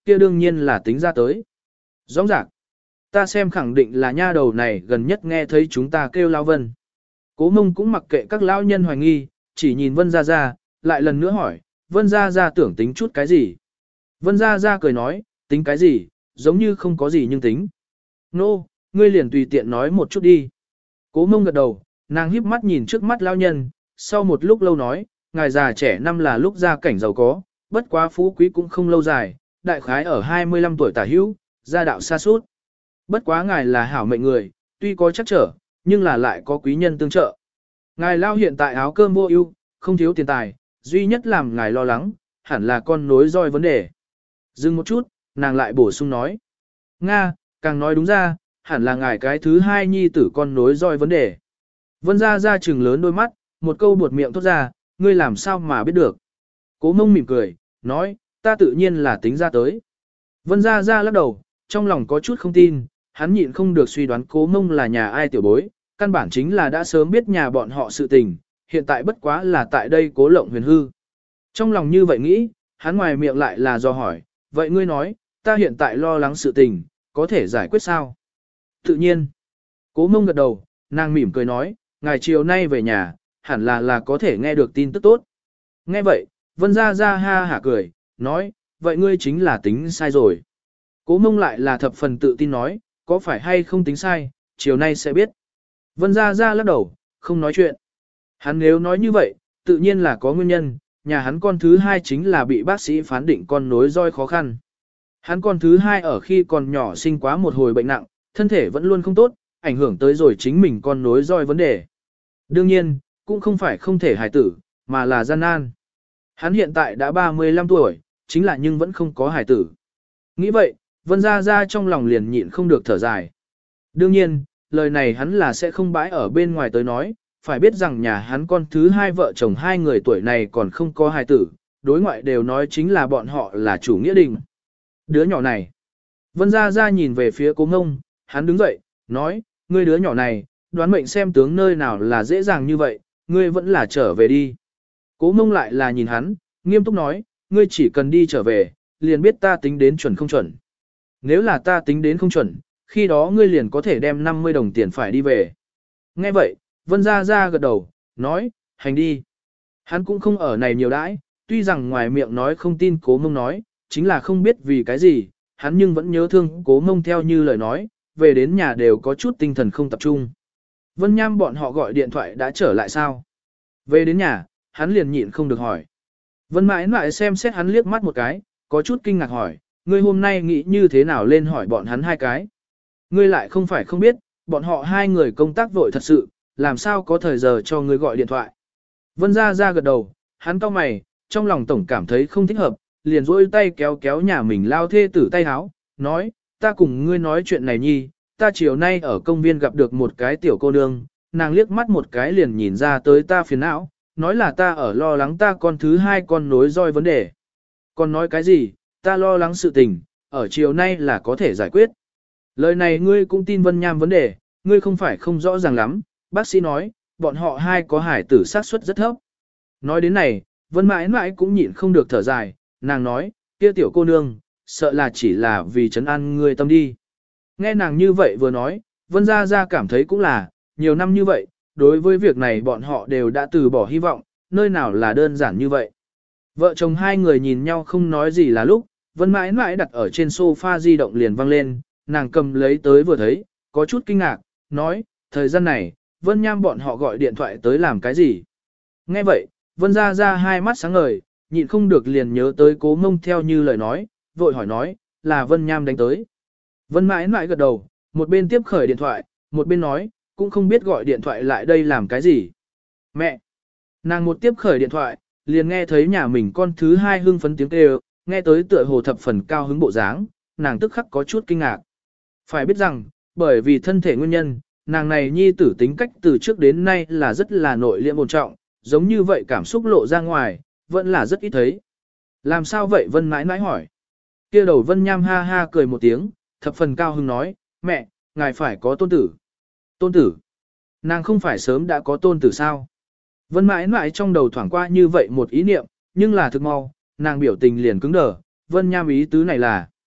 kia đương nhiên là tính ra tới. Rõ ràng, ta xem khẳng định là nha đầu này gần nhất nghe thấy chúng ta kêu Lao Vân. Cố Mông cũng mặc kệ các lão nhân hoài nghi, chỉ nhìn Vân Gia Gia, lại lần nữa hỏi, Vân Gia Gia tưởng tính chút cái gì? Vân Gia Gia cười nói, tính cái gì, giống như không có gì nhưng tính. Nô, no, ngươi liền tùy tiện nói một chút đi. Cố Mông gật đầu, nàng híp mắt nhìn trước mắt lão nhân, sau một lúc lâu nói, ngài già trẻ năm là lúc gia cảnh giàu có, bất quá phú quý cũng không lâu dài, đại khái ở hai mươi lăm tuổi tả hữu, gia đạo xa suốt. Bất quá ngài là hảo mệnh người, tuy có chắc trở, nhưng là lại có quý nhân tương trợ. Ngài lao hiện tại áo cơm vô ưu, không thiếu tiền tài, duy nhất làm ngài lo lắng, hẳn là con nối roi vấn đề. Dừng một chút, nàng lại bổ sung nói. Nga, càng nói đúng ra, hẳn là ngài cái thứ hai nhi tử con nối roi vấn đề. Vân Gia Gia trừng lớn đôi mắt, một câu buột miệng thốt ra, ngươi làm sao mà biết được. Cố Mông mỉm cười, nói, ta tự nhiên là tính ra tới. Vân Gia Gia lắc đầu, trong lòng có chút không tin, hắn nhịn không được suy đoán Cố Mông là nhà ai tiểu bối, căn bản chính là đã sớm biết nhà bọn họ sự tình, hiện tại bất quá là tại đây Cố Lộng Huyền hư. Trong lòng như vậy nghĩ, hắn ngoài miệng lại là do hỏi, vậy ngươi nói, ta hiện tại lo lắng sự tình, có thể giải quyết sao? Tự nhiên. Cố Mông gật đầu, nàng mỉm cười nói, ngài chiều nay về nhà, hẳn là là có thể nghe được tin tức tốt. Nghe vậy, Vân Gia Gia ha hả cười, nói, vậy ngươi chính là tính sai rồi. Cố Mông lại là thập phần tự tin nói, có phải hay không tính sai, chiều nay sẽ biết. Vân Gia Gia lắc đầu, không nói chuyện. Hắn nếu nói như vậy, tự nhiên là có nguyên nhân, nhà hắn con thứ hai chính là bị bác sĩ phán định con nối roi khó khăn. Hắn con thứ hai ở khi còn nhỏ sinh quá một hồi bệnh nặng, thân thể vẫn luôn không tốt, ảnh hưởng tới rồi chính mình con nối roi vấn đề. Đương nhiên, cũng không phải không thể hài tử, mà là gian nan. Hắn hiện tại đã ba mươi lăm tuổi, chính là nhưng vẫn không có hài tử. Nghĩ vậy, Vân Gia Gia trong lòng liền nhịn không được thở dài. Đương nhiên, lời này hắn là sẽ không bãi ở bên ngoài tới nói, phải biết rằng nhà hắn con thứ hai vợ chồng hai người tuổi này còn không có hài tử, đối ngoại đều nói chính là bọn họ là chủ nghĩa đình. Đứa nhỏ này. Vân Gia Gia nhìn về phía Cố Ngông, hắn đứng dậy, nói, ngươi đứa nhỏ này, đoán mệnh xem tướng nơi nào là dễ dàng như vậy, ngươi vẫn là trở về đi. Cố Ngông lại là nhìn hắn, nghiêm túc nói, ngươi chỉ cần đi trở về, liền biết ta tính đến chuẩn không chuẩn. Nếu là ta tính đến không chuẩn, khi đó ngươi liền có thể đem năm mươi đồng tiền phải đi về. Nghe vậy, Vân Gia Gia gật đầu, nói, hành đi. Hắn cũng không ở này nhiều đãi, tuy rằng ngoài miệng nói không tin Cố Mông nói, chính là không biết vì cái gì, hắn nhưng vẫn nhớ thương Cố Mông theo như lời nói, về đến nhà đều có chút tinh thần không tập trung. Vân Nham bọn họ gọi điện thoại đã trở lại sao? Về đến nhà, hắn liền nhịn không được hỏi. Vân mãi mãi xem xét hắn liếc mắt một cái, có chút kinh ngạc hỏi, ngươi hôm nay nghĩ như thế nào lên hỏi bọn hắn hai cái? Ngươi lại không phải không biết, bọn họ hai người công tác vội thật sự, làm sao có thời giờ cho ngươi gọi điện thoại? Vân Gia Gia gật đầu, hắn cau mày, trong lòng tổng cảm thấy không thích hợp, liền rỗi tay kéo kéo nhà mình lao thê tử tay háo, nói, ta cùng ngươi nói chuyện này nhi, ta chiều nay ở công viên gặp được một cái tiểu cô nương, nàng liếc mắt một cái liền nhìn ra tới ta phiền não, nói là ta ở lo lắng ta con thứ hai con nối roi vấn đề. Còn nói cái gì, ta lo lắng sự tình, ở chiều nay là có thể giải quyết. Lời này ngươi cũng tin Vân Nham vấn đề, ngươi không phải không rõ ràng lắm, bác sĩ nói, bọn họ hai có hải tử xác suất rất thấp. Nói đến này, Vân mãi mãi cũng nhịn không được thở dài, nàng nói, kia tiểu cô nương, sợ là chỉ là vì trấn an ngươi tâm đi. Nghe nàng như vậy vừa nói, Vân Gia Gia cảm thấy cũng là, nhiều năm như vậy, đối với việc này bọn họ đều đã từ bỏ hy vọng, nơi nào là đơn giản như vậy. Vợ chồng hai người nhìn nhau không nói gì là lúc, Vân mãi mãi đặt ở trên sofa di động liền vang lên, nàng cầm lấy tới vừa thấy, có chút kinh ngạc, nói, thời gian này, Vân Nham bọn họ gọi điện thoại tới làm cái gì. Nghe vậy, Vân Gia Gia hai mắt sáng ngời, nhịn không được liền nhớ tới Cố Mông theo như lời nói, vội hỏi nói, là Vân Nham đánh tới. Vân mãi mãi gật đầu, một bên tiếp khởi điện thoại, một bên nói, cũng không biết gọi điện thoại lại đây làm cái gì. Mẹ! Nàng một tiếp khởi điện thoại, liền nghe thấy nhà mình con thứ hai hưng phấn tiếng kêu, nghe tới tựa hồ thập phần cao hứng bộ dáng, nàng tức khắc có chút kinh ngạc. Phải biết rằng, bởi vì thân thể nguyên nhân, nàng này nhi tử tính cách từ trước đến nay là rất là nội liễm ổn trọng, giống như vậy cảm xúc lộ ra ngoài, vẫn là rất ít thấy. Làm sao vậy Vân mãi mãi hỏi. Kia đầu Vân Nham ha ha cười một tiếng, thập phần cao hứng nói, mẹ, ngài phải có tôn tử. Tôn tử? Nàng không phải sớm đã có tôn tử sao? Vân mãi mãi trong đầu thoảng qua như vậy một ý niệm, nhưng là thực mau, nàng biểu tình liền cứng đờ, Vân Nham ý tứ này là,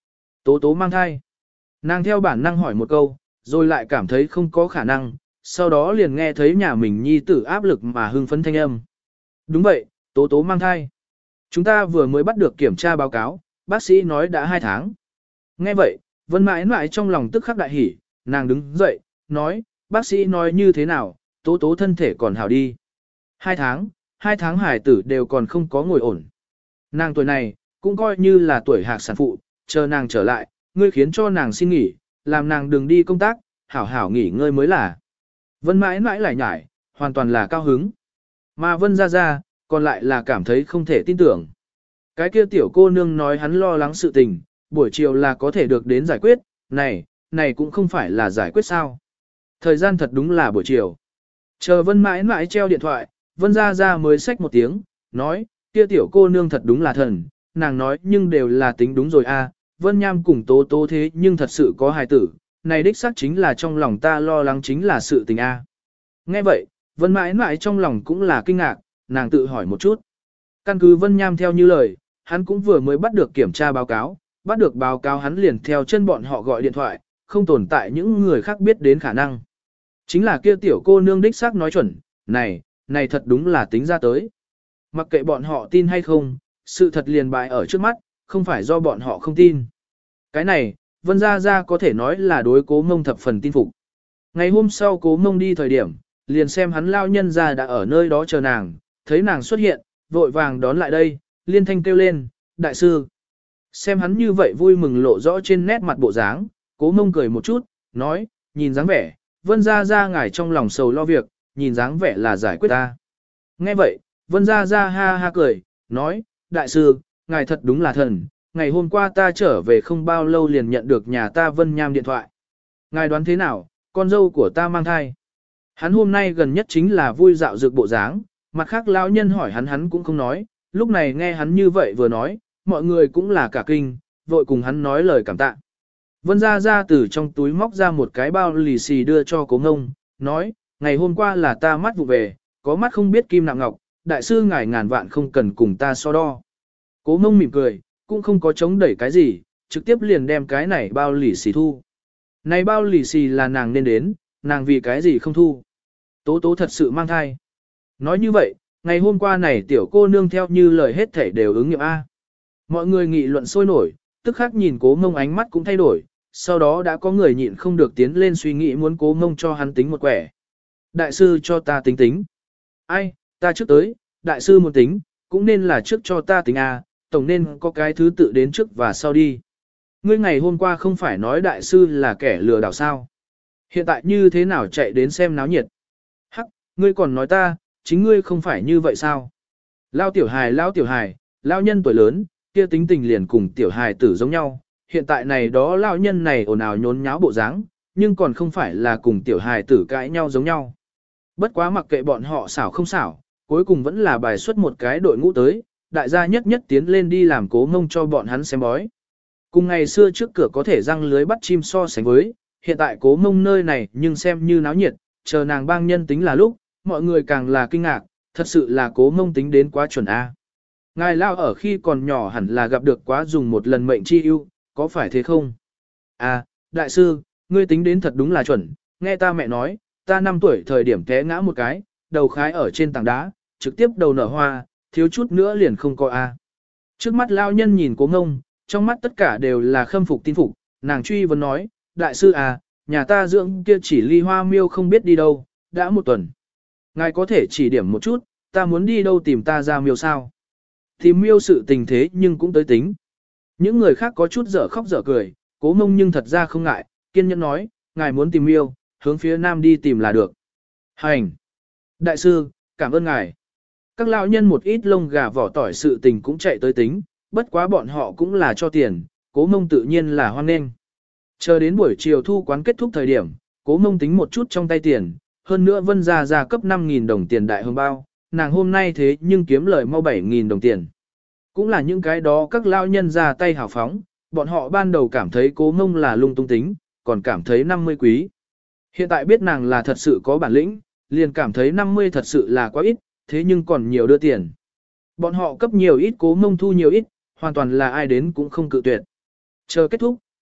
Tố tố mang thai. Nàng theo bản năng hỏi một câu, rồi lại cảm thấy không có khả năng, sau đó liền nghe thấy nhà mình nhi tử áp lực mà hưng phấn thanh âm. Đúng vậy, tố tố mang thai. Chúng ta vừa mới bắt được kiểm tra báo cáo, bác sĩ nói đã hai tháng. Nghe vậy, Vân mãi mãi trong lòng tức khắc đại hỉ, nàng đứng dậy, nói, bác sĩ nói như thế nào, tố tố thân thể còn hảo đi. Hai tháng, hai tháng hải tử đều còn không có ngồi ổn. Nàng tuổi này, cũng coi như là tuổi hạc sản phụ, chờ nàng trở lại, ngươi khiến cho nàng xin nghỉ, làm nàng đừng đi công tác, hảo hảo nghỉ ngơi mới là. Vân mãi mãi lại nhải, hoàn toàn là cao hứng. Mà Vân ra ra, còn lại là cảm thấy không thể tin tưởng. Cái kia tiểu cô nương nói hắn lo lắng sự tình, buổi chiều là có thể được đến giải quyết, này, này cũng không phải là giải quyết sao. Thời gian thật đúng là buổi chiều. Chờ Vân mãi mãi treo điện thoại, Vân ra ra mới xách một tiếng, nói, kia tiểu cô nương thật đúng là thần, nàng nói nhưng đều là tính đúng rồi a. Vân Nham cùng tố tố thế nhưng thật sự có hài tử, này đích xác chính là trong lòng ta lo lắng chính là sự tình a. Nghe vậy, Vân mãi mãi trong lòng cũng là kinh ngạc, nàng tự hỏi một chút. Căn cứ Vân Nham theo như lời, hắn cũng vừa mới bắt được kiểm tra báo cáo, bắt được báo cáo hắn liền theo chân bọn họ gọi điện thoại, không tồn tại những người khác biết đến khả năng. Chính là kia tiểu cô nương đích xác nói chuẩn, này, này thật đúng là tính ra tới. Mặc kệ bọn họ tin hay không, sự thật liền bại ở trước mắt, không phải do bọn họ không tin. Cái này, Vân Gia Gia có thể nói là đối Cố Mông thập phần tin phục. Ngày hôm sau Cố Mông đi thời điểm, liền xem hắn lao nhân ra đã ở nơi đó chờ nàng, thấy nàng xuất hiện, vội vàng đón lại đây, liên thanh kêu lên, đại sư. Xem hắn như vậy vui mừng lộ rõ trên nét mặt bộ dáng, Cố Mông cười một chút, nói, nhìn dáng vẻ, Vân Gia Gia ngài trong lòng sầu lo việc, nhìn dáng vẻ là giải quyết ta. Nghe vậy, Vân Gia Gia ha ha cười, nói, đại sư, ngài thật đúng là thần, ngày hôm qua ta trở về không bao lâu liền nhận được nhà ta Vân Nham điện thoại. Ngài đoán thế nào, con dâu của ta mang thai. Hắn hôm nay gần nhất chính là vui dạo dược bộ dáng, mặt khác lão nhân hỏi hắn hắn cũng không nói, lúc này nghe hắn như vậy vừa nói, mọi người cũng là cả kinh, vội cùng hắn nói lời cảm tạ. Vân Gia Gia từ trong túi móc ra một cái bao lì xì đưa cho Cố Ngông, nói, ngày hôm qua là ta mắt vụ về, có mắt không biết kim nạm ngọc, đại sư ngài ngàn vạn không cần cùng ta so đo. Cố Ngông mỉm cười, cũng không có chống đẩy cái gì, trực tiếp liền đem cái này bao lì xì thu. Này bao lì xì là nàng nên đến, nàng vì cái gì không thu. Tố tố thật sự mang thai. Nói như vậy, ngày hôm qua này tiểu cô nương theo như lời hết thể đều ứng nghiệm A. Mọi người nghị luận sôi nổi, tức khắc nhìn Cố Ngông ánh mắt cũng thay đổi, sau đó đã có người nhịn không được tiến lên suy nghĩ muốn Cố Ngông cho hắn tính một quẻ. Đại sư cho ta tính tính. Ai, ta trước tới, đại sư muốn tính, cũng nên là trước cho ta tính A, tổng nên có cái thứ tự đến trước và sau đi. Ngươi ngày hôm qua không phải nói đại sư là kẻ lừa đảo sao? Hiện tại như thế nào chạy đến xem náo nhiệt? Hắc, ngươi còn nói ta, chính ngươi không phải như vậy sao? Lao tiểu hài lao tiểu hài, lao nhân tuổi lớn, kia tính tình liền cùng tiểu hài tử giống nhau. Hiện tại này đó lao nhân này ồn ào nhốn nháo bộ dáng, nhưng còn không phải là cùng tiểu hài tử cãi nhau giống nhau. Bất quá mặc kệ bọn họ xảo không xảo, cuối cùng vẫn là bài xuất một cái đội ngũ tới, đại gia nhất nhất tiến lên đi làm Cố Ngông cho bọn hắn xem bói. Cùng ngày xưa trước cửa có thể răng lưới bắt chim so sánh với, hiện tại Cố Ngông nơi này nhưng xem như náo nhiệt, chờ nàng bang nhân tính là lúc, mọi người càng là kinh ngạc, thật sự là Cố Ngông tính đến quá chuẩn A. Ngài lao ở khi còn nhỏ hẳn là gặp được quá dùng một lần mệnh chi ưu, có phải thế không? À, đại sư, ngươi tính đến thật đúng là chuẩn, nghe ta mẹ nói, ta năm tuổi thời điểm té ngã một cái, đầu khái ở trên tảng đá, trực tiếp đầu nở hoa, thiếu chút nữa liền không có A. Trước mắt lao nhân nhìn Cố Ngông, trong mắt tất cả đều là khâm phục tin phục, nàng truy vấn nói, đại sư à, nhà ta dưỡng kia chỉ ly hoa miêu không biết đi đâu, đã một tuần. Ngài có thể chỉ điểm một chút, ta muốn đi đâu tìm ta ra miêu sao? Tìm miêu sự tình thế nhưng cũng tới tính. Những người khác có chút dở khóc dở cười, Cố Ngông nhưng thật ra không ngại, kiên nhẫn nói, ngài muốn tìm miêu, hướng phía nam đi tìm là được. Hành! Đại sư, cảm ơn ngài. Các lão nhân một ít lông gà vỏ tỏi sự tình cũng chạy tới tính, bất quá bọn họ cũng là cho tiền, Cố Ngông tự nhiên là hoan nghênh. Chờ đến buổi chiều thu quán kết thúc thời điểm, Cố Ngông tính một chút trong tay tiền, hơn nữa Vân Gia Gia cấp năm nghìn đồng tiền đại hương bao, nàng hôm nay thế nhưng kiếm lời mau bảy nghìn đồng tiền. Cũng là những cái đó các lão nhân ra tay hào phóng, bọn họ ban đầu cảm thấy Cố Ngông là lung tung tính, còn cảm thấy năm mươi quý. Hiện tại biết nàng là thật sự có bản lĩnh, liền cảm thấy năm mươi thật sự là quá ít, thế nhưng còn nhiều đưa tiền. Bọn họ cấp nhiều ít Cố Ngông thu nhiều ít, hoàn toàn là ai đến cũng không cự tuyệt. Chờ kết thúc,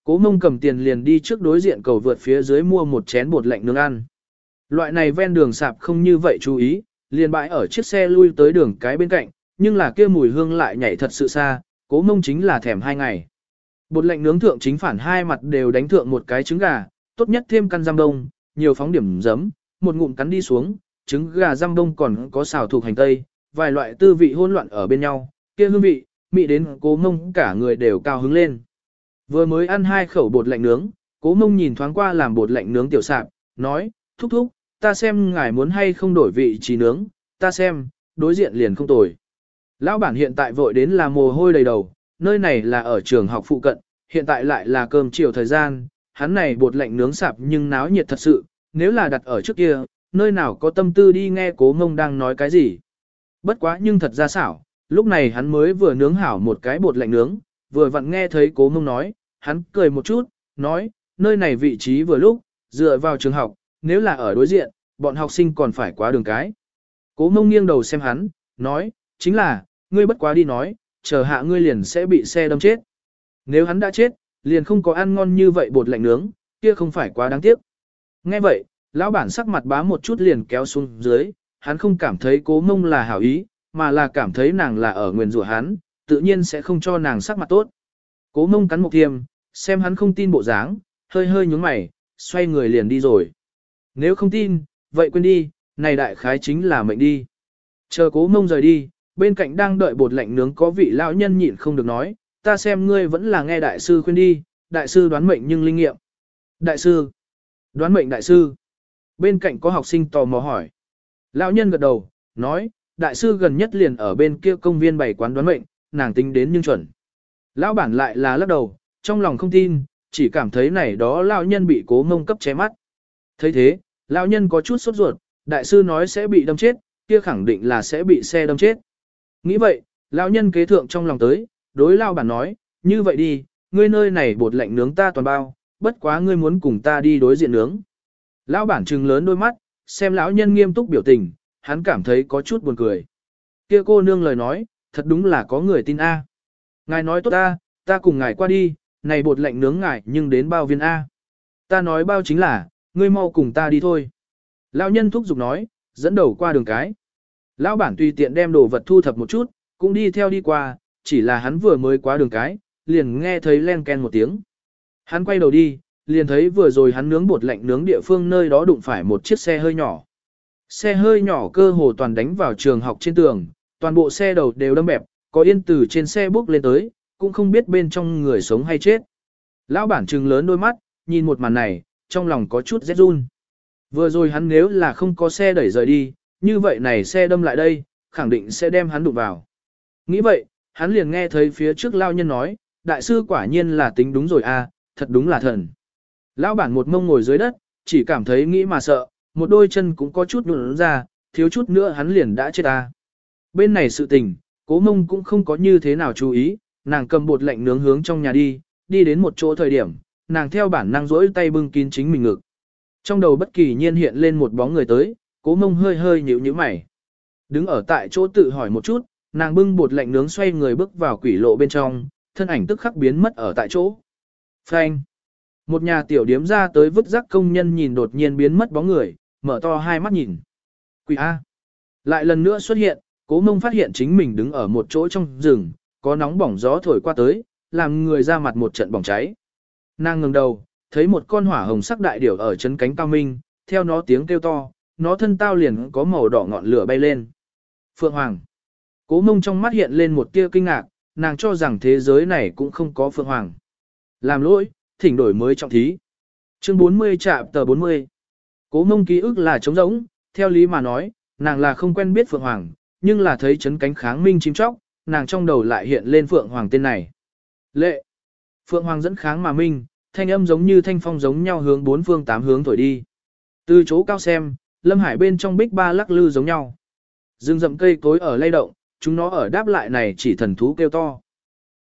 Cố Mông cầm tiền liền đi trước đối diện cầu vượt phía dưới mua một chén bột lạnh nướng ăn. Loại này ven đường sạp không như vậy chú ý, liền bãi ở chiếc xe lui tới đường cái bên cạnh, nhưng là kia mùi hương lại nhảy thật sự xa, Cố Mông chính là thèm hai ngày. Bột lạnh nướng thượng chính phản hai mặt đều đánh thượng một cái trứng gà, tốt nhất thêm căn giam đông, nhiều phóng điểm giấm, một ngụm cắn đi xuống, trứng gà giam đông còn có xào thuộc hành tây, vài loại tư vị hỗn loạn ở bên nhau, kia hương vị, mị đến Cố Mông cả người đều cao hứng lên. Vừa mới ăn hai khẩu bột lạnh nướng, Cố Mông nhìn thoáng qua làm bột lạnh nướng tiểu sạp, nói, thúc thúc, ta xem ngài muốn hay không đổi vị trí nướng, ta xem, đối diện liền không tồi. Lão bản hiện tại vội đến là mồ hôi đầy đầu, nơi này là ở trường học phụ cận, hiện tại lại là cơm chiều thời gian, hắn này bột lạnh nướng sạp nhưng náo nhiệt thật sự, nếu là đặt ở trước kia, nơi nào có tâm tư đi nghe Cố Mông đang nói cái gì. Bất quá nhưng thật ra xảo, lúc này hắn mới vừa nướng hảo một cái bột lạnh nướng, vừa vặn nghe thấy Cố Mông nói, hắn cười một chút, nói, nơi này vị trí vừa lúc, dựa vào trường học, nếu là ở đối diện, bọn học sinh còn phải quá đường cái. Cố Mông nghiêng đầu xem hắn, nói, chính là, ngươi bất quá đi nói, chờ hạ ngươi liền sẽ bị xe đâm chết. Nếu hắn đã chết, liền không có ăn ngon như vậy bột lạnh nướng, kia không phải quá đáng tiếc. Nghe vậy, lão bản sắc mặt bá một chút liền kéo xuống dưới, hắn không cảm thấy Cố Mông là hảo ý, mà là cảm thấy nàng là ở nguyền rủa hắn, tự nhiên sẽ không cho nàng sắc mặt tốt. Cố Mông cắn một thiềm, xem hắn không tin bộ dáng, hơi hơi nhướng mày, xoay người liền đi rồi. Nếu không tin, vậy quên đi, này đại khái chính là mệnh đi. Chờ Cố Mông rời đi, bên cạnh đang đợi bột lạnh nướng có vị lão nhân nhịn không được nói, ta xem ngươi vẫn là nghe đại sư khuyên đi, đại sư đoán mệnh nhưng linh nghiệm. Đại sư, đoán mệnh đại sư. Bên cạnh có học sinh tò mò hỏi. Lão nhân gật đầu, nói, đại sư gần nhất liền ở bên kia công viên bày quán đoán mệnh, nàng tính đến nhưng chuẩn. Lão bản lại là lắc đầu, trong lòng không tin, chỉ cảm thấy này đó lão nhân bị Cố Mông cấp che mắt. thấy thế, lão nhân có chút sốt ruột, đại sư nói sẽ bị đâm chết, kia khẳng định là sẽ bị xe đâm chết. Nghĩ vậy, lão nhân kế thượng trong lòng tới, đối lão bản nói, như vậy đi, ngươi nơi này bột lạnh nướng ta toàn bao, bất quá ngươi muốn cùng ta đi đối diện nướng. Lão bản trừng lớn đôi mắt, xem lão nhân nghiêm túc biểu tình, hắn cảm thấy có chút buồn cười. Kia cô nương lời nói, thật đúng là có người tin A. Ngài nói tốt A, ta cùng ngài qua đi, này bột lạnh nướng ngài nhưng đến bao viên A. Ta nói bao chính là, ngươi mau cùng ta đi thôi. Lão nhân thúc giục nói, dẫn đầu qua đường cái. Lão bản tùy tiện đem đồ vật thu thập một chút, cũng đi theo đi qua, chỉ là hắn vừa mới qua đường cái, liền nghe thấy len ken một tiếng. Hắn quay đầu đi, liền thấy vừa rồi hắn nướng bột lạnh nướng địa phương nơi đó đụng phải một chiếc xe hơi nhỏ. Xe hơi nhỏ cơ hồ toàn đánh vào trường học trên tường, toàn bộ xe đầu đều đâm bẹp, có yên từ trên xe bước lên tới, cũng không biết bên trong người sống hay chết. Lão bản trừng lớn đôi mắt, nhìn một màn này, trong lòng có chút rét run. Vừa rồi hắn nếu là không có xe đẩy rời đi, như vậy này xe đâm lại đây, khẳng định sẽ đem hắn đụng vào. Nghĩ vậy, hắn liền nghe thấy phía trước lao nhân nói, đại sư quả nhiên là tính đúng rồi a, thật đúng là thần. Lão bản một mông ngồi dưới đất, chỉ cảm thấy nghĩ mà sợ, một đôi chân cũng có chút nhũn ra, thiếu chút nữa hắn liền đã chết ta. Bên này sự tình, Cố Mông cũng không có như thế nào chú ý, nàng cầm bột lạnh nướng hướng trong nhà đi, đi đến một chỗ thời điểm, nàng theo bản năng rỗi tay bưng kín chính mình ngực. Trong đầu bất kỳ nhiên hiện lên một bóng người tới, Cố Mông hơi hơi nhíu nhíu mày. Đứng ở tại chỗ tự hỏi một chút, nàng bưng bột lạnh nướng xoay người bước vào quỷ lộ bên trong, thân ảnh tức khắc biến mất ở tại chỗ. Phanh! Một nhà tiểu điếm ra tới vứt rác công nhân nhìn đột nhiên biến mất bóng người, mở to hai mắt nhìn. Quỷ A! Lại lần nữa xuất hiện, Cố Mông phát hiện chính mình đứng ở một chỗ trong rừng, có nóng bỏng gió thổi qua tới, làm người ra mặt một trận bỏng cháy. Nàng ngẩng đầu, thấy một con hỏa hồng sắc đại điểu ở chân cánh cao minh, theo nó tiếng kêu to, nó thân tao liền có màu đỏ ngọn lửa bay lên. Phượng Hoàng. Cố Mông trong mắt hiện lên một tia kinh ngạc, nàng cho rằng thế giới này cũng không có Phượng Hoàng. Làm lỗi, thỉnh đổi mới trọng thí. Chương bốn mươi chạm tờ bốn mươi. Cố Mông ký ức là trống rỗng, theo lý mà nói, nàng là không quen biết Phượng Hoàng, nhưng là thấy chấn cánh kháng minh chim chóc, nàng trong đầu lại hiện lên Phượng Hoàng tên này. Lệ. Phượng Hoàng dẫn kháng mà minh, thanh âm giống như thanh phong giống nhau hướng bốn phương tám hướng thổi đi. Từ chỗ cao xem, Lâm Hải bên trong bích ba lắc lư giống nhau. Rừng rậm cây cối ở lay động, chúng nó ở đáp lại này chỉ thần thú kêu to.